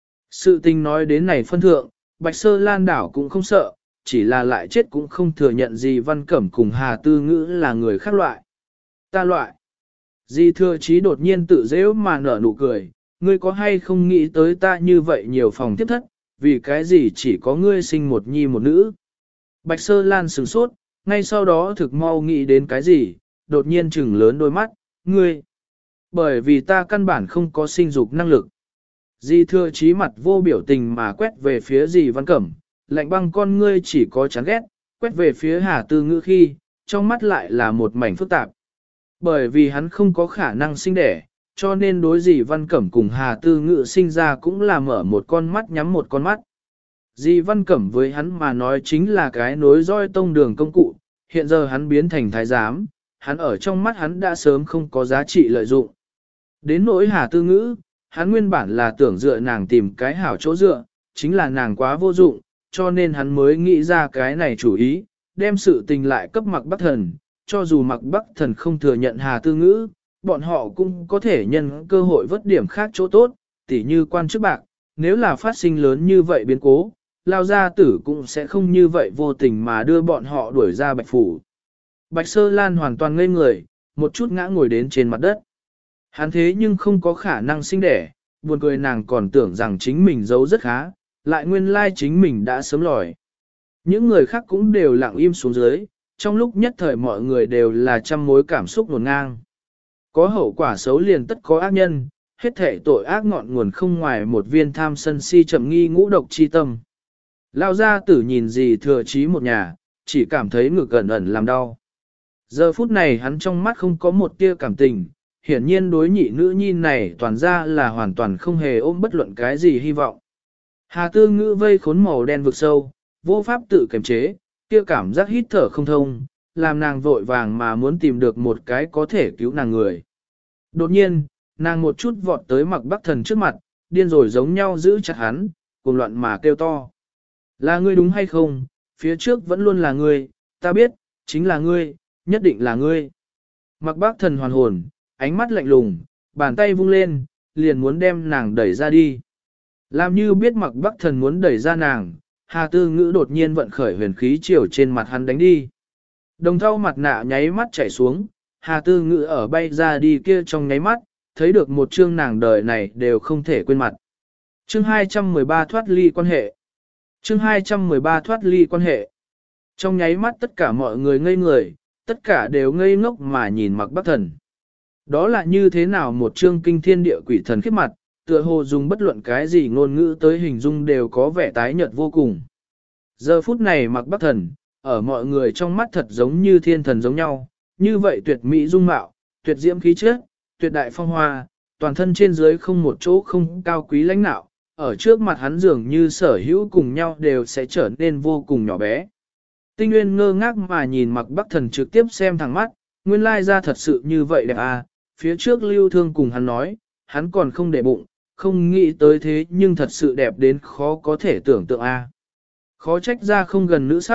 Sự tình nói đến này phân thượng, Bạch Sơ Lan đảo cũng không sợ, chỉ là lại chết cũng không thừa nhận gì Văn Cẩm cùng Hà Tư Ngữ là người khác loại. Ta loại. Di thừa chí đột nhiên tự dễ mà nở nụ cười, ngươi có hay không nghĩ tới ta như vậy nhiều phòng tiếp thất, vì cái gì chỉ có ngươi sinh một nhi một nữ. Bạch Sơ Lan sửng sốt, ngay sau đó thực mau nghĩ đến cái gì, đột nhiên trừng lớn đôi mắt, ngươi. Bởi vì ta căn bản không có sinh dục năng lực. Di thừa chí mặt vô biểu tình mà quét về phía dì Văn Cẩm, lạnh băng con ngươi chỉ có chán ghét, quét về phía Hà Tư Ngữ khi, trong mắt lại là một mảnh phức tạp. Bởi vì hắn không có khả năng sinh đẻ, cho nên đối dì Văn Cẩm cùng Hà Tư Ngữ sinh ra cũng là mở một con mắt nhắm một con mắt. Dì Văn Cẩm với hắn mà nói chính là cái nối roi tông đường công cụ, hiện giờ hắn biến thành thái giám, hắn ở trong mắt hắn đã sớm không có giá trị lợi dụng. Đến nỗi Hà Tư Ngữ, hắn nguyên bản là tưởng dựa nàng tìm cái hảo chỗ dựa, chính là nàng quá vô dụng, cho nên hắn mới nghĩ ra cái này chủ ý, đem sự tình lại cấp Mạc Bắc Thần, cho dù Mạc Bắc Thần không thừa nhận Hà Tư Ngữ, bọn họ cũng có thể nhân cơ hội vớt điểm khác chỗ tốt, tỉ như quan chức bạc, nếu là phát sinh lớn như vậy biến cố, Lao gia tử cũng sẽ không như vậy vô tình mà đưa bọn họ đuổi ra Bạch Phủ. Bạch Sơ Lan hoàn toàn ngây người, một chút ngã ngồi đến trên mặt đất. Hắn thế nhưng không có khả năng sinh đẻ, buồn cười nàng còn tưởng rằng chính mình giấu rất khá, lại nguyên lai chính mình đã sớm lòi. Những người khác cũng đều lặng im xuống dưới, trong lúc nhất thời mọi người đều là trăm mối cảm xúc ngổn ngang. Có hậu quả xấu liền tất có ác nhân, hết thể tội ác ngọn nguồn không ngoài một viên tham sân si chậm nghi ngũ độc chi tâm. Lao gia tử nhìn gì thừa chí một nhà, chỉ cảm thấy ngực ẩn ẩn làm đau. Giờ phút này hắn trong mắt không có một tia cảm tình, hiển nhiên đối nhị nữ nhi này toàn ra là hoàn toàn không hề ôm bất luận cái gì hy vọng. Hà Tư Ngữ vây khốn màu đen vực sâu, vô pháp tự kiềm chế, kia cảm giác hít thở không thông, làm nàng vội vàng mà muốn tìm được một cái có thể cứu nàng người. Đột nhiên, nàng một chút vọt tới Mạc Bắc Thần trước mặt, điên rồi giống nhau giữ chặt hắn, cuồng loạn mà kêu to. Là ngươi đúng hay không, phía trước vẫn luôn là ngươi, ta biết, chính là ngươi, nhất định là ngươi. Mạc Bắc Thần hoàn hồn, ánh mắt lạnh lùng, bàn tay vung lên, liền muốn đem nàng đẩy ra đi. Làm như biết Mạc Bắc Thần muốn đẩy ra nàng, Hà Tư Ngữ đột nhiên vận khởi huyền khí chiều trên mặt hắn đánh đi. Đồng thau mặt nạ nháy mắt chảy xuống, Hà Tư Ngữ ở bay ra đi kia trong nháy mắt, thấy được một chương nàng đời này đều không thể quên mặt. Chương 213 thoát ly quan hệ. Chương 213 thoát ly quan hệ. Trong nháy mắt tất cả mọi người ngây người, tất cả đều ngây ngốc mà nhìn Mạc Bắc Thần. Đó là như thế nào một chương kinh thiên địa quỷ thần khiếp mặt, tựa hồ dùng bất luận cái gì ngôn ngữ tới hình dung đều có vẻ tái nhợt vô cùng. Giờ phút này Mạc Bắc Thần, ở mọi người trong mắt thật giống như thiên thần giống nhau, như vậy tuyệt mỹ dung mạo, tuyệt diễm khí chất, tuyệt đại phong hoa, toàn thân trên dưới không một chỗ không cao quý lãnh nạo, ở trước mặt hắn dường như sở hữu cùng nhau đều sẽ trở nên vô cùng nhỏ bé. Tinh Nguyên ngơ ngác mà nhìn Mạc Bắc Thần trực tiếp xem thẳng mắt, nguyên lai ra thật sự như vậy đẹp à, phía trước Lưu Thương cùng hắn nói, hắn còn không để bụng, không nghĩ tới thế nhưng thật sự đẹp đến khó có thể tưởng tượng a. Khó trách ra không gần nữ sắc,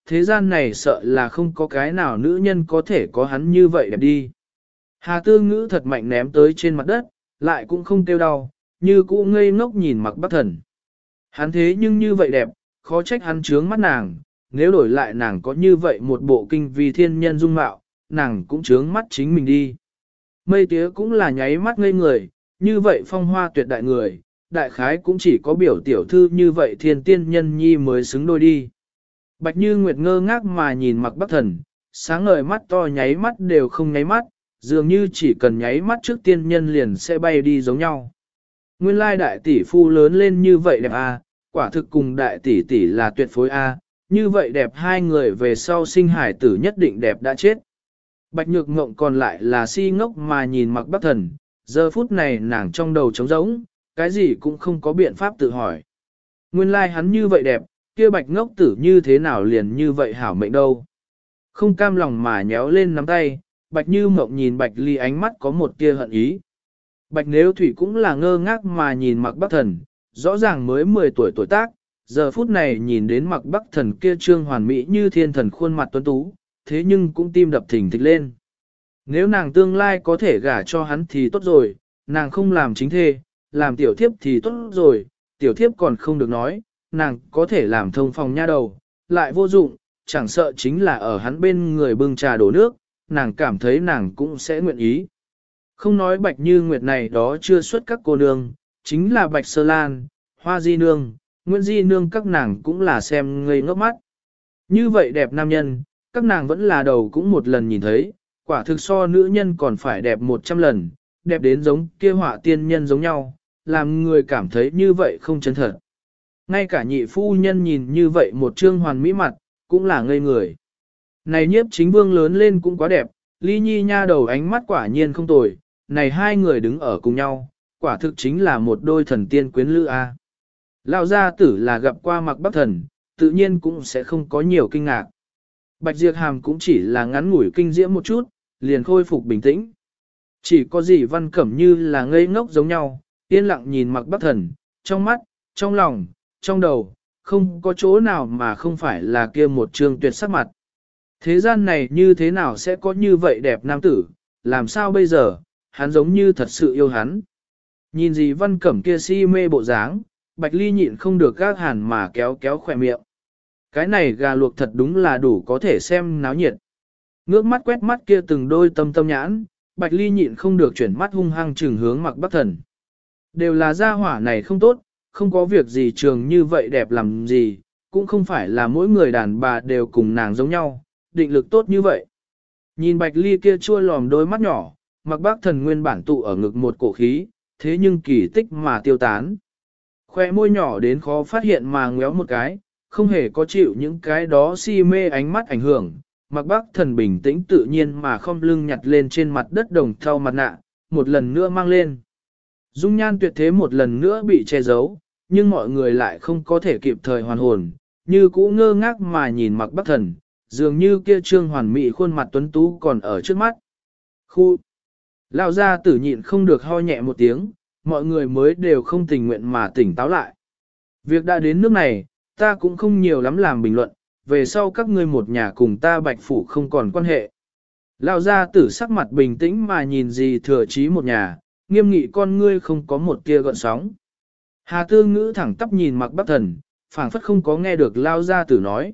thế gian này sợ là không có cái nào nữ nhân có thể có hắn như vậy đẹp đi. Hà Tư Ngữ thật mạnh ném tới trên mặt đất, lại cũng không kêu đau, như cũ ngây ngốc nhìn Mạc Bắc Thần. Hắn thế nhưng như vậy đẹp, khó trách hắn trướng mắt nàng, nếu đổi lại nàng có như vậy một bộ kinh vi thiên nhân dung mạo, nàng cũng trướng mắt chính mình đi. Mây tía cũng là nháy mắt ngây người, như vậy phong hoa tuyệt đại người, đại khái cũng chỉ có biểu tiểu thư như vậy thiên tiên nhân nhi mới xứng đôi đi. Bạch Như Nguyệt ngơ ngác mà nhìn Mạc Bắc Thần, sáng ngời mắt to nháy mắt đều không nháy mắt, dường như chỉ cần nháy mắt trước tiên nhân liền sẽ bay đi giống nhau. Nguyên lai đại tỷ phu lớn lên như vậy đẹp à, quả thực cùng đại tỷ tỷ là tuyệt phối a, như vậy đẹp hai người về sau sinh hải tử nhất định đẹp đã chết. Bạch Nhược Ngộng còn lại là si ngốc mà nhìn Mạc Bắc Thần, giờ phút này nàng trong đầu trống rỗng, cái gì cũng không có biện pháp tự hỏi. Nguyên lai hắn như vậy đẹp, kia Bạch ngốc tử như thế nào liền như vậy hảo mệnh đâu. Không cam lòng mà nhéo lên nắm tay, Bạch Như Mộng nhìn Bạch Ly ánh mắt có một tia hận ý. Bạch Nếu Thủy cũng là ngơ ngác mà nhìn Mạc Bắc Thần, rõ ràng mới 10 tuổi tuổi tác, giờ phút này nhìn đến Mạc Bắc Thần kia trương hoàn mỹ như thiên thần khuôn mặt tuấn tú, thế nhưng cũng tim đập thình thịch lên. Nếu nàng tương lai có thể gả cho hắn thì tốt rồi, nàng không làm chính thê, làm tiểu thiếp thì tốt rồi, tiểu thiếp còn không được nói, nàng có thể làm thông phòng nha đầu, lại vô dụng, chẳng sợ chính là ở hắn bên người bưng trà đổ nước, nàng cảm thấy nàng cũng sẽ nguyện ý. Không nói Bạch Như Nguyệt này đó chưa xuất các cô nương, chính là Bạch Sơ Lan, Hoa Di Nương, Nguyễn Di Nương các nàng cũng là xem ngây ngốc mắt. Như vậy đẹp nam nhân, các nàng vẫn là đầu cũng một lần nhìn thấy, quả thực so nữ nhân còn phải đẹp 100 lần, đẹp đến giống kia họa tiên nhân giống nhau, làm người cảm thấy như vậy không chân thật. Ngay cả nhị phu nhân nhìn như vậy một trương hoàn mỹ mặt, cũng là ngây người. Này Nhiếp Chính Vương lớn lên cũng quá đẹp, Ly Nhi nha đầu ánh mắt quả nhiên không tồi, này hai người đứng ở cùng nhau, quả thực chính là một đôi thần tiên quyến lữ a. Lão gia tử là gặp qua Mạc Bắc Thần, tự nhiên cũng sẽ không có nhiều kinh ngạc. Bạch Diệp Hàm cũng chỉ là ngắn ngủi kinh diễm một chút, liền khôi phục bình tĩnh. Chỉ có gì Văn Cẩm như là ngây ngốc giống nhau, yên lặng nhìn Mạc Bắc Thần, trong mắt, trong lòng, trong đầu, không có chỗ nào mà không phải là kia một trương tuyệt sắc mặt. Thế gian này như thế nào sẽ có như vậy đẹp nam tử, làm sao bây giờ, hắn giống như thật sự yêu hắn. Nhìn gì Văn Cẩm kia si mê bộ dáng, Bạch Ly nhịn không được gác hàn mà kéo kéo khỏe miệng. Cái này gà luộc thật đúng là đủ có thể xem náo nhiệt. Ngước mắt quét mắt kia từng đôi tâm tâm nhãn, Bạch Ly nhịn không được chuyển mắt hung hăng trừng hướng Mạc Bắc Thần. Đều là gia hỏa này không tốt, không có việc gì trường như vậy đẹp làm gì, cũng không phải là mỗi người đàn bà đều cùng nàng giống nhau, định lực tốt như vậy. Nhìn Bạch Ly kia chua lòm đôi mắt nhỏ, Mạc Bắc Thần nguyên bản tụ ở ngực một cổ khí, thế nhưng kỳ tích mà tiêu tán. Khoe môi nhỏ đến khó phát hiện mà ngéo một cái, không hề có chịu những cái đó si mê ánh mắt ảnh hưởng. Mạc Bắc Thần bình tĩnh tự nhiên mà không lưng nhặt lên trên mặt đất đồng thau mặt nạ, một lần nữa mang lên. Dung nhan tuyệt thế một lần nữa bị che giấu, nhưng mọi người lại không có thể kịp thời hoàn hồn, như cũ ngơ ngác mà nhìn Mạc Bắc Thần, dường như kia trương hoàn mỹ khuôn mặt tuấn tú còn ở trước mắt. Khu! Lão gia tử nhịn không được ho nhẹ một tiếng, mọi người mới đều không tình nguyện mà tỉnh táo lại. Việc đã đến nước này, ta cũng không nhiều lắm làm bình luận, về sau các ngươi một nhà cùng ta Bạch Phủ không còn quan hệ. Lão gia tử sắc mặt bình tĩnh mà nhìn gì Thừa Chí một nhà, nghiêm nghị con ngươi không có một tia gợn sóng. Hà Tư Ngữ thẳng tắp nhìn Mạc Bắc Thần, phảng phất không có nghe được Lão gia tử nói.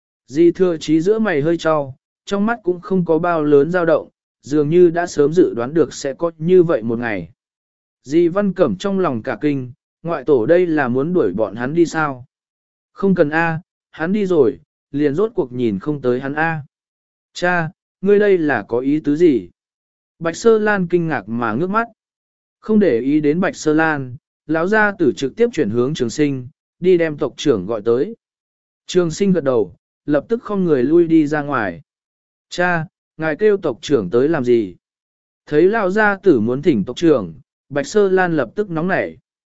Di Thừa Chí giữa mày hơi trao, trong mắt cũng không có bao lớn dao động, dường như đã sớm dự đoán được sẽ có như vậy một ngày. Di Văn Cẩm trong lòng cả kinh, ngoại tổ đây là muốn đuổi bọn hắn đi sao? Không cần A, hắn đi rồi, liền rốt cuộc nhìn không tới hắn A. Cha, ngươi đây là có ý tứ gì? Bạch Sơ Lan kinh ngạc mà ngước mắt. Không để ý đến Bạch Sơ Lan, lão gia tử trực tiếp chuyển hướng Trường Sinh, đi đem tộc trưởng gọi tới. Trường Sinh gật đầu, lập tức không người lui đi ra ngoài. Cha, ngài kêu tộc trưởng tới làm gì? Thấy lão gia tử muốn thỉnh tộc trưởng, Bạch Sơ Lan lập tức nóng nảy.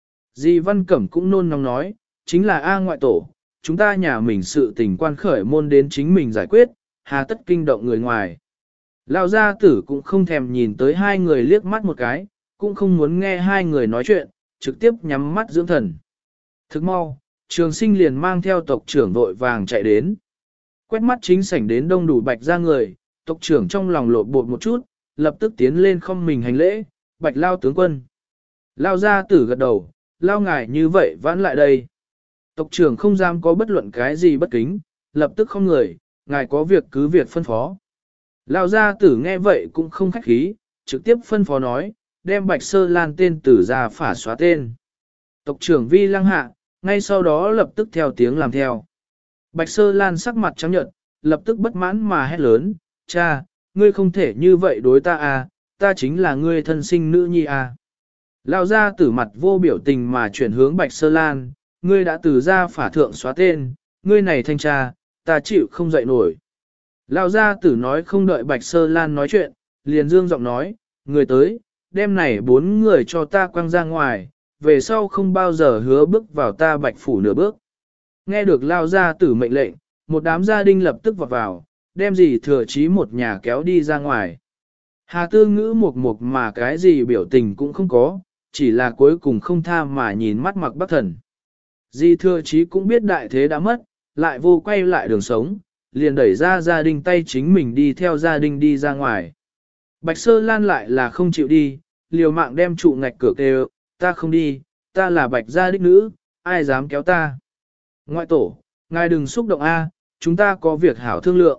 Di Văn Cẩm cũng nôn nóng nói, chính là A ngoại tổ, chúng ta nhà mình sự tình quan khởi môn đến chính mình giải quyết, hà tất kinh động người ngoài. Lão gia tử cũng không thèm nhìn tới hai người liếc mắt một cái, cũng không muốn nghe hai người nói chuyện, trực tiếp nhắm mắt dưỡng thần. Thức mau, Trường Sinh liền mang theo tộc trưởng vội vàng chạy đến. Quét mắt chính sảnh đến đông đủ Bạch ra người, tộc trưởng trong lòng lộ bột một chút, lập tức tiến lên không mình hành lễ, Bạch Lao tướng quân. Lao gia tử gật đầu, Lao ngài như vậy vãn lại đây. Tộc trưởng không dám có bất luận cái gì bất kính, lập tức không người, ngài có việc cứ việc phân phó. Lao gia tử nghe vậy cũng không khách khí, trực tiếp phân phó nói, đem Bạch Sơ Lan tên tử ra phả xóa tên. Tộc trưởng vi lăng hạ, ngay sau đó lập tức theo tiếng làm theo. Bạch Sơ Lan sắc mặt trắng nhợt, lập tức bất mãn mà hét lớn, cha, ngươi không thể như vậy đối ta à, ta chính là ngươi thân sinh nữ nhi à. Lao ra tử mặt vô biểu tình mà chuyển hướng Bạch Sơ Lan, ngươi đã từ ra phả thượng xóa tên, ngươi này thanh tra, ta chịu không dậy nổi. Lao ra tử nói không đợi Bạch Sơ Lan nói chuyện, liền dương giọng nói, người tới, đem này 4 người cho ta quăng ra ngoài, về sau không bao giờ hứa bước vào ta Bạch phủ nửa bước. Nghe được Lao ra tử mệnh lệnh, một đám gia đình lập tức vọt vào, đem gì thừa chí một nhà kéo đi ra ngoài. Hà Tư Ngữ một mà cái gì biểu tình cũng không có, chỉ là cuối cùng không tha mà nhìn mắt Mặc Bắc Thần. Di thừa chí cũng biết đại thế đã mất, lại vô quay lại đường sống, liền đẩy ra gia đình tay chính mình đi theo gia đình đi ra ngoài. Bạch Sơ Lan lại là không chịu đi, liều mạng đem trụ ngạch cửa kêu, ta không đi, ta là Bạch gia đích nữ, ai dám kéo ta. Ngoại tổ, ngài đừng xúc động a, chúng ta có việc hảo thương lượng.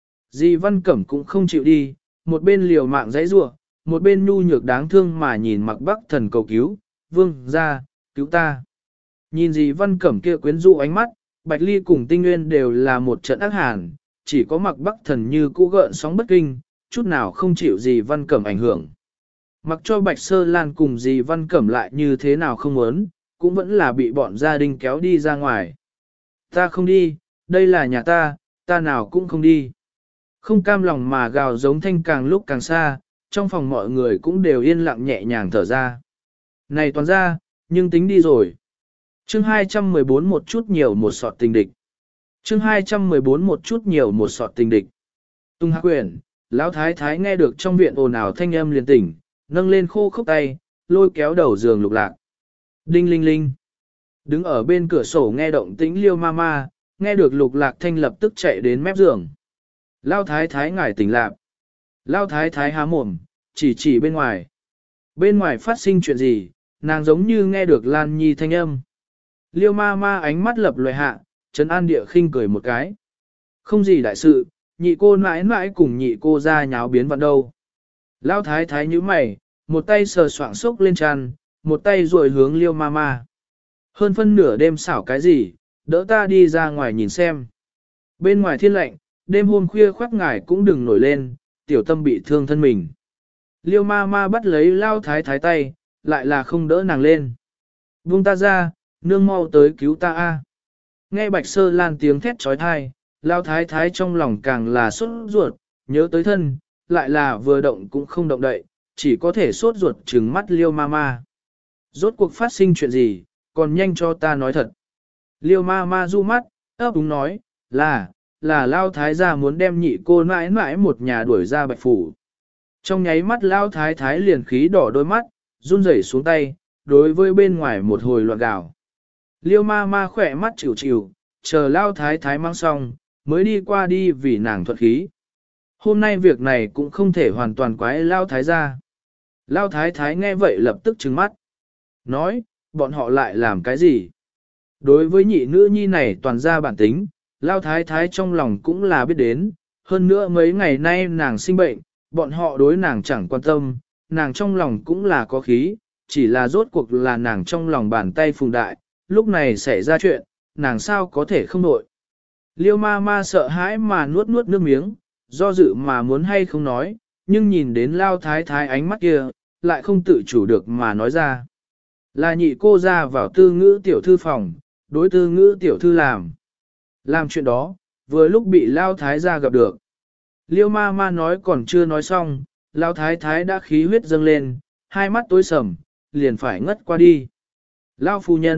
Di Văn Cẩm cũng không chịu đi, một bên liều mạng dãy rủa, một bên nhu nhược đáng thương mà nhìn Mặc Bắc Thần cầu cứu, vương ra, cứu ta. Nhìn Di Văn Cẩm kia quyến rũ ánh mắt, Bạch Ly cùng Tinh Nguyên đều là một trận ác hàn, chỉ có Mặc Bắc Thần như cũ gợn sóng bất kinh, chút nào không chịu Di Văn Cẩm ảnh hưởng. Mặc cho Bạch Sơ Lan cùng Di Văn Cẩm lại như thế nào không muốn, cũng vẫn là bị bọn gia đình kéo đi ra ngoài. Ta không đi, đây là nhà ta nào cũng không đi. Không cam lòng mà gào giống thanh càng lúc càng xa, trong phòng mọi người cũng đều yên lặng nhẹ nhàng thở ra. Này toàn ra, nhưng tính đi rồi. Chương 214 một chút nhiều một sọt tình địch. Chương 214 một chút nhiều một sọt tình địch. Tung Hạc Quyển, Lão Thái Thái nghe được trong viện ồn ào thanh âm liền tỉnh, nâng lên khô khốc tay, lôi kéo đầu giường Lục Lạc. Đinh linh linh. Đứng ở bên cửa sổ nghe động tĩnh Liêu Mama, nghe được Lục Lạc thanh lập tức chạy đến mép giường. Lão Thái Thái ngài tỉnh lạc. Lão Thái Thái há mồm, chỉ bên ngoài. Bên ngoài phát sinh chuyện gì, nàng giống như nghe được Lan Nhi thanh âm. Liêu Mama ánh mắt lập loè hạ, trấn an địa khinh cười một cái. Không gì đại sự, nhị cô mãi mãi cùng nhị cô ra nháo biến vặn đâu. Lão Thái Thái nhíu mày, một tay sờ soạng sốc lên tràn, một tay ruồi hướng Liêu Mama. Hơn phân nửa đêm xảo cái gì, đỡ ta đi ra ngoài nhìn xem. Bên ngoài thiên lạnh, đêm hôm khuya khoác ngải cũng đừng nổi lên, tiểu tâm bị thương thân mình. Liêu Mama bắt lấy Lao Thái Thái tay, lại là không đỡ nàng lên. Buông ta ra, nương mau tới cứu ta a. Nghe Bạch Sơ Lan tiếng thét trói thai, Lao Thái Thái trong lòng càng là sốt ruột, nhớ tới thân, lại là vừa động cũng không động đậy, chỉ có thể sốt ruột trừng mắt Liêu Mama. Rốt cuộc phát sinh chuyện gì, còn nhanh cho ta nói thật. Liêu Mama du mắt, ấp úng nói, là Lao Thái gia muốn đem nhị cô mãi mãi một nhà đuổi ra Bạch phủ. Trong nháy mắt Lao Thái Thái liền khí đỏ đôi mắt, run rẩy xuống tay, đối với bên ngoài một hồi loạn gào. Liêu Mama khỏe mắt chịu chịu, chờ Lao Thái Thái mang xong, mới đi qua đi vì nàng thuận khí. Hôm nay việc này cũng không thể hoàn toàn quái Lao Thái gia. Lao Thái Thái nghe vậy lập tức trừng mắt. Nói, bọn họ lại làm cái gì? Đối với nhị nữ nhi này toàn ra bản tính, Lao Thái Thái trong lòng cũng là biết đến, hơn nữa mấy ngày nay nàng sinh bệnh, bọn họ đối nàng chẳng quan tâm, nàng trong lòng cũng là có khí, chỉ là rốt cuộc là nàng trong lòng bàn tay phùng đại, lúc này xảy ra chuyện, nàng sao có thể không nội. Liêu Mama sợ hãi mà nuốt nước miếng, do dự mà muốn hay không nói, nhưng nhìn đến Lao Thái Thái ánh mắt kia, lại không tự chủ được mà nói ra. Là nhị cô ra vào Tư Ngữ tiểu thư phòng, đối Tư Ngữ tiểu thư làm. Làm chuyện đó, vừa lúc bị Lao Thái gia gặp được. Liêu Mama nói còn chưa nói xong, Lao Thái Thái đã khí huyết dâng lên, hai mắt tối sầm, liền phải ngất qua đi. Lao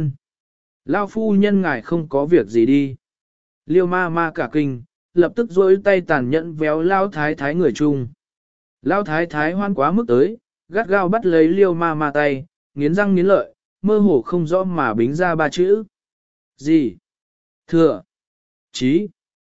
phu nhân ngài không có việc gì đi. Liêu Mama cả kinh, lập tức dối tay tàn nhẫn véo Lao Thái Thái người chung. Lao Thái Thái hoan quá mức tới, gắt gao bắt lấy Liêu Mama tay, nghiến răng nghiến lợi, mơ hồ không rõ mà bính ra ba chữ. Gì? Thừa. Chí.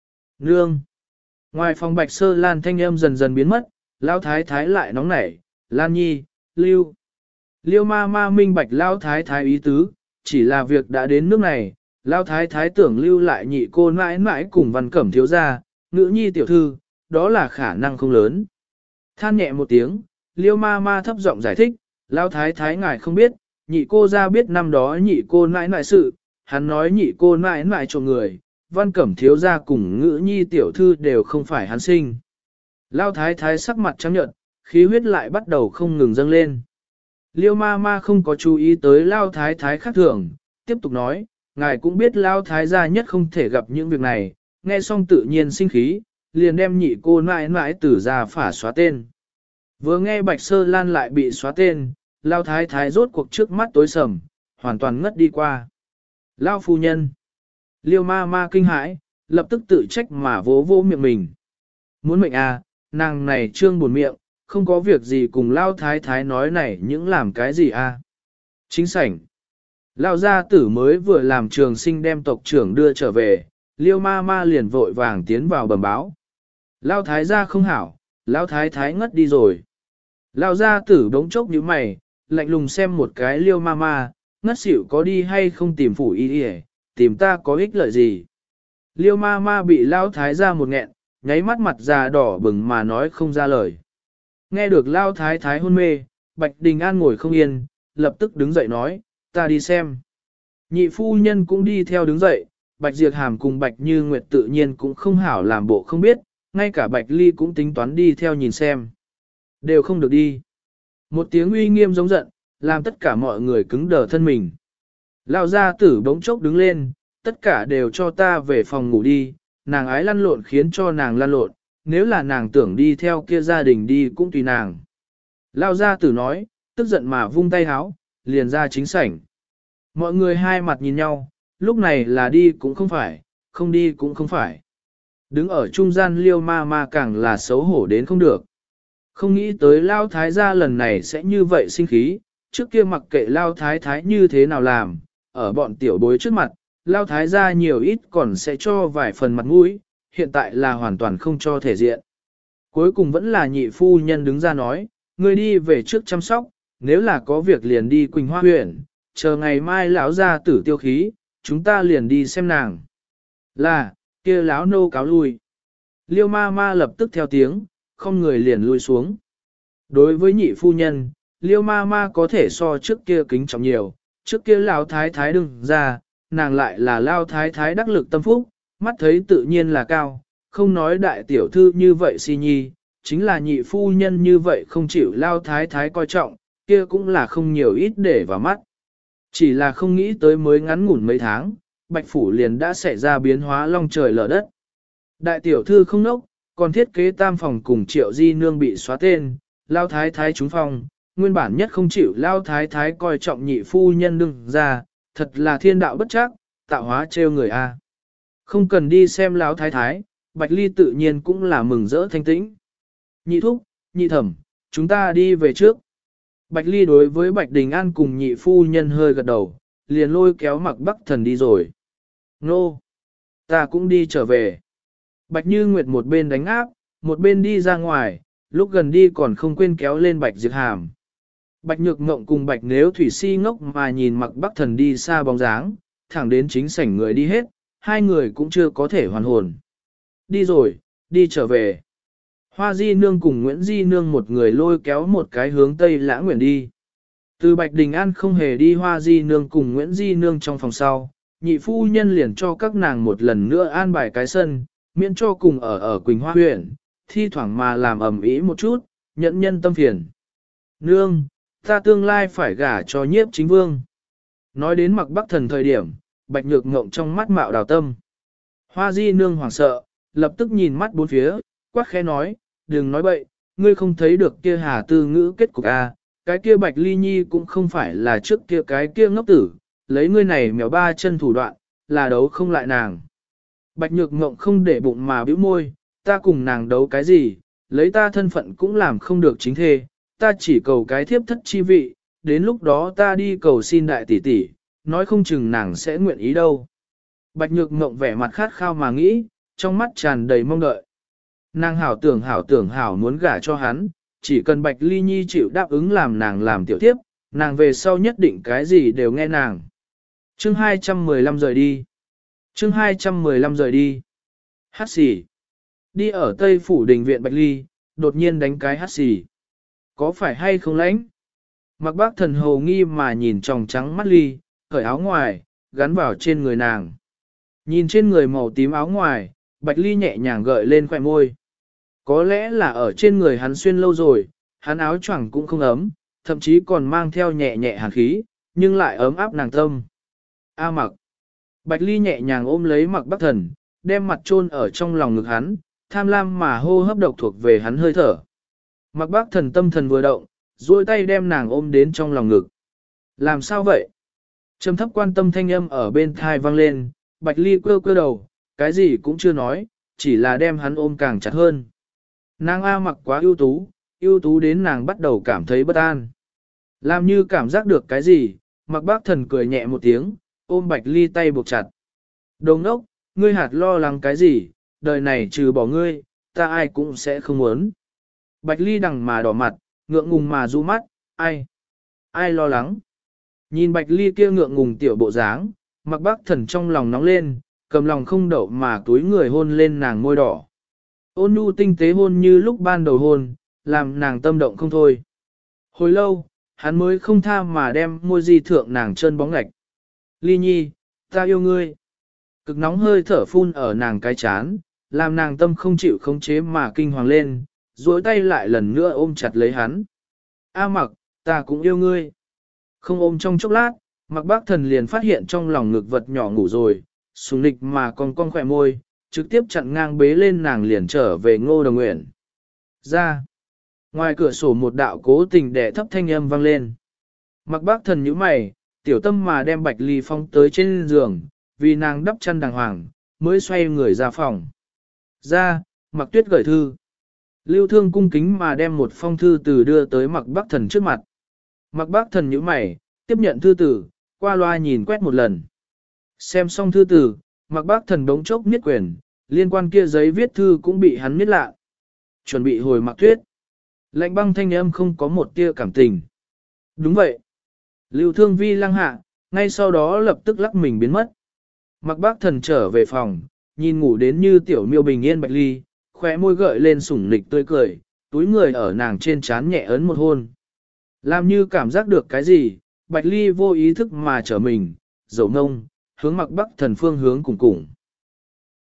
Nương. Ngoài phòng Bạch Sơ Lan thanh âm dần dần biến mất, Lão Thái Thái lại nóng nảy, Lan Nhi, Lưu. Liêu ma ma minh bạch Lão Thái Thái ý tứ, chỉ là việc đã đến nước này, Lão Thái Thái tưởng lưu lại nhị cô mãi mãi cùng Văn Cẩm thiếu gia, ngữ nhi tiểu thư, đó là khả năng không lớn. Than nhẹ một tiếng, Liêu ma ma thấp giọng giải thích, Lão Thái Thái ngài không biết, nhị cô ra biết năm đó nhị cô mãi mãi sự, hắn nói nhị cô mãi mãi cho người, Văn Cẩm thiếu gia cùng ngữ nhi tiểu thư đều không phải hắn sinh. Lão Thái Thái sắc mặt trắng nhợt, khí huyết lại bắt đầu không ngừng dâng lên. Liêu ma ma không có chú ý tới Lão Thái Thái khác thường, tiếp tục nói, ngài cũng biết Lão Thái gia nhất không thể gặp những việc này, nghe xong tự nhiên sinh khí, liền đem nhị cô mãi mãi tử ra phả xóa tên. Vừa nghe Bạch Sơ Lan lại bị xóa tên, Lão Thái Thái rốt cuộc trước mắt tối sầm, hoàn toàn ngất đi qua. Lão phu nhân. Liêu ma ma kinh hãi, lập tức tự trách mà vỗ vỗ miệng mình. Muốn mệnh à, nàng này trương buồn miệng, không có việc gì cùng Lão Thái Thái nói này những làm cái gì à. Chính sảnh. Lão gia tử mới vừa làm trường sinh đem tộc trưởng đưa trở về, Liêu ma ma liền vội vàng tiến vào bẩm báo. Lão Thái gia không hảo, Lão Thái Thái ngất đi rồi. Lão gia tử đống chốc như mày, lạnh lùng xem một cái Liêu ma ma, ngất xỉu có đi hay không tìm phủ y đi, tìm ta có ích lợi gì. Liêu ma ma bị Lão Thái gia một nghẹn, nháy mắt mặt già đỏ bừng mà nói không ra lời. Nghe được Lão Thái Thái hôn mê, Bạch Đình An ngồi không yên, lập tức đứng dậy nói, ta đi xem. Nhị phu nhân cũng đi theo đứng dậy, Bạch Diệp Hàm cùng Bạch Như Nguyệt tự nhiên cũng không hảo làm bộ không biết, ngay cả Bạch Ly cũng tính toán đi theo nhìn xem. Đều không được đi. Một tiếng uy nghiêm giống giận, làm tất cả mọi người cứng đờ thân mình. Lão gia tử bỗng chốc đứng lên, tất cả đều cho ta về phòng ngủ đi, nàng ái lăn lộn khiến cho nàng lăn lộn, nếu là nàng tưởng đi theo kia gia đình đi cũng tùy nàng. Lão gia tử nói, tức giận mà vung tay háo, liền ra chính sảnh. Mọi người hai mặt nhìn nhau, lúc này là đi cũng không phải, không đi cũng không phải. Đứng ở trung gian Liêu ma ma càng là xấu hổ đến không được. Không nghĩ tới Lao Thái gia lần này sẽ như vậy sinh khí, trước kia mặc kệ Lao Thái Thái như thế nào làm, ở bọn tiểu bối trước mặt, Lao Thái gia nhiều ít còn sẽ cho vài phần mặt mũi, hiện tại là hoàn toàn không cho thể diện. Cuối cùng vẫn là nhị phu nhân đứng ra nói, ngươi đi về trước chăm sóc, nếu là có việc liền đi Quỳnh Hoa huyện, chờ ngày mai lão gia tử tiêu khí, chúng ta liền đi xem nàng. Là, kia lão nô cáo lui. Liêu ma ma lập tức theo tiếng, không người liền lui xuống. Đối với nhị phu nhân, Liêu ma ma có thể so trước kia kính trọng nhiều, trước kia lão thái thái đừng ra, nàng lại là lão thái thái đắc lực tâm phúc, mắt thấy tự nhiên là cao, không nói đại tiểu thư như vậy si nhi, chính là nhị phu nhân như vậy không chịu lão thái thái coi trọng, kia cũng là không nhiều ít để vào mắt. Chỉ là không nghĩ tới mới ngắn ngủn mấy tháng, Bạch Phủ liền đã xảy ra biến hóa long trời lở đất. Đại tiểu thư không nốc, còn thiết kế tam phòng cùng Triệu Di Nương bị xóa tên, Lao Thái Thái trúng phòng, nguyên bản nhất không chịu Lao Thái Thái coi trọng nhị phu nhân đừng ra, thật là thiên đạo bất trắc, tạo hóa trêu người a. Không cần đi xem Lão Thái Thái, Bạch Ly tự nhiên cũng là mừng rỡ thanh tĩnh. Nhị thúc, nhị thẩm, chúng ta đi về trước. Bạch Ly đối với Bạch Đình An cùng nhị phu nhân hơi gật đầu, liền lôi kéo Mặc Bắc Thần đi rồi. Nô! Ta cũng đi trở về. Bạch Như Nguyệt một bên đánh áp, một bên đi ra ngoài, lúc gần đi còn không quên kéo lên Bạch Diệp Hàm. Bạch Nhược Ngộng cùng Bạch Nếu Thủy si ngốc mà nhìn Mặc Bắc Thần đi xa bóng dáng, thẳng đến chính sảnh người đi hết, hai người cũng chưa có thể hoàn hồn. Đi rồi, đi trở về. Hoa Di Nương cùng Nguyễn Di Nương một người lôi kéo một cái hướng Tây Lã Nguyễn đi. Từ Bạch Đình An không hề đi Hoa Di Nương cùng Nguyễn Di Nương trong phòng sau, nhị phu nhân liền cho các nàng một lần nữa an bài cái sân, miễn cho cùng ở Quỳnh Hoa huyện, thi thoảng mà làm ầm ĩ một chút, nhận nhân tâm phiền. Nương, ta tương lai phải gả cho Nhiếp Chính Vương. Nói đến Mặc Bắc Thần thời điểm, Bạch Nhược Ngộng trong mắt mạo đào tâm. Hoa Di Nương hoảng sợ, lập tức nhìn mắt bốn phía, quát khẽ nói, đừng nói bậy, ngươi không thấy được kia Hà Tư Ngữ kết cục à, cái kia Bạch Ly Nhi cũng không phải là trước kia cái kia ngốc tử, lấy ngươi này mèo ba chân thủ đoạn, là đấu không lại nàng. Bạch Nhược Ngộng không để bụng mà bĩu môi, ta cùng nàng đấu cái gì, lấy ta thân phận cũng làm không được chính thê, ta chỉ cầu cái thiếp thất chi vị, đến lúc đó ta đi cầu xin đại tỷ tỷ, nói không chừng nàng sẽ nguyện ý đâu. Bạch Nhược Ngộng vẻ mặt khát khao mà nghĩ, trong mắt tràn đầy mong đợi. Nàng hảo tưởng hảo muốn gả cho hắn, chỉ cần Bạch Ly Nhi chịu đáp ứng làm nàng làm tiểu tiếp, nàng về sau nhất định cái gì đều nghe nàng. Chương 215 rời đi. Chương 215 rời đi. Hát xì. Đi ở Tây Phủ Đình viện Bạch Ly, đột nhiên đánh cái hát xì. Có phải hay không lãnh? Mặc Bác Thần hồ nghi mà nhìn tròng trắng mắt Ly, cởi áo ngoài, gắn vào trên người nàng. Nhìn trên người màu tím áo ngoài, Bạch Ly nhẹ nhàng gợi lên khóe môi. Có lẽ là ở trên người hắn xuyên lâu rồi, hắn áo choàng cũng không ấm, thậm chí còn mang theo nhẹ nhẹ hàn khí, nhưng lại ấm áp nàng tâm. A Mặc. Bạch Ly nhẹ nhàng ôm lấy Mặc Bắc Thần, đem mặt chôn ở trong lòng ngực hắn, tham lam mà hô hấp độc thuộc về hắn hơi thở. Mặc Bắc Thần tâm thần vừa động, duỗi tay đem nàng ôm đến trong lòng ngực. Làm sao vậy? Trầm thấp quan tâm thanh âm ở bên thai vang lên, Bạch Ly quơ quơ đầu, cái gì cũng chưa nói, chỉ là đem hắn ôm càng chặt hơn. Nàng A Mặc quá ưu tú đến nàng bắt đầu cảm thấy bất an. Làm như cảm giác được cái gì, Mặc Bác Thần cười nhẹ một tiếng, ôm Bạch Ly tay buộc chặt. Đồ ngốc, ngươi hạt lo lắng cái gì, đời này trừ bỏ ngươi, ta ai cũng sẽ không muốn. Bạch Ly đằng mà đỏ mặt, ngượng ngùng mà du mắt, ai lo lắng. Nhìn Bạch Ly kia ngượng ngùng tiểu bộ dáng, Mặc Bác Thần trong lòng nóng lên, cầm lòng không đậu mà túi người hôn lên nàng môi đỏ. Ôn nhu tinh tế hôn như lúc ban đầu hôn, làm nàng tâm động không thôi. Hồi lâu, hắn mới không tha mà đem môi di thượng nàng chân bóng gạch. Ly Nhi, ta yêu ngươi. Cực nóng hơi thở phun ở nàng cái chán, làm nàng tâm không chịu khống chế mà kinh hoàng lên, duỗi tay lại lần nữa ôm chặt lấy hắn. A Mặc, ta cũng yêu ngươi. Không ôm trong chốc lát, Mặc Bác Thần liền phát hiện trong lòng ngực vật nhỏ ngủ rồi, sùng nịch mà còn khỏe môi, trực tiếp chặn ngang bế lên nàng liền trở về Ngô Đồng Nguyện. Ra. Ngoài cửa sổ một đạo cố tình đè thấp thanh âm vang lên. Mặc Bác Thần nhíu mày, tiểu tâm mà đem Bạch Ly Phong tới trên giường, vì nàng đắp chăn đàng hoàng, mới xoay người ra phòng. Ra, Mặc Tuyết gửi thư. Lưu Thương cung kính mà đem một phong thư từ đưa tới Mặc Bác Thần trước mặt. Mặc Bác Thần nhíu mày, tiếp nhận thư tử, qua loa nhìn quét một lần. Xem xong thư tử, Mặc Bác Thần đống chốc miết quyền, liên quan kia giấy viết thư cũng bị hắn miết lạ. Chuẩn bị hồi Mặc Tuyết. Lạnh băng thanh âm không có một tia cảm tình. Đúng vậy. Lưu Thương Vi lăng hạ, ngay sau đó lập tức lắc mình biến mất. Mặc Bác Thần trở về phòng, nhìn ngủ đến như tiểu miêu bình yên Bạch Ly, khóe môi gợi lên sủng nịch tươi cười, túi người ở nàng trên trán nhẹ ấn một hôn. Làm như cảm giác được cái gì, Bạch Ly vô ý thức mà trở mình, dầu ngông, hướng Mặc Bác Thần phương hướng cùng cùng.